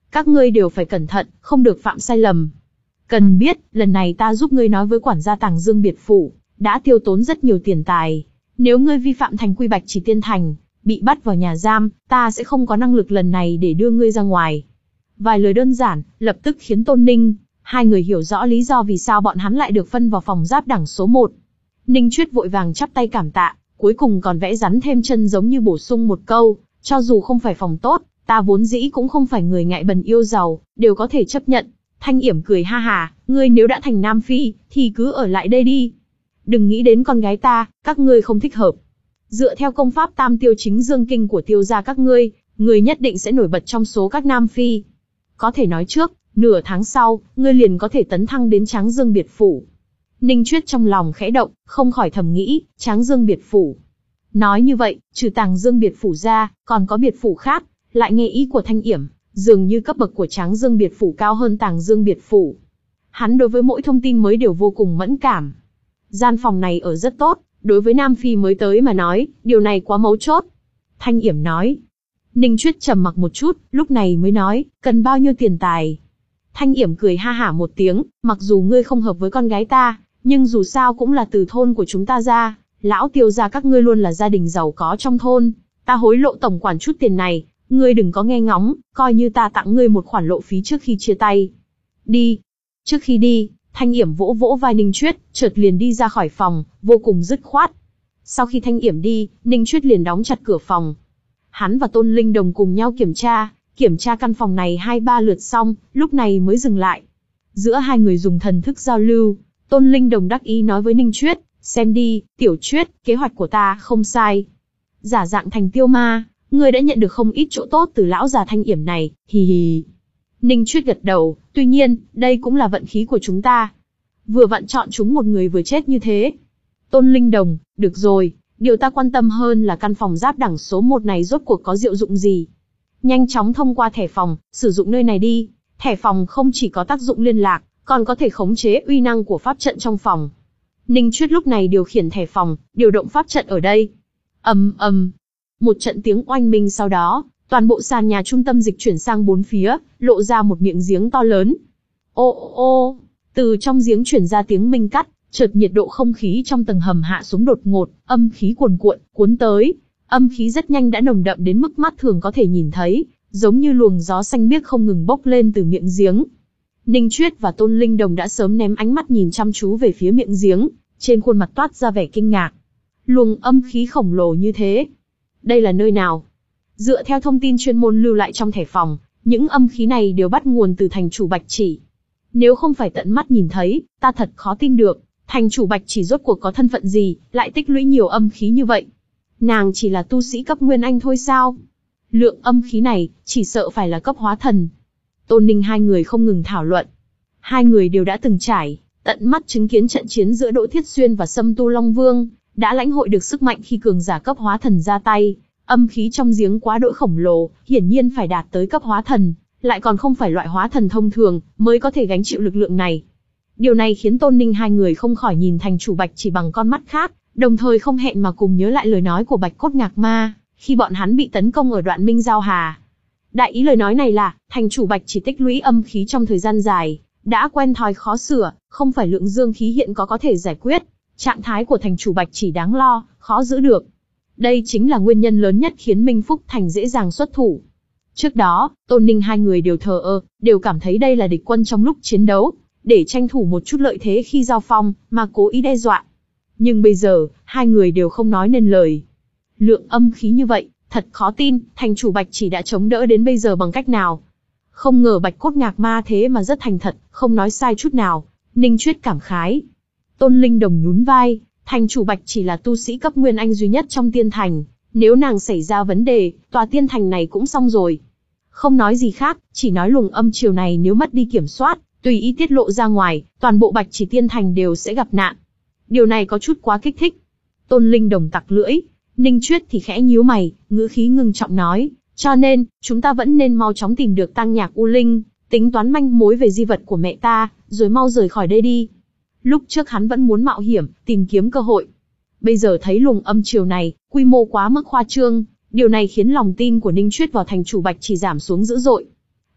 Các ngươi đều phải cẩn thận, không được phạm sai lầm. Cần biết, lần này ta giúp ngươi nói với quản gia Tàng Dương biệt phủ, đã tiêu tốn rất nhiều tiền tài. Nếu ngươi vi phạm thành quy Bạch Chỉ Tiên Thành, bị bắt vào nhà giam, ta sẽ không có năng lực lần này để đưa ngươi ra ngoài. Vài lời đơn giản, lập tức khiến Tôn Ninh, hai người hiểu rõ lý do vì sao bọn hắn lại được phân vào phòng giáp đẳng số một. Ninh Chuyết vội vàng chắp tay cảm tạ, cuối cùng còn vẽ rắn thêm chân giống như bổ sung một câu, cho dù không phải phòng tốt, ta vốn dĩ cũng không phải người ngại bần yêu giàu, đều có thể chấp nhận. Thanh Yểm cười ha hà, ngươi nếu đã thành Nam Phi, thì cứ ở lại đây đi. Đừng nghĩ đến con gái ta, các ngươi không thích hợp. Dựa theo công pháp Tam Tiêu Chính Dương Kinh của tiêu gia các ngươi, ngươi nhất định sẽ nổi bật trong số các Nam Phi. Có thể nói trước, nửa tháng sau, ngươi liền có thể tấn thăng đến Tráng Dương biệt phủ. Ninh Chuyết trong lòng khẽ động, không khỏi thầm nghĩ, Tráng Dương biệt phủ. Nói như vậy, trừ Tàng Dương biệt phủ ra, còn có biệt phủ khác, lại nghe ý của Thanh Yểm, dường như cấp bậc của Tráng Dương biệt phủ cao hơn Tàng Dương biệt phủ. Hắn đối với mỗi thông tin mới đều vô cùng mẫn cảm. Gian phòng này ở rất tốt, đối với Nam Phi mới tới mà nói, điều này quá mấu chốt. Thanh Yểm nói. Ninh Chuyết trầm mặc một chút, lúc này mới nói, cần bao nhiêu tiền tài. Thanh Yểm cười ha hả một tiếng, mặc dù ngươi không hợp với con gái ta, nhưng dù sao cũng là từ thôn của chúng ta ra, lão Tiêu gia các ngươi luôn là gia đình giàu có trong thôn, ta hối lộ tổng quản chút tiền này, ngươi đừng có nghe ngóng, coi như ta tặng ngươi một khoản lộ phí trước khi chia tay. Đi. Trước khi đi, Thanh Yểm vỗ vỗ vai Ninh Chuyết, chợt liền đi ra khỏi phòng, vô cùng dứt khoát. Sau khi Thanh Yểm đi, Ninh Chuyết liền đóng chặt cửa phòng. Hắn và Tôn Linh Đồng cùng nhau kiểm tra, kiểm tra căn phòng này hai ba lượt xong, lúc này mới dừng lại. Giữa hai người dùng thần thức giao lưu, Tôn Linh Đồng đắc ý nói với Ninh Chuyết, xem đi, Tiểu Chuyết, kế hoạch của ta không sai. Giả dạng thành tiêu ma, ngươi đã nhận được không ít chỗ tốt từ lão già Thanh Yểm này, hì hì. Ninh Chuyết gật đầu, tuy nhiên, đây cũng là vận khí của chúng ta. Vừa vặn chọn chúng một người vừa chết như thế. Tôn Linh Đồng, được rồi, điều ta quan tâm hơn là căn phòng giáp đẳng số một này rốt cuộc có diệu dụng gì. Nhanh chóng thông qua thẻ phòng, sử dụng nơi này đi. Thẻ phòng không chỉ có tác dụng liên lạc, còn có thể khống chế uy năng của pháp trận trong phòng. Ninh Chuyết lúc này điều khiển thẻ phòng, điều động pháp trận ở đây. Ầm ầm, một trận tiếng oanh minh sau đó, toàn bộ sàn nhà trung tâm dịch chuyển sang bốn phía, lộ ra một miệng giếng to lớn. Ô ô ô, từ trong giếng chuyển ra tiếng minh cắt, chợt nhiệt độ không khí trong tầng hầm hạ xuống đột ngột, âm khí cuồn cuộn, cuốn tới. Âm khí rất nhanh đã nồng đậm đến mức mắt thường có thể nhìn thấy, giống như luồng gió xanh biếc không ngừng bốc lên từ miệng giếng. Ninh Chuyết và Tôn Linh Đồng đã sớm ném ánh mắt nhìn chăm chú về phía miệng giếng, trên khuôn mặt toát ra vẻ kinh ngạc. Luồng âm khí khổng lồ như thế, đây là nơi nào? Dựa theo thông tin chuyên môn lưu lại trong thẻ phòng, những âm khí này đều bắt nguồn từ thành chủ Bạch Chỉ. Nếu không phải tận mắt nhìn thấy, ta thật khó tin được, thành chủ Bạch Chỉ rốt cuộc có thân phận gì, lại tích lũy nhiều âm khí như vậy. Nàng chỉ là tu sĩ cấp Nguyên Anh thôi sao? Lượng âm khí này, chỉ sợ phải là cấp hóa thần. Tôn Ninh hai người không ngừng thảo luận. Hai người đều đã từng trải, tận mắt chứng kiến trận chiến giữa Đỗ Thiết Xuyên và Sâm Tu Long Vương, đã lãnh hội được sức mạnh khi cường giả cấp hóa thần ra tay. Âm khí trong giếng quá đỗi khổng lồ, hiển nhiên phải đạt tới cấp hóa thần, lại còn không phải loại hóa thần thông thường, mới có thể gánh chịu lực lượng này. Điều này khiến Tôn Ninh hai người không khỏi nhìn thành chủ Bạch Chỉ bằng con mắt khác, đồng thời không hẹn mà cùng nhớ lại lời nói của Bạch Cốt Ngạc Ma, khi bọn hắn bị tấn công ở đoạn Minh Giao Hà. Đại ý lời nói này là, thành chủ Bạch Chỉ tích lũy âm khí trong thời gian dài, đã quen thói khó sửa, không phải lượng dương khí hiện có có thể giải quyết. Trạng thái của thành chủ Bạch Chỉ đáng lo, khó giữ được. Đây chính là nguyên nhân lớn nhất khiến Minh Phúc Thành dễ dàng xuất thủ. Trước đó, Tôn Ninh hai người đều thờ ơ, đều cảm thấy đây là địch quân trong lúc chiến đấu, để tranh thủ một chút lợi thế khi giao phong, mà cố ý đe dọa. Nhưng bây giờ, hai người đều không nói nên lời. Lượng âm khí như vậy, thật khó tin, thành chủ Bạch Chỉ đã chống đỡ đến bây giờ bằng cách nào. Không ngờ Bạch Cốt Ngạc Ma thế mà rất thành thật, không nói sai chút nào. Ninh Chuyết cảm khái. Tôn Linh Đồng nhún vai, thành chủ Bạch Chỉ là tu sĩ cấp Nguyên Anh duy nhất trong tiên thành. Nếu nàng xảy ra vấn đề, tòa tiên thành này cũng xong rồi. Không nói gì khác, chỉ nói luồng âm chiều này nếu mất đi kiểm soát, tùy ý tiết lộ ra ngoài, toàn bộ Bạch Chỉ tiên thành đều sẽ gặp nạn. Điều này có chút quá kích thích. Tôn Linh Đồng tặc lưỡi, Ninh Chuyết thì khẽ nhíu mày, ngữ khí ngưng trọng nói, cho nên, chúng ta vẫn nên mau chóng tìm được Tăng Nhạc U Linh, tính toán manh mối về di vật của mẹ ta, rồi mau rời khỏi đây đi. Lúc trước hắn vẫn muốn mạo hiểm, tìm kiếm cơ hội. Bây giờ thấy luồng âm chiều này, quy mô quá mức khoa trương, điều này khiến lòng tin của Ninh Chuyết vào thành chủ Bạch Chỉ giảm xuống dữ dội.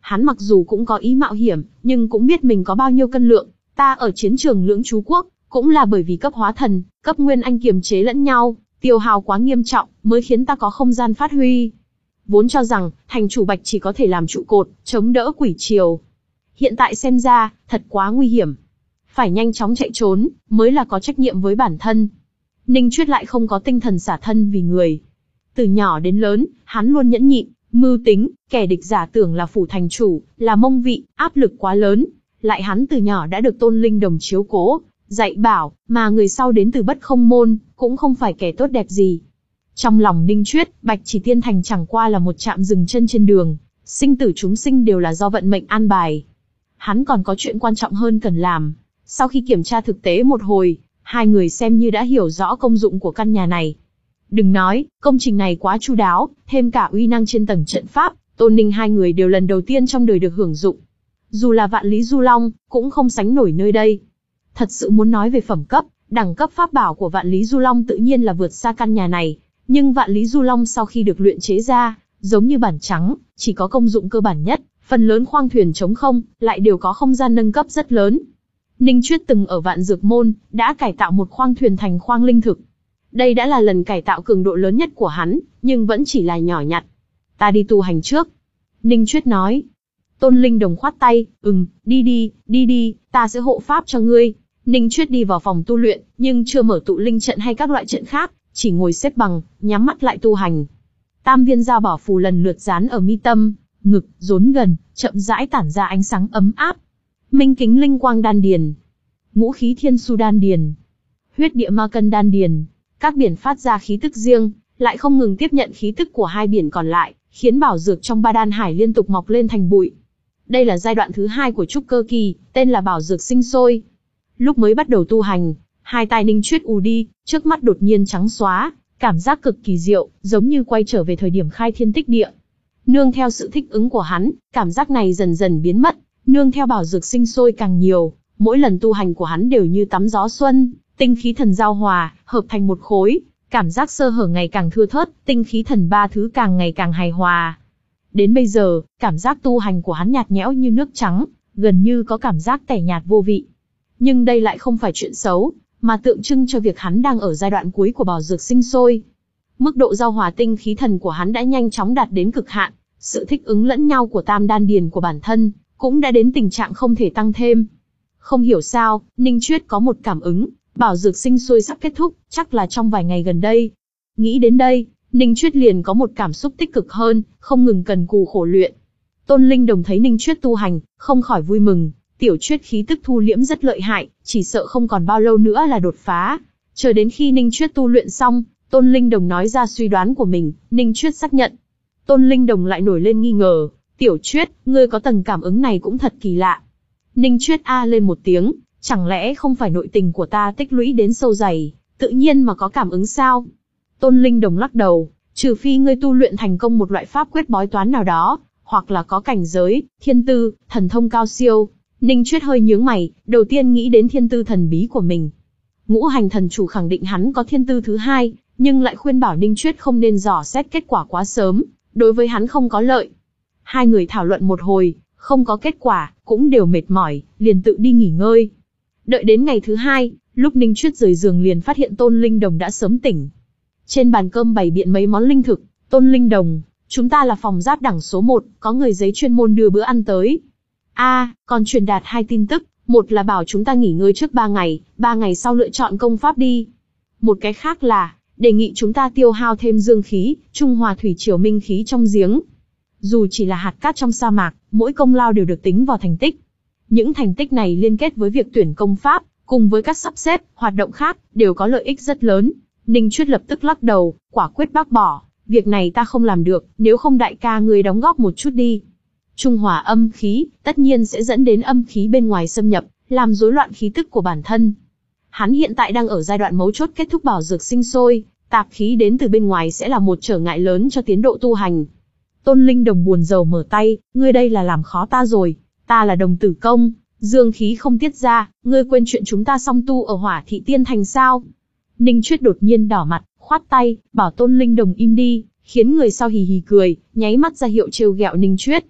Hắn mặc dù cũng có ý mạo hiểm, nhưng cũng biết mình có bao nhiêu cân lượng. Ta ở chiến trường Lưỡng Chú Quốc, cũng là bởi vì cấp hóa thần, cấp nguyên anh kiềm chế lẫn nhau, tiêu hao quá nghiêm trọng, mới khiến ta có không gian phát huy. Vốn cho rằng, thành chủ Bạch chỉ có thể làm trụ cột, chống đỡ quỷ triều. Hiện tại xem ra, thật quá nguy hiểm. Phải nhanh chóng chạy trốn, mới là có trách nhiệm với bản thân. Ninh Chuyết lại không có tinh thần xả thân vì người. Từ nhỏ đến lớn, hắn luôn nhẫn nhịn, mưu tính, kẻ địch giả tưởng là phủ thành chủ, là mông vị, áp lực quá lớn. Lại hắn từ nhỏ đã được Tôn Linh Đồng chiếu cố, dạy bảo, mà người sau đến từ Bất Không Môn, cũng không phải kẻ tốt đẹp gì. Trong lòng Ninh Chuyết, Bạch Chỉ Tiên Thành chẳng qua là một trạm dừng chân trên đường, sinh tử chúng sinh đều là do vận mệnh an bài. Hắn còn có chuyện quan trọng hơn cần làm. Sau khi kiểm tra thực tế một hồi, hai người xem như đã hiểu rõ công dụng của căn nhà này. Đừng nói, công trình này quá chu đáo, thêm cả uy năng trên tầng trận pháp, Tôn Ninh hai người đều lần đầu tiên trong đời được hưởng dụng. Dù là Vạn Lý Du Long, cũng không sánh nổi nơi đây. Thật sự muốn nói về phẩm cấp, đẳng cấp pháp bảo của Vạn Lý Du Long tự nhiên là vượt xa căn nhà này. Nhưng Vạn Lý Du Long sau khi được luyện chế ra, giống như bản trắng, chỉ có công dụng cơ bản nhất, phần lớn khoang thuyền trống không, lại đều có không gian nâng cấp rất lớn. Ninh Chuyết từng ở Vạn Dược Môn, đã cải tạo một khoang thuyền thành khoang linh thực. Đây đã là lần cải tạo cường độ lớn nhất của hắn, nhưng vẫn chỉ là nhỏ nhặt. Ta đi tu hành trước. Ninh Chuyết nói. Tôn Linh Đồng khoát tay, ừm, đi đi, đi đi, ta sẽ hộ pháp cho ngươi. Ninh Chuyết đi vào phòng tu luyện, nhưng chưa mở tụ linh trận hay các loại trận khác, chỉ ngồi xếp bằng, nhắm mắt lại tu hành. Tam viên giao bảo phù lần lượt dán ở mi tâm, ngực, rốn gần, chậm rãi tản ra ánh sáng ấm áp. Minh kính linh quang đan điền, ngũ khí thiên su đan điền, huyết địa ma cân đan điền, các biển phát ra khí tức riêng, lại không ngừng tiếp nhận khí tức của hai biển còn lại, khiến bảo dược trong ba đan hải liên tục mọc lên thành bụi. Đây là giai đoạn thứ hai của trúc cơ kỳ, tên là bảo dược sinh sôi. Lúc mới bắt đầu tu hành, hai tai Ninh Chuyết ù đi, trước mắt đột nhiên trắng xóa, cảm giác cực kỳ diệu, giống như quay trở về thời điểm khai thiên tích địa. Nương theo sự thích ứng của hắn, cảm giác này dần dần biến mất, nương theo bảo dược sinh sôi càng nhiều, mỗi lần tu hành của hắn đều như tắm gió xuân, tinh khí thần giao hòa, hợp thành một khối, cảm giác sơ hở ngày càng thưa thớt, tinh khí thần ba thứ càng ngày càng hài hòa. Đến bây giờ, cảm giác tu hành của hắn nhạt nhẽo như nước trắng, gần như có cảm giác tẻ nhạt vô vị. Nhưng đây lại không phải chuyện xấu, mà tượng trưng cho việc hắn đang ở giai đoạn cuối của bảo dược sinh sôi. Mức độ giao hòa tinh khí thần của hắn đã nhanh chóng đạt đến cực hạn, sự thích ứng lẫn nhau của tam đan điền của bản thân, cũng đã đến tình trạng không thể tăng thêm. Không hiểu sao, Ninh Chuyết có một cảm ứng, bảo dược sinh sôi sắp kết thúc, chắc là trong vài ngày gần đây. Nghĩ đến đây, Ninh Chuyết liền có một cảm xúc tích cực hơn, không ngừng cần cù khổ luyện. Tôn Linh Đồng thấy Ninh Chuyết tu hành, không khỏi vui mừng, tiểu Chuyết khí tức thu liễm rất lợi hại, chỉ sợ không còn bao lâu nữa là đột phá. Chờ đến khi Ninh Chuyết tu luyện xong, Tôn Linh Đồng nói ra suy đoán của mình, Ninh Chuyết xác nhận. Tôn Linh Đồng lại nổi lên nghi ngờ, tiểu Chuyết, ngươi có tầng cảm ứng này cũng thật kỳ lạ. Ninh Chuyết a lên một tiếng, chẳng lẽ không phải nội tình của ta tích lũy đến sâu dày, tự nhiên mà có cảm ứng sao? Tôn Linh Đồng lắc đầu, trừ phi ngươi tu luyện thành công một loại pháp quyết bói toán nào đó, hoặc là có cảnh giới, thiên tư, thần thông cao siêu. Ninh Chuyết hơi nhướng mày, đầu tiên nghĩ đến thiên tư thần bí của mình. Ngũ hành thần chủ khẳng định hắn có thiên tư thứ hai, nhưng lại khuyên bảo Ninh Chuyết không nên dò xét kết quả quá sớm, đối với hắn không có lợi. Hai người thảo luận một hồi, không có kết quả, cũng đều mệt mỏi, liền tự đi nghỉ ngơi. Đợi đến ngày thứ hai, lúc Ninh Chuyết rời giường liền phát hiện Tôn Linh Đồng đã sớm tỉnh. Trên bàn cơm bày biện mấy món linh thực. Tôn Linh Đồng, chúng ta là phòng giáp đẳng số một, có người giấy chuyên môn đưa bữa ăn tới. A, à, còn truyền đạt hai tin tức, một là bảo chúng ta nghỉ ngơi trước ba ngày, ba ngày sau lựa chọn công pháp đi. Một cái khác là, đề nghị chúng ta tiêu hao thêm dương khí, trung hòa thủy triều minh khí trong giếng. Dù chỉ là hạt cát trong sa mạc, mỗi công lao đều được tính vào thành tích. Những thành tích này liên kết với việc tuyển công pháp, cùng với các sắp xếp, hoạt động khác, đều có lợi ích rất lớn. Ninh Chuyết lập tức lắc đầu, quả quyết bác bỏ, việc này ta không làm được, nếu không đại ca ngươi đóng góp một chút đi. Trung hòa âm khí, tất nhiên sẽ dẫn đến âm khí bên ngoài xâm nhập, làm rối loạn khí tức của bản thân. Hắn hiện tại đang ở giai đoạn mấu chốt kết thúc bảo dược sinh sôi, tạp khí đến từ bên ngoài sẽ là một trở ngại lớn cho tiến độ tu hành. Tôn Linh Đồng buồn rầu mở tay, ngươi đây là làm khó ta rồi, ta là đồng tử công, dương khí không tiết ra, ngươi quên chuyện chúng ta song tu ở Hỏa Thị Tiên Thành sao? Ninh Chuyết đột nhiên đỏ mặt, khoát tay, bảo Tôn Linh Đồng im đi, khiến người sau hì hì cười, nháy mắt ra hiệu trêu ghẹo Ninh Chuyết.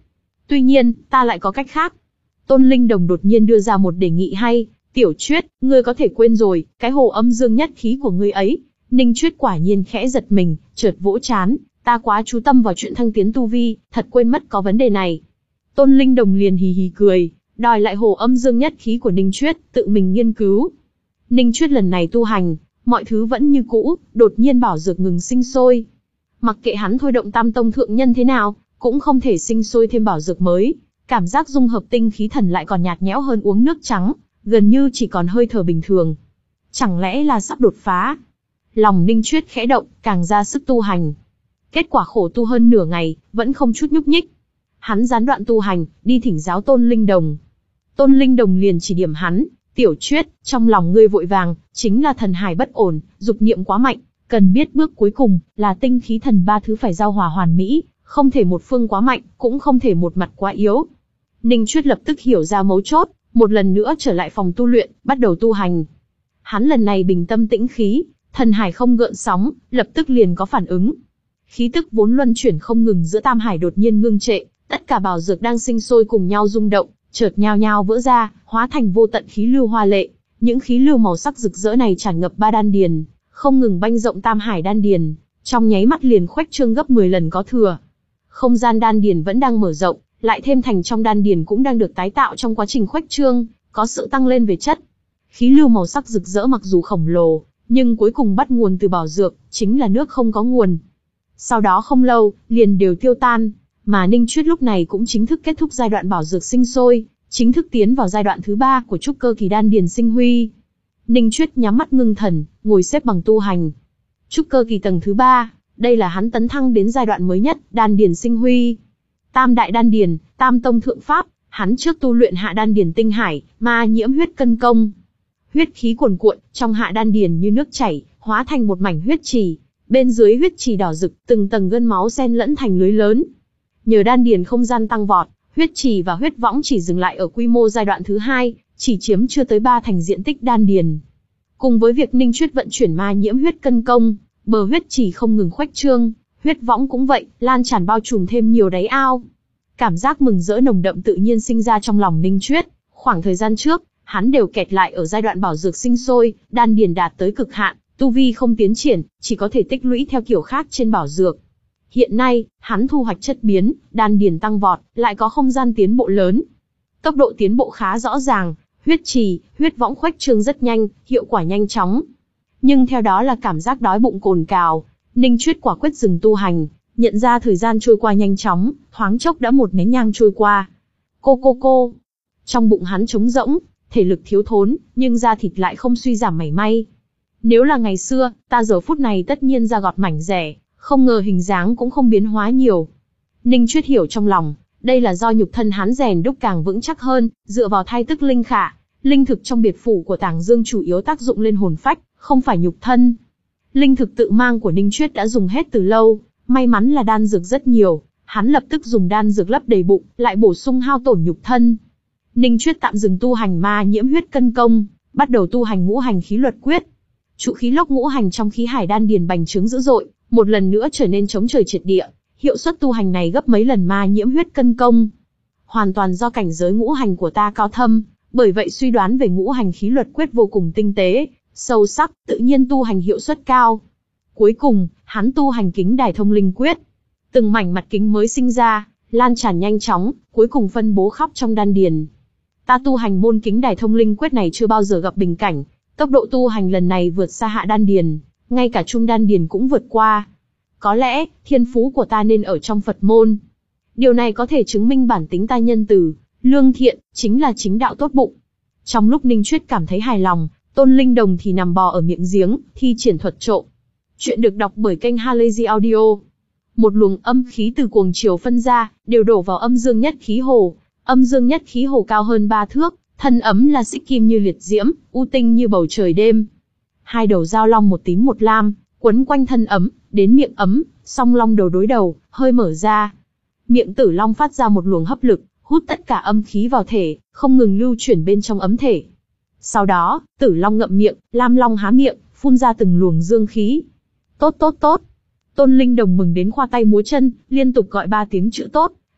Tuy nhiên, ta lại có cách khác. Tôn Linh Đồng đột nhiên đưa ra một đề nghị hay. Tiểu Chuyết, ngươi có thể quên rồi, cái hồ âm dương nhất khí của ngươi ấy. Ninh Chuyết quả nhiên khẽ giật mình, chợt vỗ chán. Ta quá chú tâm vào chuyện thăng tiến tu vi, thật quên mất có vấn đề này. Tôn Linh Đồng liền hì hì cười, đòi lại hồ âm dương nhất khí của Ninh Chuyết, tự mình nghiên cứu. Ninh Chuyết lần này tu hành, mọi thứ vẫn như cũ, đột nhiên bảo dược ngừng sinh sôi. Mặc kệ hắn thôi động tam tông thượng nhân thế nào, cũng không thể sinh sôi thêm bảo dược mới. Cảm giác dung hợp tinh khí thần lại còn nhạt nhẽo hơn uống nước trắng, gần như chỉ còn hơi thở bình thường. Chẳng lẽ là sắp đột phá? Lòng Ninh Chuyết khẽ động, càng ra sức tu hành. Kết quả khổ tu hơn nửa ngày, vẫn không chút nhúc nhích. Hắn gián đoạn tu hành, đi thỉnh giáo Tôn Linh Đồng. Tôn Linh Đồng liền chỉ điểm hắn, Tiểu Chuyết, trong lòng ngươi vội vàng, chính là thần hài bất ổn, dục niệm quá mạnh, cần biết bước cuối cùng, là tinh khí thần ba thứ phải giao hòa hoàn mỹ, không thể một phương quá mạnh, cũng không thể một mặt quá yếu. Ninh Chuyết lập tức hiểu ra mấu chốt, một lần nữa trở lại phòng tu luyện, bắt đầu tu hành. Hắn lần này bình tâm tĩnh khí, thần hải không gợn sóng, lập tức liền có phản ứng. Khí tức vốn luân chuyển không ngừng giữa tam hải đột nhiên ngưng trệ, tất cả bảo dược đang sinh sôi cùng nhau rung động, chợt nhao nhao vỡ ra, hóa thành vô tận khí lưu hoa lệ. Những khí lưu màu sắc rực rỡ này tràn ngập ba đan điền, không ngừng banh rộng tam hải đan điền, trong nháy mắt liền khuếch trương gấp mười lần có thừa. Không gian đan điền vẫn đang mở rộng, lại thêm thành trong đan điền cũng đang được tái tạo trong quá trình khuếch trương, có sự tăng lên về chất. Khí lưu màu sắc rực rỡ mặc dù khổng lồ, nhưng cuối cùng bắt nguồn từ bảo dược, chính là nước không có nguồn. Sau đó không lâu, liền đều tiêu tan, mà Ninh Chuyết lúc này cũng chính thức kết thúc giai đoạn bảo dược sinh sôi, chính thức tiến vào giai đoạn thứ ba của trúc cơ kỳ đan điền sinh huy. Ninh Chuyết nhắm mắt ngưng thần, ngồi xếp bằng tu hành. Trúc cơ kỳ tầng thứ ba, đây là hắn tấn thăng đến giai đoạn mới nhất, đan điền sinh huy. Tam đại đan điền, tam tông thượng pháp, hắn trước tu luyện hạ đan điền tinh hải, ma nhiễm huyết cân công. Huyết khí cuồn cuộn, trong hạ đan điền như nước chảy, hóa thành một mảnh huyết trì. Bên dưới huyết trì đỏ rực, từng tầng gân máu xen lẫn thành lưới lớn. Nhờ đan điền không gian tăng vọt, huyết trì và huyết võng chỉ dừng lại ở quy mô giai đoạn thứ hai, chỉ chiếm chưa tới ba thành diện tích đan điền. Cùng với việc Ninh Chuyết vận chuyển ma nhiễm huyết cân công, bờ huyết trì không ngừng khuếch trương, huyết võng cũng vậy, lan tràn bao trùm thêm nhiều đáy ao. Cảm giác mừng rỡ nồng đậm tự nhiên sinh ra trong lòng Ninh Chuyết. Khoảng thời gian trước, hắn đều kẹt lại ở giai đoạn bảo dược sinh sôi, đan điền đạt tới cực hạn, tu vi không tiến triển, chỉ có thể tích lũy theo kiểu khác trên bảo dược. Hiện nay, hắn thu hoạch chất biến, đan điền tăng vọt, lại có không gian tiến bộ lớn. Tốc độ tiến bộ khá rõ ràng, huyết trì, huyết võng khuếch trương rất nhanh, hiệu quả nhanh chóng. Nhưng theo đó là cảm giác đói bụng cồn cào, Ninh Chuyết quả quyết dừng tu hành, nhận ra thời gian trôi qua nhanh chóng, thoáng chốc đã một nén nhang trôi qua. Cô cô cô, trong bụng hắn trống rỗng, thể lực thiếu thốn, nhưng da thịt lại không suy giảm mảy may. Nếu là ngày xưa, ta giờ phút này tất nhiên ra gọt mảnh rẻ, không ngờ hình dáng cũng không biến hóa nhiều. Ninh Chuyết hiểu trong lòng, đây là do nhục thân hắn rèn đúc càng vững chắc hơn, dựa vào thai tức linh khả, linh thực trong biệt phủ của Tàng Dương chủ yếu tác dụng lên hồn phách, không phải nhục thân. Linh thực tự mang của Ninh Chuyết đã dùng hết từ lâu, may mắn là đan dược rất nhiều, hắn lập tức dùng đan dược lấp đầy bụng, lại bổ sung hao tổn nhục thân. Ninh Chuyết tạm dừng tu hành ma nhiễm huyết cân công, bắt đầu tu hành ngũ hành khí luật quyết. Trụ khí lốc ngũ hành trong khí hải đan điền bành trướng dữ dội, một lần nữa trở nên chống trời triệt địa, hiệu suất tu hành này gấp mấy lần ma nhiễm huyết cân công. Hoàn toàn do cảnh giới ngũ hành của ta cao thâm, bởi vậy suy đoán về ngũ hành khí luật quyết vô cùng tinh tế, sâu sắc, tự nhiên tu hành hiệu suất cao. Cuối cùng, hắn tu hành kính đài thông linh quyết. Từng mảnh mặt kính mới sinh ra, lan tràn nhanh chóng, cuối cùng phân bố khắp trong đan điền. Ta tu hành môn kính đài thông linh quyết này chưa bao giờ gặp bình cảnh, tốc độ tu hành lần này vượt xa hạ đan điền, ngay cả trung đan điền cũng vượt qua. Có lẽ, thiên phú của ta nên ở trong Phật môn. Điều này có thể chứng minh bản tính ta nhân từ, lương thiện, chính là chính đạo tốt bụng. Trong lúc Ninh Chuyết cảm thấy hài lòng, Tôn Linh Đồng thì nằm bò ở miệng giếng, thi triển thuật trộm. Chuyện được đọc bởi kênh Halazy Audio. Một luồng âm khí từ cuồng chiều phân ra, đều đổ vào âm dương nhất khí hồ. Âm dương nhất khí hồ cao hơn ba thước, thân ấm là xích kim như liệt diễm, u tinh như bầu trời đêm. Hai đầu dao long một tím một lam, quấn quanh thân ấm, đến miệng ấm, song long đầu đối đầu, hơi mở ra. Miệng tử long phát ra một luồng hấp lực, hút tất cả âm khí vào thể, không ngừng lưu chuyển bên trong ấm thể. Sau đó, tử long ngậm miệng, lam long há miệng, phun ra từng luồng dương khí. Tốt tốt tốt. Tôn Linh Đồng mừng đến khoa tay múa chân, liên tục gọi ba tiếng chữ tốt.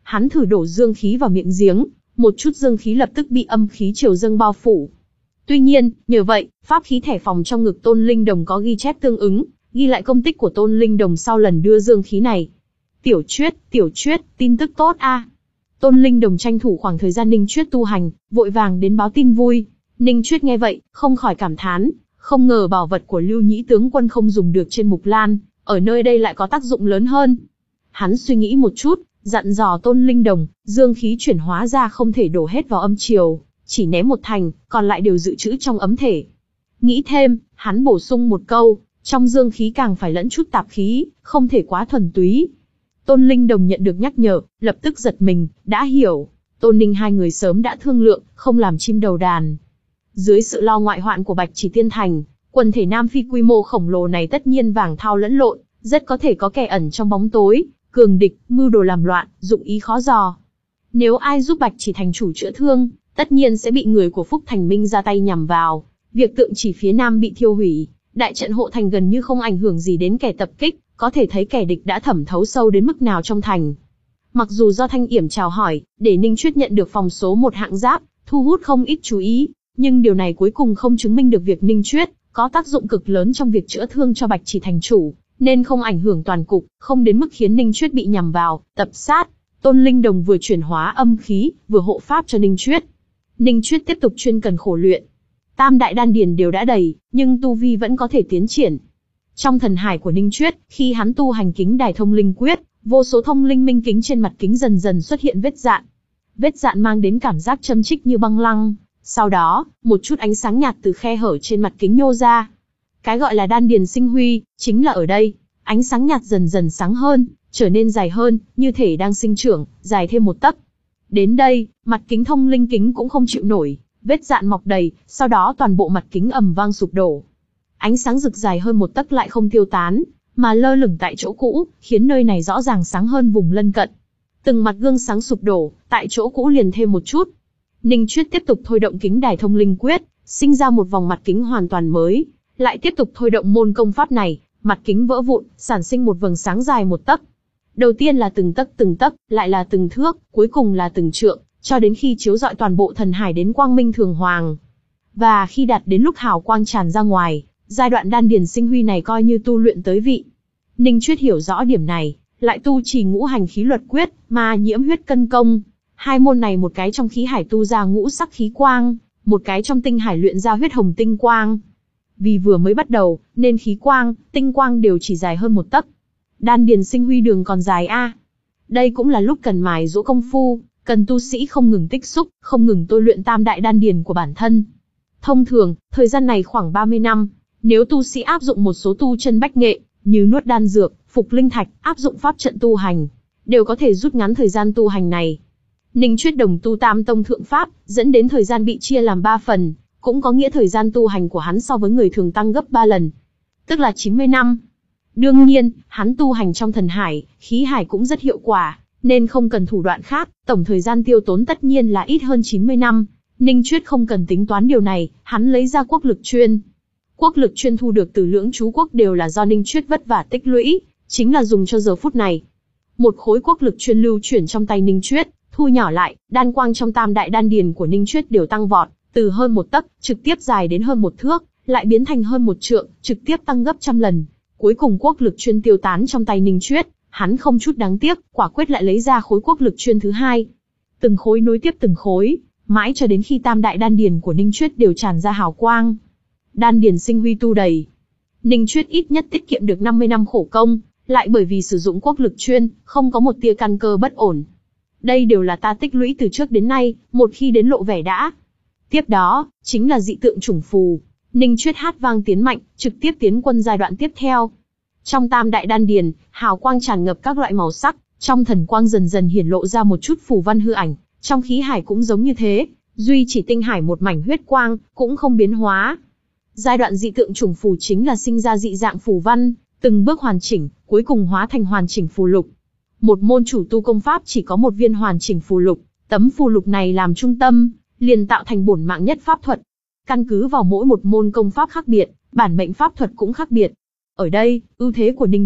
hắn thử đổ dương khí vào miệng giếng, một chút dương khí lập tức bị âm khí triều dâng bao phủ. Tuy nhiên, nhờ vậy, pháp khí thẻ phòng trong ngực Tôn Linh Đồng có ghi chép tương ứng, ghi lại công tích của Tôn Linh Đồng sau lần đưa dương khí này. Tiểu Chuyết, Tiểu Chuyết, tin tức tốt a. À. Tôn Linh Đồng tranh thủ khoảng thời gian Ninh Chuyết tu hành, vội vàng đến báo tin vui. Ninh Chuyết nghe vậy, không khỏi cảm thán, không ngờ bảo vật của Lưu Nhĩ tướng quân không dùng được trên Mục Lan, ở nơi đây lại có tác dụng lớn hơn. Hắn suy nghĩ một chút, dặn dò Tôn Linh Đồng, dương khí chuyển hóa ra không thể đổ hết vào âm triều, chỉ ném một thành, còn lại đều dự trữ trong ấm thể. Nghĩ thêm, hắn bổ sung một câu, trong dương khí càng phải lẫn chút tạp khí, không thể quá thuần túy. Tôn Linh Đồng nhận được nhắc nhở, lập tức giật mình, đã hiểu. Tôn Ninh hai người sớm đã thương lượng, không làm chim đầu đàn. Dưới sự lo ngoại hoạn của Bạch Chỉ Tiên Thành, quần thể Nam Phi quy mô khổng lồ này tất nhiên vàng thao lẫn lộn, rất có thể có kẻ ẩn trong bóng tối, cường địch, mưu đồ làm loạn, dụng ý khó dò. Nếu ai giúp Bạch Chỉ thành chủ chữa thương, tất nhiên sẽ bị người của Phúc Thành Minh ra tay nhằm vào. Việc tượng chỉ phía Nam bị thiêu hủy, đại trận hộ thành gần như không ảnh hưởng gì đến kẻ tập kích, có thể thấy kẻ địch đã thẩm thấu sâu đến mức nào trong thành. Mặc dù do Thanh Yểm chào hỏi, để Ninh Chuyết nhận được phòng số một hạng giáp, thu hút không ít chú ý, nhưng điều này cuối cùng không chứng minh được việc Ninh Chuyết có tác dụng cực lớn trong việc chữa thương cho Bạch Chỉ thành chủ, nên không ảnh hưởng toàn cục, không đến mức khiến Ninh Chuyết bị nhằm vào, tập sát. Tôn Linh Đồng vừa chuyển hóa âm khí, vừa hộ pháp cho Ninh Chuyết. Ninh Chuyết tiếp tục chuyên cần khổ luyện. Tam đại đan điền đều đã đầy, nhưng tu vi vẫn có thể tiến triển. Trong thần hải của Ninh Chuyết, khi hắn tu hành kính đài thông linh quyết, vô số thông linh minh kính trên mặt kính dần dần xuất hiện vết dạn. Vết dạn mang đến cảm giác châm chích như băng lăng. Sau đó, một chút ánh sáng nhạt từ khe hở trên mặt kính nhô ra. Cái gọi là đan điền sinh huy, chính là ở đây. Ánh sáng nhạt dần dần sáng hơn, trở nên dài hơn, như thể đang sinh trưởng, dài thêm một tấc. Đến đây, mặt kính thông linh kính cũng không chịu nổi, vết dạn mọc đầy, sau đó toàn bộ mặt kính ầm vang sụp đổ. Ánh sáng rực dài hơn một tấc lại không tiêu tán, mà lơ lửng tại chỗ cũ, khiến nơi này rõ ràng sáng hơn vùng lân cận. Từng mặt gương sáng sụp đổ, tại chỗ cũ liền thêm một chút. Ninh Chuyết tiếp tục thôi động kính đài thông linh quyết, sinh ra một vòng mặt kính hoàn toàn mới, lại tiếp tục thôi động môn công pháp này, mặt kính vỡ vụn, sản sinh một vầng sáng dài một tấc. Đầu tiên là từng tấc từng tấc, lại là từng thước, cuối cùng là từng trượng, cho đến khi chiếu rọi toàn bộ thần hải đến quang minh thường hoàng. Và khi đạt đến lúc hào quang tràn ra ngoài, giai đoạn đan điền sinh huy này coi như tu luyện tới vị. Ninh Chuyết hiểu rõ điểm này, lại tu trì ngũ hành khí luật quyết, ma nhiễm huyết cân công. Hai môn này một cái trong khí hải tu ra ngũ sắc khí quang, một cái trong tinh hải luyện ra huyết hồng tinh quang. Vì vừa mới bắt đầu, nên khí quang, tinh quang đều chỉ dài hơn một tấc. Đan điền sinh huy đường còn dài a. Đây cũng là lúc cần mài giũa công phu, cần tu sĩ không ngừng tích xúc, không ngừng tôi luyện tam đại đan điền của bản thân. Thông thường, thời gian này khoảng ba mươi năm, nếu tu sĩ áp dụng một số tu chân bách nghệ, như nuốt đan dược, phục linh thạch, áp dụng pháp trận tu hành, đều có thể rút ngắn thời gian tu hành này. Ninh Chuyết đồng tu tam tông thượng pháp, dẫn đến thời gian bị chia làm ba phần, cũng có nghĩa thời gian tu hành của hắn so với người thường tăng gấp ba lần, tức là chín mươi năm. Đương nhiên, hắn tu hành trong thần hải, khí hải cũng rất hiệu quả, nên không cần thủ đoạn khác, tổng thời gian tiêu tốn tất nhiên là ít hơn chín mươi năm. Ninh Chuyết không cần tính toán điều này, hắn lấy ra quốc lực chuyên. Quốc lực chuyên thu được từ Lưỡng Chú Quốc đều là do Ninh Chuyết vất vả tích lũy, chính là dùng cho giờ phút này. Một khối quốc lực chuyên lưu chuyển trong tay Ninh Chuyết, thu nhỏ lại, đan quang trong tam đại đan điền của Ninh Chuyết đều tăng vọt, từ hơn một tấc, trực tiếp dài đến hơn một thước, lại biến thành hơn một trượng, trực tiếp tăng gấp trăm lần. Cuối cùng quốc lực chuyên tiêu tán trong tay Ninh Chuyết, hắn không chút đáng tiếc, quả quyết lại lấy ra khối quốc lực chuyên thứ hai. Từng khối nối tiếp từng khối, mãi cho đến khi tam đại đan điền của Ninh Chuyết đều tràn ra hào quang. Đan điền sinh huy tu đầy. Ninh Chuyết ít nhất tiết kiệm được năm mươi năm khổ công, lại bởi vì sử dụng quốc lực chuyên, không có một tia căn cơ bất ổn. Đây đều là ta tích lũy từ trước đến nay, một khi đến lộ vẻ đã. Tiếp đó, chính là dị tượng chủng phù. Ninh Chuyết hát vang tiến mạnh, trực tiếp tiến quân giai đoạn tiếp theo. Trong tam đại đan điền, hào quang tràn ngập các loại màu sắc, trong thần quang dần dần hiển lộ ra một chút phù văn hư ảnh, trong khí hải cũng giống như thế, duy chỉ tinh hải một mảnh huyết quang, cũng không biến hóa. Giai đoạn dị tượng chủng phù chính là sinh ra dị dạng phù văn, từng bước hoàn chỉnh, cuối cùng hóa thành hoàn chỉnh phù lục. Một môn chủ tu công pháp chỉ có một viên hoàn chỉnh phù lục, tấm phù lục này làm trung tâm, liền tạo thành bổn mạng nhất pháp thuật. Căn cứ vào mỗi một môn công pháp khác biệt, bản mệnh pháp thuật cũng khác biệt. Ở đây, ưu thế của Ninh Chuyết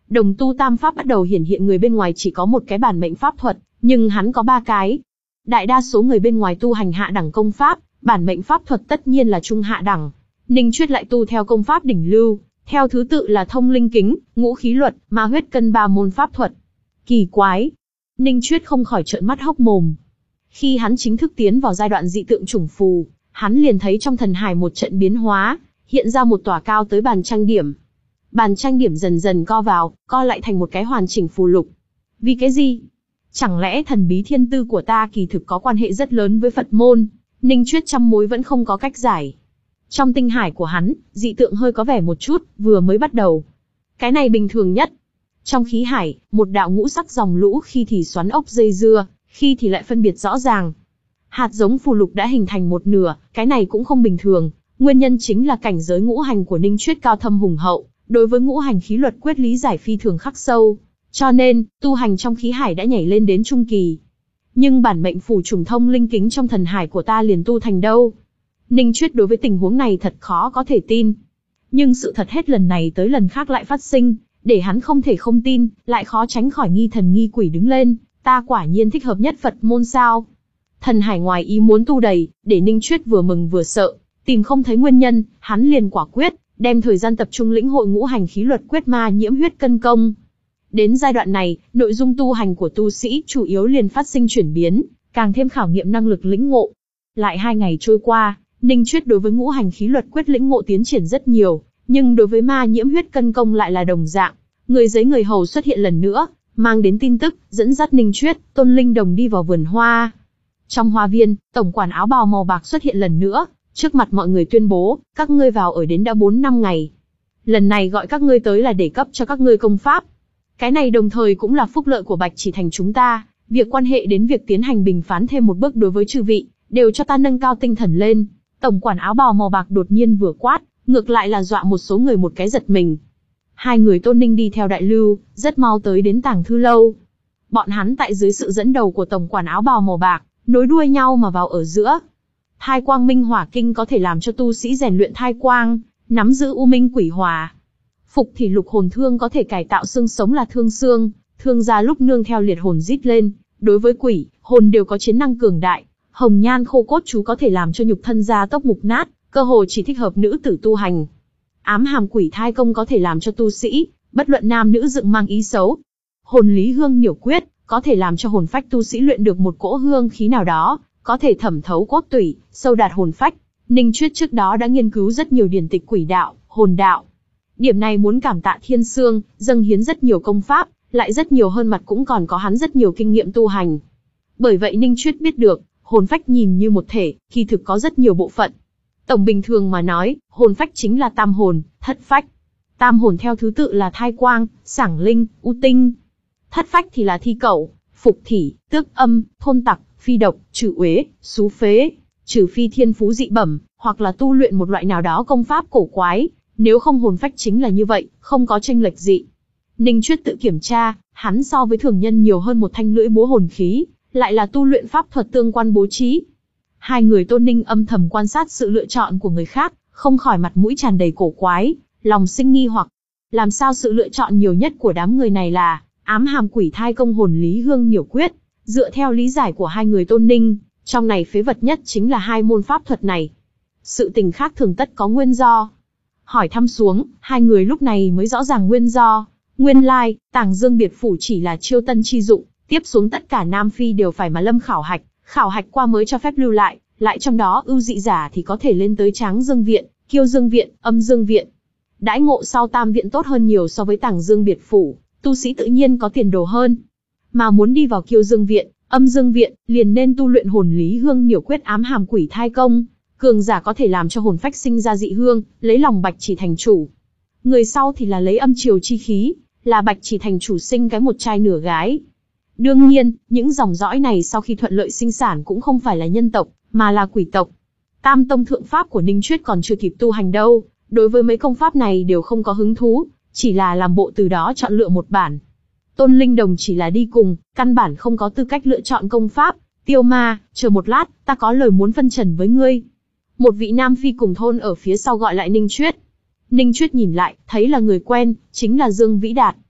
Đồng tu tam pháp bắt đầu hiển hiện, người bên ngoài chỉ có một cái bản mệnh pháp thuật, nhưng hắn có ba cái. Đại đa số người bên ngoài tu hành hạ đẳng công pháp, bản mệnh pháp thuật tất nhiên là trung hạ đẳng. Ninh Chuyết lại tu theo công pháp đỉnh lưu, theo thứ tự là thông linh kính, ngũ khí luật, ma huyết cân ba môn pháp thuật. Kỳ quái! Ninh Chuyết không khỏi trợn mắt hốc mồm. Khi hắn chính thức tiến vào giai đoạn dị tượng chủng phù, hắn liền thấy trong thần hải một trận biến hóa, hiện ra một tòa cao tới bàn trang điểm. Bàn trang điểm dần dần co vào, co lại thành một cái hoàn chỉnh phù lục. Vì cái gì? Chẳng lẽ thần bí thiên tư của ta kỳ thực có quan hệ rất lớn với Phật môn? Ninh Chuyết trăm mối vẫn không có cách giải. Trong tinh hải của hắn, dị tượng hơi có vẻ một chút, vừa mới bắt đầu. Cái này bình thường nhất. Trong khí hải, một đạo ngũ sắc dòng lũ khi thì xoắn ốc dây dưa, khi thì lại phân biệt rõ ràng. Hạt giống phù lục đã hình thành một nửa, cái này cũng không bình thường. Nguyên nhân chính là cảnh giới ngũ hành của Ninh Chuyết cao thâm hùng hậu, đối với ngũ hành khí luật quyết lý giải phi thường khắc sâu. Cho nên, tu hành trong khí hải đã nhảy lên đến trung kỳ. Nhưng bản mệnh phù trùng thông linh kính trong thần hải của ta liền tu thành đâu? Ninh Chuyết đối với tình huống này thật khó có thể tin. Nhưng sự thật hết lần này tới lần khác lại phát sinh, để hắn không thể không tin, lại khó tránh khỏi nghi thần nghi quỷ đứng lên. Ta quả nhiên thích hợp nhất Phật môn sao? Thần hải ngoài ý muốn tu đầy, để Ninh Chuyết vừa mừng vừa sợ. Tìm không thấy nguyên nhân, hắn liền quả quyết, đem thời gian tập trung lĩnh hội ngũ hành khí luật quyết ma nhiễm huyết cân công. Đến giai đoạn này, nội dung tu hành của tu sĩ chủ yếu liền phát sinh chuyển biến, càng thêm khảo nghiệm năng lực lĩnh ngộ. Lại hai ngày trôi qua, Ninh Chuyết đối với ngũ hành khí luật quyết lĩnh ngộ tiến triển rất nhiều, nhưng đối với ma nhiễm huyết cân công lại là đồng dạng. Người giấy người hầu xuất hiện lần nữa, mang đến tin tức, dẫn dắt Ninh Chuyết, Tôn Linh Đồng đi vào vườn hoa. Trong hoa viên, tổng quản áo bào màu bạc xuất hiện lần nữa, trước mặt mọi người tuyên bố, các ngươi vào ở đến đã bốn năm ngày. Lần này gọi các ngươi tới là để cấp cho các ngươi công pháp. Cái này đồng thời cũng là phúc lợi của Bạch Chỉ Thành chúng ta, việc quan hệ đến việc tiến hành bình phán thêm một bước đối với chư vị, đều cho ta nâng cao tinh thần lên. Tổng quản áo bào màu bạc đột nhiên vừa quát, ngược lại là dọa một số người một cái giật mình. Hai người Tôn Ninh đi theo đại lưu, rất mau tới đến Tàng Thư Lâu. Bọn hắn tại dưới sự dẫn đầu của tổng quản áo bào màu bạc, nối đuôi nhau mà vào ở giữa. Thai quang minh hỏa kinh có thể làm cho tu sĩ rèn luyện thai quang, nắm giữ u minh quỷ hòa. Phục thì lục hồn thương có thể cải tạo xương sống là thương xương, thương ra lúc nương theo liệt hồn rít lên. Đối với quỷ, hồn đều có chiến năng cường đại. Hồng nhan khô cốt chú có thể làm cho nhục thân gia tốc mục nát, cơ hồ chỉ thích hợp nữ tử tu hành. Ám hàm quỷ thai công có thể làm cho tu sĩ, bất luận nam nữ dựng mang ý xấu. Hồn lý hương nhiểu quyết, có thể làm cho hồn phách tu sĩ luyện được một cỗ hương khí nào đó, có thể thẩm thấu cốt tủy, sâu đạt hồn phách. Ninh Chuyết trước đó đã nghiên cứu rất nhiều điển tịch quỷ đạo, hồn đạo. Điểm này muốn cảm tạ Thiên Sương, dâng hiến rất nhiều công pháp, lại rất nhiều hơn mặt cũng còn có hắn rất nhiều kinh nghiệm tu hành. Bởi vậy Ninh Chuyết biết được, hồn phách nhìn như một thể, kỳ thực có rất nhiều bộ phận. Tổng bình thường mà nói, hồn phách chính là tam hồn, thất phách. Tam hồn theo thứ tự là thai quang, sảng linh, u tinh. Thất phách thì là thi cẩu, phục thỉ, tước âm, thôn tặc, phi độc, trừ uế, xú phế. Trừ phi thiên phú dị bẩm, hoặc là tu luyện một loại nào đó công pháp cổ quái, nếu không hồn phách chính là như vậy, không có chênh lệch gì. Ninh Chuyết tự kiểm tra, hắn so với thường nhân nhiều hơn một thanh lưỡi búa hồn khí, lại là tu luyện pháp thuật tương quan bố trí. Hai người Tôn Ninh âm thầm quan sát sự lựa chọn của người khác, không khỏi mặt mũi tràn đầy cổ quái, lòng sinh nghi hoặc. Làm sao sự lựa chọn nhiều nhất của đám người này là ám hàm quỷ thai công hồn lý hương nhiểu quyết? Dựa theo lý giải của hai người Tôn Ninh, trong này phế vật nhất chính là hai môn pháp thuật này. Sự tình khác thường tất có nguyên do. Hỏi thăm xuống, hai người lúc này mới rõ ràng nguyên do. Nguyên lai, Tàng Dương biệt phủ chỉ là chiêu tân chi dụng, tiếp xuống tất cả Nam Phi đều phải mà lâm khảo hạch, khảo hạch qua mới cho phép lưu lại, lại trong đó ưu dị giả thì có thể lên tới Tráng Dương viện, Kiêu Dương viện, Âm Dương viện. Đãi ngộ sau Tam viện tốt hơn nhiều so với Tàng Dương biệt phủ, tu sĩ tự nhiên có tiền đồ hơn. Mà muốn đi vào Kiêu Dương viện, Âm Dương viện, liền nên tu luyện hồn lý hương nhiểu quyết ám hàm quỷ thai công. Cường giả có thể làm cho hồn phách sinh ra dị hương, lấy lòng Bạch Chỉ thành chủ. Người sau thì là lấy âm triều chi khí, là Bạch Chỉ thành chủ sinh cái một trai nửa gái. Đương nhiên, những dòng dõi này sau khi thuận lợi sinh sản cũng không phải là nhân tộc, mà là quỷ tộc. Tam tông thượng pháp của Ninh Chuyết còn chưa kịp tu hành đâu, đối với mấy công pháp này đều không có hứng thú, chỉ là làm bộ từ đó chọn lựa một bản. Tôn Linh Đồng chỉ là đi cùng, căn bản không có tư cách lựa chọn công pháp. Tiêu Ma, chờ một lát, ta có lời muốn phân trần với ngươi. Một vị Nam Phi cùng thôn ở phía sau gọi lại Ninh Chuyết. Ninh Chuyết nhìn lại, thấy là người quen, chính là Dương Vĩ Đạt.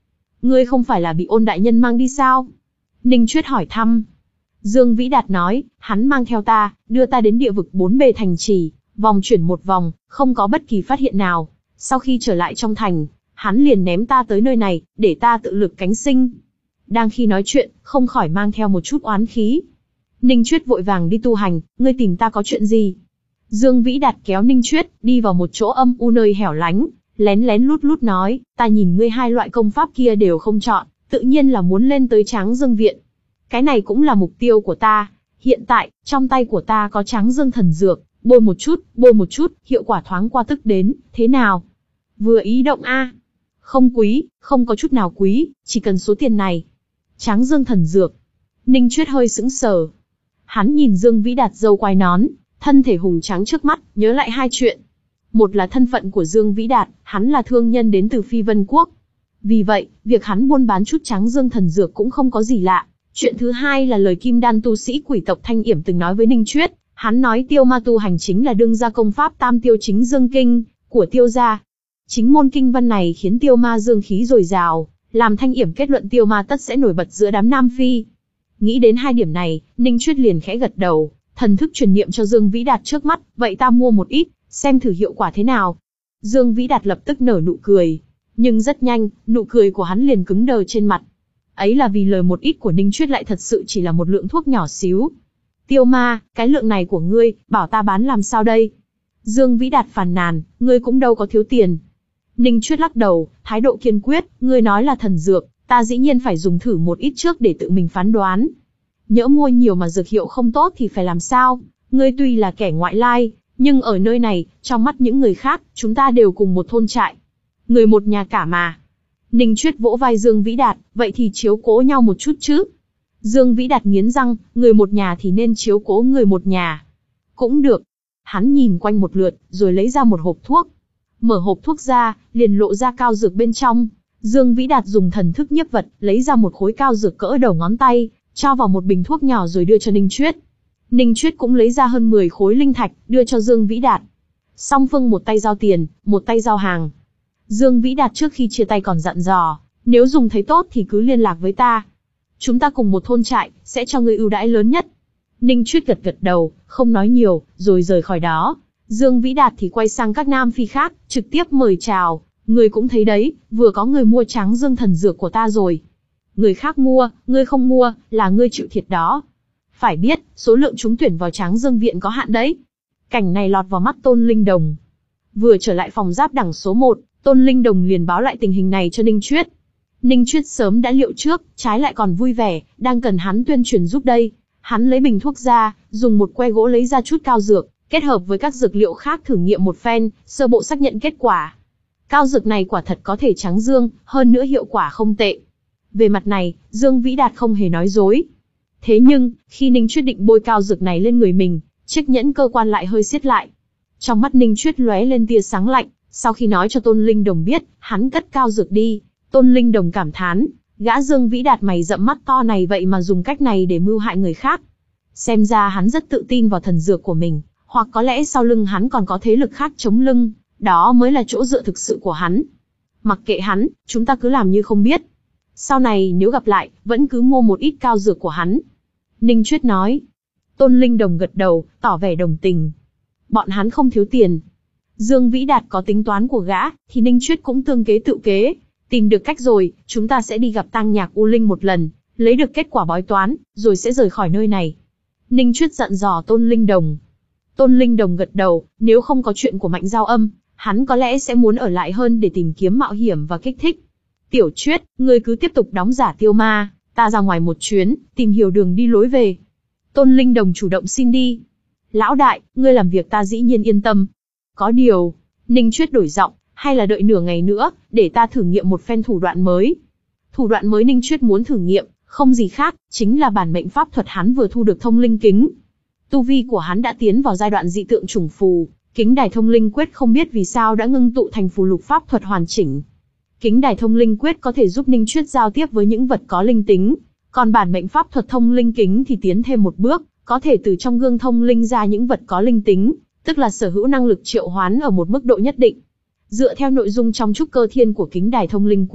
ngươi không phải là bị Ôn đại nhân mang đi sao? Ninh Chuyết hỏi thăm. Dương Vĩ Đạt nói, hắn mang theo ta, đưa ta đến địa vực bốn bề thành trì, vòng chuyển một vòng, không có bất kỳ phát hiện nào. Sau khi trở lại trong thành, hắn liền ném ta tới nơi này, để ta tự lực cánh sinh. Đang khi nói chuyện, không khỏi mang theo một chút oán khí. Ninh Chuyết vội vàng đi tu hành, ngươi tìm ta có chuyện gì? Dương Vĩ Đạt kéo Ninh Chuyết, đi vào một chỗ âm u nơi hẻo lánh, lén lén lút lút nói, ta nhìn ngươi hai loại công pháp kia đều không chọn, tự nhiên là muốn lên tới Tráng Dương Viện. Cái này cũng là mục tiêu của ta. Hiện tại, trong tay của ta có Tráng Dương thần dược, bôi một chút, bôi một chút, hiệu quả thoáng qua tức đến, thế nào? Vừa ý động a? Không quý, không có chút nào quý, chỉ cần số tiền này. Tráng Dương thần dược. Ninh Chuyết hơi sững sờ. Hắn nhìn Dương Vĩ Đạt râu quai nón, thân thể hùng tráng trước mắt, nhớ lại hai chuyện. Một là thân phận của Dương Vĩ Đạt, hắn là thương nhân đến từ Phi Vân Quốc. Vì vậy, việc hắn buôn bán chút Tráng Dương thần dược cũng không có gì lạ. Chuyện thứ hai là lời kim đan tu sĩ quỷ tộc Thanh Yểm từng nói với Ninh Chuyết, hắn nói Tiêu Ma tu hành chính là đương gia công pháp Tam Tiêu Chính Dương Kinh của Tiêu gia. Chính môn kinh văn này khiến Tiêu Ma dương khí dồi dào, làm Thanh Yểm kết luận Tiêu Ma tất sẽ nổi bật giữa đám nam phi. Nghĩ đến hai điểm này, Ninh Chuyết liền khẽ gật đầu, thần thức truyền niệm cho Dương Vĩ Đạt trước mắt, vậy ta mua một ít, xem thử hiệu quả thế nào. Dương Vĩ Đạt lập tức nở nụ cười, nhưng rất nhanh, nụ cười của hắn liền cứng đờ trên mặt. Ấy là vì lời một ít của Ninh Chuyết lại thật sự chỉ là một lượng thuốc nhỏ xíu. Tiêu Ma, cái lượng này của ngươi, bảo ta bán làm sao đây? Dương Vĩ Đạt phàn nàn, ngươi cũng đâu có thiếu tiền. Ninh Chuyết lắc đầu, thái độ kiên quyết, ngươi nói là thần dược, ta dĩ nhiên phải dùng thử một ít trước để tự mình phán đoán. Nhỡ mua nhiều mà dược hiệu không tốt thì phải làm sao? Ngươi tuy là kẻ ngoại lai, nhưng ở nơi này, trong mắt những người khác, chúng ta đều cùng một thôn trại. Người một nhà cả mà. Ninh Chuyết vỗ vai Dương Vĩ Đạt, vậy thì chiếu cố nhau một chút chứ. Dương Vĩ Đạt nghiến răng, người một nhà thì nên chiếu cố người một nhà. Cũng được. Hắn nhìn quanh một lượt, rồi lấy ra một hộp thuốc. Mở hộp thuốc ra, liền lộ ra cao dược bên trong. Dương Vĩ Đạt dùng thần thức nhiếp vật, lấy ra một khối cao dược cỡ đầu ngón tay, cho vào một bình thuốc nhỏ rồi đưa cho Ninh Chuyết. Ninh Chuyết cũng lấy ra hơn mười khối linh thạch, đưa cho Dương Vĩ Đạt. Song phương một tay giao tiền, một tay giao hàng. Dương Vĩ Đạt trước khi chia tay còn dặn dò, nếu dùng thấy tốt thì cứ liên lạc với ta. Chúng ta cùng một thôn trại, sẽ cho ngươi ưu đãi lớn nhất. Ninh Chuyết gật gật đầu, không nói nhiều, rồi rời khỏi đó. Dương Vĩ Đạt thì quay sang các nam phi khác, trực tiếp mời chào. Ngươi cũng thấy đấy, vừa có người mua Tráng Dương thần dược của ta rồi. Người khác mua, ngươi không mua, là ngươi chịu thiệt đó. Phải biết, số lượng trúng tuyển vào Tráng Dương viện có hạn đấy. Cảnh này lọt vào mắt Tôn Linh Đồng. Vừa trở lại phòng giáp đẳng số một, Tôn Linh Đồng liền báo lại tình hình này cho Ninh Chuyết. Ninh Chuyết sớm đã liệu trước, trái lại còn vui vẻ, đang cần hắn tuyên truyền giúp đây. Hắn lấy bình thuốc ra, dùng một que gỗ lấy ra chút cao dược, kết hợp với các dược liệu khác thử nghiệm một phen, sơ bộ xác nhận kết quả. Cao dược này quả thật có thể tráng dương, hơn nữa hiệu quả không tệ. Về mặt này, Dương Vĩ Đạt không hề nói dối. Thế nhưng, khi Ninh Chuyết định bôi cao dược này lên người mình, chiếc nhẫn cơ quan lại hơi siết lại. Trong mắt Ninh Chuyết lóe lên tia sáng lạnh, sau khi nói cho Tôn Linh Đồng biết, hắn cất cao dược đi. Tôn Linh Đồng cảm thán, gã Dương Vĩ Đạt mày rậm mắt to này vậy mà dùng cách này để mưu hại người khác. Xem ra hắn rất tự tin vào thần dược của mình, hoặc có lẽ sau lưng hắn còn có thế lực khác chống lưng, đó mới là chỗ dựa thực sự của hắn. Mặc kệ hắn, chúng ta cứ làm như không biết. Sau này nếu gặp lại, vẫn cứ mua một ít cao dược của hắn. Ninh Chuyết nói. Tôn Linh Đồng gật đầu, tỏ vẻ đồng tình. Bọn hắn không thiếu tiền. Dương Vĩ Đạt có tính toán của gã, thì Ninh Chuyết cũng tương kế tự kế. Tìm được cách rồi, chúng ta sẽ đi gặp Tăng Nhạc U Linh một lần, lấy được kết quả bói toán, rồi sẽ rời khỏi nơi này. Ninh Chuyết dặn dò Tôn Linh Đồng. Tôn Linh Đồng gật đầu, nếu không có chuyện của Mạnh Giao Âm, hắn có lẽ sẽ muốn ở lại hơn để tìm kiếm mạo hiểm và kích thích. Tiểu Chuyết, ngươi cứ tiếp tục đóng giả Tiêu Ma, ta ra ngoài một chuyến, tìm hiểu đường đi lối về. Tôn Linh Đồng chủ động xin đi. Lão đại, ngươi làm việc ta dĩ nhiên yên tâm. Có điều, Ninh Chuyết đổi giọng, hay là đợi nửa ngày nữa, để ta thử nghiệm một phen thủ đoạn mới. Thủ đoạn mới Ninh Chuyết muốn thử nghiệm, không gì khác, chính là bản mệnh pháp thuật hắn vừa thu được thông linh kính. Tu vi của hắn đã tiến vào giai đoạn dị tượng trùng phù, kính đài thông linh quyết không biết vì sao đã ngưng tụ thành phù lục pháp thuật hoàn chỉnh. Kính đài thông linh quyết có thể giúp Ninh Chuyết giao tiếp với những vật có linh tính, còn bản mệnh pháp thuật thông linh kính thì tiến thêm một bước, có thể từ trong gương thông linh ra những vật có linh tính, tức là sở hữu năng lực triệu hoán ở một mức độ nhất định. Dựa theo nội dung trong trúc cơ thiên của kính đài thông linh quyết,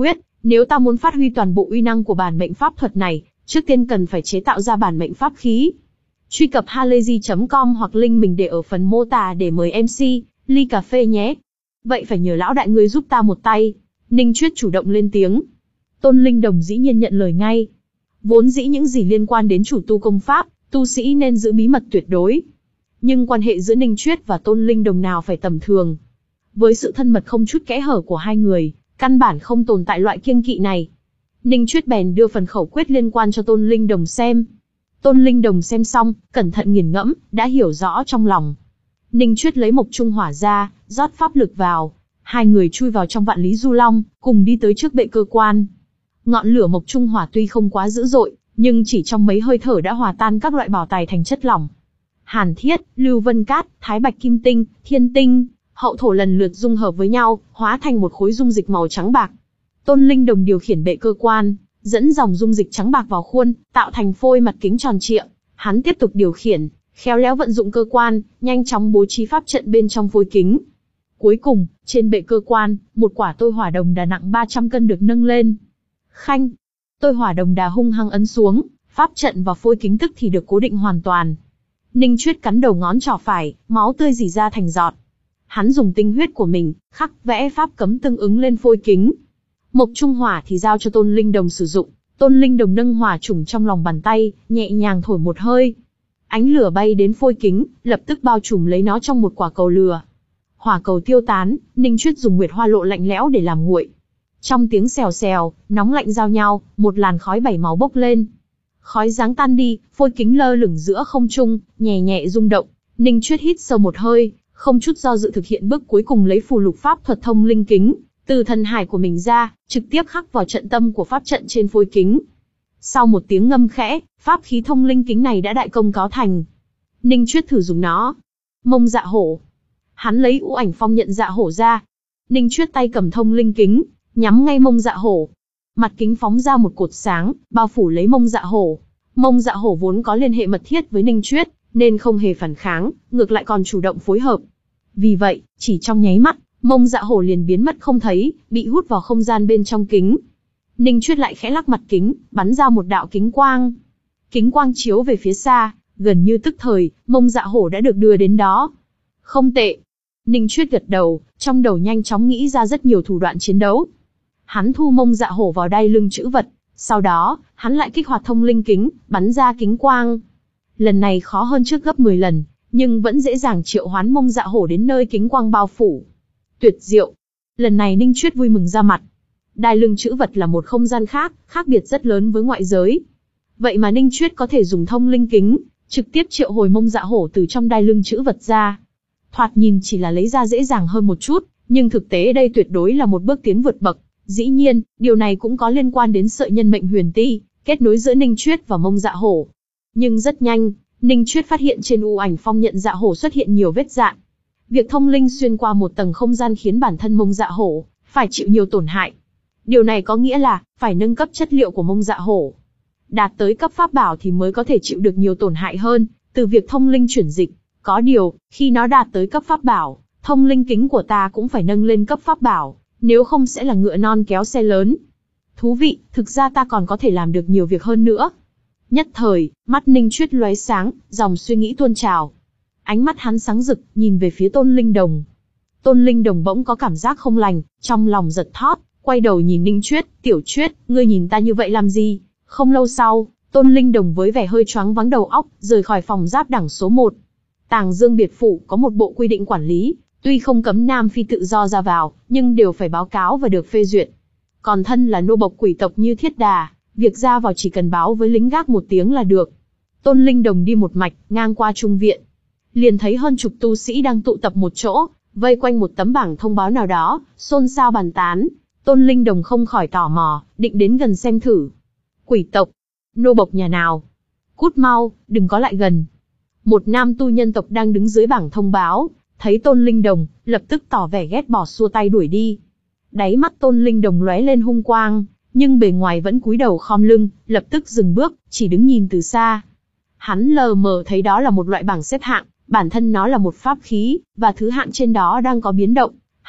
Nếu ta muốn phát huy toàn bộ uy năng của bản mệnh pháp thuật này, trước tiên cần phải chế tạo ra bản mệnh pháp khí. Truy cập halayzi chấm com hoặc link mình để ở phần mô tả để mời em xê, ly cà phê nhé. Vậy phải nhờ lão đại ngươi giúp ta một tay. Ninh Chuyết chủ động lên tiếng. Tôn Linh Đồng dĩ nhiên nhận lời ngay. Vốn dĩ những gì liên quan đến chủ tu công pháp, tu sĩ nên giữ bí mật tuyệt đối. Nhưng quan hệ giữa Ninh Chuyết và Tôn Linh Đồng nào phải tầm thường. Với sự thân mật không chút kẽ hở của hai người, căn bản không tồn tại loại kiêng kỵ này. Ninh Chuyết bèn đưa phần khẩu quyết liên quan cho Tôn Linh Đồng xem. Tôn Linh Đồng xem xong, cẩn thận nghiền ngẫm, đã hiểu rõ trong lòng. Ninh Chuyết lấy mộc trung hỏa ra, rót pháp lực vào. Hai người chui vào trong vạn lý du long, cùng đi tới trước bệ cơ quan. Ngọn lửa mộc trung hỏa tuy không quá dữ dội, nhưng chỉ trong mấy hơi thở đã hòa tan các loại bảo tài thành chất lỏng. Hàn thiết, lưu vân cát, thái bạch kim tinh, thiên tinh, hậu thổ lần lượt dung hợp với nhau, hóa thành một khối dung dịch màu trắng bạc. Tôn Linh Đồng điều khiển bệ cơ quan, dẫn dòng dung dịch trắng bạc vào khuôn, tạo thành phôi mặt kính tròn trịa. Hắn tiếp tục điều khiển, khéo léo vận dụng cơ quan, nhanh chóng bố trí pháp trận bên trong phôi kính. Cuối cùng, trên bệ cơ quan, một quả tôi hỏa đồng đà nặng ba trăm cân được nâng lên. Khanh! Tôi hỏa đồng đà hung hăng ấn xuống, pháp trận và phôi kính tức thì được cố định hoàn toàn. Ninh Chuyết cắn đầu ngón trỏ phải, máu tươi rỉ ra thành giọt. Hắn dùng tinh huyết của mình, khắc vẽ pháp cấm tương ứng lên phôi kính. Mộc trung hỏa thì giao cho Tôn Linh Đồng sử dụng. Tôn Linh Đồng nâng hỏa trùng trong lòng bàn tay, nhẹ nhàng thổi một hơi. Ánh lửa bay đến phôi kính, lập tức bao trùm lấy nó trong một quả cầu lửa. Hỏa cầu tiêu tán, Ninh Chuyết dùng nguyệt hoa lộ lạnh lẽo để làm nguội. Trong tiếng xèo xèo, nóng lạnh giao nhau, một làn khói bảy màu bốc lên. Khói dáng tan đi, phôi kính lơ lửng giữa không trung, nhẹ nhẹ rung động. Ninh Chuyết hít sâu một hơi, không chút do dự thực hiện bước cuối cùng lấy phù lục pháp thuật thông linh kính, từ thần hải của mình ra, trực tiếp khắc vào trận tâm của pháp trận trên phôi kính. Sau một tiếng ngâm khẽ, pháp khí thông linh kính này đã đại công cáo thành. Ninh Chuyết thử dùng nó. Mông dạ hổ. Hắn lấy ưu ảnh phong nhận dạ hổ ra. Ninh Chuyết tay cầm thông linh kính, nhắm ngay mông dạ hổ. Mặt kính phóng ra một cột sáng, bao phủ lấy mông dạ hổ. Mông dạ hổ vốn có liên hệ mật thiết với Ninh Chuyết, nên không hề phản kháng, ngược lại còn chủ động phối hợp. Vì vậy, chỉ trong nháy mắt, mông dạ hổ liền biến mất không thấy, bị hút vào không gian bên trong kính. Ninh Chuyết lại khẽ lắc mặt kính, bắn ra một đạo kính quang. Kính quang chiếu về phía xa, gần như tức thời, mông dạ hổ đã được đưa đến đó. Không tệ. Ninh Chuyết gật đầu, trong đầu nhanh chóng nghĩ ra rất nhiều thủ đoạn chiến đấu. Hắn thu mông dạ hổ vào đai lưng trữ vật, sau đó, hắn lại kích hoạt thông linh kính, bắn ra kính quang. Lần này khó hơn trước gấp mười lần, nhưng vẫn dễ dàng triệu hoán mông dạ hổ đến nơi kính quang bao phủ. Tuyệt diệu. Lần này Ninh Chuyết vui mừng ra mặt. Đai lưng trữ vật là một không gian khác, khác biệt rất lớn với ngoại giới. Vậy mà Ninh Chuyết có thể dùng thông linh kính, trực tiếp triệu hồi mông dạ hổ từ trong đai lưng trữ vật ra. Thoạt nhìn chỉ là lấy ra dễ dàng hơn một chút, nhưng thực tế đây tuyệt đối là một bước tiến vượt bậc. Dĩ nhiên, điều này cũng có liên quan đến sợi nhân mệnh huyền ti, kết nối giữa Ninh Chuyết và mông dạ hổ. Nhưng rất nhanh, Ninh Chuyết phát hiện trên u ảnh phong nhận dạ hổ xuất hiện nhiều vết rạn. Việc thông linh xuyên qua một tầng không gian khiến bản thân mông dạ hổ phải chịu nhiều tổn hại. Điều này có nghĩa là phải nâng cấp chất liệu của mông dạ hổ. Đạt tới cấp pháp bảo thì mới có thể chịu được nhiều tổn hại hơn từ việc thông linh chuyển dịch. Có điều, khi nó đạt tới cấp pháp bảo, thông linh kính của ta cũng phải nâng lên cấp pháp bảo, nếu không sẽ là ngựa non kéo xe lớn. Thú vị, thực ra ta còn có thể làm được nhiều việc hơn nữa. Nhất thời, mắt Ninh Chuyết lóe sáng, dòng suy nghĩ tuôn trào. Ánh mắt hắn sáng rực, nhìn về phía Tôn Linh Đồng. Tôn Linh Đồng bỗng có cảm giác không lành, trong lòng giật thót, quay đầu nhìn Ninh Chuyết, "Tiểu Chuyết, ngươi nhìn ta như vậy làm gì?" Không lâu sau, Tôn Linh Đồng với vẻ hơi choáng váng đầu óc, rời khỏi phòng giáp đẳng số một. Tàng Dương biệt phủ có một bộ quy định quản lý, tuy không cấm nam phi tự do ra vào, nhưng đều phải báo cáo và được phê duyệt. Còn thân là nô bộc quỷ tộc như Thiết Đà, việc ra vào chỉ cần báo với lính gác một tiếng là được. Tôn Linh Đồng đi một mạch, ngang qua trung viện. Liền thấy hơn chục tu sĩ đang tụ tập một chỗ, vây quanh một tấm bảng thông báo nào đó, xôn xao bàn tán. Tôn Linh Đồng không khỏi tò mò, định đến gần xem thử. Quỷ tộc? Nô bộc nhà nào? Cút mau, đừng có lại gần. Một nam tu nhân tộc đang đứng dưới bảng thông báo, thấy Tôn Linh Đồng, lập tức tỏ vẻ ghét bỏ xua tay đuổi đi. Đáy mắt Tôn Linh Đồng lóe lên hung quang, nhưng bề ngoài vẫn cúi đầu khom lưng, lập tức dừng bước, chỉ đứng nhìn từ xa. Hắn lờ mờ thấy đó là một loại bảng xếp hạng, bản thân nó là một pháp khí, và thứ hạng trên đó đang có biến động.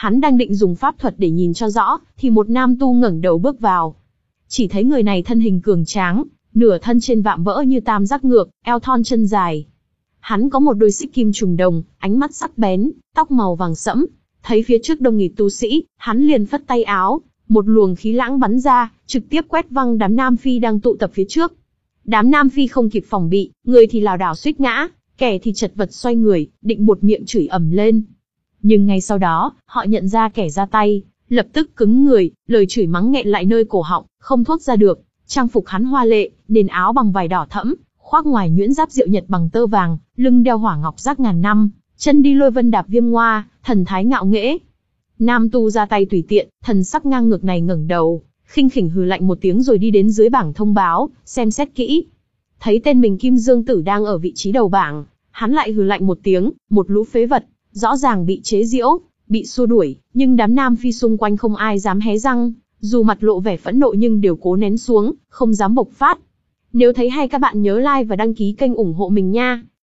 Hắn đang định dùng pháp thuật để nhìn cho rõ, thì một nam tu ngẩng đầu bước vào. Chỉ thấy người này thân hình cường tráng, nửa thân trên vạm vỡ như tam giác ngược, eo thon chân dài. Hắn có một đôi xích kim trùng đồng, ánh mắt sắc bén, tóc màu vàng sẫm. Thấy phía trước đông nghịt tu sĩ, hắn liền phất tay áo, một luồng khí lãng bắn ra, trực tiếp quét văng đám nam phi đang tụ tập phía trước. Đám nam phi không kịp phòng bị, người thì lảo đảo suýt ngã, kẻ thì chật vật xoay người, định buột miệng chửi ầm lên. Nhưng ngay sau đó, họ nhận ra kẻ ra tay, lập tức cứng người, lời chửi mắng nghẹn lại nơi cổ họng, không thốt ra được. Trang phục hắn hoa lệ, nền áo bằng vải đỏ thẫm, khoác ngoài nhuyễn giáp diệu nhật bằng tơ vàng, lưng đeo hỏa ngọc giác ngàn năm, chân đi lôi vân đạp viêm ngoa, thần thái ngạo nghễ. Nam tu ra tay tùy tiện, thần sắc ngang ngược này ngẩng đầu, khinh khỉnh hừ lạnh một tiếng rồi đi đến dưới bảng thông báo, xem xét kỹ. Thấy tên mình Kim Dương Tử đang ở vị trí đầu bảng, hắn lại hừ lạnh một tiếng, một lũ phế vật, rõ ràng bị chế giễu, bị xua đuổi, nhưng đám nam phi xung quanh không ai dám hé răng, dù mặt lộ vẻ phẫn nộ nhưng đều cố nén xuống, không dám bộc phát. Nếu thấy hay các bạn nhớ like và đăng ký kênh ủng hộ mình nha.